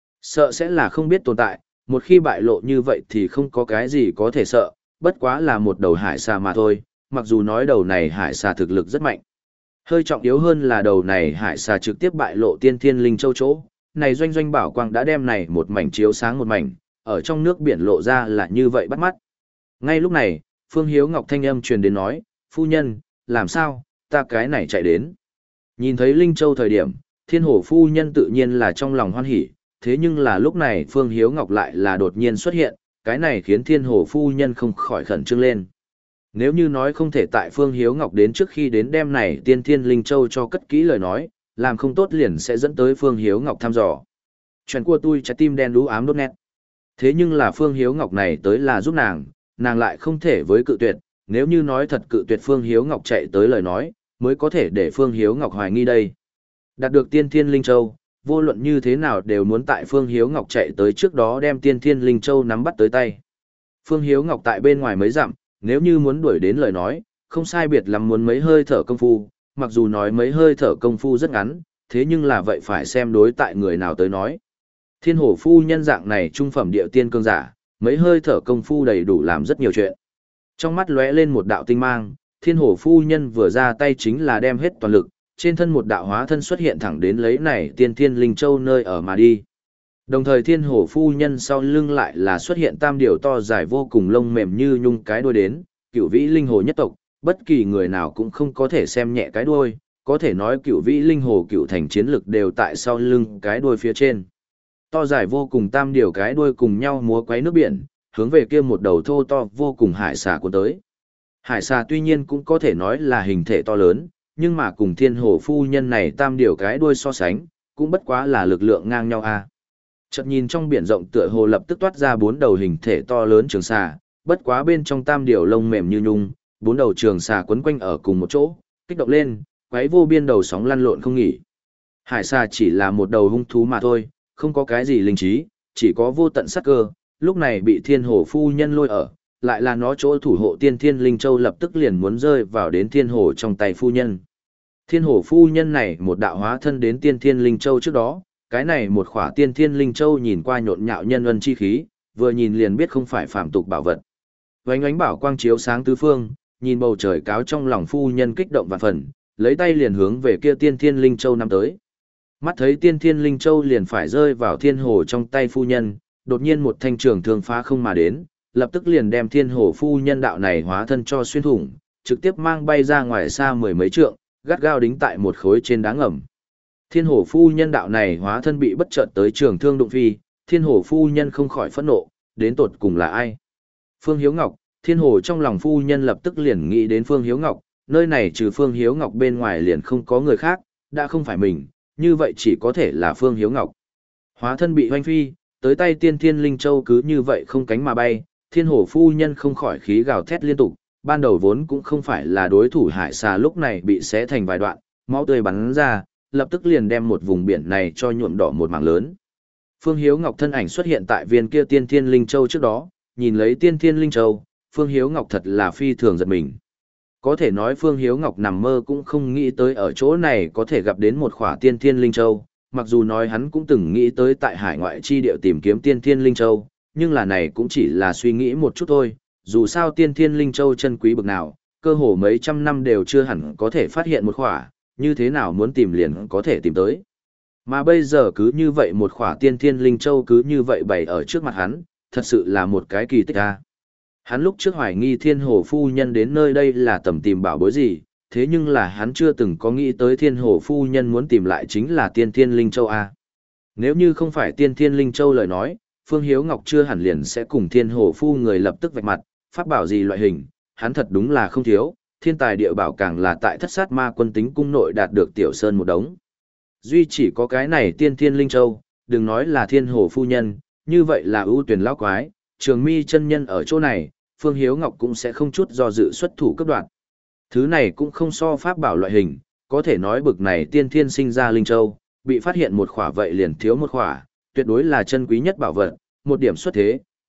Sợ sẽ là không biết tồn tại, một khi bại lộ như vậy thì không có cái gì có thể sợ, bất quá là một đầu hải xà mà thôi, mặc dù nói đầu này hải xà thực lực rất mạnh. Hơi trọng yếu hơn là đầu này hải xà trực tiếp bại lộ tiên thiên linh châu chỗ, này doanh doanh bảo quang đã đem này một mảnh chiếu sáng một mảnh, ở trong nước biển lộ ra là như vậy bắt mắt. Ngay lúc này, Phương Hiếu Ngọc thanh âm truyền đến nói, phu nhân, làm sao, ta cái này chạy đến. Nhìn thấy Linh Châu thời điểm, thiên hổ phu nhân tự nhiên là trong lòng hoan hỉ, thế nhưng là lúc này Phương Hiếu Ngọc lại là đột nhiên xuất hiện, cái này khiến thiên hổ phu nhân không khỏi khẩn trương lên. Nếu như nói không thể tại Phương Hiếu Ngọc đến trước khi đến đêm này tiên thiên Linh Châu cho cất kỹ lời nói, làm không tốt liền sẽ dẫn tới Phương Hiếu Ngọc thăm dò. Chuyện của tôi trái tim đen đú ám đốt nét. Thế nhưng là Phương Hiếu Ngọc này tới là giúp nàng, nàng lại không thể với cự tuyệt, nếu như nói thật cự tuyệt Phương Hiếu Ngọc chạy tới lời nói, mới có thể để Phương Hiếu Ngọc hoài nghi đây. Đạt được tiên thiên Linh Châu, vô luận như thế nào đều muốn tại Phương Hiếu Ngọc chạy tới trước đó đem tiên thiên Linh Châu nắm bắt tới tay. Phương Hiếu Ngọc tại bên ngoài mấy dặm, nếu như muốn đuổi đến lời nói, không sai biệt lắm muốn mấy hơi thở công phu, mặc dù nói mấy hơi thở công phu rất ngắn, thế nhưng là vậy phải xem đối tại người nào tới nói. Thiên hổ phu nhân dạng này trung phẩm địa tiên cương giả, mấy hơi thở công phu đầy đủ làm rất nhiều chuyện. Trong mắt lóe lên một đạo tinh mang, thiên hổ phu nhân vừa ra tay chính là đem hết toàn lực, trên thân một đạo hóa thân xuất hiện thẳng đến lấy này tiên thiên linh châu nơi ở mà đi. Đồng thời thiên hổ phu nhân sau lưng lại là xuất hiện tam điều to dài vô cùng lông mềm như nhung cái đuôi đến, cửu vĩ linh hồ nhất tộc, bất kỳ người nào cũng không có thể xem nhẹ cái đuôi, có thể nói cửu vĩ linh hồ cửu thành chiến lực đều tại sau lưng cái đuôi phía trên. To dài vô cùng tam điều cái đuôi cùng nhau múa quấy nước biển, hướng về kia một đầu thô to vô cùng hải xà cuốn tới. Hải xà tuy nhiên cũng có thể nói là hình thể to lớn, nhưng mà cùng thiên hồ phu nhân này tam điều cái đuôi so sánh, cũng bất quá là lực lượng ngang nhau a. À. Chợt nhìn trong biển rộng tựa hồ lập tức toát ra bốn đầu hình thể to lớn trường xà, bất quá bên trong tam điều lông mềm như nhung, bốn đầu trường xà quấn quanh ở cùng một chỗ, kích động lên, quấy vô biên đầu sóng lăn lộn không nghỉ. Hải xà chỉ là một đầu hung thú mà thôi, không có cái gì linh trí, chỉ có vô tận sát cơ, lúc này bị thiên hồ phu nhân lôi ở, lại là nó chỗ thủ hộ tiên thiên linh châu lập tức liền muốn rơi vào đến thiên hồ trong tay phu nhân. Thiên hồ phu nhân này một đạo hóa thân đến tiên thiên linh châu trước đó, cái này một khỏa tiên thiên linh châu nhìn qua nhộn nhạo nhân ân chi khí, vừa nhìn liền biết không phải phàm tục bảo vật. Vánh ánh bảo quang chiếu sáng tứ phương, nhìn bầu trời cáo trong lòng phu nhân kích động vạn phần, lấy tay liền hướng về kia tiên thiên linh châu năm tới. Mắt thấy tiên thiên linh châu liền phải rơi vào thiên hồ trong tay phu nhân, đột nhiên một thanh trường thương phá không mà đến, lập tức liền đem thiên hồ phu nhân đạo này hóa thân cho xuyên thủng, trực tiếp mang bay ra ngoài xa mười mấy trượng, gắt gao đính tại một khối trên đá ngầm. Thiên hồ phu nhân đạo này hóa thân bị bất chợt tới trường thương đụng phi, thiên hồ phu nhân không khỏi phẫn nộ, đến tột cùng là ai? Phương Hiếu Ngọc, thiên hồ trong lòng phu nhân lập tức liền nghĩ đến Phương Hiếu Ngọc, nơi này trừ Phương Hiếu Ngọc bên ngoài liền không có người khác, đã không phải mình, như vậy chỉ có thể là Phương Hiếu Ngọc. Hóa thân bị hoanh phi, tới tay tiên thiên linh châu cứ như vậy không cánh mà bay, thiên hồ phu nhân không khỏi khí gào thét liên tục, ban đầu vốn cũng không phải là đối thủ hải xà lúc này bị xé thành vài đoạn, máu tươi bắn ra, lập tức liền đem một vùng biển này cho nhuộm đỏ một mảng lớn. Phương Hiếu Ngọc thân ảnh xuất hiện tại viên kia tiên thiên linh châu trước đó, nhìn lấy tiên thiên linh châu, Phương Hiếu Ngọc thật là phi thường giật mình. Có thể nói Phương Hiếu Ngọc nằm mơ cũng không nghĩ tới ở chỗ này có thể gặp đến một khỏa tiên thiên linh châu, mặc dù nói hắn cũng từng nghĩ tới tại hải ngoại chi địa tìm kiếm tiên thiên linh châu, nhưng là này cũng chỉ là suy nghĩ một chút thôi, dù sao tiên thiên linh châu chân quý bực nào, cơ hồ mấy trăm năm đều chưa hẳn có thể phát hiện một khỏa, như thế nào muốn tìm liền có thể tìm tới. Mà bây giờ cứ như vậy một khỏa tiên thiên linh châu cứ như vậy bày ở trước mặt hắn, thật sự là một cái kỳ tích a. Hắn lúc trước hoài nghi thiên hồ phu nhân đến nơi đây là tầm tìm bảo bối gì, thế nhưng là hắn chưa từng có nghĩ tới thiên hồ phu nhân muốn tìm lại chính là tiên thiên linh châu a. Nếu như không phải tiên thiên linh châu lời nói, Phương Hiếu Ngọc chưa hẳn liền sẽ cùng thiên hồ phu người lập tức vạch mặt, pháp bảo gì loại hình, hắn thật đúng là không thiếu, thiên tài địa bảo càng là tại thất sát ma quân tính cung nội đạt được tiểu sơn một đống. Duy chỉ có cái này tiên thiên linh châu, đừng nói là thiên hồ phu nhân, như vậy là ưu tuyển lão quái, trường mi chân nhân ở chỗ này, Phương Hiếu Ngọc cũng sẽ không chút do dự xuất thủ cấp đoạn. Thứ này cũng không so pháp bảo loại hình, có thể nói bực này tiên thiên sinh ra linh châu, bị phát hiện một khỏa vậy liền thiếu một khỏa, tuyệt đối là chân quý nhất bảo vật, một điểm xuất thế,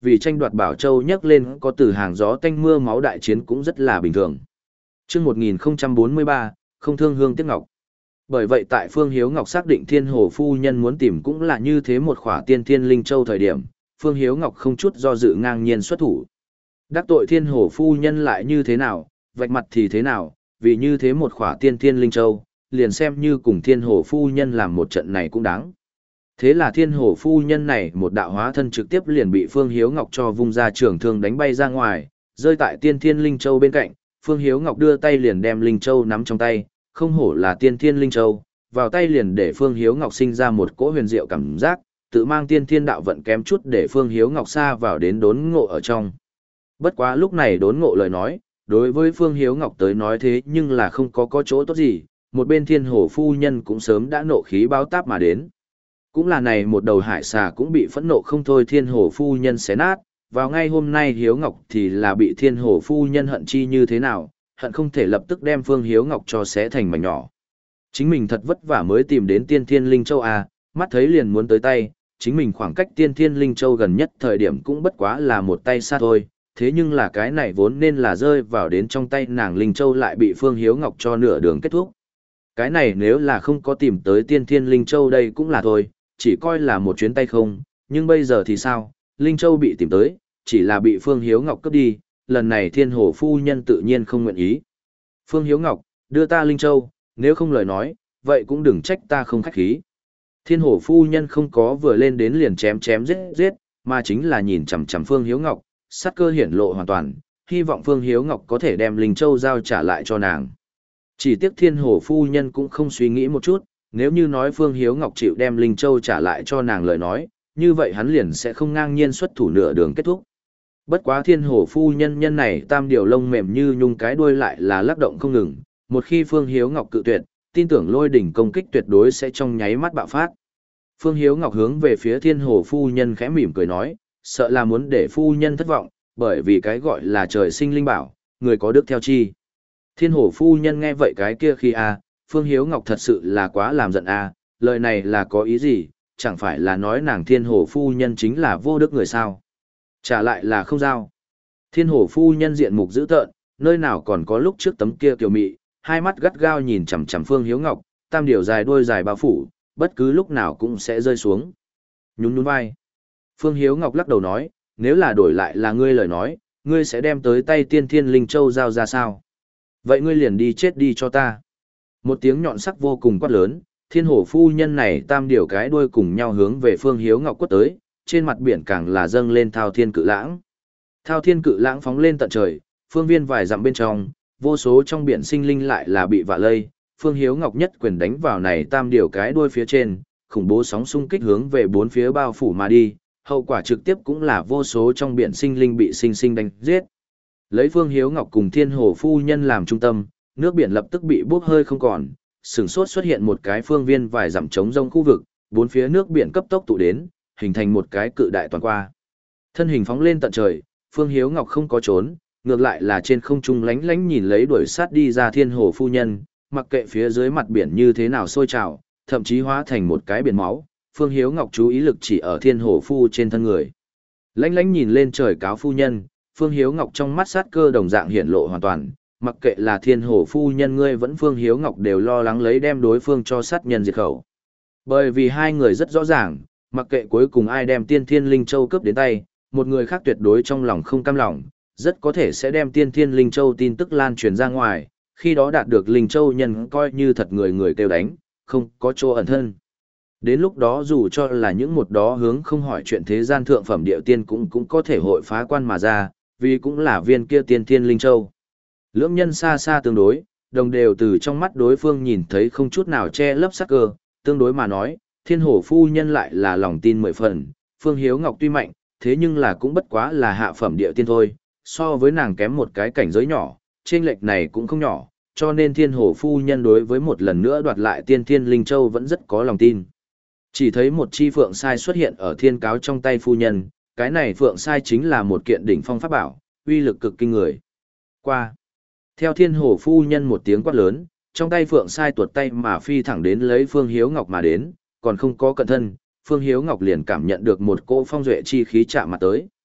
vì tranh đoạt Bảo Châu nhấc lên có từ hàng gió tanh mưa máu đại chiến cũng rất là bình thường. Chương một nghìn không trăm bốn mươi ba, không thương hương tiếc ngọc. Bởi vậy tại Phương Hiếu Ngọc xác định Thiên Hồ phu nhân muốn tìm cũng là như thế một khỏa tiên thiên linh châu thời điểm, Phương Hiếu Ngọc không chút do dự ngang nhiên xuất thủ. Đắc tội Thiên Hồ phu nhân lại như thế nào, vạch mặt thì thế nào, vì như thế một khỏa tiên thiên linh châu, liền xem như cùng Thiên Hồ phu nhân làm một trận này cũng đáng. Thế là Thiên Hồ phu nhân này một đạo hóa thân trực tiếp liền bị Phương Hiếu Ngọc cho vung ra trường thương đánh bay ra ngoài, rơi tại tiên thiên linh châu bên cạnh, Phương Hiếu Ngọc đưa tay liền đem linh châu nắm trong tay, không hổ là tiên thiên linh châu, vào tay liền để Phương Hiếu Ngọc sinh ra một cỗ huyền diệu cảm giác, tự mang tiên thiên đạo vận kém chút để Phương Hiếu Ngọc xa vào đến đốn ngộ ở trong. Bất quá lúc này đốn ngộ lời nói, đối với Phương Hiếu Ngọc tới nói thế nhưng là không có có chỗ tốt gì, một bên Thiên Hồ phu nhân cũng sớm đã nộ khí báo táp mà đến. Cũng là này một đầu hải xà cũng bị phẫn nộ không thôi Thiên Hồ phu nhân xé nát, vào ngay hôm nay Hiếu Ngọc thì là bị Thiên Hồ phu nhân hận chi như thế nào, hận không thể lập tức đem Phương Hiếu Ngọc cho xé thành mảnh nhỏ. Chính mình thật vất vả mới tìm đến Tiên Thiên Linh Châu à, mắt thấy liền muốn tới tay, chính mình khoảng cách Tiên Thiên Linh Châu gần nhất thời điểm cũng bất quá là một tay xa thôi, thế nhưng là cái này vốn nên là rơi vào đến trong tay nàng Linh Châu lại bị Phương Hiếu Ngọc cho nửa đường kết thúc. Cái này nếu là không có tìm tới Tiên Thiên Linh Châu đây cũng là thôi, chỉ coi là một chuyến tay không, nhưng bây giờ thì sao, Linh Châu bị tìm tới, chỉ là bị Phương Hiếu Ngọc cướp đi, lần này Thiên Hồ phu nhân tự nhiên không nguyện ý. Phương Hiếu Ngọc, đưa ta Linh Châu, nếu không lời nói, vậy cũng đừng trách ta không khách khí. Thiên Hồ phu nhân không có vừa lên đến liền chém chém giết giết, mà chính là nhìn chằm chằm Phương Hiếu Ngọc, sát cơ hiển lộ hoàn toàn, hy vọng Phương Hiếu Ngọc có thể đem Linh Châu giao trả lại cho nàng. Chỉ tiếc Thiên Hồ phu nhân cũng không suy nghĩ một chút, nếu như nói Phương Hiếu Ngọc chịu đem Linh Châu trả lại cho nàng lời nói, như vậy hắn liền sẽ không ngang nhiên xuất thủ nửa đường kết thúc. Bất quá Thiên Hồ phu nhân nhân này tam điều lông mềm như nhung cái đuôi lại là lắc động không ngừng, một khi Phương Hiếu Ngọc cự tuyệt, tin tưởng lôi đỉnh công kích tuyệt đối sẽ trong nháy mắt bạo phát. Phương Hiếu Ngọc hướng về phía Thiên Hồ phu nhân khẽ mỉm cười nói, sợ là muốn để phu nhân thất vọng, bởi vì cái gọi là trời sinh linh bảo, người có đức theo chi. Thiên Hồ phu nhân nghe vậy cái kia khi a, Phương Hiếu Ngọc thật sự là quá làm giận a, lời này là có ý gì, chẳng phải là nói nàng Thiên Hồ phu nhân chính là vô đức người sao? Trả lại là không giao. Thiên Hồ phu nhân diện mục dữ tợn, nơi nào còn có lúc trước tấm kia kiều mị, hai mắt gắt gao nhìn chằm chằm Phương Hiếu Ngọc, tam điều dài đuôi dài bao phủ, bất cứ lúc nào cũng sẽ rơi xuống. Nhún nhún vai. Phương Hiếu Ngọc lắc đầu nói, nếu là đổi lại là ngươi lời nói, ngươi sẽ đem tới tay Tiên Thiên Linh Châu giao ra sao? Vậy ngươi liền đi chết đi cho ta. Một tiếng nhọn sắc vô cùng quát lớn, Thiên Hồ phu nhân này tam điều cái đuôi cùng nhau hướng về Phương Hiếu Ngọc quất tới, trên mặt biển càng là dâng lên thao thiên cự lãng. Thao thiên cự lãng phóng lên tận trời, phương viên vài dặm bên trong, vô số trong biển sinh linh lại là bị vạ lây, Phương Hiếu Ngọc nhất quyền đánh vào này tam điều cái đuôi phía trên, khủng bố sóng xung kích hướng về bốn phía bao phủ mà đi, hậu quả trực tiếp cũng là vô số trong biển sinh linh bị sinh sinh đánh giết. Lấy Phương Hiếu Ngọc cùng Thiên Hồ phu nhân làm trung tâm, nước biển lập tức bị bốc hơi không còn, sừng sốt xuất hiện một cái phương viên vài dặm trống rông khu vực, bốn phía nước biển cấp tốc tụ đến, hình thành một cái cự đại toàn qua. Thân hình phóng lên tận trời, Phương Hiếu Ngọc không có trốn, ngược lại là trên không trung lánh lánh nhìn lấy đuổi sát đi ra Thiên Hồ phu nhân, mặc kệ phía dưới mặt biển như thế nào sôi trào, thậm chí hóa thành một cái biển máu, Phương Hiếu Ngọc chú ý lực chỉ ở Thiên Hồ phu trên thân người. Lánh lánh nhìn lên trời cáo phu nhân, Phương Hiếu Ngọc trong mắt sát cơ đồng dạng hiển lộ hoàn toàn, mặc kệ là Thiên Hồ phu nhân ngươi vẫn Phương Hiếu Ngọc đều lo lắng lấy đem đối phương cho sát nhân diệt khẩu. Bởi vì hai người rất rõ ràng, mặc kệ cuối cùng ai đem Tiên Thiên Linh Châu cướp đến tay, một người khác tuyệt đối trong lòng không cam lòng, rất có thể sẽ đem Tiên Thiên Linh Châu tin tức lan truyền ra ngoài, khi đó đạt được Linh Châu nhân coi như thật người người kêu đánh, không có chỗ ẩn thân. Đến lúc đó dù cho là những một đó hướng không hỏi chuyện thế gian thượng phẩm địa tiên cũng cũng có thể hội phá quan mà ra, vì cũng là viên kia Tiên Thiên Linh Châu. Lưỡng nhân xa xa tương đối, đồng đều từ trong mắt đối phương nhìn thấy không chút nào che lấp sắc cơ, tương đối mà nói, Thiên Hồ phu nhân lại là lòng tin mười phần, Phương Hiếu Ngọc tuy mạnh, thế nhưng là cũng bất quá là hạ phẩm địa tiên thôi, so với nàng kém một cái cảnh giới nhỏ, chênh lệch này cũng không nhỏ, cho nên Thiên Hồ phu nhân đối với một lần nữa đoạt lại Tiên Thiên Linh Châu vẫn rất có lòng tin. Chỉ thấy một chi phượng sai xuất hiện ở thiên cáo trong tay phu nhân, cái này phượng sai chính là một kiện đỉnh phong pháp bảo, uy lực cực kinh người. Qua. Theo Thiên Hồ phu nhân một tiếng quát lớn, trong tay phượng sai tuột tay mà phi thẳng đến lấy Phương Hiếu Ngọc mà đến, còn không có cận thân, Phương Hiếu Ngọc liền cảm nhận được một cỗ phong duệ chi khí chạm mặt tới.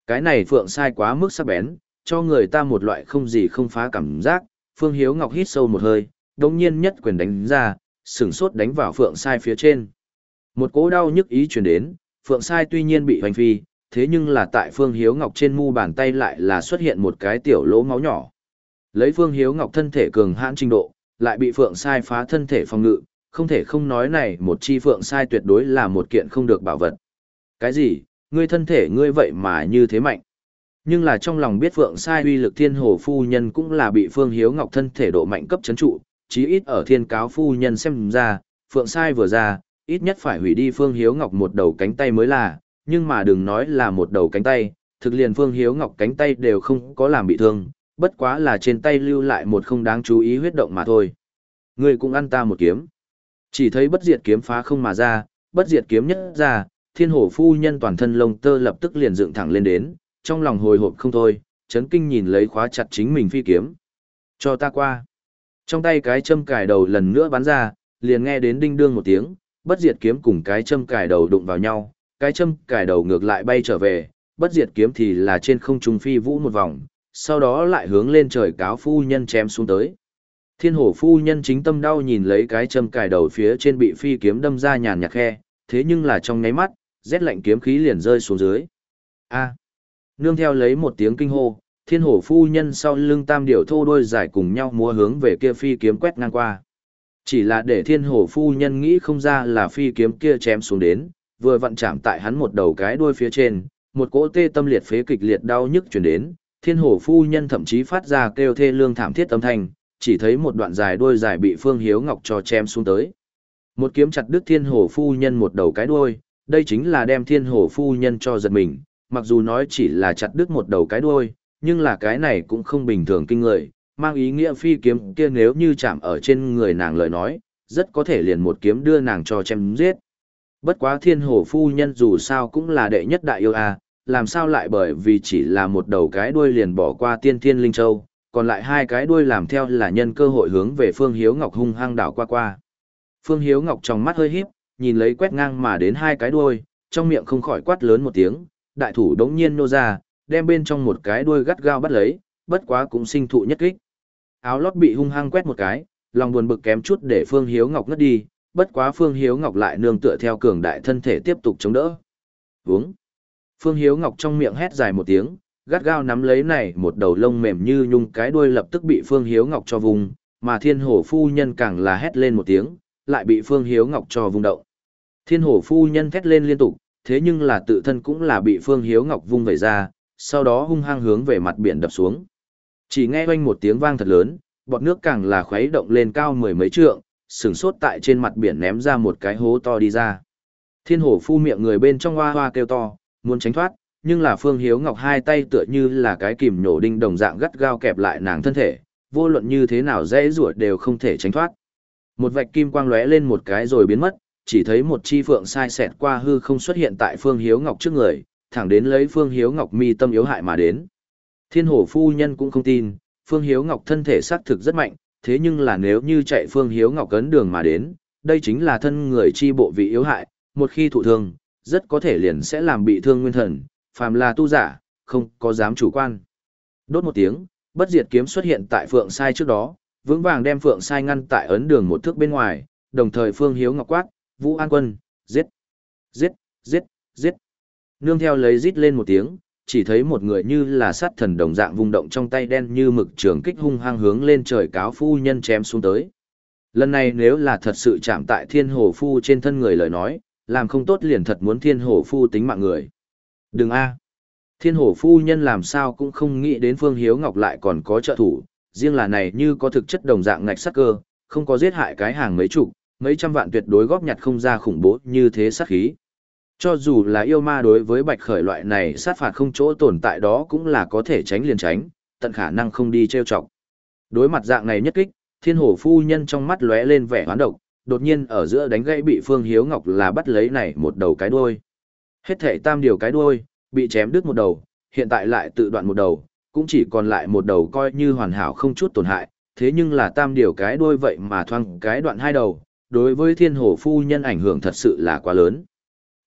Cái này phượng sai quá mức sắc bén, cho người ta một loại không gì không phá cảm giác. Phương Hiếu Ngọc hít sâu một hơi, đồng nhiên nhất quyền đánh ra, sửng sốt đánh vào phượng sai phía trên. Một cỗ đau nhức ý truyền đến, phượng sai tuy nhiên bị hoành phi, thế nhưng là tại Phương Hiếu Ngọc trên mu bàn tay lại là xuất hiện một cái tiểu lỗ máu nhỏ. Lấy Phương Hiếu Ngọc thân thể cường hãn trình độ, lại bị phượng sai phá thân thể phòng ngự, không thể không nói này một chi phượng sai tuyệt đối là một kiện không được bảo vật. Cái gì, ngươi thân thể ngươi vậy mà như thế mạnh? Nhưng là trong lòng biết phượng sai uy lực thiên hồ phu nhân cũng là bị Phương Hiếu Ngọc thân thể độ mạnh cấp chấn trụ, chí ít ở thiên cáo phu nhân xem ra, phượng sai vừa ra, ít nhất phải hủy đi Phương Hiếu Ngọc một đầu cánh tay mới là, nhưng mà đừng nói là một đầu cánh tay, thực liền Phương Hiếu Ngọc cánh tay đều không có làm bị thương, bất quá là trên tay lưu lại một không đáng chú ý huyết động mà thôi. Ngươi cũng ăn ta một kiếm. Chỉ thấy bất diệt kiếm phá không mà ra, bất diệt kiếm nhất ra, thiên hổ phu nhân toàn thân lông tơ lập tức liền dựng thẳng lên đến, trong lòng hồi hộp không thôi, chấn kinh nhìn lấy khóa chặt chính mình phi kiếm. Cho ta qua. Trong tay cái châm cài đầu lần nữa bắn ra, liền nghe đến đinh đương một tiếng, bất diệt kiếm cùng cái châm cài đầu đụng vào nhau, cái châm cài đầu ngược lại bay trở về, bất diệt kiếm thì là trên không trung phi vũ một vòng, sau đó lại hướng lên trời cáo phu nhân chém xuống tới. Thiên hổ phu nhân chính tâm đau nhìn lấy cái châm cài đầu phía trên bị phi kiếm đâm ra nhàn nhạt khe, thế nhưng là trong nháy mắt, rét lạnh kiếm khí liền rơi xuống dưới. A! Nương theo lấy một tiếng kinh hô, thiên hổ phu nhân sau lưng tam điểu thô đôi dài cùng nhau múa hướng về kia phi kiếm quét ngang qua. Chỉ là để thiên hổ phu nhân nghĩ không ra là phi kiếm kia chém xuống đến, vừa vặn chạm tại hắn một đầu cái đuôi phía trên, một cỗ tê tâm liệt phế kịch liệt đau nhức truyền đến, thiên hổ phu nhân thậm chí phát ra kêu thê lương thảm thiết âm thanh, chỉ thấy một đoạn dài đuôi dài bị Phương Hiếu Ngọc cho chém xuống tới. Một kiếm chặt đứt thiên hổ phu nhân một đầu cái đuôi, đây chính là đem thiên hổ phu nhân cho giật mình, mặc dù nói chỉ là chặt đứt một đầu cái đuôi, nhưng là cái này cũng không bình thường kinh người, mang ý nghĩa phi kiếm kia nếu như chạm ở trên người nàng lời nói, rất có thể liền một kiếm đưa nàng cho chém giết. Bất quá thiên hổ phu nhân dù sao cũng là đệ nhất đại yêu a, làm sao lại bởi vì chỉ là một đầu cái đuôi liền bỏ qua tiên thiên linh châu, còn lại hai cái đuôi làm theo là nhân cơ hội hướng về Phương Hiếu Ngọc hung hăng đảo qua qua. Phương Hiếu Ngọc trong mắt hơi híp, nhìn lấy quét ngang mà đến hai cái đuôi, trong miệng không khỏi quát lớn một tiếng, đại thủ đống nhiên nô ra, đem bên trong một cái đuôi gắt gao bắt lấy, bất quá cũng sinh thụ nhất kích. Áo lót bị hung hăng quét một cái, lòng buồn bực kém chút để Phương Hiếu Ngọc ngất đi, bất quá Phương Hiếu Ngọc lại nương tựa theo cường đại thân thể tiếp tục chống đỡ. Uống. Phương Hiếu Ngọc trong miệng hét dài một tiếng, gắt gao nắm lấy này một đầu lông mềm như nhung cái đuôi lập tức bị Phương Hiếu Ngọc cho vùng, mà Thiên Hổ phu nhân càng là hét lên một tiếng, lại bị Phương Hiếu Ngọc cho vùng động. Thiên Hổ phu nhân thét lên liên tục, thế nhưng là tự thân cũng là bị Phương Hiếu Ngọc vung vẩy ra, sau đó hung hăng hướng về mặt biển đập xuống. Chỉ nghe oanh một tiếng vang thật lớn, bọt nước càng là khuấy động lên cao mười mấy trượng, sừng sốt tại trên mặt biển ném ra một cái hố to đi ra. Thiên Hổ phu miệng người bên trong hoa hoa kêu to, muốn tránh thoát, nhưng là Phương Hiếu Ngọc hai tay tựa như là cái kìm nhổ đinh đồng dạng gắt gao kẹp lại nàng thân thể, vô luận như thế nào dễ rủa đều không thể tránh thoát. Một vạch kim quang lóe lên một cái rồi biến mất, chỉ thấy một chi phượng sai xẹt qua hư không xuất hiện tại Phương Hiếu Ngọc trước người, thẳng đến lấy Phương Hiếu Ngọc mi tâm yếu hại mà đến. Thiên Hổ phu nhân cũng không tin, Phương Hiếu Ngọc thân thể xác thực rất mạnh, thế nhưng là nếu như chạy Phương Hiếu Ngọc cấn đường mà đến, đây chính là thân người chi bộ vị yếu hại, một khi thụ thương, rất có thể liền sẽ làm bị thương nguyên thần, phàm là tu giả, không có dám chủ quan. Đốt một tiếng, bất diệt kiếm xuất hiện tại Phượng Sai trước đó, vững vàng đem Phượng Sai ngăn tại ấn đường một thước bên ngoài, đồng thời Phương Hiếu Ngọc quát, Vũ An Quân, giết, giết, giết, giết. Nương theo lấy rít lên một tiếng, chỉ thấy một người như là sát thần đồng dạng vung động trong tay đen như mực trường kích hung hăng hướng lên trời cáo phu nhân chém xuống tới. Lần này nếu là thật sự chạm tại Thiên Hổ phu trên thân người lời nói, làm không tốt liền thật muốn Thiên Hổ phu tính mạng người. Đừng a. Thiên Hổ phu nhân làm sao cũng không nghĩ đến Phương Hiếu Ngọc lại còn có trợ thủ, riêng là này như có thực chất đồng dạng ngạch sát cơ, không có giết hại cái hàng mấy chục, mấy trăm vạn tuyệt đối góp nhặt không ra khủng bố như thế sát khí. Cho dù là yêu ma đối với bạch khởi loại này sát phạt không chỗ tồn tại đó cũng là có thể tránh liền tránh, tận khả năng không đi trêu chọc. Đối mặt dạng này nhất kích, Thiên Hổ phu nhân trong mắt lóe lên vẻ hoán độc, đột nhiên ở giữa đánh gãy bị Phương Hiếu Ngọc là bắt lấy này một đầu cái đuôi. Hết thảy tam điều cái đuôi, bị chém đứt một đầu, hiện tại lại tự đoạn một đầu, cũng chỉ còn lại một đầu coi như hoàn hảo không chút tổn hại, thế nhưng là tam điều cái đuôi vậy mà thoang cái đoạn hai đầu, đối với Thiên Hổ phu nhân ảnh hưởng thật sự là quá lớn.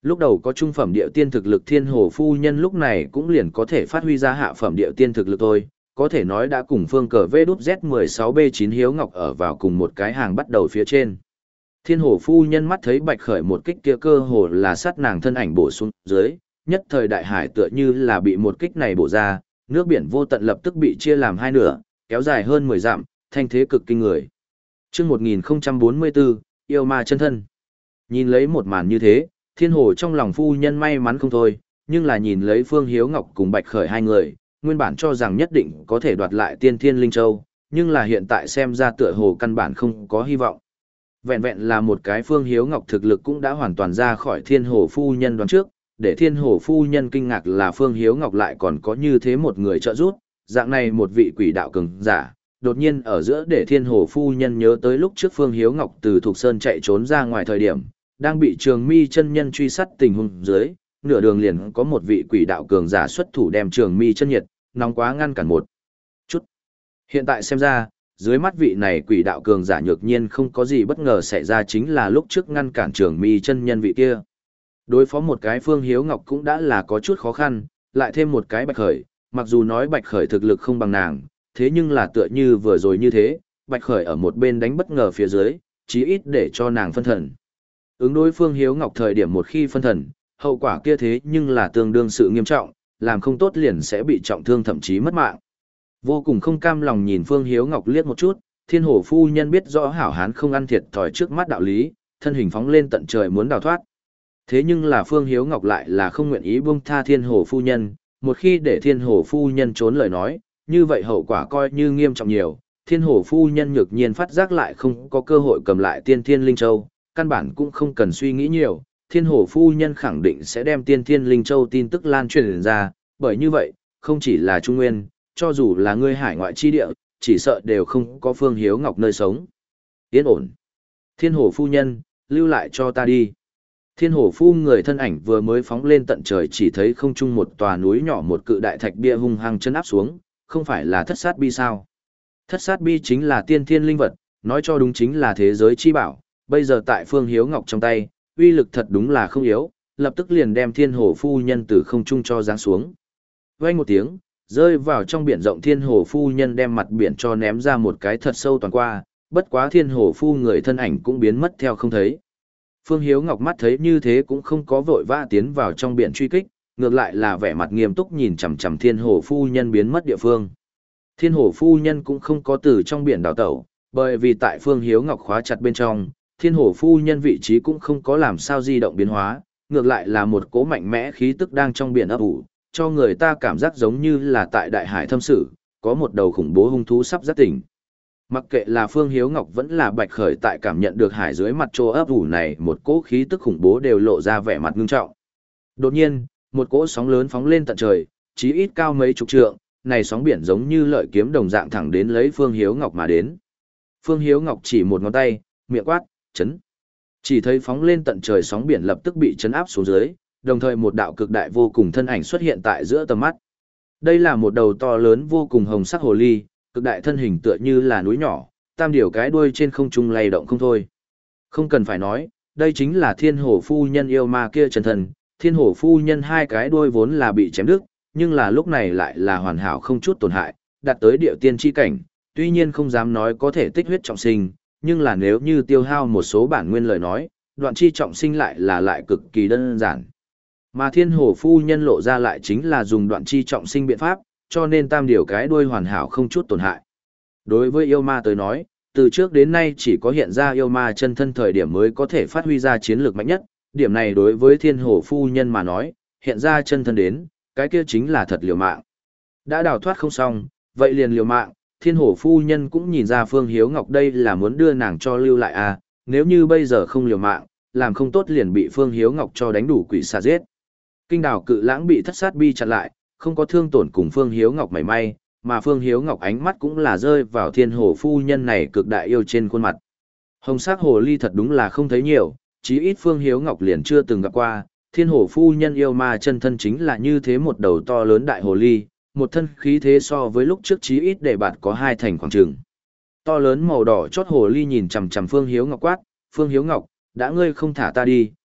Lúc đầu có trung phẩm địa tiên thực lực thiên hồ phu nhân lúc này cũng liền có thể phát huy ra hạ phẩm địa tiên thực lực thôi, có thể nói đã cùng phương cờ vê đút Z mười sáu B chín Hiếu Ngọc ở vào cùng một cái hàng bắt đầu phía trên. Thiên hồ phu nhân mắt thấy Bạch Khởi một kích kia cơ hồ là sát nàng thân ảnh bổ xuống dưới, nhất thời đại hải tựa như là bị một kích này bổ ra, nước biển vô tận lập tức bị chia làm hai nửa, kéo dài hơn mười dặm, thanh thế cực kinh người. Chương một nghìn không trăm bốn mươi bốn, yêu ma chân thân. Nhìn lấy một màn như thế, thiên hồ trong lòng phu nhân may mắn không thôi, nhưng là nhìn lấy Phương Hiếu Ngọc cùng Bạch Khởi hai người, nguyên bản cho rằng nhất định có thể đoạt lại Tiên Thiên Linh Châu, nhưng là hiện tại xem ra tựa hồ căn bản không có hy vọng. Vẹn vẹn là một cái Phương Hiếu Ngọc thực lực cũng đã hoàn toàn ra khỏi thiên hồ phu nhân đoán trước, để thiên hồ phu nhân kinh ngạc là Phương Hiếu Ngọc lại còn có như thế một người trợ giúp, dạng này một vị quỷ đạo cường giả, đột nhiên ở giữa để thiên hồ phu nhân nhớ tới lúc trước Phương Hiếu Ngọc từ Thục Sơn chạy trốn ra ngoài thời điểm, đang bị Trường Mi chân nhân truy sát tình huống dưới, nửa đường liền có một vị quỷ đạo cường giả xuất thủ đem Trường Mi chân nhiệt, nóng quá ngăn cản một chút. Hiện tại xem ra, dưới mắt vị này quỷ đạo cường giả nhược nhiên không có gì bất ngờ xảy ra chính là lúc trước ngăn cản Trường Mi chân nhân vị kia. Đối phó một cái Phương Hiếu Ngọc cũng đã là có chút khó khăn, lại thêm một cái Bạch Khởi, mặc dù nói Bạch Khởi thực lực không bằng nàng, thế nhưng là tựa như vừa rồi như thế, Bạch Khởi ở một bên đánh bất ngờ phía dưới, chí ít để cho nàng phân thần. Ứng đối Phương Hiếu Ngọc thời điểm một khi phân thần, hậu quả kia thế nhưng là tương đương sự nghiêm trọng, làm không tốt liền sẽ bị trọng thương thậm chí mất mạng. Vô cùng không cam lòng nhìn Phương Hiếu Ngọc liếc một chút, thiên hổ phu nhân biết rõ hảo hán không ăn thiệt thòi trước mắt đạo lý, thân hình phóng lên tận trời muốn đào thoát. Thế nhưng là Phương Hiếu Ngọc lại là không nguyện ý buông tha thiên hổ phu nhân, một khi để thiên hổ phu nhân trốn lời nói, như vậy hậu quả coi như nghiêm trọng nhiều, thiên hổ phu nhân nhược nhiên phát giác lại không có cơ hội cầm lại tiên thiên linh châu, căn bản cũng không cần suy nghĩ nhiều, thiên hổ phu nhân khẳng định sẽ đem tiên thiên linh châu tin tức lan truyền ra, bởi như vậy, không chỉ là Trung Nguyên, cho dù là ngươi hải ngoại chi địa, chỉ sợ đều không có Phương Hiếu Ngọc nơi sống. Yên ổn. Thiên hổ phu nhân, lưu lại cho ta đi. Thiên hổ phu người thân ảnh vừa mới phóng lên tận trời chỉ thấy không trung một tòa núi nhỏ một cự đại thạch bia hung hăng chân áp xuống, không phải là thất sát bi sao. Thất sát bi chính là tiên thiên linh vật, nói cho đúng chính là thế giới chi bảo, bây giờ tại Phương Hiếu Ngọc trong tay, uy lực thật đúng là không yếu, lập tức liền đem thiên hổ phu nhân từ không trung cho giáng xuống. Vang một tiếng, rơi vào trong biển rộng thiên hổ phu nhân đem mặt biển cho ném ra một cái thật sâu toàn qua, bất quá thiên hổ phu người thân ảnh cũng biến mất theo không thấy. Phương Hiếu Ngọc mắt thấy như thế cũng không có vội vã tiến vào trong biển truy kích, ngược lại là vẻ mặt nghiêm túc nhìn chằm chằm thiên hổ phu nhân biến mất địa phương. Thiên hổ phu nhân cũng không có từ trong biển đào tẩu, bởi vì tại Phương Hiếu Ngọc khóa chặt bên trong, thiên hổ phu nhân vị trí cũng không có làm sao di động biến hóa, ngược lại là một cỗ mạnh mẽ khí tức đang trong biển ấp ủ, cho người ta cảm giác giống như là tại đại hải thâm sử, có một đầu khủng bố hung thú sắp giác tỉnh. Mặc kệ là Phương Hiếu Ngọc vẫn là Bạch Khởi tại cảm nhận được hải dưới mặt trô ấp ủ này một cỗ khí tức khủng bố đều lộ ra vẻ mặt ngưng trọng. Đột nhiên, một cỗ sóng lớn phóng lên tận trời, chí ít cao mấy chục trượng, này sóng biển giống như lợi kiếm đồng dạng thẳng đến lấy Phương Hiếu Ngọc mà đến. Phương Hiếu Ngọc chỉ một ngón tay, miệng quát, chấn. Chỉ thấy phóng lên tận trời sóng biển lập tức bị chấn áp xuống dưới, đồng thời một đạo cực đại vô cùng thân ảnh xuất hiện tại giữa tầm mắt. Đây là một đầu to lớn vô cùng hồng sắc hồ ly, cực đại thân hình tựa như là núi nhỏ, tam điều cái đuôi trên không trung lay động không thôi. Không cần phải nói, đây chính là thiên hổ phu nhân yêu ma kia chân thần, thiên hổ phu nhân hai cái đuôi vốn là bị chém đứt, nhưng là lúc này lại là hoàn hảo không chút tổn hại, đạt tới điệu tiên chi cảnh, tuy nhiên không dám nói có thể tích huyết trọng sinh, nhưng là nếu như tiêu hao một số bản nguyên lời nói, đoạn chi trọng sinh lại là lại cực kỳ đơn giản. Mà thiên hổ phu nhân lộ ra lại chính là dùng đoạn chi trọng sinh biện pháp, cho nên tam điều cái đuôi hoàn hảo không chút tổn hại. Đối với yêu ma tới nói, từ trước đến nay chỉ có hiện ra yêu ma chân thân thời điểm mới có thể phát huy ra chiến lược mạnh nhất, điểm này đối với thiên hổ phu nhân mà nói, hiện ra chân thân đến, cái kia chính là thật liều mạng. Đã đào thoát không xong, vậy liền liều mạng, thiên hổ phu nhân cũng nhìn ra Phương Hiếu Ngọc đây là muốn đưa nàng cho lưu lại à, nếu như bây giờ không liều mạng, làm không tốt liền bị Phương Hiếu Ngọc cho đánh đủ quỷ xà giết. Kinh đảo cự lãng bị thất sát bi chặn lại, không có thương tổn cùng Phương Hiếu Ngọc mảy may, mà Phương Hiếu Ngọc ánh mắt cũng là rơi vào thiên hồ phu nhân này cực đại yêu trên khuôn mặt. Hồng sắc hồ ly thật đúng là không thấy nhiều, chí ít Phương Hiếu Ngọc liền chưa từng gặp qua, thiên hồ phu nhân yêu ma chân thân chính là như thế một đầu to lớn đại hồ ly, một thân khí thế so với lúc trước chí ít để bạt có hai thành khoảng trường. To lớn màu đỏ chót hồ ly nhìn chằm chằm Phương Hiếu Ngọc quát, Phương Hiếu Ngọc, đã ngươi không thả ta đi,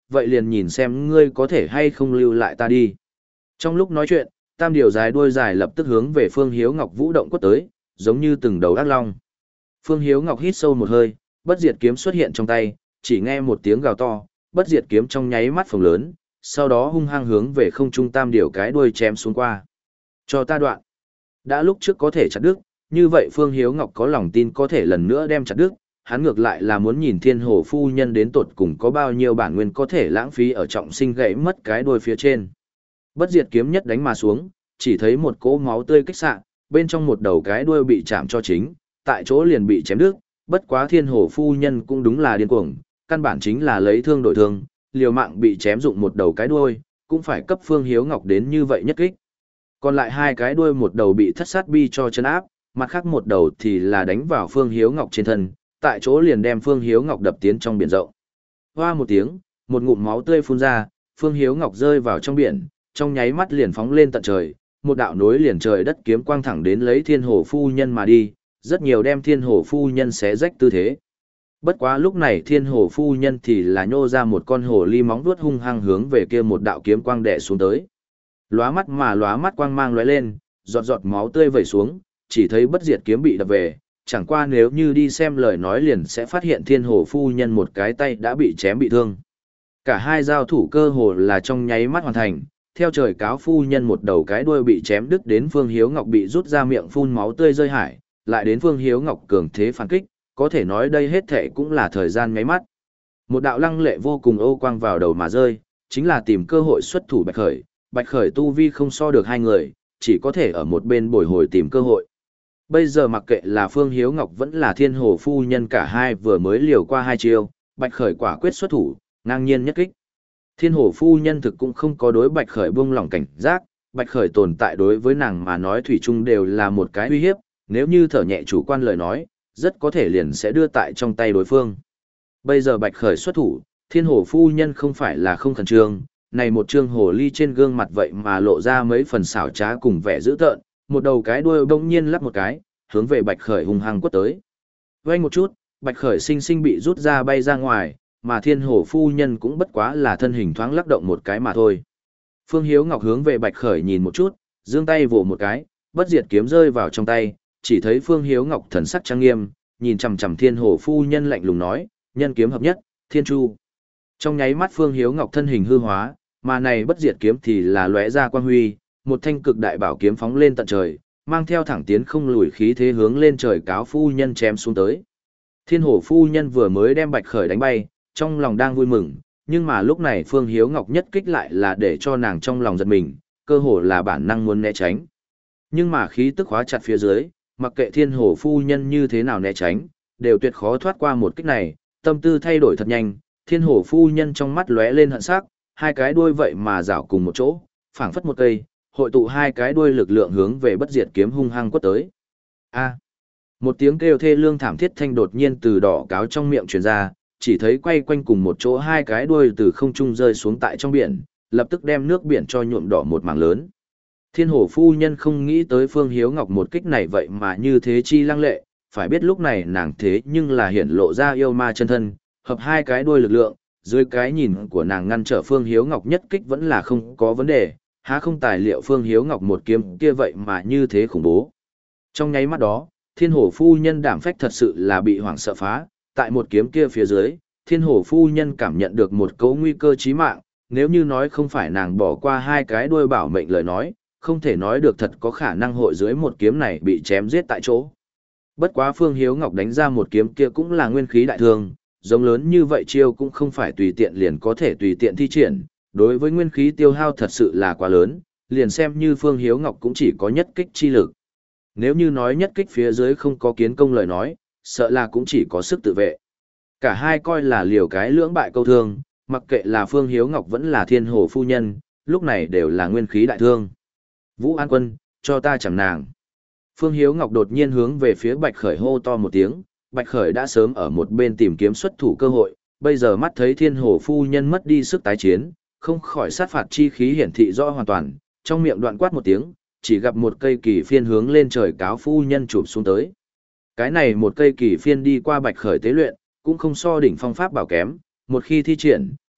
vậy liền nhìn xem ngươi có thể hay không lưu lại ta đi. Trong lúc nói chuyện, tam điều dài đuôi dài lập tức hướng về Phương Hiếu Ngọc vũ động quất tới, giống như từng đầu ác long. Phương Hiếu Ngọc hít sâu một hơi, bất diệt kiếm xuất hiện trong tay, chỉ nghe một tiếng gào to, bất diệt kiếm trong nháy mắt phồng lớn, sau đó hung hăng hướng về không trung tam điều cái đuôi chém xuống qua. Cho ta đoạn. Đã lúc trước có thể chặt đứt, như vậy Phương Hiếu Ngọc có lòng tin có thể lần nữa đem chặt đứt, hắn ngược lại là muốn nhìn Thiên Hồ phu nhân đến tột cùng có bao nhiêu bản nguyên có thể lãng phí ở trọng sinh gãy mất cái đuôi phía trên. Bất diệt kiếm nhất đánh mà xuống, chỉ thấy một cỗ máu tươi kích xạ, bên trong một đầu cái đuôi bị chạm cho chính, tại chỗ liền bị chém đứt, bất quá Thiên Hồ phu nhân cũng đúng là điên cuồng, căn bản chính là lấy thương đổi thương, liều mạng bị chém dụng một đầu cái đuôi, cũng phải cấp Phương Hiếu Ngọc đến như vậy nhất kích. Còn lại hai cái đuôi một đầu bị thất sát bi cho chân áp, mặt khác một đầu thì là đánh vào Phương Hiếu Ngọc trên thân, tại chỗ liền đem Phương Hiếu Ngọc đập tiến trong biển rộng. Hoa một tiếng, một ngụm máu tươi phun ra, Phương Hiếu Ngọc rơi vào trong biển, trong nháy mắt liền phóng lên tận trời, một đạo nối liền trời đất kiếm quang thẳng đến lấy Thiên Hồ phu nhân mà đi, rất nhiều đem Thiên Hồ phu nhân xé rách tư thế. Bất quá lúc này Thiên Hồ phu nhân thì là nhô ra một con hồ ly móng vuốt hung hăng hướng về kia một đạo kiếm quang đè xuống tới. Lóa mắt mà lóa mắt quang mang lóe lên, giọt giọt máu tươi vẩy xuống, chỉ thấy bất diệt kiếm bị đập về, chẳng qua nếu như đi xem lời nói liền sẽ phát hiện Thiên Hồ phu nhân một cái tay đã bị chém bị thương. Cả hai giao thủ cơ hồ là trong nháy mắt hoàn thành, theo trời cáo phu nhân một đầu cái đuôi bị chém đứt đến Phương Hiếu Ngọc bị rút ra miệng phun máu tươi rơi hải, lại đến Phương Hiếu Ngọc cường thế phản kích, có thể nói đây hết thệ cũng là thời gian nháy mắt. Một đạo lăng lệ vô cùng ô quang vào đầu mà rơi, chính là tìm cơ hội xuất thủ Bạch Khởi, Bạch Khởi tu vi không so được hai người, chỉ có thể ở một bên bồi hồi tìm cơ hội. Bây giờ mặc kệ là Phương Hiếu Ngọc vẫn là Thiên Hồ phu nhân cả hai vừa mới liều qua hai chiêu, Bạch Khởi quả quyết xuất thủ, ngang nhiên nhất kích. Thiên Hồ phu nhân thực cũng không có đối Bạch Khởi buông lỏng cảnh giác, Bạch Khởi tồn tại đối với nàng mà nói thủy chung đều là một cái uy hiếp, nếu như thở nhẹ chủ quan lời nói, rất có thể liền sẽ đưa tại trong tay đối phương. Bây giờ Bạch Khởi xuất thủ, Thiên Hồ phu nhân không phải là không khẩn trương, này một trương hồ ly trên gương mặt vậy mà lộ ra mấy phần xảo trá cùng vẻ dữ tợn, một đầu cái đuôi bỗng nhiên lắp một cái, hướng về Bạch Khởi hung hăng quất tới. Vây một chút, Bạch Khởi sinh sinh bị rút ra bay ra ngoài, mà Thiên Hồ phu nhân cũng bất quá là thân hình thoáng lắc động một cái mà thôi. Phương Hiếu Ngọc hướng về Bạch Khởi nhìn một chút, giương tay vỗ một cái, bất diệt kiếm rơi vào trong tay, chỉ thấy Phương Hiếu Ngọc thần sắc trang nghiêm, nhìn chằm chằm Thiên Hồ phu nhân lạnh lùng nói, nhân kiếm hợp nhất, Thiên Chu. Trong nháy mắt Phương Hiếu Ngọc thân hình hư hóa, mà này bất diệt kiếm thì là lóe ra quang huy, một thanh cực đại bảo kiếm phóng lên tận trời, mang theo thẳng tiến không lùi khí thế hướng lên trời cáo phu nhân chém xuống tới. Thiên Hồ phu nhân vừa mới đem Bạch Khởi đánh bay, trong lòng đang vui mừng, nhưng mà lúc này Phương Hiếu Ngọc nhất kích lại là để cho nàng trong lòng giật mình, cơ hồ là bản năng muốn né tránh. Nhưng mà khí tức khóa chặt phía dưới, mặc kệ Thiên Hồ phu nhân như thế nào né tránh, đều tuyệt khó thoát qua một kích này, tâm tư thay đổi thật nhanh, Thiên Hồ phu nhân trong mắt lóe lên hận sắc, hai cái đuôi vậy mà rảo cùng một chỗ, phảng phất một cây, hội tụ hai cái đuôi lực lượng hướng về bất diệt kiếm hung hăng quất tới. A! Một tiếng kêu thê lương thảm thiết thanh đột nhiên từ đỏ cáo trong miệng truyền ra, chỉ thấy quay quanh cùng một chỗ hai cái đuôi từ không trung rơi xuống tại trong biển, lập tức đem nước biển cho nhuộm đỏ một mảng lớn. Thiên Hồ phu nhân không nghĩ tới Phương Hiếu Ngọc một kích này vậy mà như thế chi lăng lệ, phải biết lúc này nàng thế nhưng là hiển lộ ra yêu ma chân thân, hợp hai cái đuôi lực lượng, dưới cái nhìn của nàng ngăn trở Phương Hiếu Ngọc nhất kích vẫn là không có vấn đề, há không tài liệu Phương Hiếu Ngọc một kiếm kia vậy mà như thế khủng bố. Trong nháy mắt đó, Thiên Hồ phu nhân đảm phách thật sự là bị hoảng sợ phá, tại một kiếm kia phía dưới, Thiên Hồ phu nhân cảm nhận được một cấu nguy cơ chí mạng, nếu như nói không phải nàng bỏ qua hai cái đuôi bảo mệnh lời nói, không thể nói được thật có khả năng hội dưới một kiếm này bị chém giết tại chỗ. Bất quá Phương Hiếu Ngọc đánh ra một kiếm kia cũng là nguyên khí đại thương, giống lớn như vậy chiêu cũng không phải tùy tiện liền có thể tùy tiện thi triển, đối với nguyên khí tiêu hao thật sự là quá lớn, liền xem như Phương Hiếu Ngọc cũng chỉ có nhất kích chi lực. Nếu như nói nhất kích phía dưới không có kiến công lời nói, sợ là cũng chỉ có sức tự vệ. Cả hai coi là liều cái lưỡng bại câu thương, mặc kệ là Phương Hiếu Ngọc vẫn là Thiên Hồ phu nhân, lúc này đều là nguyên khí đại thương. Vũ An Quân, cho ta chằm nàng. Phương Hiếu Ngọc đột nhiên hướng về phía Bạch Khởi hô to một tiếng, Bạch Khởi đã sớm ở một bên tìm kiếm xuất thủ cơ hội, bây giờ mắt thấy Thiên Hồ phu nhân mất đi sức tái chiến, không khỏi sát phạt chi khí hiển thị rõ hoàn toàn, trong miệng đoạn quát một tiếng, chỉ gặp một cây kỳ phiên hướng lên trời cáo phu nhân chụp xuống tới. Cái này một cây kỳ phiên đi qua Bạch Khởi tế luyện, cũng không so đỉnh phong pháp bảo kém, một khi thi triển,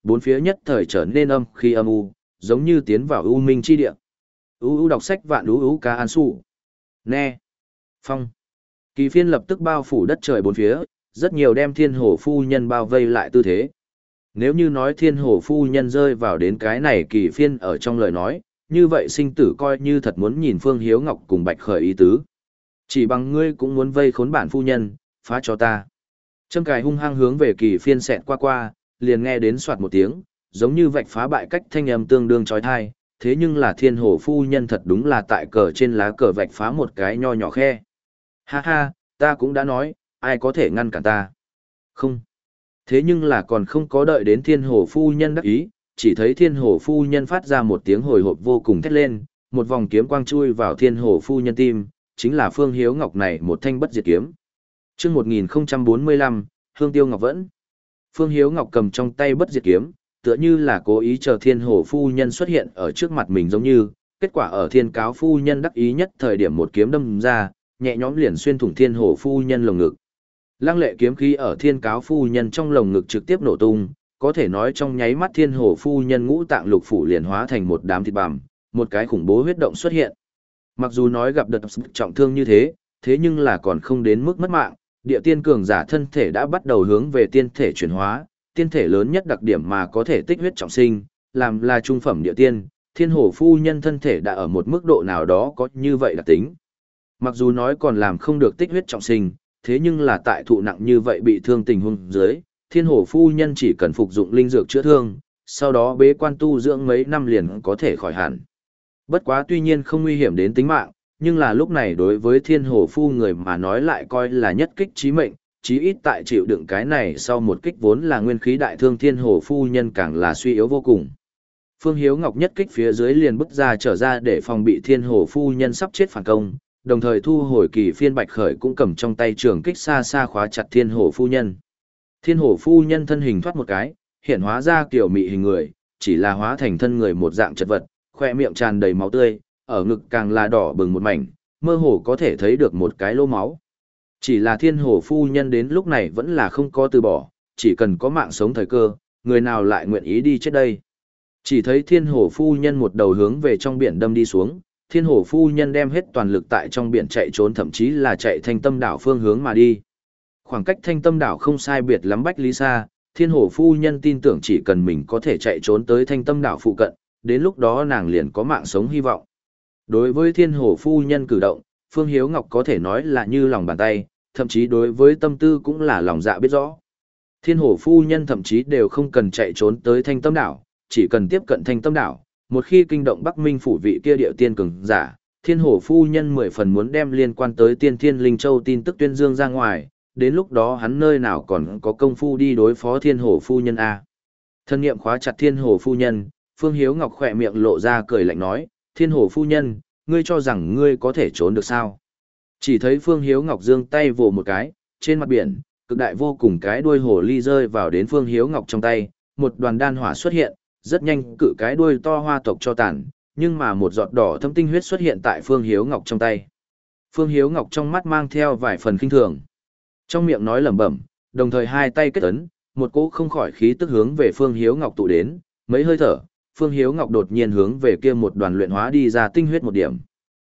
bốn phía nhất thời trở nên âm khi âm u, giống như tiến vào u minh chi địa. U u đọc sách vạn u u ca an su. Nè. Phong. Kỳ phiên lập tức bao phủ đất trời bốn phía, rất nhiều đem thiên hồ phu nhân bao vây lại tư thế. Nếu như nói thiên hồ phu nhân rơi vào đến cái này kỳ phiên ở trong lời nói, như vậy sinh tử coi như thật muốn nhìn Phương Hiếu Ngọc cùng Bạch Khởi ý tứ. Chỉ bằng ngươi cũng muốn vây khốn bản phu nhân, phá cho ta. Châm cài hung hăng hướng về kỳ phiên xẹt qua qua, liền nghe đến soạt một tiếng, giống như vạch phá bại cách thanh âm tương đương chói tai, thế nhưng là thiên hồ phu nhân thật đúng là tại cờ trên lá cờ vạch phá một cái nho nhỏ khe. Ha ha, ta cũng đã nói, ai có thể ngăn cản ta. Không. Thế nhưng là còn không có đợi đến thiên hồ phu nhân đắc ý, chỉ thấy thiên hồ phu nhân phát ra một tiếng hồi hộp vô cùng thét lên, một vòng kiếm quang chui vào thiên hồ phu nhân tim, chính là Phương Hiếu Ngọc này một thanh bất diệt kiếm. Chương một nghìn bốn mươi lăm, Hương Tiêu Ngọc Vẫn. Phương Hiếu Ngọc cầm trong tay bất diệt kiếm, tựa như là cố ý chờ thiên hồ phu nhân xuất hiện ở trước mặt mình giống như, kết quả ở thiên cáo phu nhân đắc ý nhất thời điểm một kiếm đâm ra, nhẹ nhõm liền xuyên thủng thiên hồ phu nhân lồng ngực. Lăng lệ kiếm khí ở thiên cáo phu nhân trong lồng ngực trực tiếp nổ tung, có thể nói trong nháy mắt thiên hồ phu nhân ngũ tạng lục phủ liền hóa thành một đám thịt bằm, một cái khủng bố huyết động xuất hiện. Mặc dù nói gặp đợt trọng thương như thế, thế nhưng là còn không đến mức mất mạng, địa tiên cường giả thân thể đã bắt đầu hướng về tiên thể chuyển hóa, tiên thể lớn nhất đặc điểm mà có thể tích huyết trọng sinh, làm là trung phẩm địa tiên, thiên hồ phu nhân thân thể đã ở một mức độ nào đó có như vậy đặc tính. Mặc dù nói còn làm không được tích huyết trọng sinh, thế nhưng là tại thụ nặng như vậy bị thương tình huống dưới, thiên hồ phu nhân chỉ cần phục dụng linh dược chữa thương, sau đó bế quan tu dưỡng mấy năm liền có thể khỏi hẳn. Bất quá tuy nhiên không nguy hiểm đến tính mạng, nhưng là lúc này đối với thiên hồ phu người mà nói lại coi là nhất kích chí mệnh, chí ít tại chịu đựng cái này sau một kích vốn là nguyên khí đại thương thiên hồ phu nhân càng là suy yếu vô cùng. Phương Hiếu Ngọc nhất kích phía dưới liền bứt ra trở ra để phòng bị thiên hồ phu nhân sắp chết phản công, đồng thời thu hồi kỳ phiên Bạch Khởi cũng cầm trong tay trường kích xa xa khóa chặt thiên hồ phu nhân. Thiên hồ phu nhân thân hình thoát một cái, hiện hóa ra kiểu mị hình người, chỉ là hóa thành thân người một dạng chật vật, khoe miệng tràn đầy máu tươi, ở ngực càng là đỏ bừng một mảnh, mơ hồ có thể thấy được một cái lỗ máu. Chỉ là thiên hồ phu nhân đến lúc này vẫn là không có từ bỏ, chỉ cần có mạng sống thời cơ, người nào lại nguyện ý đi chết đây. Chỉ thấy thiên hồ phu nhân một đầu hướng về trong biển đâm đi xuống, thiên hồ phu nhân đem hết toàn lực tại trong biển chạy trốn, thậm chí là chạy thanh tâm đảo phương hướng mà đi. Khoảng cách thanh tâm đảo không sai biệt lắm bách lý xa, thiên hồ phu nhân tin tưởng chỉ cần mình có thể chạy trốn tới thanh tâm đảo phụ cận, đến lúc đó nàng liền có mạng sống hy vọng. Đối với thiên hồ phu nhân cử động, Phương Hiếu Ngọc có thể nói là như lòng bàn tay, thậm chí đối với tâm tư cũng là lòng dạ biết rõ. Thiên hồ phu nhân thậm chí đều không cần chạy trốn tới thanh tâm đảo, chỉ cần tiếp cận thanh tâm đảo, một khi kinh động Bắc Minh phủ vị kia điệu tiên cường giả, thiên hồ phu nhân mười phần muốn đem liên quan tới tiên thiên linh châu tin tức tuyên dương ra ngoài, đến lúc đó hắn nơi nào còn có công phu đi đối phó thiên hồ phu nhân a. Thân niệm khóa chặt thiên hồ phu nhân, Phương Hiếu Ngọc khỏe miệng lộ ra cười lạnh nói, thiên hồ phu nhân, ngươi cho rằng ngươi có thể trốn được sao? Chỉ thấy Phương Hiếu Ngọc giương tay vồ một cái, trên mặt biển, cực đại vô cùng cái đuôi hồ ly rơi vào đến Phương Hiếu Ngọc trong tay, một đoàn đan hỏa xuất hiện, rất nhanh cự cái đuôi to hoa tộc cho tàn, nhưng mà một giọt đỏ thâm tinh huyết xuất hiện tại Phương Hiếu Ngọc trong tay. Phương Hiếu Ngọc trong mắt mang theo vài phần khinh thường. Trong miệng nói lẩm bẩm, đồng thời hai tay kết ấn, một cỗ không khỏi khí tức hướng về Phương Hiếu Ngọc tụ đến, mấy hơi thở, Phương Hiếu Ngọc đột nhiên hướng về kia một đoàn luyện hóa đi ra tinh huyết một điểm.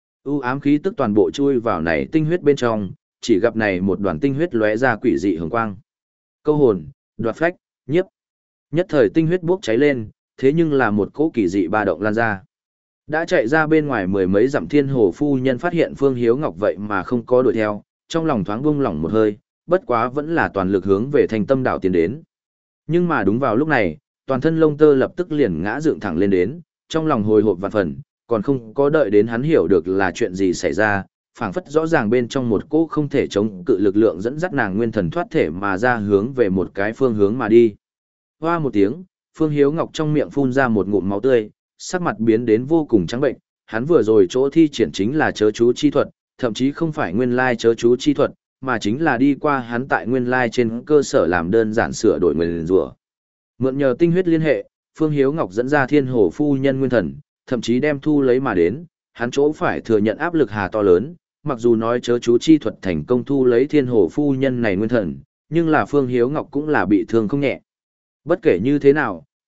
U ám khí tức toàn bộ chui vào này tinh huyết bên trong, chỉ gặp này một đoàn tinh huyết lóe ra quỷ dị hường quang. Câu hồn, đoạt phách, nhiếp. Nhất thời tinh huyết bốc cháy lên, thế nhưng là một cỗ kỳ dị ba động lan ra. Đã chạy ra bên ngoài mười mấy dặm thiên hồ phu nhân phát hiện Phương Hiếu Ngọc vậy mà không có đuổi theo, trong lòng thoáng buông lỏng một hơi, bất quá vẫn là toàn lực hướng về thành tâm đảo tiến đến. Nhưng mà đúng vào lúc này, toàn thân lông tơ lập tức liền ngã dựng thẳng lên đến, trong lòng hồi hộp vạn phần, còn không có đợi đến hắn hiểu được là chuyện gì xảy ra, phảng phất rõ ràng bên trong một cỗ không thể chống cự lực lượng dẫn dắt nàng nguyên thần thoát thể mà ra hướng về một cái phương hướng mà đi. Hoa một tiếng, Phương Hiếu Ngọc trong miệng phun ra một ngụm máu tươi, sắc mặt biến đến vô cùng trắng bệnh, hắn vừa rồi chỗ thi triển chính là chớ chú chi thuật, thậm chí không phải nguyên lai chớ chú chi thuật, mà chính là đi qua hắn tại nguyên lai trên cơ sở làm đơn giản sửa đổi nguyên rủa. Mượn nhờ tinh huyết liên hệ, Phương Hiếu Ngọc dẫn ra thiên hồ phu nhân nguyên thần, thậm chí đem thu lấy mà đến, hắn chỗ phải thừa nhận áp lực hà to lớn, mặc dù nói chớ chú chi thuật thành công thu lấy thiên hồ phu nhân này nguyên thần, nhưng là Phương Hiếu Ngọc cũng là bị thương không nhẹ. Bất kể như thế nào,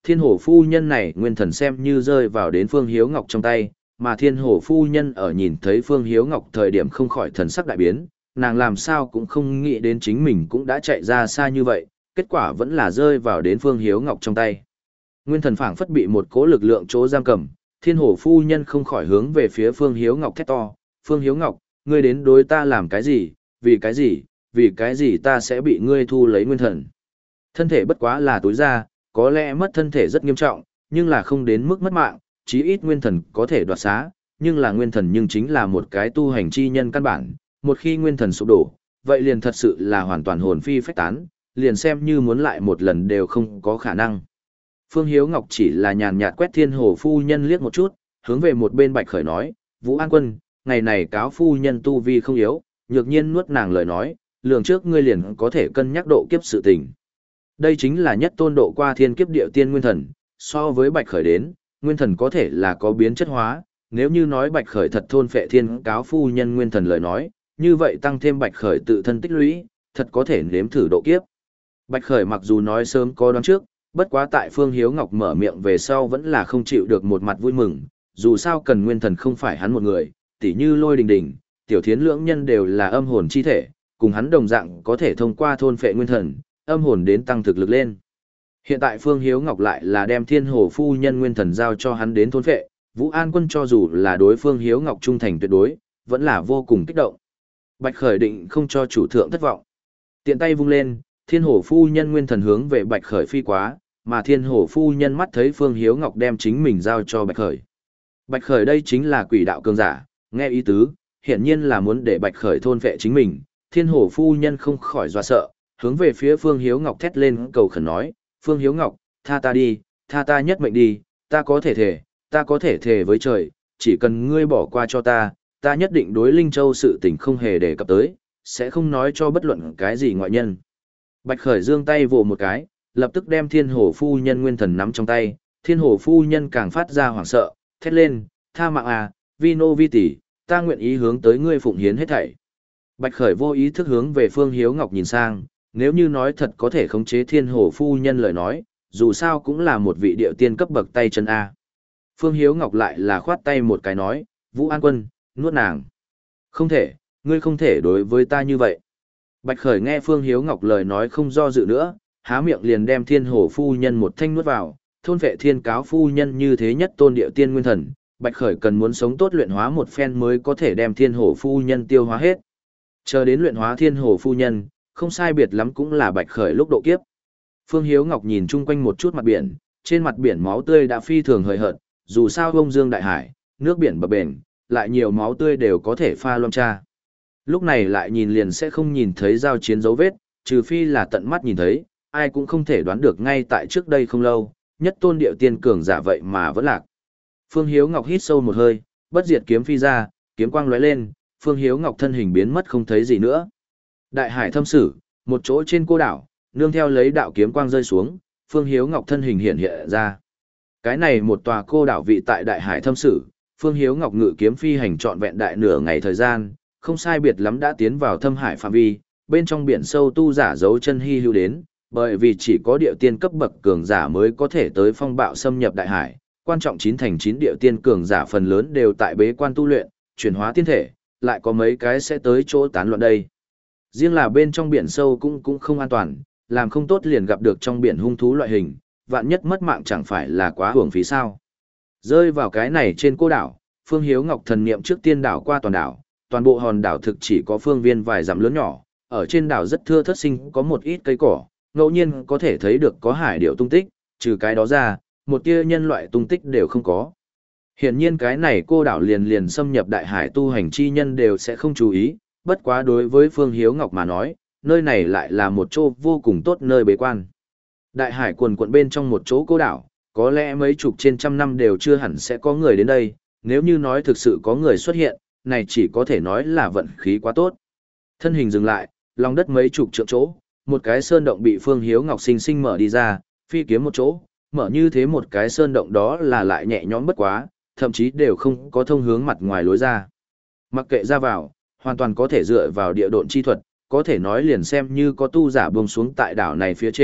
thiên hổ phu nhân này nguyên thần xem như rơi vào đến Phương Hiếu Ngọc trong tay, mà thiên hổ phu nhân ở nhìn thấy Phương Hiếu Ngọc thời điểm không khỏi thần sắc đại biến, nàng làm sao cũng không nghĩ đến chính mình cũng đã chạy ra xa như vậy, kết quả vẫn là rơi vào đến Phương Hiếu Ngọc trong tay. Nguyên thần phảng phất bị một cỗ lực lượng chỗ giam cầm, thiên hổ phu nhân không khỏi hướng về phía Phương Hiếu Ngọc thét to, Phương Hiếu Ngọc, ngươi đến đối ta làm cái gì, vì cái gì, vì cái gì ta sẽ bị ngươi thu lấy nguyên thần. Thân thể bất quá là túi ra, có lẽ mất thân thể rất nghiêm trọng, nhưng là không đến mức mất mạng, chí ít nguyên thần có thể đoạt xá, nhưng là nguyên thần nhưng chính là một cái tu hành chi nhân căn bản, một khi nguyên thần sụp đổ, vậy liền thật sự là hoàn toàn hồn phi phách tán, liền xem như muốn lại một lần đều không có khả năng. Phương Hiếu Ngọc chỉ là nhàn nhạt quét thiên hồ phu nhân liếc một chút, hướng về một bên Bạch Khởi nói, Vũ An Quân, ngày này cáo phu nhân tu vi không yếu, nhược nhiên nuốt nàng lời nói, lường trước ngươi liền có thể cân nhắc độ kiếp sự tình. Đây chính là nhất tôn độ qua thiên kiếp địa tiên nguyên thần, so với Bạch Khởi đến, nguyên thần có thể là có biến chất hóa, nếu như nói Bạch Khởi thật thôn phệ thiên cáo phu nhân nguyên thần lời nói, như vậy tăng thêm Bạch Khởi tự thân tích lũy, thật có thể nếm thử độ kiếp. Bạch Khởi mặc dù nói sớm có đoán trước, bất quá tại Phương Hiếu Ngọc mở miệng về sau vẫn là không chịu được một mặt vui mừng, dù sao cần nguyên thần không phải hắn một người, tỉ như Lôi Đình Đình, Tiểu Thiến lưỡng nhân đều là âm hồn chi thể, cùng hắn đồng dạng có thể thông qua thôn phệ nguyên thần, âm hồn đến tăng thực lực lên. Hiện tại Phương Hiếu Ngọc lại là đem thiên hồ phu nhân nguyên thần giao cho hắn đến thôn phệ, Vũ An Quân cho dù là đối Phương Hiếu Ngọc trung thành tuyệt đối, vẫn là vô cùng kích động. Bạch Khởi định không cho chủ thượng thất vọng. Tiện tay vung lên, thiên hồ phu nhân nguyên thần hướng về Bạch Khởi phi quá, mà thiên hồ phu nhân mắt thấy Phương Hiếu Ngọc đem chính mình giao cho Bạch Khởi. Bạch Khởi đây chính là quỷ đạo cường giả, nghe ý tứ, hiển nhiên là muốn để Bạch Khởi thôn vệ chính mình, thiên hồ phu nhân không khỏi dọa sợ, hướng về phía Phương Hiếu Ngọc thét lên cầu khẩn nói, Phương Hiếu Ngọc, tha ta đi, tha ta nhất mệnh đi, ta có thể thể, ta có thể thể với trời, chỉ cần ngươi bỏ qua cho ta, ta nhất định đối Linh Châu sự tình không hề đề cập tới, sẽ không nói cho bất luận cái gì ngoại nhân. Bạch Khởi giương tay vồ một cái, lập tức đem thiên hồ phu nhân nguyên thần nắm trong tay, thiên hồ phu nhân càng phát ra hoảng sợ, thét lên, tha mạng à, Vino vi tỷ, ta nguyện ý hướng tới ngươi phụng hiến hết thảy. Bạch Khởi vô ý thức hướng về Phương Hiếu Ngọc nhìn sang, nếu như nói thật có thể khống chế thiên hồ phu nhân lời nói, dù sao cũng là một vị điệu tiên cấp bậc tay chân A. Phương Hiếu Ngọc lại là khoát tay một cái nói, Vũ An Quân, nuốt nàng. Không thể, ngươi không thể đối với ta như vậy. Bạch Khởi nghe Phương Hiếu Ngọc lời nói không do dự nữa, há miệng liền đem thiên hồ phu nhân một thanh nuốt vào, thôn vệ thiên cáo phu nhân như thế nhất tôn điệu tiên nguyên thần. Bạch Khởi cần muốn sống tốt luyện hóa một phen mới có thể đem thiên hồ phu nhân tiêu hóa hết. Chờ đến luyện hóa thiên hồ phu nhân, không sai biệt lắm cũng là Bạch Khởi lúc độ kiếp. Phương Hiếu Ngọc nhìn chung quanh một chút mặt biển, trên mặt biển máu tươi đã phi thường hời hợt, dù sao bông dương đại hải, nước biển bập bềnh, lại nhiều máu tươi đều có thể pha loang tra. Lúc này lại nhìn liền sẽ không nhìn thấy giao chiến dấu vết, trừ phi là tận mắt nhìn thấy, ai cũng không thể đoán được ngay tại trước đây không lâu, nhất tôn điệu tiên cường giả vậy mà vẫn lạc. Phương Hiếu Ngọc hít sâu một hơi, bất diệt kiếm phi ra, kiếm quang lóe lên, Phương Hiếu Ngọc thân hình biến mất không thấy gì nữa. Đại hải thâm sử, một chỗ trên cô đảo, nương theo lấy đạo kiếm quang rơi xuống, Phương Hiếu Ngọc thân hình hiện hiện ra. Cái này một tòa cô đảo vị tại đại hải thâm sử, Phương Hiếu Ngọc ngự kiếm phi hành trọn vẹn đại nửa ngày thời gian, không sai biệt lắm đã tiến vào thâm hải phạm vi, bên trong biển sâu tu giả dấu chân hy hữu đến, bởi vì chỉ có điệu tiên cấp bậc cường giả mới có thể tới phong bạo xâm nhập đại hải, quan trọng chín thành chín điệu tiên cường giả phần lớn đều tại bế quan tu luyện, chuyển hóa tiên thể, lại có mấy cái sẽ tới chỗ tán loạn đây. Riêng là bên trong biển sâu cũng cũng không an toàn, làm không tốt liền gặp được trong biển hung thú loại hình, vạn nhất mất mạng chẳng phải là quá hưởng phí sao. Rơi vào cái này trên cô đảo, Phương Hiếu Ngọc thần niệm trước tiên đảo qua toàn đảo, toàn bộ hòn đảo thực chỉ có phương viên vài dặm lớn nhỏ, ở trên đảo rất thưa thớt sinh có một ít cây cỏ, ngẫu nhiên có thể thấy được có hải điểu tung tích, trừ cái đó ra, một tia nhân loại tung tích đều không có. Hiển nhiên cái này cô đảo liền liền xâm nhập đại hải tu hành chi nhân đều sẽ không chú ý, bất quá đối với Phương Hiếu Ngọc mà nói, nơi này lại là một chỗ vô cùng tốt nơi bế quan. Đại hải quần quận bên trong một chỗ cô đảo, có lẽ mấy chục trên trăm năm đều chưa hẳn sẽ có người đến đây, nếu như nói thực sự có người xuất hiện, này chỉ có thể nói là vận khí quá tốt. Thân hình dừng lại, lòng đất mấy chục trượng chỗ, một cái sơn động bị Phương Hiếu Ngọc sinh sinh mở đi ra, phi kiếm một chỗ, mở như thế một cái sơn động đó là lại nhẹ nhõm bất quá, thậm chí đều không có thông hướng mặt ngoài lối ra. Mặc kệ ra vào, hoàn toàn có thể dựa vào địa độn chi thuật, có thể nói liền xem như có tu giả buông xuống tại đảo này phía trên,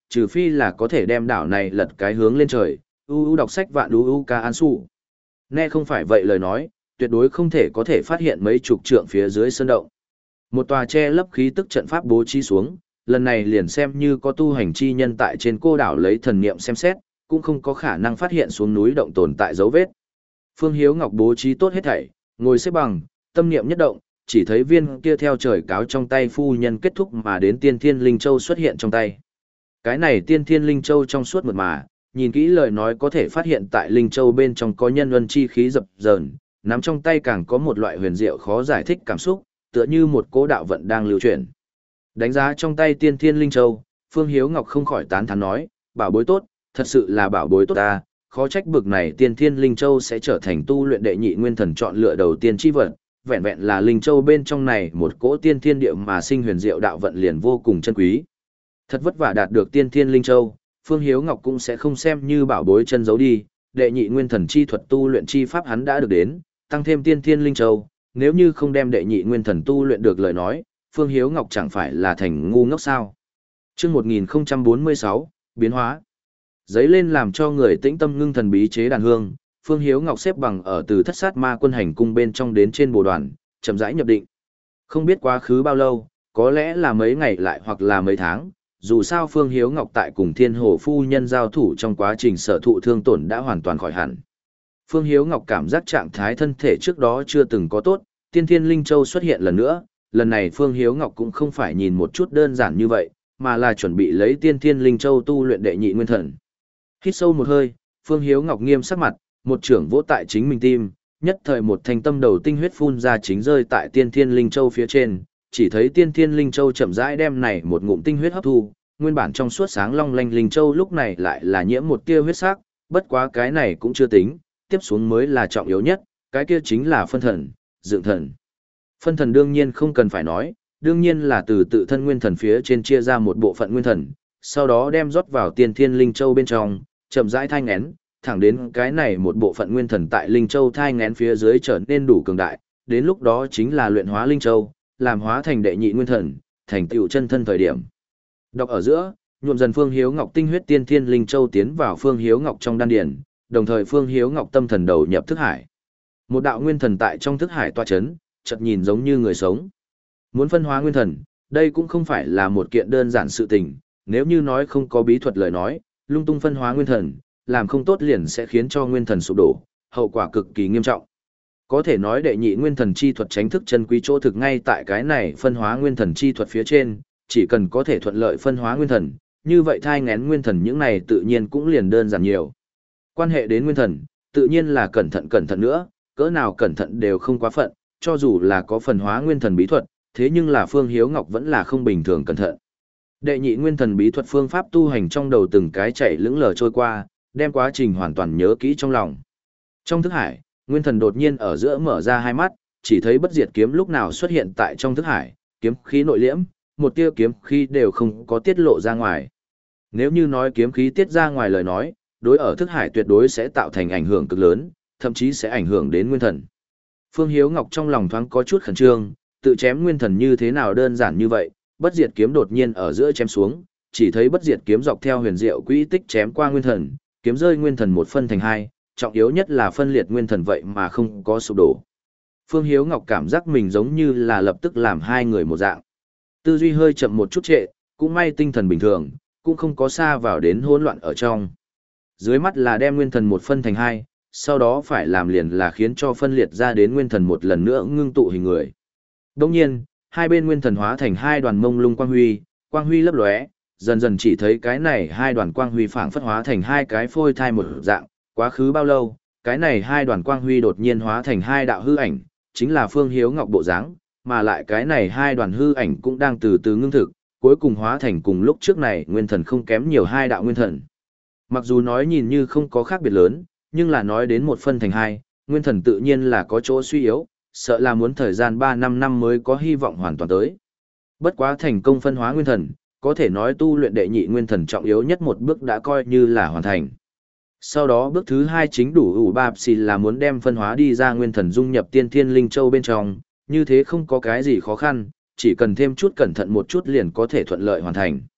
trừ phi là có thể đem đảo này lật cái hướng lên trời, u u đọc sách vạn u u ca an su. Nghe không phải vậy lời nói, tuyệt đối không thể có thể phát hiện mấy chục trượng phía dưới sơn động. Một tòa che lấp khí tức trận pháp bố trí xuống, lần này liền xem như có tu hành chi nhân tại trên cô đảo lấy thần niệm xem xét, cũng không có khả năng phát hiện xuống núi động tồn tại dấu vết. Phương Hiếu Ngọc bố trí tốt hết thảy, ngồi xếp bằng, tâm niệm nhất động, chỉ thấy viên kia theo trời cáo trong tay phu nhân kết thúc mà đến Tiên Thiên Linh Châu xuất hiện trong tay. Cái này Tiên Thiên Linh Châu trong suốt mượt mà, nhìn kỹ lời nói có thể phát hiện tại Linh Châu bên trong có nhân luân chi khí dập dờn, nắm trong tay càng có một loại huyền diệu khó giải thích cảm xúc, tựa như một cố đạo vận đang lưu chuyển. Đánh giá trong tay Tiên Thiên Linh Châu, Phương Hiếu Ngọc không khỏi tán thán nói, bảo bối tốt, thật sự là bảo bối tốt ta, khó trách bực này Tiên Thiên Linh Châu sẽ trở thành tu luyện đệ nhị nguyên thần chọn lựa đầu tiên chi vật, vẹn vẹn là Linh Châu bên trong này một cỗ tiên thiên địa mà sinh huyền diệu đạo vận liền vô cùng chân quý. Thật vất vả đạt được Tiên Thiên Linh Châu, Phương Hiếu Ngọc cũng sẽ không xem như bảo bối chân giấu đi, đệ nhị nguyên thần chi thuật tu luyện chi pháp hắn đã được đến, tăng thêm Tiên Thiên Linh Châu, nếu như không đem đệ nhị nguyên thần tu luyện được lời nói, Phương Hiếu Ngọc chẳng phải là thành ngu ngốc sao. Chương một nghìn không trăm bốn mươi sáu, biến hóa. Giấy lên làm cho người tĩnh tâm ngưng thần bí chế đàn hương, Phương Hiếu Ngọc xếp bằng ở từ thất sát ma quân hành cung bên trong đến trên bồ đoàn, chậm rãi nhập định. Không biết quá khứ bao lâu, có lẽ là mấy ngày lại hoặc là mấy tháng, dù sao Phương Hiếu Ngọc tại cùng Thiên Hồ phu nhân giao thủ trong quá trình sở thụ thương tổn đã hoàn toàn khỏi hẳn. Phương Hiếu Ngọc cảm giác trạng thái thân thể trước đó chưa từng có tốt, Tiên Thiên Linh Châu xuất hiện lần nữa, lần này Phương Hiếu Ngọc cũng không phải nhìn một chút đơn giản như vậy, mà là chuẩn bị lấy Tiên Thiên Linh Châu tu luyện đệ nhị nguyên thần. Hít sâu một hơi, Phương Hiếu Ngọc nghiêm sắc mặt, một trưởng vỗ tại chính mình tim, nhất thời một thanh tâm đầu tinh huyết phun ra chính rơi tại Tiên Thiên Linh Châu phía trên, chỉ thấy Tiên Thiên Linh Châu chậm rãi đem này một ngụm tinh huyết hấp thu, nguyên bản trong suốt sáng long lanh Linh Châu lúc này lại là nhiễm một tia huyết sắc, bất quá cái này cũng chưa tính, tiếp xuống mới là trọng yếu nhất, cái kia chính là phân thần, dựng thần. Phân thần đương nhiên không cần phải nói, đương nhiên là từ tự thân nguyên thần phía trên chia ra một bộ phận nguyên thần, sau đó đem rót vào Tiên Thiên Linh Châu bên trong, chậm rãi thai nghén, thẳng đến cái này một bộ phận nguyên thần tại Linh Châu thai nghén phía dưới trở nên đủ cường đại, đến lúc đó chính là luyện hóa Linh Châu, làm hóa thành đệ nhị nguyên thần, thành tựu chân thân thời điểm. Đọc ở giữa, nhuộm dần Phương Hiếu Ngọc tinh huyết Tiên Thiên Linh Châu tiến vào Phương Hiếu Ngọc trong đan điền, đồng thời Phương Hiếu Ngọc tâm thần đầu nhập thức hải. Một đạo nguyên thần tại trong thức hải tọa chấn, chợt nhìn giống như người sống. Muốn phân hóa nguyên thần, đây cũng không phải là một kiện đơn giản sự tình, nếu như nói không có bí thuật lời nói, lung tung phân hóa nguyên thần, làm không tốt liền sẽ khiến cho nguyên thần sụp đổ, hậu quả cực kỳ nghiêm trọng. Có thể nói đệ nhị nguyên thần chi thuật tránh thức chân quý chỗ thực ngay tại cái này phân hóa nguyên thần chi thuật phía trên, chỉ cần có thể thuận lợi phân hóa nguyên thần, như vậy thai ngén nguyên thần những này tự nhiên cũng liền đơn giản nhiều. Quan hệ đến nguyên thần, tự nhiên là cẩn thận cẩn thận nữa, cỡ nào cẩn thận đều không quá phận, cho dù là có phân hóa nguyên thần bí thuật, thế nhưng là Phương Hiếu Ngọc vẫn là không bình thường cẩn thận. Đệ nhị nguyên thần bí thuật phương pháp tu hành trong đầu từng cái chạy lững lờ trôi qua, đem quá trình hoàn toàn nhớ kỹ trong lòng. Trong thức hải, nguyên thần đột nhiên ở giữa mở ra hai mắt, chỉ thấy bất diệt kiếm lúc nào xuất hiện tại trong thức hải, kiếm khí nội liễm, một tia kiếm khí đều không có tiết lộ ra ngoài. Nếu như nói kiếm khí tiết ra ngoài lời nói, đối ở thức hải tuyệt đối sẽ tạo thành ảnh hưởng cực lớn, thậm chí sẽ ảnh hưởng đến nguyên thần. Phương Hiếu Ngọc trong lòng thoáng có chút khẩn trương, tự chém nguyên thần như thế nào đơn giản như vậy, bất diệt kiếm đột nhiên ở giữa chém xuống, chỉ thấy bất diệt kiếm dọc theo huyền diệu quỹ tích chém qua nguyên thần, kiếm rơi nguyên thần một phân thành hai, trọng yếu nhất là phân liệt nguyên thần vậy mà không có sụp đổ. Phương Hiếu Ngọc cảm giác mình giống như là lập tức làm hai người một dạng. Tư duy hơi chậm một chút trệ, cũng may tinh thần bình thường, cũng không có xa vào đến hỗn loạn ở trong. Dưới mắt là đem nguyên thần một phân thành hai, sau đó phải làm liền là khiến cho phân liệt ra đến nguyên thần một lần nữa ngưng tụ hình người. Đồng nhiên, hai bên nguyên thần hóa thành hai đoàn mông lung quang huy, quang huy lấp lóe, dần dần chỉ thấy cái này hai đoàn quang huy phảng phất hóa thành hai cái phôi thai một dạng, quá khứ bao lâu, cái này hai đoàn quang huy đột nhiên hóa thành hai đạo hư ảnh, chính là Phương Hiếu Ngọc bộ dáng, mà lại cái này hai đoàn hư ảnh cũng đang từ từ ngưng thực, cuối cùng hóa thành cùng lúc trước này nguyên thần không kém nhiều hai đạo nguyên thần. Mặc dù nói nhìn như không có khác biệt lớn, nhưng là nói đến một phân thành hai, nguyên thần tự nhiên là có chỗ suy yếu, sợ là muốn thời gian ba năm năm mới có hy vọng hoàn toàn tới. Bất quá thành công phân hóa nguyên thần, có thể nói tu luyện đệ nhị nguyên thần trọng yếu nhất một bước đã coi như là hoàn thành. Sau đó bước thứ hai chính đủ ủ ba xì là muốn đem phân hóa đi ra nguyên thần dung nhập Tiên Thiên Linh Châu bên trong, như thế không có cái gì khó khăn, chỉ cần thêm chút cẩn thận một chút liền có thể thuận lợi hoàn thành.